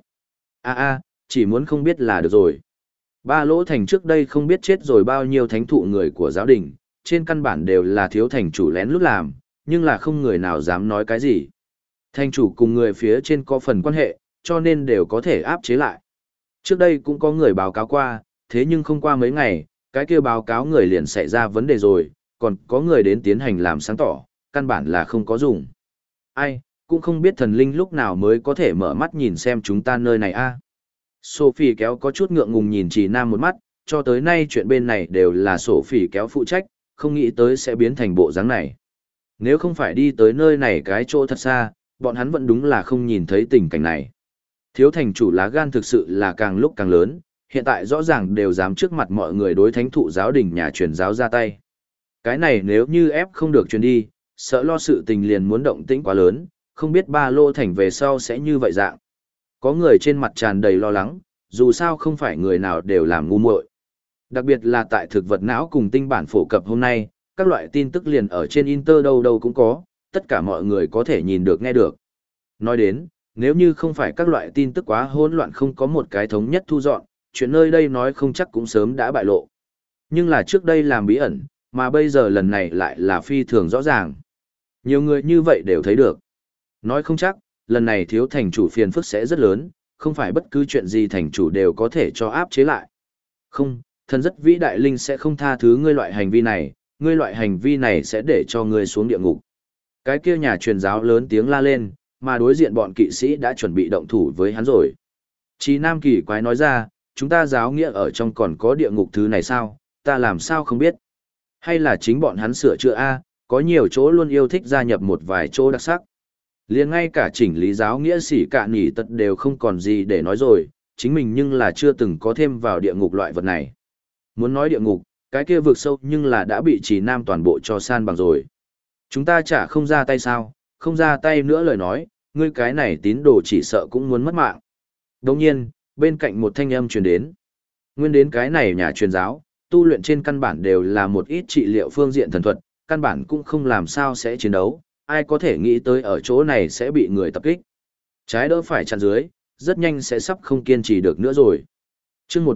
Chỉ muốn không biết là được rồi. Ba lỗ thành trước đây không biết chết rồi bao nhiêu thánh thụ người của giáo đình, trên căn bản đều là thiếu thành chủ lén lút làm, nhưng là không người nào dám nói cái gì. Thành chủ cùng người phía trên có phần quan hệ, cho nên đều có thể áp chế lại. Trước đây cũng có người báo cáo qua, thế nhưng không qua mấy ngày, cái kia báo cáo người liền xảy ra vấn đề rồi, còn có người đến tiến hành làm sáng tỏ, căn bản là không có dùng. Ai, cũng không biết thần linh lúc nào mới có thể mở mắt nhìn xem chúng ta nơi này a. Sophie kéo có chút ngượng ngùng nhìn Trì Nam một mắt, cho tới nay chuyện bên này đều là Sophie kéo phụ trách, không nghĩ tới sẽ biến thành bộ dáng này. Nếu không phải đi tới nơi này cái chỗ thật xa, bọn hắn vẫn đúng là không nhìn thấy tình cảnh này. Thiếu thành chủ lá gan thực sự là càng lúc càng lớn, hiện tại rõ ràng đều dám trước mặt mọi người đối thánh thụ giáo đình nhà truyền giáo ra tay. Cái này nếu như ép không được truyền đi, sợ lo sự tình liền muốn động tĩnh quá lớn, không biết ba lô thành về sau sẽ như vậy dạng. Có người trên mặt tràn đầy lo lắng, dù sao không phải người nào đều làm ngu muội. Đặc biệt là tại thực vật não cùng tinh bản phổ cập hôm nay, các loại tin tức liền ở trên Inter đâu đâu cũng có, tất cả mọi người có thể nhìn được nghe được. Nói đến, nếu như không phải các loại tin tức quá hỗn loạn không có một cái thống nhất thu dọn, chuyện nơi đây nói không chắc cũng sớm đã bại lộ. Nhưng là trước đây làm bí ẩn, mà bây giờ lần này lại là phi thường rõ ràng. Nhiều người như vậy đều thấy được. Nói không chắc, lần này thiếu thành chủ phiền phức sẽ rất lớn, không phải bất cứ chuyện gì thành chủ đều có thể cho áp chế lại. Không, thần rất vĩ đại linh sẽ không tha thứ ngươi loại hành vi này, ngươi loại hành vi này sẽ để cho ngươi xuống địa ngục. Cái kia nhà truyền giáo lớn tiếng la lên, mà đối diện bọn kỵ sĩ đã chuẩn bị động thủ với hắn rồi. Chí Nam kỳ quái nói ra, chúng ta giáo nghĩa ở trong còn có địa ngục thứ này sao, ta làm sao không biết. Hay là chính bọn hắn sửa chữa A, có nhiều chỗ luôn yêu thích gia nhập một vài chỗ đặc sắc. Liền ngay cả chỉnh lý giáo nghĩa sĩ cả nỉ tật đều không còn gì để nói rồi, chính mình nhưng là chưa từng có thêm vào địa ngục loại vật này. Muốn nói địa ngục, cái kia vực sâu nhưng là đã bị Trì Nam toàn bộ cho san bằng rồi. Chúng ta chả không ra tay sao, không ra tay nữa lời nói, ngươi cái này tín đồ chỉ sợ cũng muốn mất mạng. Đồng nhiên, bên cạnh một thanh âm truyền đến. Nguyên đến cái này nhà truyền giáo, tu luyện trên căn bản đều là một ít trị liệu phương diện thần thuật, căn bản cũng không làm sao sẽ chiến đấu, ai có thể nghĩ tới ở chỗ này sẽ bị người tập kích. Trái đỡ phải chặn dưới, rất nhanh sẽ sắp không kiên trì được nữa rồi. Chương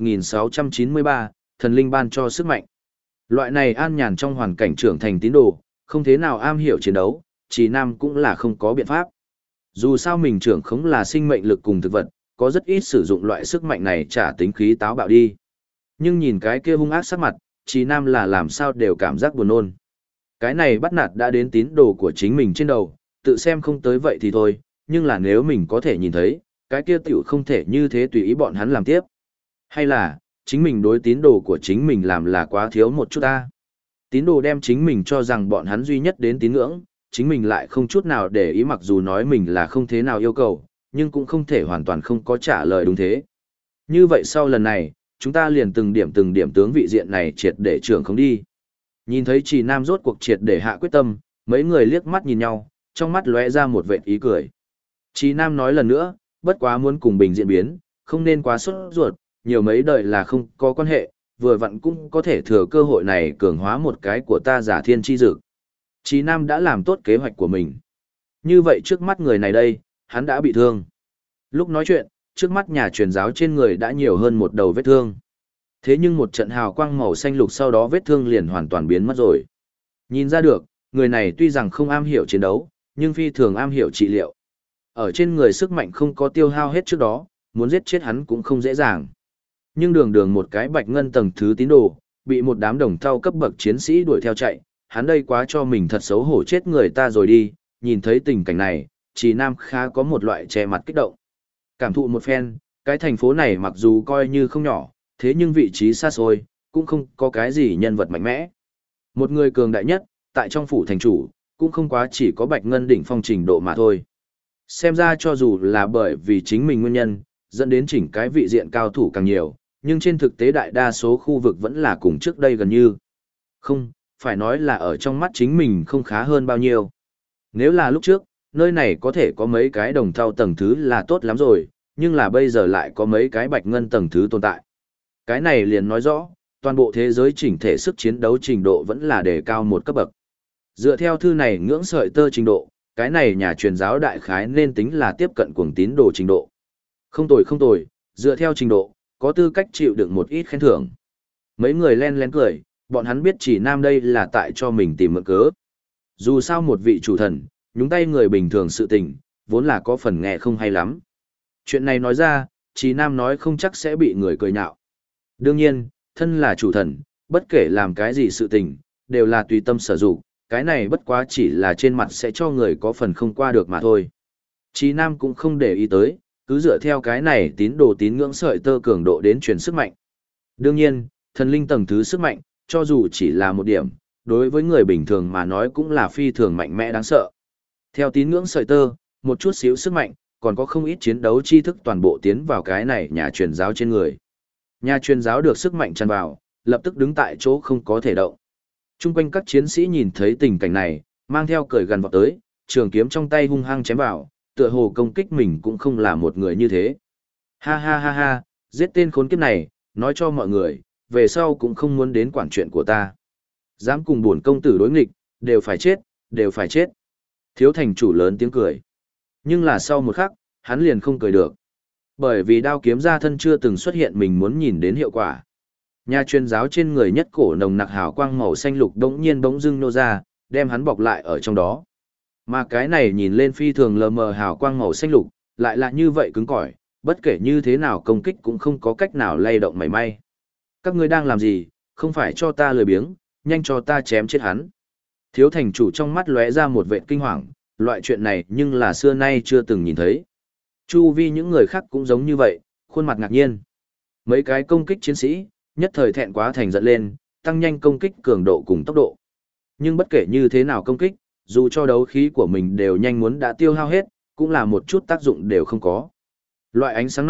1693, thần linh ban cho sức mạnh. Loại này an nhàn trong hoàn cảnh trưởng thành tín đồ, không thế nào am hiểu chiến đấu, Trì Nam cũng là không có biện pháp. Dù sao mình trưởng khống là sinh mệnh lực cùng thực vật, có rất ít sử dụng loại sức mạnh này trả tính khí táo bạo đi. Nhưng nhìn cái kia hung ác sắc mặt, Trì Nam là làm sao đều cảm giác buồn nôn. Cái này bắt nạt đã đến tín đồ của chính mình trên đầu, tự xem không tới vậy thì thôi, nhưng là nếu mình có thể nhìn thấy, cái kia tiểu không thể như thế tùy ý bọn hắn làm tiếp. Hay là, chính mình đối tín đồ của chính mình làm là quá thiếu một chút ta. Tín đồ đem chính mình cho rằng bọn hắn duy nhất đến tín ngưỡng, chính mình lại không chút nào để ý, mặc dù nói mình là không thế nào yêu cầu, nhưng cũng không thể hoàn toàn không có trả lời đúng thế. Như vậy sau lần này, chúng ta liền từng điểm tướng vị diện này triệt để trưởng không đi. Nhìn thấy Trì Nam rốt cuộc triệt để hạ quyết tâm, mấy người liếc mắt nhìn nhau, trong mắt lóe ra một vệt ý cười. Trì Nam nói lần nữa, bất quá muốn cùng bình diễn biến, không nên quá sốt ruột, nhiều mấy đời là không có quan hệ, vừa vặn cũng có thể thừa cơ hội này cường hóa một cái của ta giả thiên chi dực. Trì Nam đã làm tốt kế hoạch của mình. Như vậy trước mắt người này đây, hắn đã bị thương. Lúc nói chuyện, trước mắt nhà truyền giáo trên người đã nhiều hơn một đầu vết thương. Thế nhưng một trận hào quang màu xanh lục sau đó vết thương liền hoàn toàn biến mất rồi. Nhìn ra được, người này tuy rằng không am hiểu chiến đấu, nhưng phi thường am hiểu trị liệu. Ở trên người sức mạnh không có tiêu hao hết trước đó, muốn giết chết hắn cũng không dễ dàng. Nhưng đường đường một cái bạch ngân tầng thứ tín đồ, bị một đám đồng thau cấp bậc chiến sĩ đuổi theo chạy, hắn đây quá cho mình thật xấu hổ chết người ta rồi đi. Nhìn thấy tình cảnh này, Trì Nam khá có một loại che mặt kích động. Cảm thụ một phen, cái thành phố này mặc dù coi như không nhỏ, thế nhưng vị trí xa xôi, cũng không có cái gì nhân vật mạnh mẽ. Một người cường đại nhất, tại trong phủ thành chủ, cũng không quá chỉ có bạch ngân đỉnh phong trình độ mà thôi. Xem ra cho dù là bởi vì chính mình nguyên nhân, dẫn đến chỉnh cái vị diện cao thủ càng nhiều, nhưng trên thực tế đại đa số khu vực vẫn là cùng trước đây gần như. Không, phải nói là ở trong mắt chính mình không khá hơn bao nhiêu. Nếu là lúc trước, nơi này có thể có mấy cái đồng thau tầng thứ là tốt lắm rồi, nhưng là bây giờ lại có mấy cái bạch ngân tầng thứ tồn tại. Cái này liền nói rõ, toàn bộ thế giới chỉnh thể sức chiến đấu trình độ vẫn là đề cao một cấp bậc. Dựa theo thư này ngưỡng sợi tơ trình độ, cái này nhà truyền giáo đại khái nên tính là tiếp cận cuồng tín đồ trình độ. Không tồi, dựa theo trình độ, có tư cách chịu được một ít khen thưởng. Mấy người len lén cười, bọn hắn biết Trì Nam đây là tại cho mình tìm mượn cớ. Dù sao một vị chủ thần, nhúng tay người bình thường sự tình, vốn là có phần nghe không hay lắm. Chuyện này nói ra, Trì Nam nói không chắc sẽ bị người cười nhạo. Đương nhiên, thân là chủ thần, bất kể làm cái gì sự tình, đều là tùy tâm sở dụng, cái này bất quá chỉ là trên mặt sẽ cho người có phần không qua được mà thôi. Trì Nam cũng không để ý tới, cứ dựa theo cái này tín đồ tín ngưỡng sợi tơ cường độ đến truyền sức mạnh. Đương nhiên, thần linh tầng thứ sức mạnh, cho dù chỉ là một điểm, đối với người bình thường mà nói cũng là phi thường mạnh mẽ đáng sợ. Theo tín ngưỡng sợi tơ, một chút xíu sức mạnh, còn có không ít chiến đấu tri thức toàn bộ tiến vào cái này nhà truyền giáo trên người. Nhà truyền giáo được sức mạnh tràn vào, lập tức đứng tại chỗ không có thể động. Trung quanh các chiến sĩ nhìn thấy tình cảnh này, mang theo cười gần vọt tới, trường kiếm trong tay hung hăng chém vào, tựa hồ công kích mình cũng không là một người như thế. Ha ha ha ha, giết tên khốn kiếp này, nói cho mọi người, về sau cũng không muốn đến quản chuyện của ta. Dám cùng bổn công tử đối nghịch, đều phải chết, đều phải chết. Thiếu thành chủ lớn tiếng cười. Nhưng là sau một khắc, hắn liền không cười được. Bởi vì đao kiếm ra thân chưa từng xuất hiện mình muốn nhìn đến hiệu quả. Nhà truyền giáo trên người nhất cổ nồng nặc hào quang màu xanh lục đống nhiên bỗng dưng nô ra, đem hắn bọc lại ở trong đó. Mà cái này nhìn lên phi thường lờ mờ hào quang màu xanh lục, lại là như vậy cứng cỏi, bất kể như thế nào công kích cũng không có cách nào lay động mảy may. Các ngươi đang làm gì, không phải cho ta lười biếng, nhanh cho ta chém chết hắn. Thiếu thành chủ trong mắt lóe ra một vệt kinh hoàng, loại chuyện này nhưng là xưa nay chưa từng nhìn thấy. Chu vi những người khác cũng giống như vậy, khuôn mặt ngạc nhiên. Mấy cái công kích chiến sĩ, nhất thời thẹn quá thành giận lên, tăng nhanh công kích cường độ cùng tốc độ. Nhưng bất kể như thế nào công kích, dù cho đấu khí của mình đều nhanh muốn đã tiêu hao hết, cũng là một chút tác dụng đều không có. Loại ánh sáng này,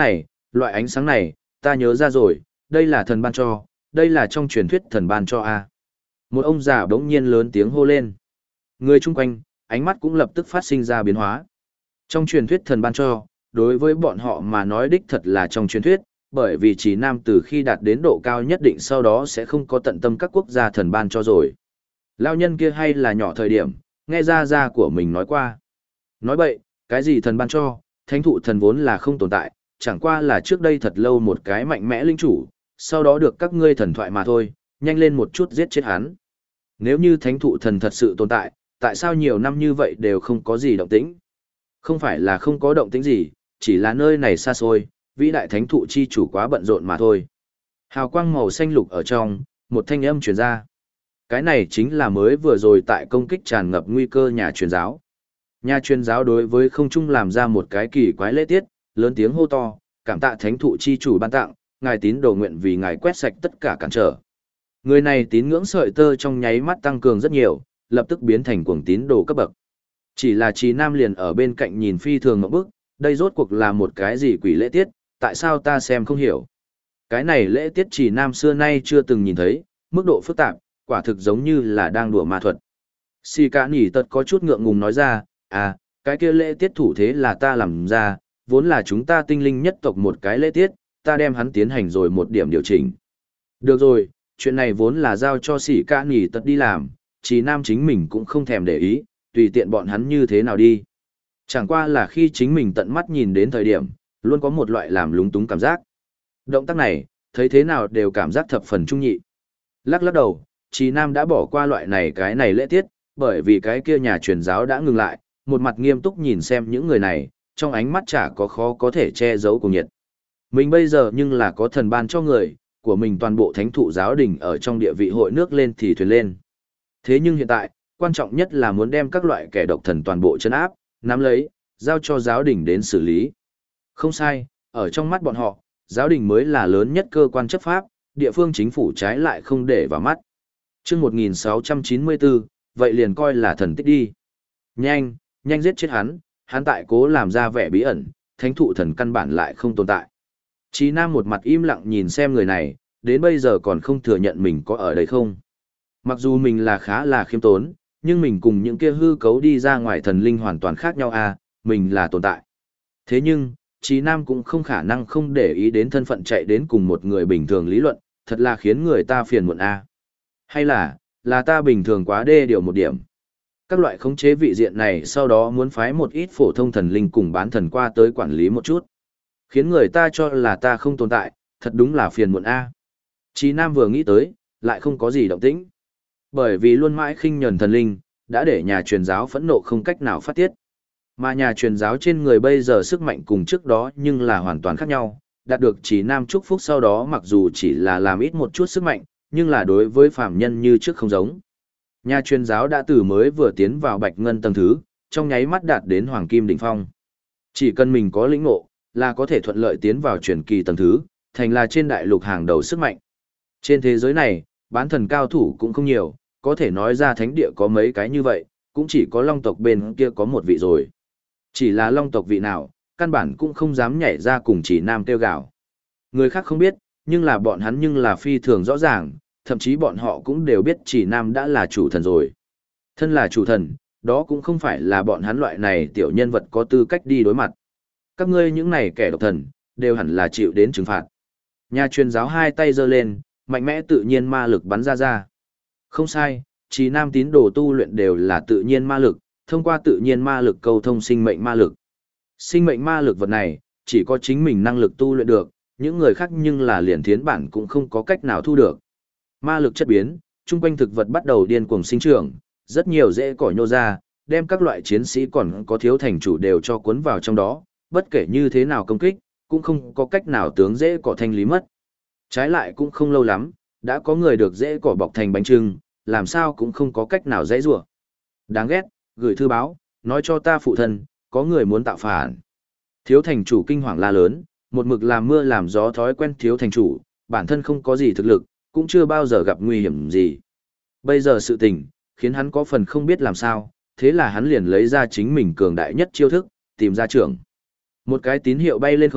loại ánh sáng này, ta nhớ ra rồi, đây là thần ban cho, đây là trong truyền thuyết thần ban cho a. Một ông già bỗng nhiên lớn tiếng hô lên. Người chung quanh, ánh mắt cũng lập tức phát sinh ra biến hóa. Trong truyền thuyết thần ban cho, đối với bọn họ mà nói đích thật là trong truyền thuyết, bởi vì chỉ nam từ khi đạt đến độ cao nhất định sau đó sẽ không có tận tâm các quốc gia thần ban cho rồi. Lao nhân kia hay là nhỏ thời điểm, nghe ra của mình nói qua. Nói bậy, cái gì thần ban cho, thánh thụ thần vốn là không tồn tại, chẳng qua là trước đây thật lâu một cái mạnh mẽ linh chủ, sau đó được các ngươi thần thoại mà thôi, nhanh lên một chút giết chết hắn. Nếu như thánh thụ thần thật sự tồn tại, tại sao nhiều năm như vậy đều không có gì động tĩnh? Không phải là không có động tĩnh gì, chỉ là nơi này xa xôi, vĩ đại thánh thụ chi chủ quá bận rộn mà thôi. Hào quang màu xanh lục ở trong, một thanh âm truyền ra. Cái này chính là mới vừa rồi tại công kích tràn ngập nguy cơ nhà truyền giáo. Nhà truyền giáo đối với không trung làm ra một cái kỳ quái lễ tiết, lớn tiếng hô to, cảm tạ thánh thụ chi chủ ban tặng, ngài tín đồ nguyện vì ngài quét sạch tất cả cản trở. Người này tín ngưỡng sợi tơ trong nháy mắt tăng cường rất nhiều, lập tức biến thành cuồng tín đồ cấp bậc. Chỉ là Trí Nam liền ở bên cạnh nhìn phi thường ngộp bức, đây rốt cuộc là một cái gì quỷ lễ tiết, tại sao ta xem không hiểu. Cái này lễ tiết Trí Nam xưa nay chưa từng nhìn thấy, mức độ phức tạp, quả thực giống như là đang đùa ma thuật. Sì Cả Nỉ Tật có chút ngượng ngùng nói ra, cái kia lễ tiết thủ thế là ta làm ra, vốn là chúng ta tinh linh nhất tộc một cái lễ tiết, ta đem hắn tiến hành rồi một điểm điều chỉnh. Được rồi, chuyện này vốn là giao cho Sì Cả Nỉ Tật đi làm, Trí Nam chính mình cũng không thèm để ý, tùy tiện bọn hắn như thế nào đi. Chẳng qua là khi chính mình tận mắt nhìn đến thời điểm, luôn có một loại làm lúng túng cảm giác. Động tác này, thấy thế nào đều cảm giác thập phần trung nhị. Lắc lắc đầu, Trí Nam đã bỏ qua loại này cái này lễ tiết, bởi vì cái kia nhà truyền giáo đã ngừng lại, một mặt nghiêm túc nhìn xem những người này, trong ánh mắt chả có khó có thể che giấu cùng nhiệt. Mình bây giờ nhưng là có thần ban cho người, của mình toàn bộ thánh thụ giáo đình ở trong địa vị hội nước lên thì thuyền lên. Thế nhưng hiện tại, quan trọng nhất là muốn đem các loại kẻ độc thần toàn bộ chân áp, nắm lấy, giao cho giáo đình đến xử lý. Không sai, ở trong mắt bọn họ, giáo đình mới là lớn nhất cơ quan chấp pháp, địa phương chính phủ trái lại không để vào mắt. Chương 1694, vậy liền coi là thần tích đi. Nhanh, nhanh giết chết hắn, hắn tại cố làm ra vẻ bí ẩn, thánh thụ thần căn bản lại không tồn tại. Chí Nam một mặt im lặng nhìn xem người này, đến bây giờ còn không thừa nhận mình có ở đây không. Mặc dù mình là khá là khiêm tốn, nhưng mình cùng những kia hư cấu đi ra ngoài thần linh hoàn toàn khác nhau mình là tồn tại. Thế nhưng, Chí Nam cũng không khả năng không để ý đến thân phận chạy đến cùng một người bình thường lý luận, thật là khiến người ta phiền muộn Hay là ta bình thường quá đê điều một điểm. Các loại khống chế vị diện này sau đó muốn phái một ít phổ thông thần linh cùng bán thần qua tới quản lý một chút. Khiến người ta cho là ta không tồn tại, thật đúng là phiền muộn Chí Nam vừa nghĩ tới, lại không có gì động tĩnh. Bởi vì luôn mãi khinh nhẫn thần linh, đã để nhà truyền giáo phẫn nộ không cách nào phát tiết. Mà nhà truyền giáo trên người bây giờ sức mạnh cùng trước đó nhưng là hoàn toàn khác nhau, đạt được Chí Nam chúc phúc sau đó mặc dù chỉ là làm ít một chút sức mạnh, nhưng là đối với phàm nhân như trước không giống. Nhà truyền giáo đã từ mới vừa tiến vào bạch ngân tầng thứ, trong nháy mắt đạt đến hoàng kim đỉnh phong. Chỉ cần mình có lĩnh ngộ, là có thể thuận lợi tiến vào truyền kỳ tầng thứ, thành là trên đại lục hàng đầu sức mạnh. Trên thế giới này, bán thần cao thủ cũng không nhiều, có thể nói ra thánh địa có mấy cái như vậy, cũng chỉ có long tộc bên kia có một vị rồi. Chỉ là long tộc vị nào, căn bản cũng không dám nhảy ra cùng Chỉ Nam kêu gào. Người khác không biết, nhưng là bọn hắn nhưng là phi thường rõ ràng, thậm chí bọn họ cũng đều biết Chỉ Nam đã là chủ thần rồi. Thân là chủ thần, đó cũng không phải là bọn hắn loại này tiểu nhân vật có tư cách đi đối mặt. Các ngươi những này kẻ độc thần, đều hẳn là chịu đến trừng phạt. Nhà truyền giáo hai tay giơ lên, mạnh mẽ tự nhiên ma lực bắn ra. Không sai, Chỉ Nam tín đồ tu luyện đều là tự nhiên ma lực, thông qua tự nhiên ma lực cầu thông sinh mệnh ma lực. Sinh mệnh ma lực vật này, chỉ có chính mình năng lực tu luyện được, những người khác nhưng là liền thiến bản cũng không có cách nào thu được. Ma lực chất biến, chung quanh thực vật bắt đầu điên cuồng sinh trưởng, rất nhiều rễ cỏ nhô ra, đem các loại chiến sĩ còn có thiếu thành chủ đều cho cuốn vào trong đó, bất kể như thế nào công kích, cũng không có cách nào tướng rễ cỏ thanh lý mất. Trái lại cũng không lâu lắm, đã có người được rễ cỏ bọc thành bánh trưng, làm sao cũng không có cách nào dãy rủa. Đáng ghét, gửi thư báo, nói cho ta phụ thân, có người muốn tạo phản. Thiếu thành chủ kinh hoàng la lớn, một mực làm mưa làm gió thói quen thiếu thành chủ, bản thân không có gì thực lực, cũng chưa bao giờ gặp nguy hiểm gì. Bây giờ sự tình, khiến hắn có phần không biết làm sao, thế là hắn liền lấy ra chính mình cường đại nhất chiêu thức, tìm ra trưởng. Một cái tín hiệu bay lên không,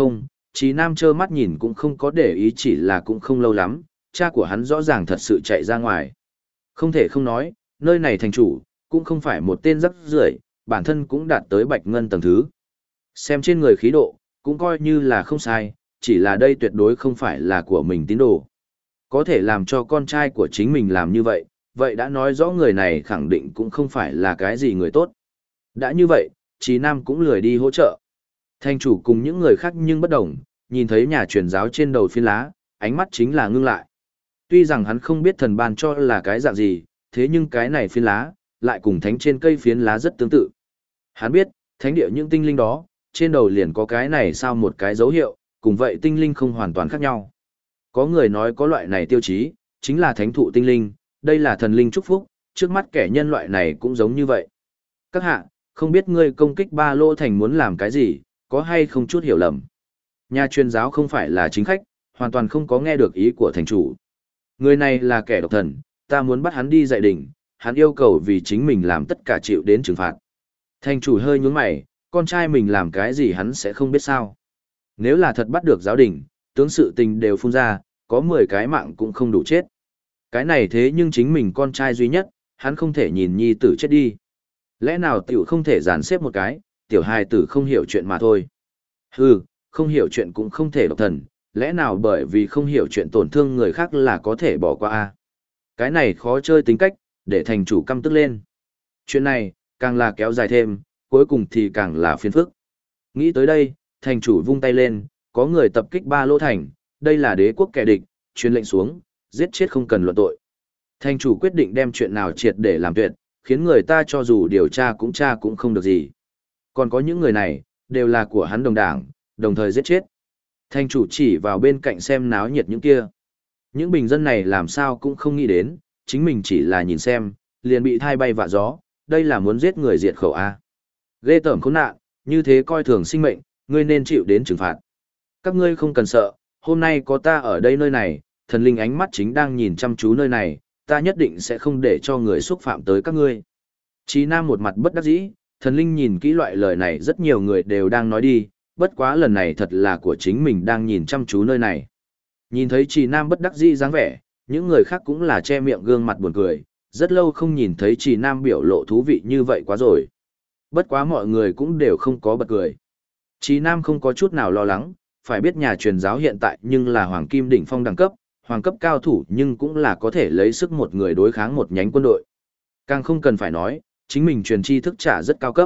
Trí Nam trơ mắt nhìn cũng không có để ý, chỉ là cũng không lâu lắm, cha của hắn rõ ràng thật sự chạy ra ngoài. Không thể không nói, nơi này thành chủ, cũng không phải một tên rắc rưởi, bản thân cũng đạt tới bạch ngân tầng thứ. Xem trên người khí độ, cũng coi như là không sai, chỉ là đây tuyệt đối không phải là của mình tín đồ. Có thể làm cho con trai của chính mình làm như vậy, vậy đã nói rõ người này khẳng định cũng không phải là cái gì người tốt. Đã như vậy, Trí Nam cũng lười đi hỗ trợ. Thành chủ cùng những người khác nhưng bất đồng, nhìn thấy nhà truyền giáo trên đầu phiến lá, ánh mắt chính là ngưng lại. Tuy rằng hắn không biết thần ban cho là cái dạng gì, thế nhưng cái này phiến lá, lại cùng thánh trên cây phiến lá rất tương tự. Hắn biết, thánh địa những tinh linh đó, trên đầu liền có cái này sao một cái dấu hiệu, cùng vậy tinh linh không hoàn toàn khác nhau. Có người nói có loại này tiêu chí, chính là thánh thụ tinh linh, đây là thần linh chúc phúc, trước mắt kẻ nhân loại này cũng giống như vậy. Các hạ, không biết ngươi công kích Ba Lô Thành muốn làm cái gì, có hay không chút hiểu lầm. Nhà truyền giáo không phải là chính khách, hoàn toàn không có nghe được ý của thành chủ. Người này là kẻ độc thần, ta muốn bắt hắn đi dạy đỉnh, hắn yêu cầu vì chính mình làm tất cả chịu đến trừng phạt. Thành chủ hơi nhướng mày, con trai mình làm cái gì hắn sẽ không biết sao. Nếu là thật bắt được giáo đình, tướng sự tình đều phun ra, có 10 cái mạng cũng không đủ chết. Cái này thế nhưng chính mình con trai duy nhất, hắn không thể nhìn nhi tử chết đi. Lẽ nào tiểu không thể dàn xếp một cái, tiểu hài tử không hiểu chuyện mà thôi. Hừ, không hiểu chuyện cũng không thể độc thần, lẽ nào bởi vì không hiểu chuyện tổn thương người khác là có thể bỏ qua a? Cái này khó chơi tính cách, để thành chủ căm tức lên. Chuyện này, càng là kéo dài thêm, cuối cùng thì càng là phiền phức. Nghĩ tới đây, thành chủ vung tay lên, có người tập kích Ba Lô Thành, đây là đế quốc kẻ địch, truyền lệnh xuống, giết chết không cần luận tội. Thành chủ quyết định đem chuyện nào triệt để làm tuyệt, khiến người ta cho dù điều tra cũng không được gì. Còn có những người này, đều là của hắn đồng đảng, đồng thời giết chết. Thành chủ chỉ vào bên cạnh xem náo nhiệt những kia. Những bình dân này làm sao cũng không nghĩ đến, chính mình chỉ là nhìn xem, liền bị thai bay vạ gió, đây là muốn giết người diệt khẩu A. Ghê tởm khốn nạn, như thế coi thường sinh mệnh, ngươi nên chịu đến trừng phạt. Các ngươi không cần sợ, hôm nay có ta ở đây nơi này, thần linh ánh mắt chính đang nhìn chăm chú nơi này, ta nhất định sẽ không để cho người xúc phạm tới các ngươi. Chí Nam một mặt bất đắc dĩ, thần linh nhìn kỹ loại lời này rất nhiều người đều đang nói đi, bất quá lần này thật là của chính mình đang nhìn chăm chú nơi này. Nhìn thấy Chí Nam bất đắc dĩ dáng vẻ, những người khác cũng là che miệng gương mặt buồn cười, rất lâu không nhìn thấy Chí Nam biểu lộ thú vị như vậy quá rồi. Bất quá mọi người cũng đều không có bật cười. Chí Nam không có chút nào lo lắng, phải biết nhà truyền giáo hiện tại nhưng là hoàng kim đỉnh phong đẳng cấp, hoàng cấp cao thủ nhưng cũng là có thể lấy sức một người đối kháng một nhánh quân đội. Càng không cần phải nói, chính mình truyền tri thức trả rất cao cấp.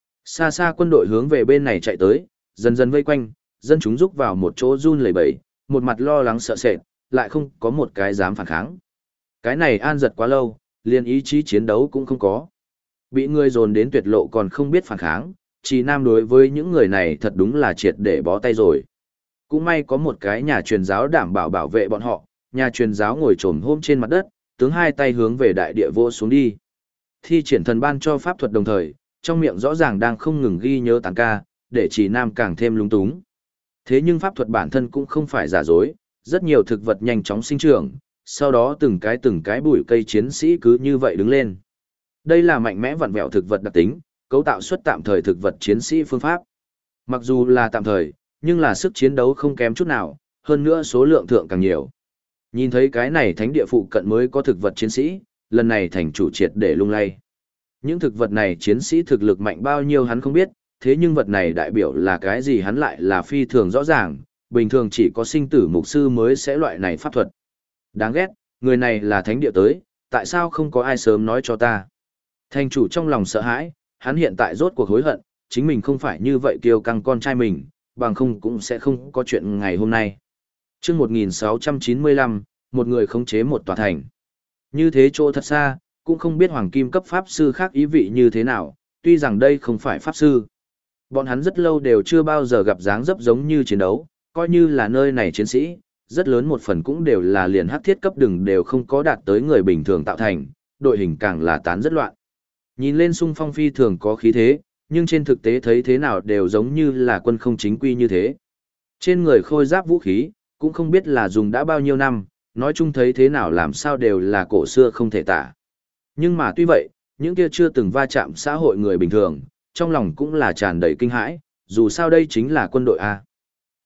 Xa xa quân đội hướng về bên này chạy tới, dần dần vây quanh, dân chúng rúc vào một chỗ run lẩy bẩy, một mặt lo lắng sợ sệt, lại không có một cái dám phản kháng. Cái này an giật quá lâu, liền ý chí chiến đấu cũng không có. Bị người dồn đến tuyệt lộ còn không biết phản kháng, Chí Nam đối với những người này thật đúng là triệt để bó tay rồi. Cũng may có một cái nhà truyền giáo đảm bảo bảo vệ bọn họ, nhà truyền giáo ngồi trồm hôm trên mặt đất, tướng hai tay hướng về đại địa vô xuống đi. Thi triển thần ban cho pháp thuật đồng thời, trong miệng rõ ràng đang không ngừng ghi nhớ tán ca, để Chí Nam càng thêm lung túng. Thế nhưng pháp thuật bản thân cũng không phải giả dối, rất nhiều thực vật nhanh chóng sinh trưởng, sau đó từng cái bụi cây chiến sĩ cứ như vậy đứng lên. Đây là mạnh mẽ vặn vẹo thực vật đặc tính, cấu tạo xuất tạm thời thực vật chiến sĩ phương pháp. Mặc dù là tạm thời, nhưng là sức chiến đấu không kém chút nào, hơn nữa số lượng thượng càng nhiều. Nhìn thấy cái này thánh địa phụ cận mới có thực vật chiến sĩ, lần này thành chủ triệt để lung lay. Những thực vật này chiến sĩ thực lực mạnh bao nhiêu hắn không biết, thế nhưng vật này đại biểu là cái gì hắn lại là phi thường rõ ràng, bình thường chỉ có sinh tử mục sư mới sẽ loại này pháp thuật. Đáng ghét, người này là thánh địa tới, tại sao không có ai sớm nói cho ta? Thành chủ trong lòng sợ hãi, hắn hiện tại rốt cuộc hối hận, chính mình không phải như vậy kiêu căng con trai mình, bằng không cũng sẽ không có chuyện ngày hôm nay. Trước 1695, một người khống chế một tòa thành. Như thế chỗ thật xa, cũng không biết hoàng kim cấp pháp sư khác ý vị như thế nào, tuy rằng đây không phải pháp sư. Bọn hắn rất lâu đều chưa bao giờ gặp dáng dấp giống như chiến đấu, coi như là nơi này chiến sĩ, rất lớn một phần cũng đều là liền hắc thiết cấp đừng đều không có đạt tới người bình thường tạo thành, đội hình càng là tán rất loạn. Nhìn lên xung phong phi thường có khí thế, nhưng trên thực tế thấy thế nào đều giống như là quân không chính quy như thế. Trên người khôi giáp vũ khí, cũng không biết là dùng đã bao nhiêu năm, nói chung thấy thế nào làm sao đều là cổ xưa không thể tả. Nhưng mà tuy vậy, những kia chưa từng va chạm xã hội người bình thường, trong lòng cũng là tràn đầy kinh hãi, dù sao đây chính là quân đội A.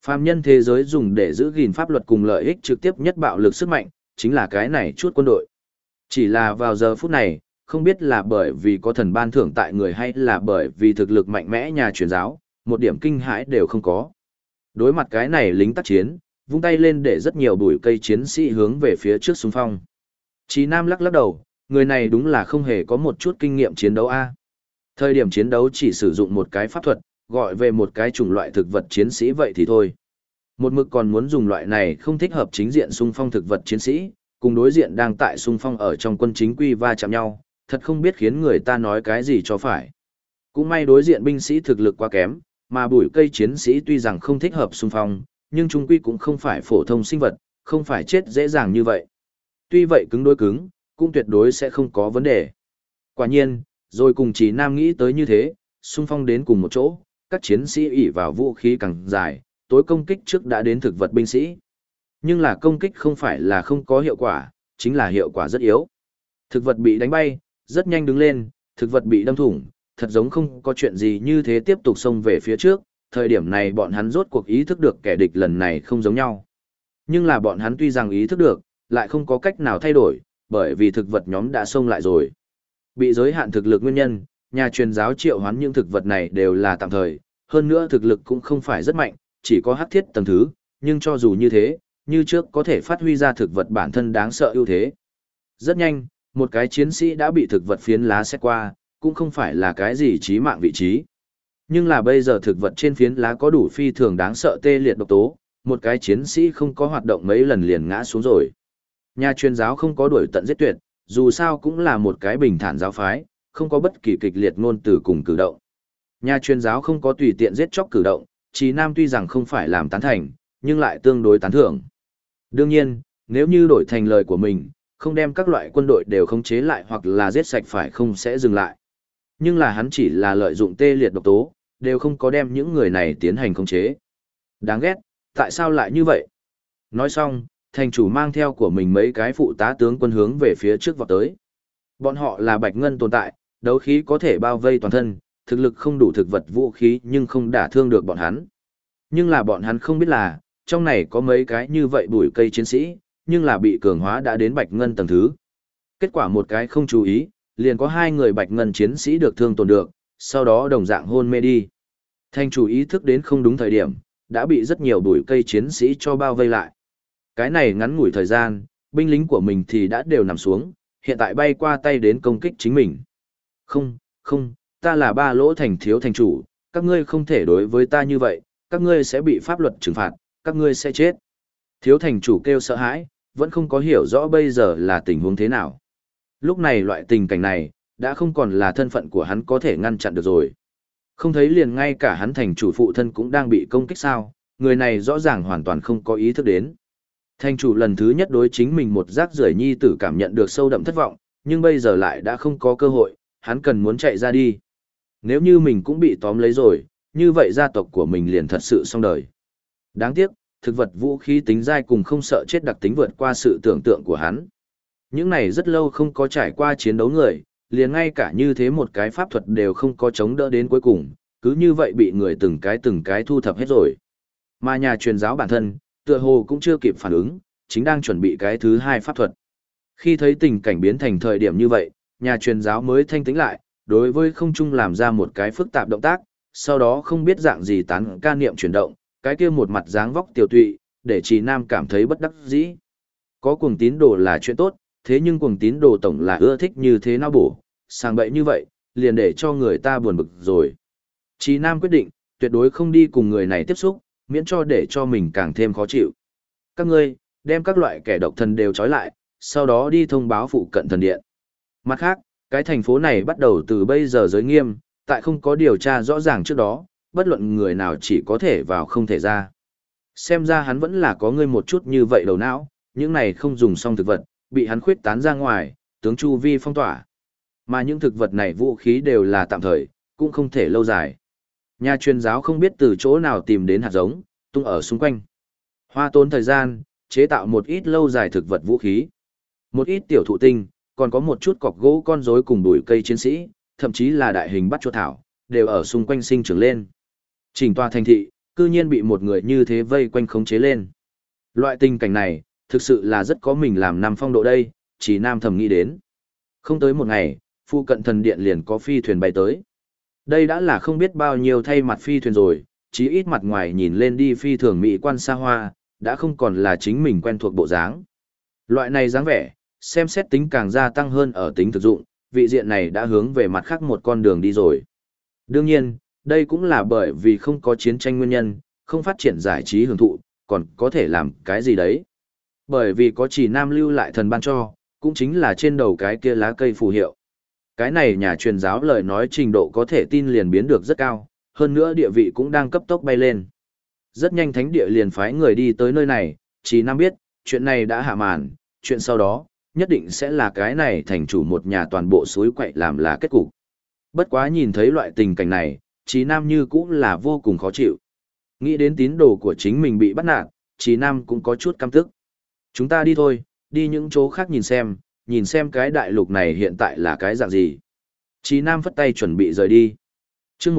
Phàm nhân thế giới dùng để giữ gìn pháp luật cùng lợi ích trực tiếp nhất bạo lực sức mạnh, chính là cái này chút quân đội. Chỉ là vào giờ phút này, không biết là bởi vì có thần ban thưởng tại người hay là bởi vì thực lực mạnh mẽ nhà truyền giáo, một điểm kinh hãi đều không có. Đối mặt cái này lính tác chiến, vung tay lên để rất nhiều bụi cây chiến sĩ hướng về phía trước xung phong. Chí Nam lắc lắc đầu, người này đúng là không hề có một chút kinh nghiệm chiến đấu a. Thời điểm chiến đấu chỉ sử dụng một cái pháp thuật, gọi về một cái chủng loại thực vật chiến sĩ vậy thì thôi. Một mực còn muốn dùng loại này không thích hợp chính diện xung phong thực vật chiến sĩ, cùng đối diện đang tại xung phong ở trong quân chính quy va chạm nhau, thật không biết khiến người ta nói cái gì cho phải. Cũng may đối diện binh sĩ thực lực quá kém, mà bụi cây chiến sĩ tuy rằng không thích hợp xung phong, nhưng trung quy cũng không phải phổ thông sinh vật, không phải chết dễ dàng như vậy. Tuy vậy cứng đối cứng, cũng tuyệt đối sẽ không có vấn đề. Quả nhiên, rồi cùng Chí Nam nghĩ tới như thế, xung phong đến cùng một chỗ, các chiến sĩ ỷ vào vũ khí càng dài, tối công kích trước đã đến thực vật binh sĩ. Nhưng là công kích không phải là không có hiệu quả, chính là hiệu quả rất yếu. Thực vật bị đánh bay, rất nhanh đứng lên, thực vật bị đâm thủng, thật giống không có chuyện gì như thế tiếp tục xông về phía trước, thời điểm này bọn hắn rốt cuộc ý thức được kẻ địch lần này không giống nhau. Nhưng là bọn hắn tuy rằng ý thức được, lại không có cách nào thay đổi, bởi vì thực vật nhóm đã xông lại rồi. Bị giới hạn thực lực nguyên nhân, nhà truyền giáo triệu hoán những thực vật này đều là tạm thời, hơn nữa thực lực cũng không phải rất mạnh, chỉ có hắc thiết tầng thứ, nhưng cho dù như thế, như trước có thể phát huy ra thực vật bản thân đáng sợ ưu thế. Rất nhanh, một cái chiến sĩ đã bị thực vật phiến lá xét qua, cũng không phải là cái gì chí mạng vị trí. Nhưng là bây giờ thực vật trên phiến lá có đủ phi thường đáng sợ tê liệt độc tố, một cái chiến sĩ không có hoạt động mấy lần liền ngã xuống rồi. Nhà truyền giáo không có đuổi tận giết tuyệt, dù sao cũng là một cái bình thản giáo phái, không có bất kỳ kịch liệt ngôn từ cùng cử động. Nhà truyền giáo không có tùy tiện giết chóc cử động, Chí Nam tuy rằng không phải làm tán thành, nhưng lại tương đối tán thưởng. Đương nhiên, nếu như đổi thành lời của mình, không đem các loại quân đội đều khống chế lại hoặc là giết sạch phải không sẽ dừng lại. Nhưng là hắn chỉ là lợi dụng tê liệt độc tố, đều không có đem những người này tiến hành khống chế. Đáng ghét, tại sao lại như vậy? Nói xong, thành chủ mang theo của mình mấy cái phụ tá tướng quân hướng về phía trước vọt tới. Bọn họ là bạch ngân tồn tại, đấu khí có thể bao vây toàn thân, thực lực không đủ thực vật vũ khí nhưng không đả thương được bọn hắn. Nhưng là bọn hắn không biết là, trong này có mấy cái như vậy bụi cây chiến sĩ, nhưng là bị cường hóa đã đến bạch ngân tầng thứ. Kết quả một cái không chú ý, liền có hai người bạch ngân chiến sĩ được thương tổn được, sau đó đồng dạng hôn mê đi. Thành chủ ý thức đến không đúng thời điểm, đã bị rất nhiều bụi cây chiến sĩ cho bao vây lại. Cái này ngắn ngủi thời gian, binh lính của mình thì đã đều nằm xuống, hiện tại bay qua tay đến công kích chính mình. Không, ta là Ba Lỗ thành thiếu thành chủ, các ngươi không thể đối với ta như vậy, các ngươi sẽ bị pháp luật trừng phạt, các ngươi sẽ chết. Thiếu thành chủ kêu sợ hãi, vẫn không có hiểu rõ bây giờ là tình huống thế nào. Lúc này loại tình cảnh này, đã không còn là thân phận của hắn có thể ngăn chặn được rồi. Không thấy liền ngay cả hắn thành chủ phụ thân cũng đang bị công kích sao, người này rõ ràng hoàn toàn không có ý thức đến. Thành chủ lần thứ nhất đối chính mình một rác rưởi nhi tử cảm nhận được sâu đậm thất vọng, nhưng bây giờ lại đã không có cơ hội, hắn cần muốn chạy ra đi. Nếu như mình cũng bị tóm lấy rồi, như vậy gia tộc của mình liền thật sự xong đời. Đáng tiếc, thực vật vũ khí tính dai cùng không sợ chết đặc tính vượt qua sự tưởng tượng của hắn. Những này rất lâu không có trải qua chiến đấu người, liền ngay cả như thế một cái pháp thuật đều không có chống đỡ đến cuối cùng, cứ như vậy bị người từng cái thu thập hết rồi. Mà nhà truyền giáo bản thân, tựa hồ cũng chưa kịp phản ứng, chính đang chuẩn bị cái thứ hai pháp thuật. Khi thấy tình cảnh biến thành thời điểm như vậy, nhà truyền giáo mới thanh tĩnh lại, đối với không trung làm ra một cái phức tạp động tác, sau đó không biết dạng gì tán ca niệm chuyển động, cái kia một mặt dáng vóc tiểu tụy, để Trì Nam cảm thấy bất đắc dĩ. Có cuồng tín đồ là chuyện tốt, thế nhưng cuồng tín đồ tổng là ưa thích như thế nào bổ, sang bậy như vậy, liền để cho người ta buồn bực rồi. Trì Nam quyết định, tuyệt đối không đi cùng người này tiếp xúc, miễn cho để cho mình càng thêm khó chịu. Các ngươi, đem các loại kẻ độc thần đều trói lại, sau đó đi thông báo phụ cận thần điện. Mặt khác, cái thành phố này bắt đầu từ bây giờ giới nghiêm, tại không có điều tra rõ ràng trước đó, bất luận người nào chỉ có thể vào không thể ra. Xem ra hắn vẫn là có ngươi một chút như vậy đầu não, những này không dùng xong thực vật, bị hắn khuyết tán ra ngoài, tướng chu vi phong tỏa. Mà những thực vật này vũ khí đều là tạm thời, cũng không thể lâu dài. Nhà truyền giáo không biết từ chỗ nào tìm đến hạt giống, tung ở xung quanh. Hoa tốn thời gian, chế tạo một ít lâu dài thực vật vũ khí. Một ít tiểu thụ tinh, còn có một chút cọc gỗ con rối cùng bụi cây chiến sĩ, thậm chí là đại hình bắt chuột thảo, đều ở xung quanh sinh trưởng lên. Chỉnh tòa thành thị, cư nhiên bị một người như thế vây quanh khống chế lên. Loại tình cảnh này, thực sự là rất có mình làm năm phong độ đây, chỉ nam thầm nghĩ đến. Không tới một ngày, phụ cận thần điện liền có phi thuyền bay tới. Đây đã là không biết bao nhiêu thay mặt phi thuyền rồi, chí ít mặt ngoài nhìn lên đi phi thường mỹ quan xa hoa, đã không còn là chính mình quen thuộc bộ dáng. Loại này dáng vẻ, xem xét tính càng gia tăng hơn ở tính thực dụng, vị diện này đã hướng về mặt khác một con đường đi rồi. Đương nhiên, đây cũng là bởi vì không có chiến tranh nguyên nhân, không phát triển giải trí hưởng thụ, còn có thể làm cái gì đấy. Bởi vì có chỉ nam lưu lại thần ban cho, cũng chính là trên đầu cái kia lá cây phù hiệu. Cái này nhà truyền giáo lời nói trình độ có thể tin liền biến được rất cao, hơn nữa địa vị cũng đang cấp tốc bay lên. Rất nhanh thánh địa liền phái người đi tới nơi này, chỉ nam biết, chuyện này đã hạ màn, chuyện sau đó, nhất định sẽ là cái này thành chủ một nhà toàn bộ suối quậy làm là kết cục. Bất quá nhìn thấy loại tình cảnh này, Chí Nam như cũng là vô cùng khó chịu. Nghĩ đến tín đồ của chính mình bị bắt nạt, Chí Nam cũng có chút căm tức. Chúng ta đi thôi, đi những chỗ khác nhìn xem cái đại lục này hiện tại là cái dạng gì. Chí Nam phất tay chuẩn bị rời đi. Chương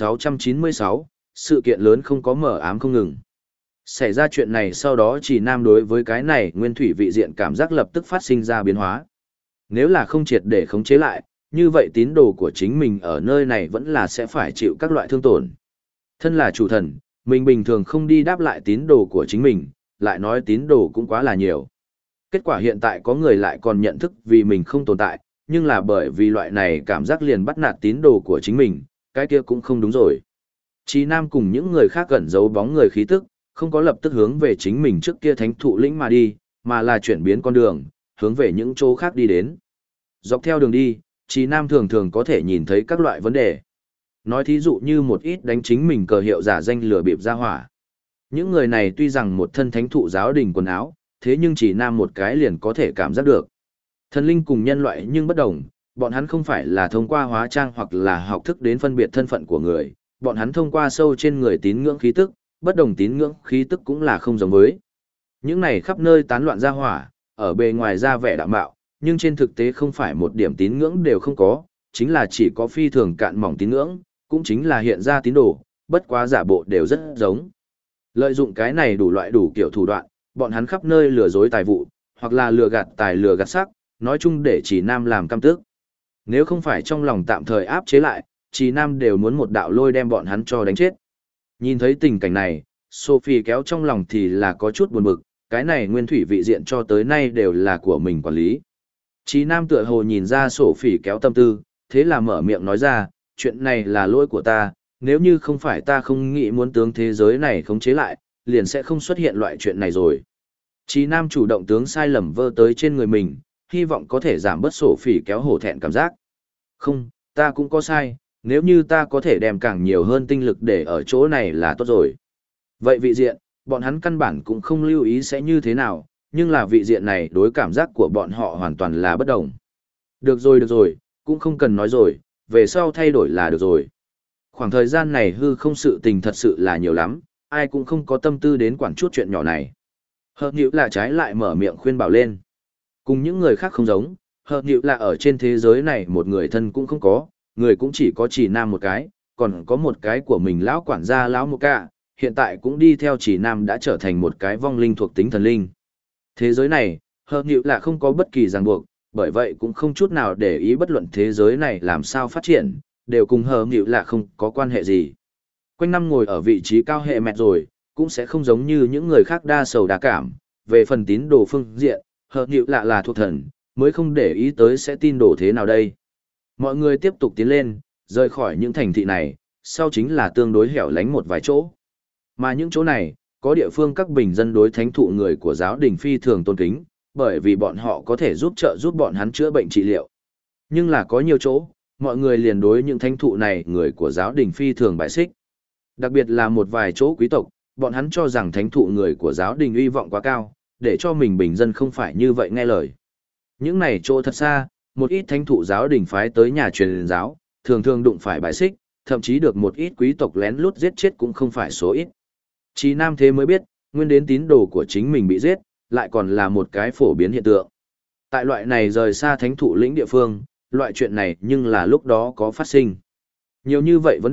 1696, sự kiện lớn không có mở ám không ngừng. Xảy ra chuyện này sau đó Chí Nam đối với cái này nguyên thủy vị diện cảm giác lập tức phát sinh ra biến hóa. Nếu là không triệt để khống chế lại, như vậy tín đồ của chính mình ở nơi này vẫn là sẽ phải chịu các loại thương tổn. Thân là chủ thần, mình bình thường không đi đáp lại tín đồ của chính mình, lại nói tín đồ cũng quá là nhiều. Kết quả hiện tại có người lại còn nhận thức vì mình không tồn tại, nhưng là bởi vì loại này cảm giác liền bắt nạt tín đồ của chính mình, cái kia cũng không đúng rồi. Chí Nam cùng những người khác gần giấu bóng người khí tức, không có lập tức hướng về chính mình trước kia thánh thụ lĩnh mà đi, mà là chuyển biến con đường, hướng về những chỗ khác đi đến. Dọc theo đường đi, Chí Nam thường thường có thể nhìn thấy các loại vấn đề. Nói thí dụ như một ít đánh chính mình cờ hiệu giả danh lừa bịp ra hỏa. Những người này tuy rằng một thân thánh thụ giáo đình quần áo, thế nhưng Chí Nam một cái liền có thể cảm giác được. Thần linh cùng nhân loại nhưng bất đồng, bọn hắn không phải là thông qua hóa trang hoặc là học thức đến phân biệt thân phận của người, bọn hắn thông qua sâu trên người tín ngưỡng khí tức, bất đồng tín ngưỡng khí tức cũng là không giống với. Những này khắp nơi tán loạn ra hỏa, ở bề ngoài ra vẻ đạm bạo, nhưng trên thực tế không phải một điểm tín ngưỡng đều không có, chính là chỉ có phi thường cạn mỏng tín ngưỡng, cũng chính là hiện ra tín đồ, bất quá giả bộ đều rất giống. Lợi dụng cái này đủ loại đủ kiểu thủ đoạn, bọn hắn khắp nơi lừa dối tài vụ, hoặc là lừa gạt tài lừa gạt sắc, nói chung để Chỉ Nam làm căm tức. Nếu không phải trong lòng tạm thời áp chế lại, Chỉ Nam đều muốn một đạo lôi đem bọn hắn cho đánh chết. Nhìn thấy tình cảnh này, Sophie kéo trong lòng thì là có chút buồn bực, cái này nguyên thủy vị diện cho tới nay đều là của mình quản lý. Chí Nam tựa hồ nhìn ra Sophie kéo tâm tư, thế là mở miệng nói ra, chuyện này là lỗi của ta, nếu như không phải ta không nghĩ muốn tướng thế giới này khống chế lại, liền sẽ không xuất hiện loại chuyện này rồi. Chí Nam chủ động tướng sai lầm vơ tới trên người mình, hy vọng có thể giảm bớt Sophie kéo hổ thẹn cảm giác. Không, ta cũng có sai, nếu như ta có thể đem càng nhiều hơn tinh lực để ở chỗ này là tốt rồi. Vậy vị diện, bọn hắn căn bản cũng không lưu ý sẽ như thế nào, nhưng là vị diện này đối cảm giác của bọn họ hoàn toàn là bất đồng. Được rồi, cũng không cần nói rồi, về sau thay đổi là được rồi. Khoảng thời gian này hư không sự tình thật sự là nhiều lắm, ai cũng không có tâm tư đến quản chút chuyện nhỏ này. Hợp nhữ là trái lại mở miệng khuyên bảo lên. Cùng những người khác không giống, hợp nhữ là ở trên thế giới này một người thân cũng không có, người cũng chỉ có Chỉ Nam một cái, còn có một cái của mình lão quản gia lão một cả, hiện tại cũng đi theo Chỉ Nam đã trở thành một cái vong linh thuộc tính thần linh. Thế giới này, hợp nhữ là không có bất kỳ ràng buộc, bởi vậy cũng không chút nào để ý bất luận thế giới này làm sao phát triển, đều cùng hợp nhữ là không có quan hệ gì. Quanh năm ngồi ở vị trí cao hệ mẹt rồi, cũng sẽ không giống như những người khác đa sầu đa cảm, về phần tín đồ phương diện, hợp nhữ là thuộc thần, mới không để ý tới sẽ tin đồ thế nào đây. Mọi người tiếp tục tiến lên, rời khỏi những thành thị này, sau chính là tương đối hẻo lánh một vài chỗ. Mà những chỗ này, có địa phương các bình dân đối thánh thụ người của giáo đình phi thường tôn kính, bởi vì bọn họ có thể giúp bọn hắn chữa bệnh trị liệu. Nhưng là có nhiều chỗ, mọi người liền đối những thánh thụ này người của giáo đình phi thường bại xích. Đặc biệt là một vài chỗ quý tộc, bọn hắn cho rằng thánh thụ người của giáo đình uy vọng quá cao, để cho mình bình dân không phải như vậy nghe lời. Những này chỗ thật xa, một ít thánh thụ giáo đình phái tới nhà truyền giáo, thường thường đụng phải bại xích, thậm chí được một ít quý tộc lén lút giết chết cũng không phải số ít. Chí Nam thế mới biết, nguyên đến tín đồ của chính mình bị giết, lại còn là một cái phổ biến hiện tượng. Tại loại này rời xa thánh thụ lĩnh địa phương, loại chuyện này nhưng là lúc đó có phát sinh. Nhiều như vậy vấn đề,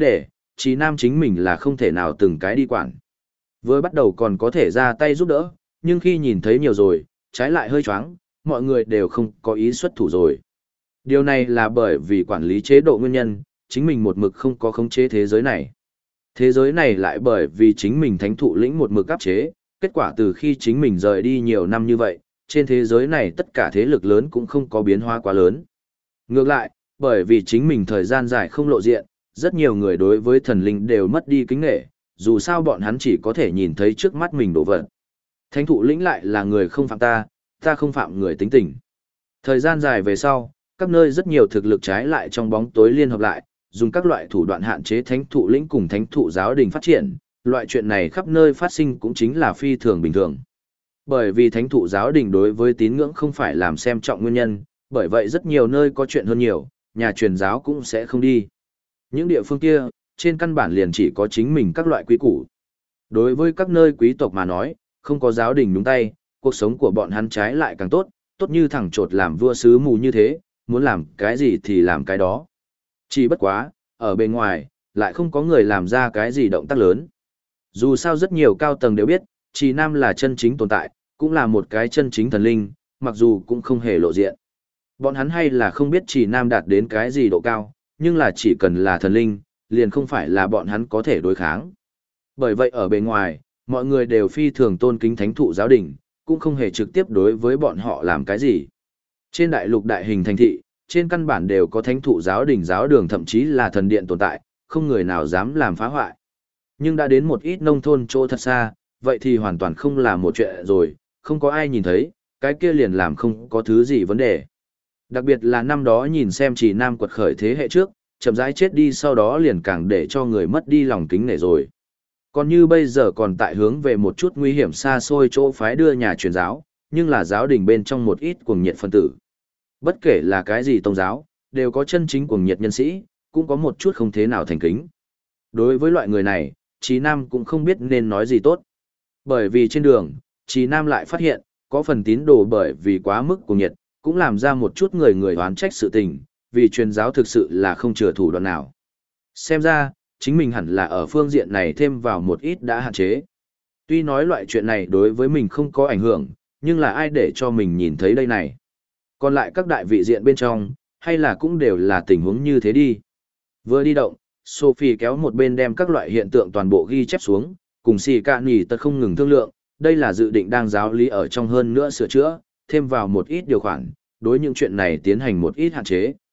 Chí Nam chính mình là không thể nào từng cái đi quản. Vừa bắt đầu còn có thể ra tay giúp đỡ, nhưng khi nhìn thấy nhiều rồi, trái lại hơi choáng, mọi người đều không có ý xuất thủ rồi. Điều này là bởi vì quản lý chế độ nguyên nhân, chính mình một mực không có khống chế thế giới này. Thế giới này lại bởi vì chính mình thánh thụ lĩnh một mực áp chế, kết quả từ khi chính mình rời đi nhiều năm như vậy, trên thế giới này tất cả thế lực lớn cũng không có biến hóa quá lớn. Ngược lại, bởi vì chính mình thời gian dài không lộ diện, rất nhiều người đối với thần linh đều mất đi kính nghệ, dù sao bọn hắn chỉ có thể nhìn thấy trước mắt mình đổ vật. Thánh thụ lĩnh lại là người không phạm ta, ta không phạm người tính tình. Thời gian dài về sau, các nơi rất nhiều thực lực trái lại trong bóng tối liên hợp lại, dùng các loại thủ đoạn hạn chế thánh thụ lĩnh cùng thánh thụ giáo đình phát triển, loại chuyện này khắp nơi phát sinh cũng chính là phi thường bình thường. Bởi vì thánh thụ giáo đình đối với tín ngưỡng không phải làm xem trọng nguyên nhân, bởi vậy rất nhiều nơi có chuyện hơn nhiều, nhà truyền giáo cũng sẽ không đi. Những địa phương kia, trên căn bản liền chỉ có chính mình các loại quý củ. Đối với các nơi quý tộc mà nói, không có giáo đình nhúng tay, cuộc sống của bọn hắn trái lại càng tốt, tốt như thằng chột làm vua sứ mù như thế, muốn làm cái gì thì làm cái đó. Chỉ bất quá, ở bên ngoài, lại không có người làm ra cái gì động tác lớn. Dù sao rất nhiều cao tầng đều biết, Trì Nam là chân chính tồn tại, cũng là một cái chân chính thần linh, mặc dù cũng không hề lộ diện. Bọn hắn hay là không biết Trì Nam đạt đến cái gì độ cao, nhưng là chỉ cần là thần linh, liền không phải là bọn hắn có thể đối kháng. Bởi vậy ở bên ngoài, mọi người đều phi thường tôn kính thánh thụ giáo đình, cũng không hề trực tiếp đối với bọn họ làm cái gì. Trên đại lục đại hình thành thị, trên căn bản đều có thánh thụ giáo đình giáo đường thậm chí là thần điện tồn tại, không người nào dám làm phá hoại. Nhưng đã đến một ít nông thôn chỗ thật xa, vậy thì hoàn toàn không là một chuyện rồi, không có ai nhìn thấy, cái kia liền làm không có thứ gì vấn đề. Đặc biệt là năm đó nhìn xem Trì Nam quật khởi thế hệ trước, chậm rãi chết đi sau đó liền càng để cho người mất đi lòng kính nể rồi. Còn như bây giờ còn tại hướng về một chút nguy hiểm xa xôi chỗ phái đưa nhà truyền giáo, nhưng là giáo đình bên trong một ít cuồng nhiệt phân tử. Bất kể là cái gì tôn giáo, đều có chân chính cuồng nhiệt nhân sĩ, cũng có một chút không thế nào thành kính. Đối với loại người này, Trì Nam cũng không biết nên nói gì tốt. Bởi vì trên đường, Trì Nam lại phát hiện, có phần tín đồ bởi vì quá mức cuồng nhiệt, cũng làm ra một chút người oán trách sự tình, vì truyền giáo thực sự là không chừa thủ đoạn nào. Xem ra, chính mình hẳn là ở phương diện này thêm vào một ít đã hạn chế. Tuy nói loại chuyện này đối với mình không có ảnh hưởng, nhưng là ai để cho mình nhìn thấy đây này. Còn lại các đại vị diện bên trong, hay là cũng đều là tình huống như thế đi. Vừa đi động, Sophie kéo một bên đem các loại hiện tượng toàn bộ ghi chép xuống, cùng xì cạn nhì tật không ngừng thương lượng, đây là dự định đang giáo lý ở trong hơn nữa sửa chữa, thêm vào một ít điều khoản, đối những chuyện này tiến hành một ít hạn chế,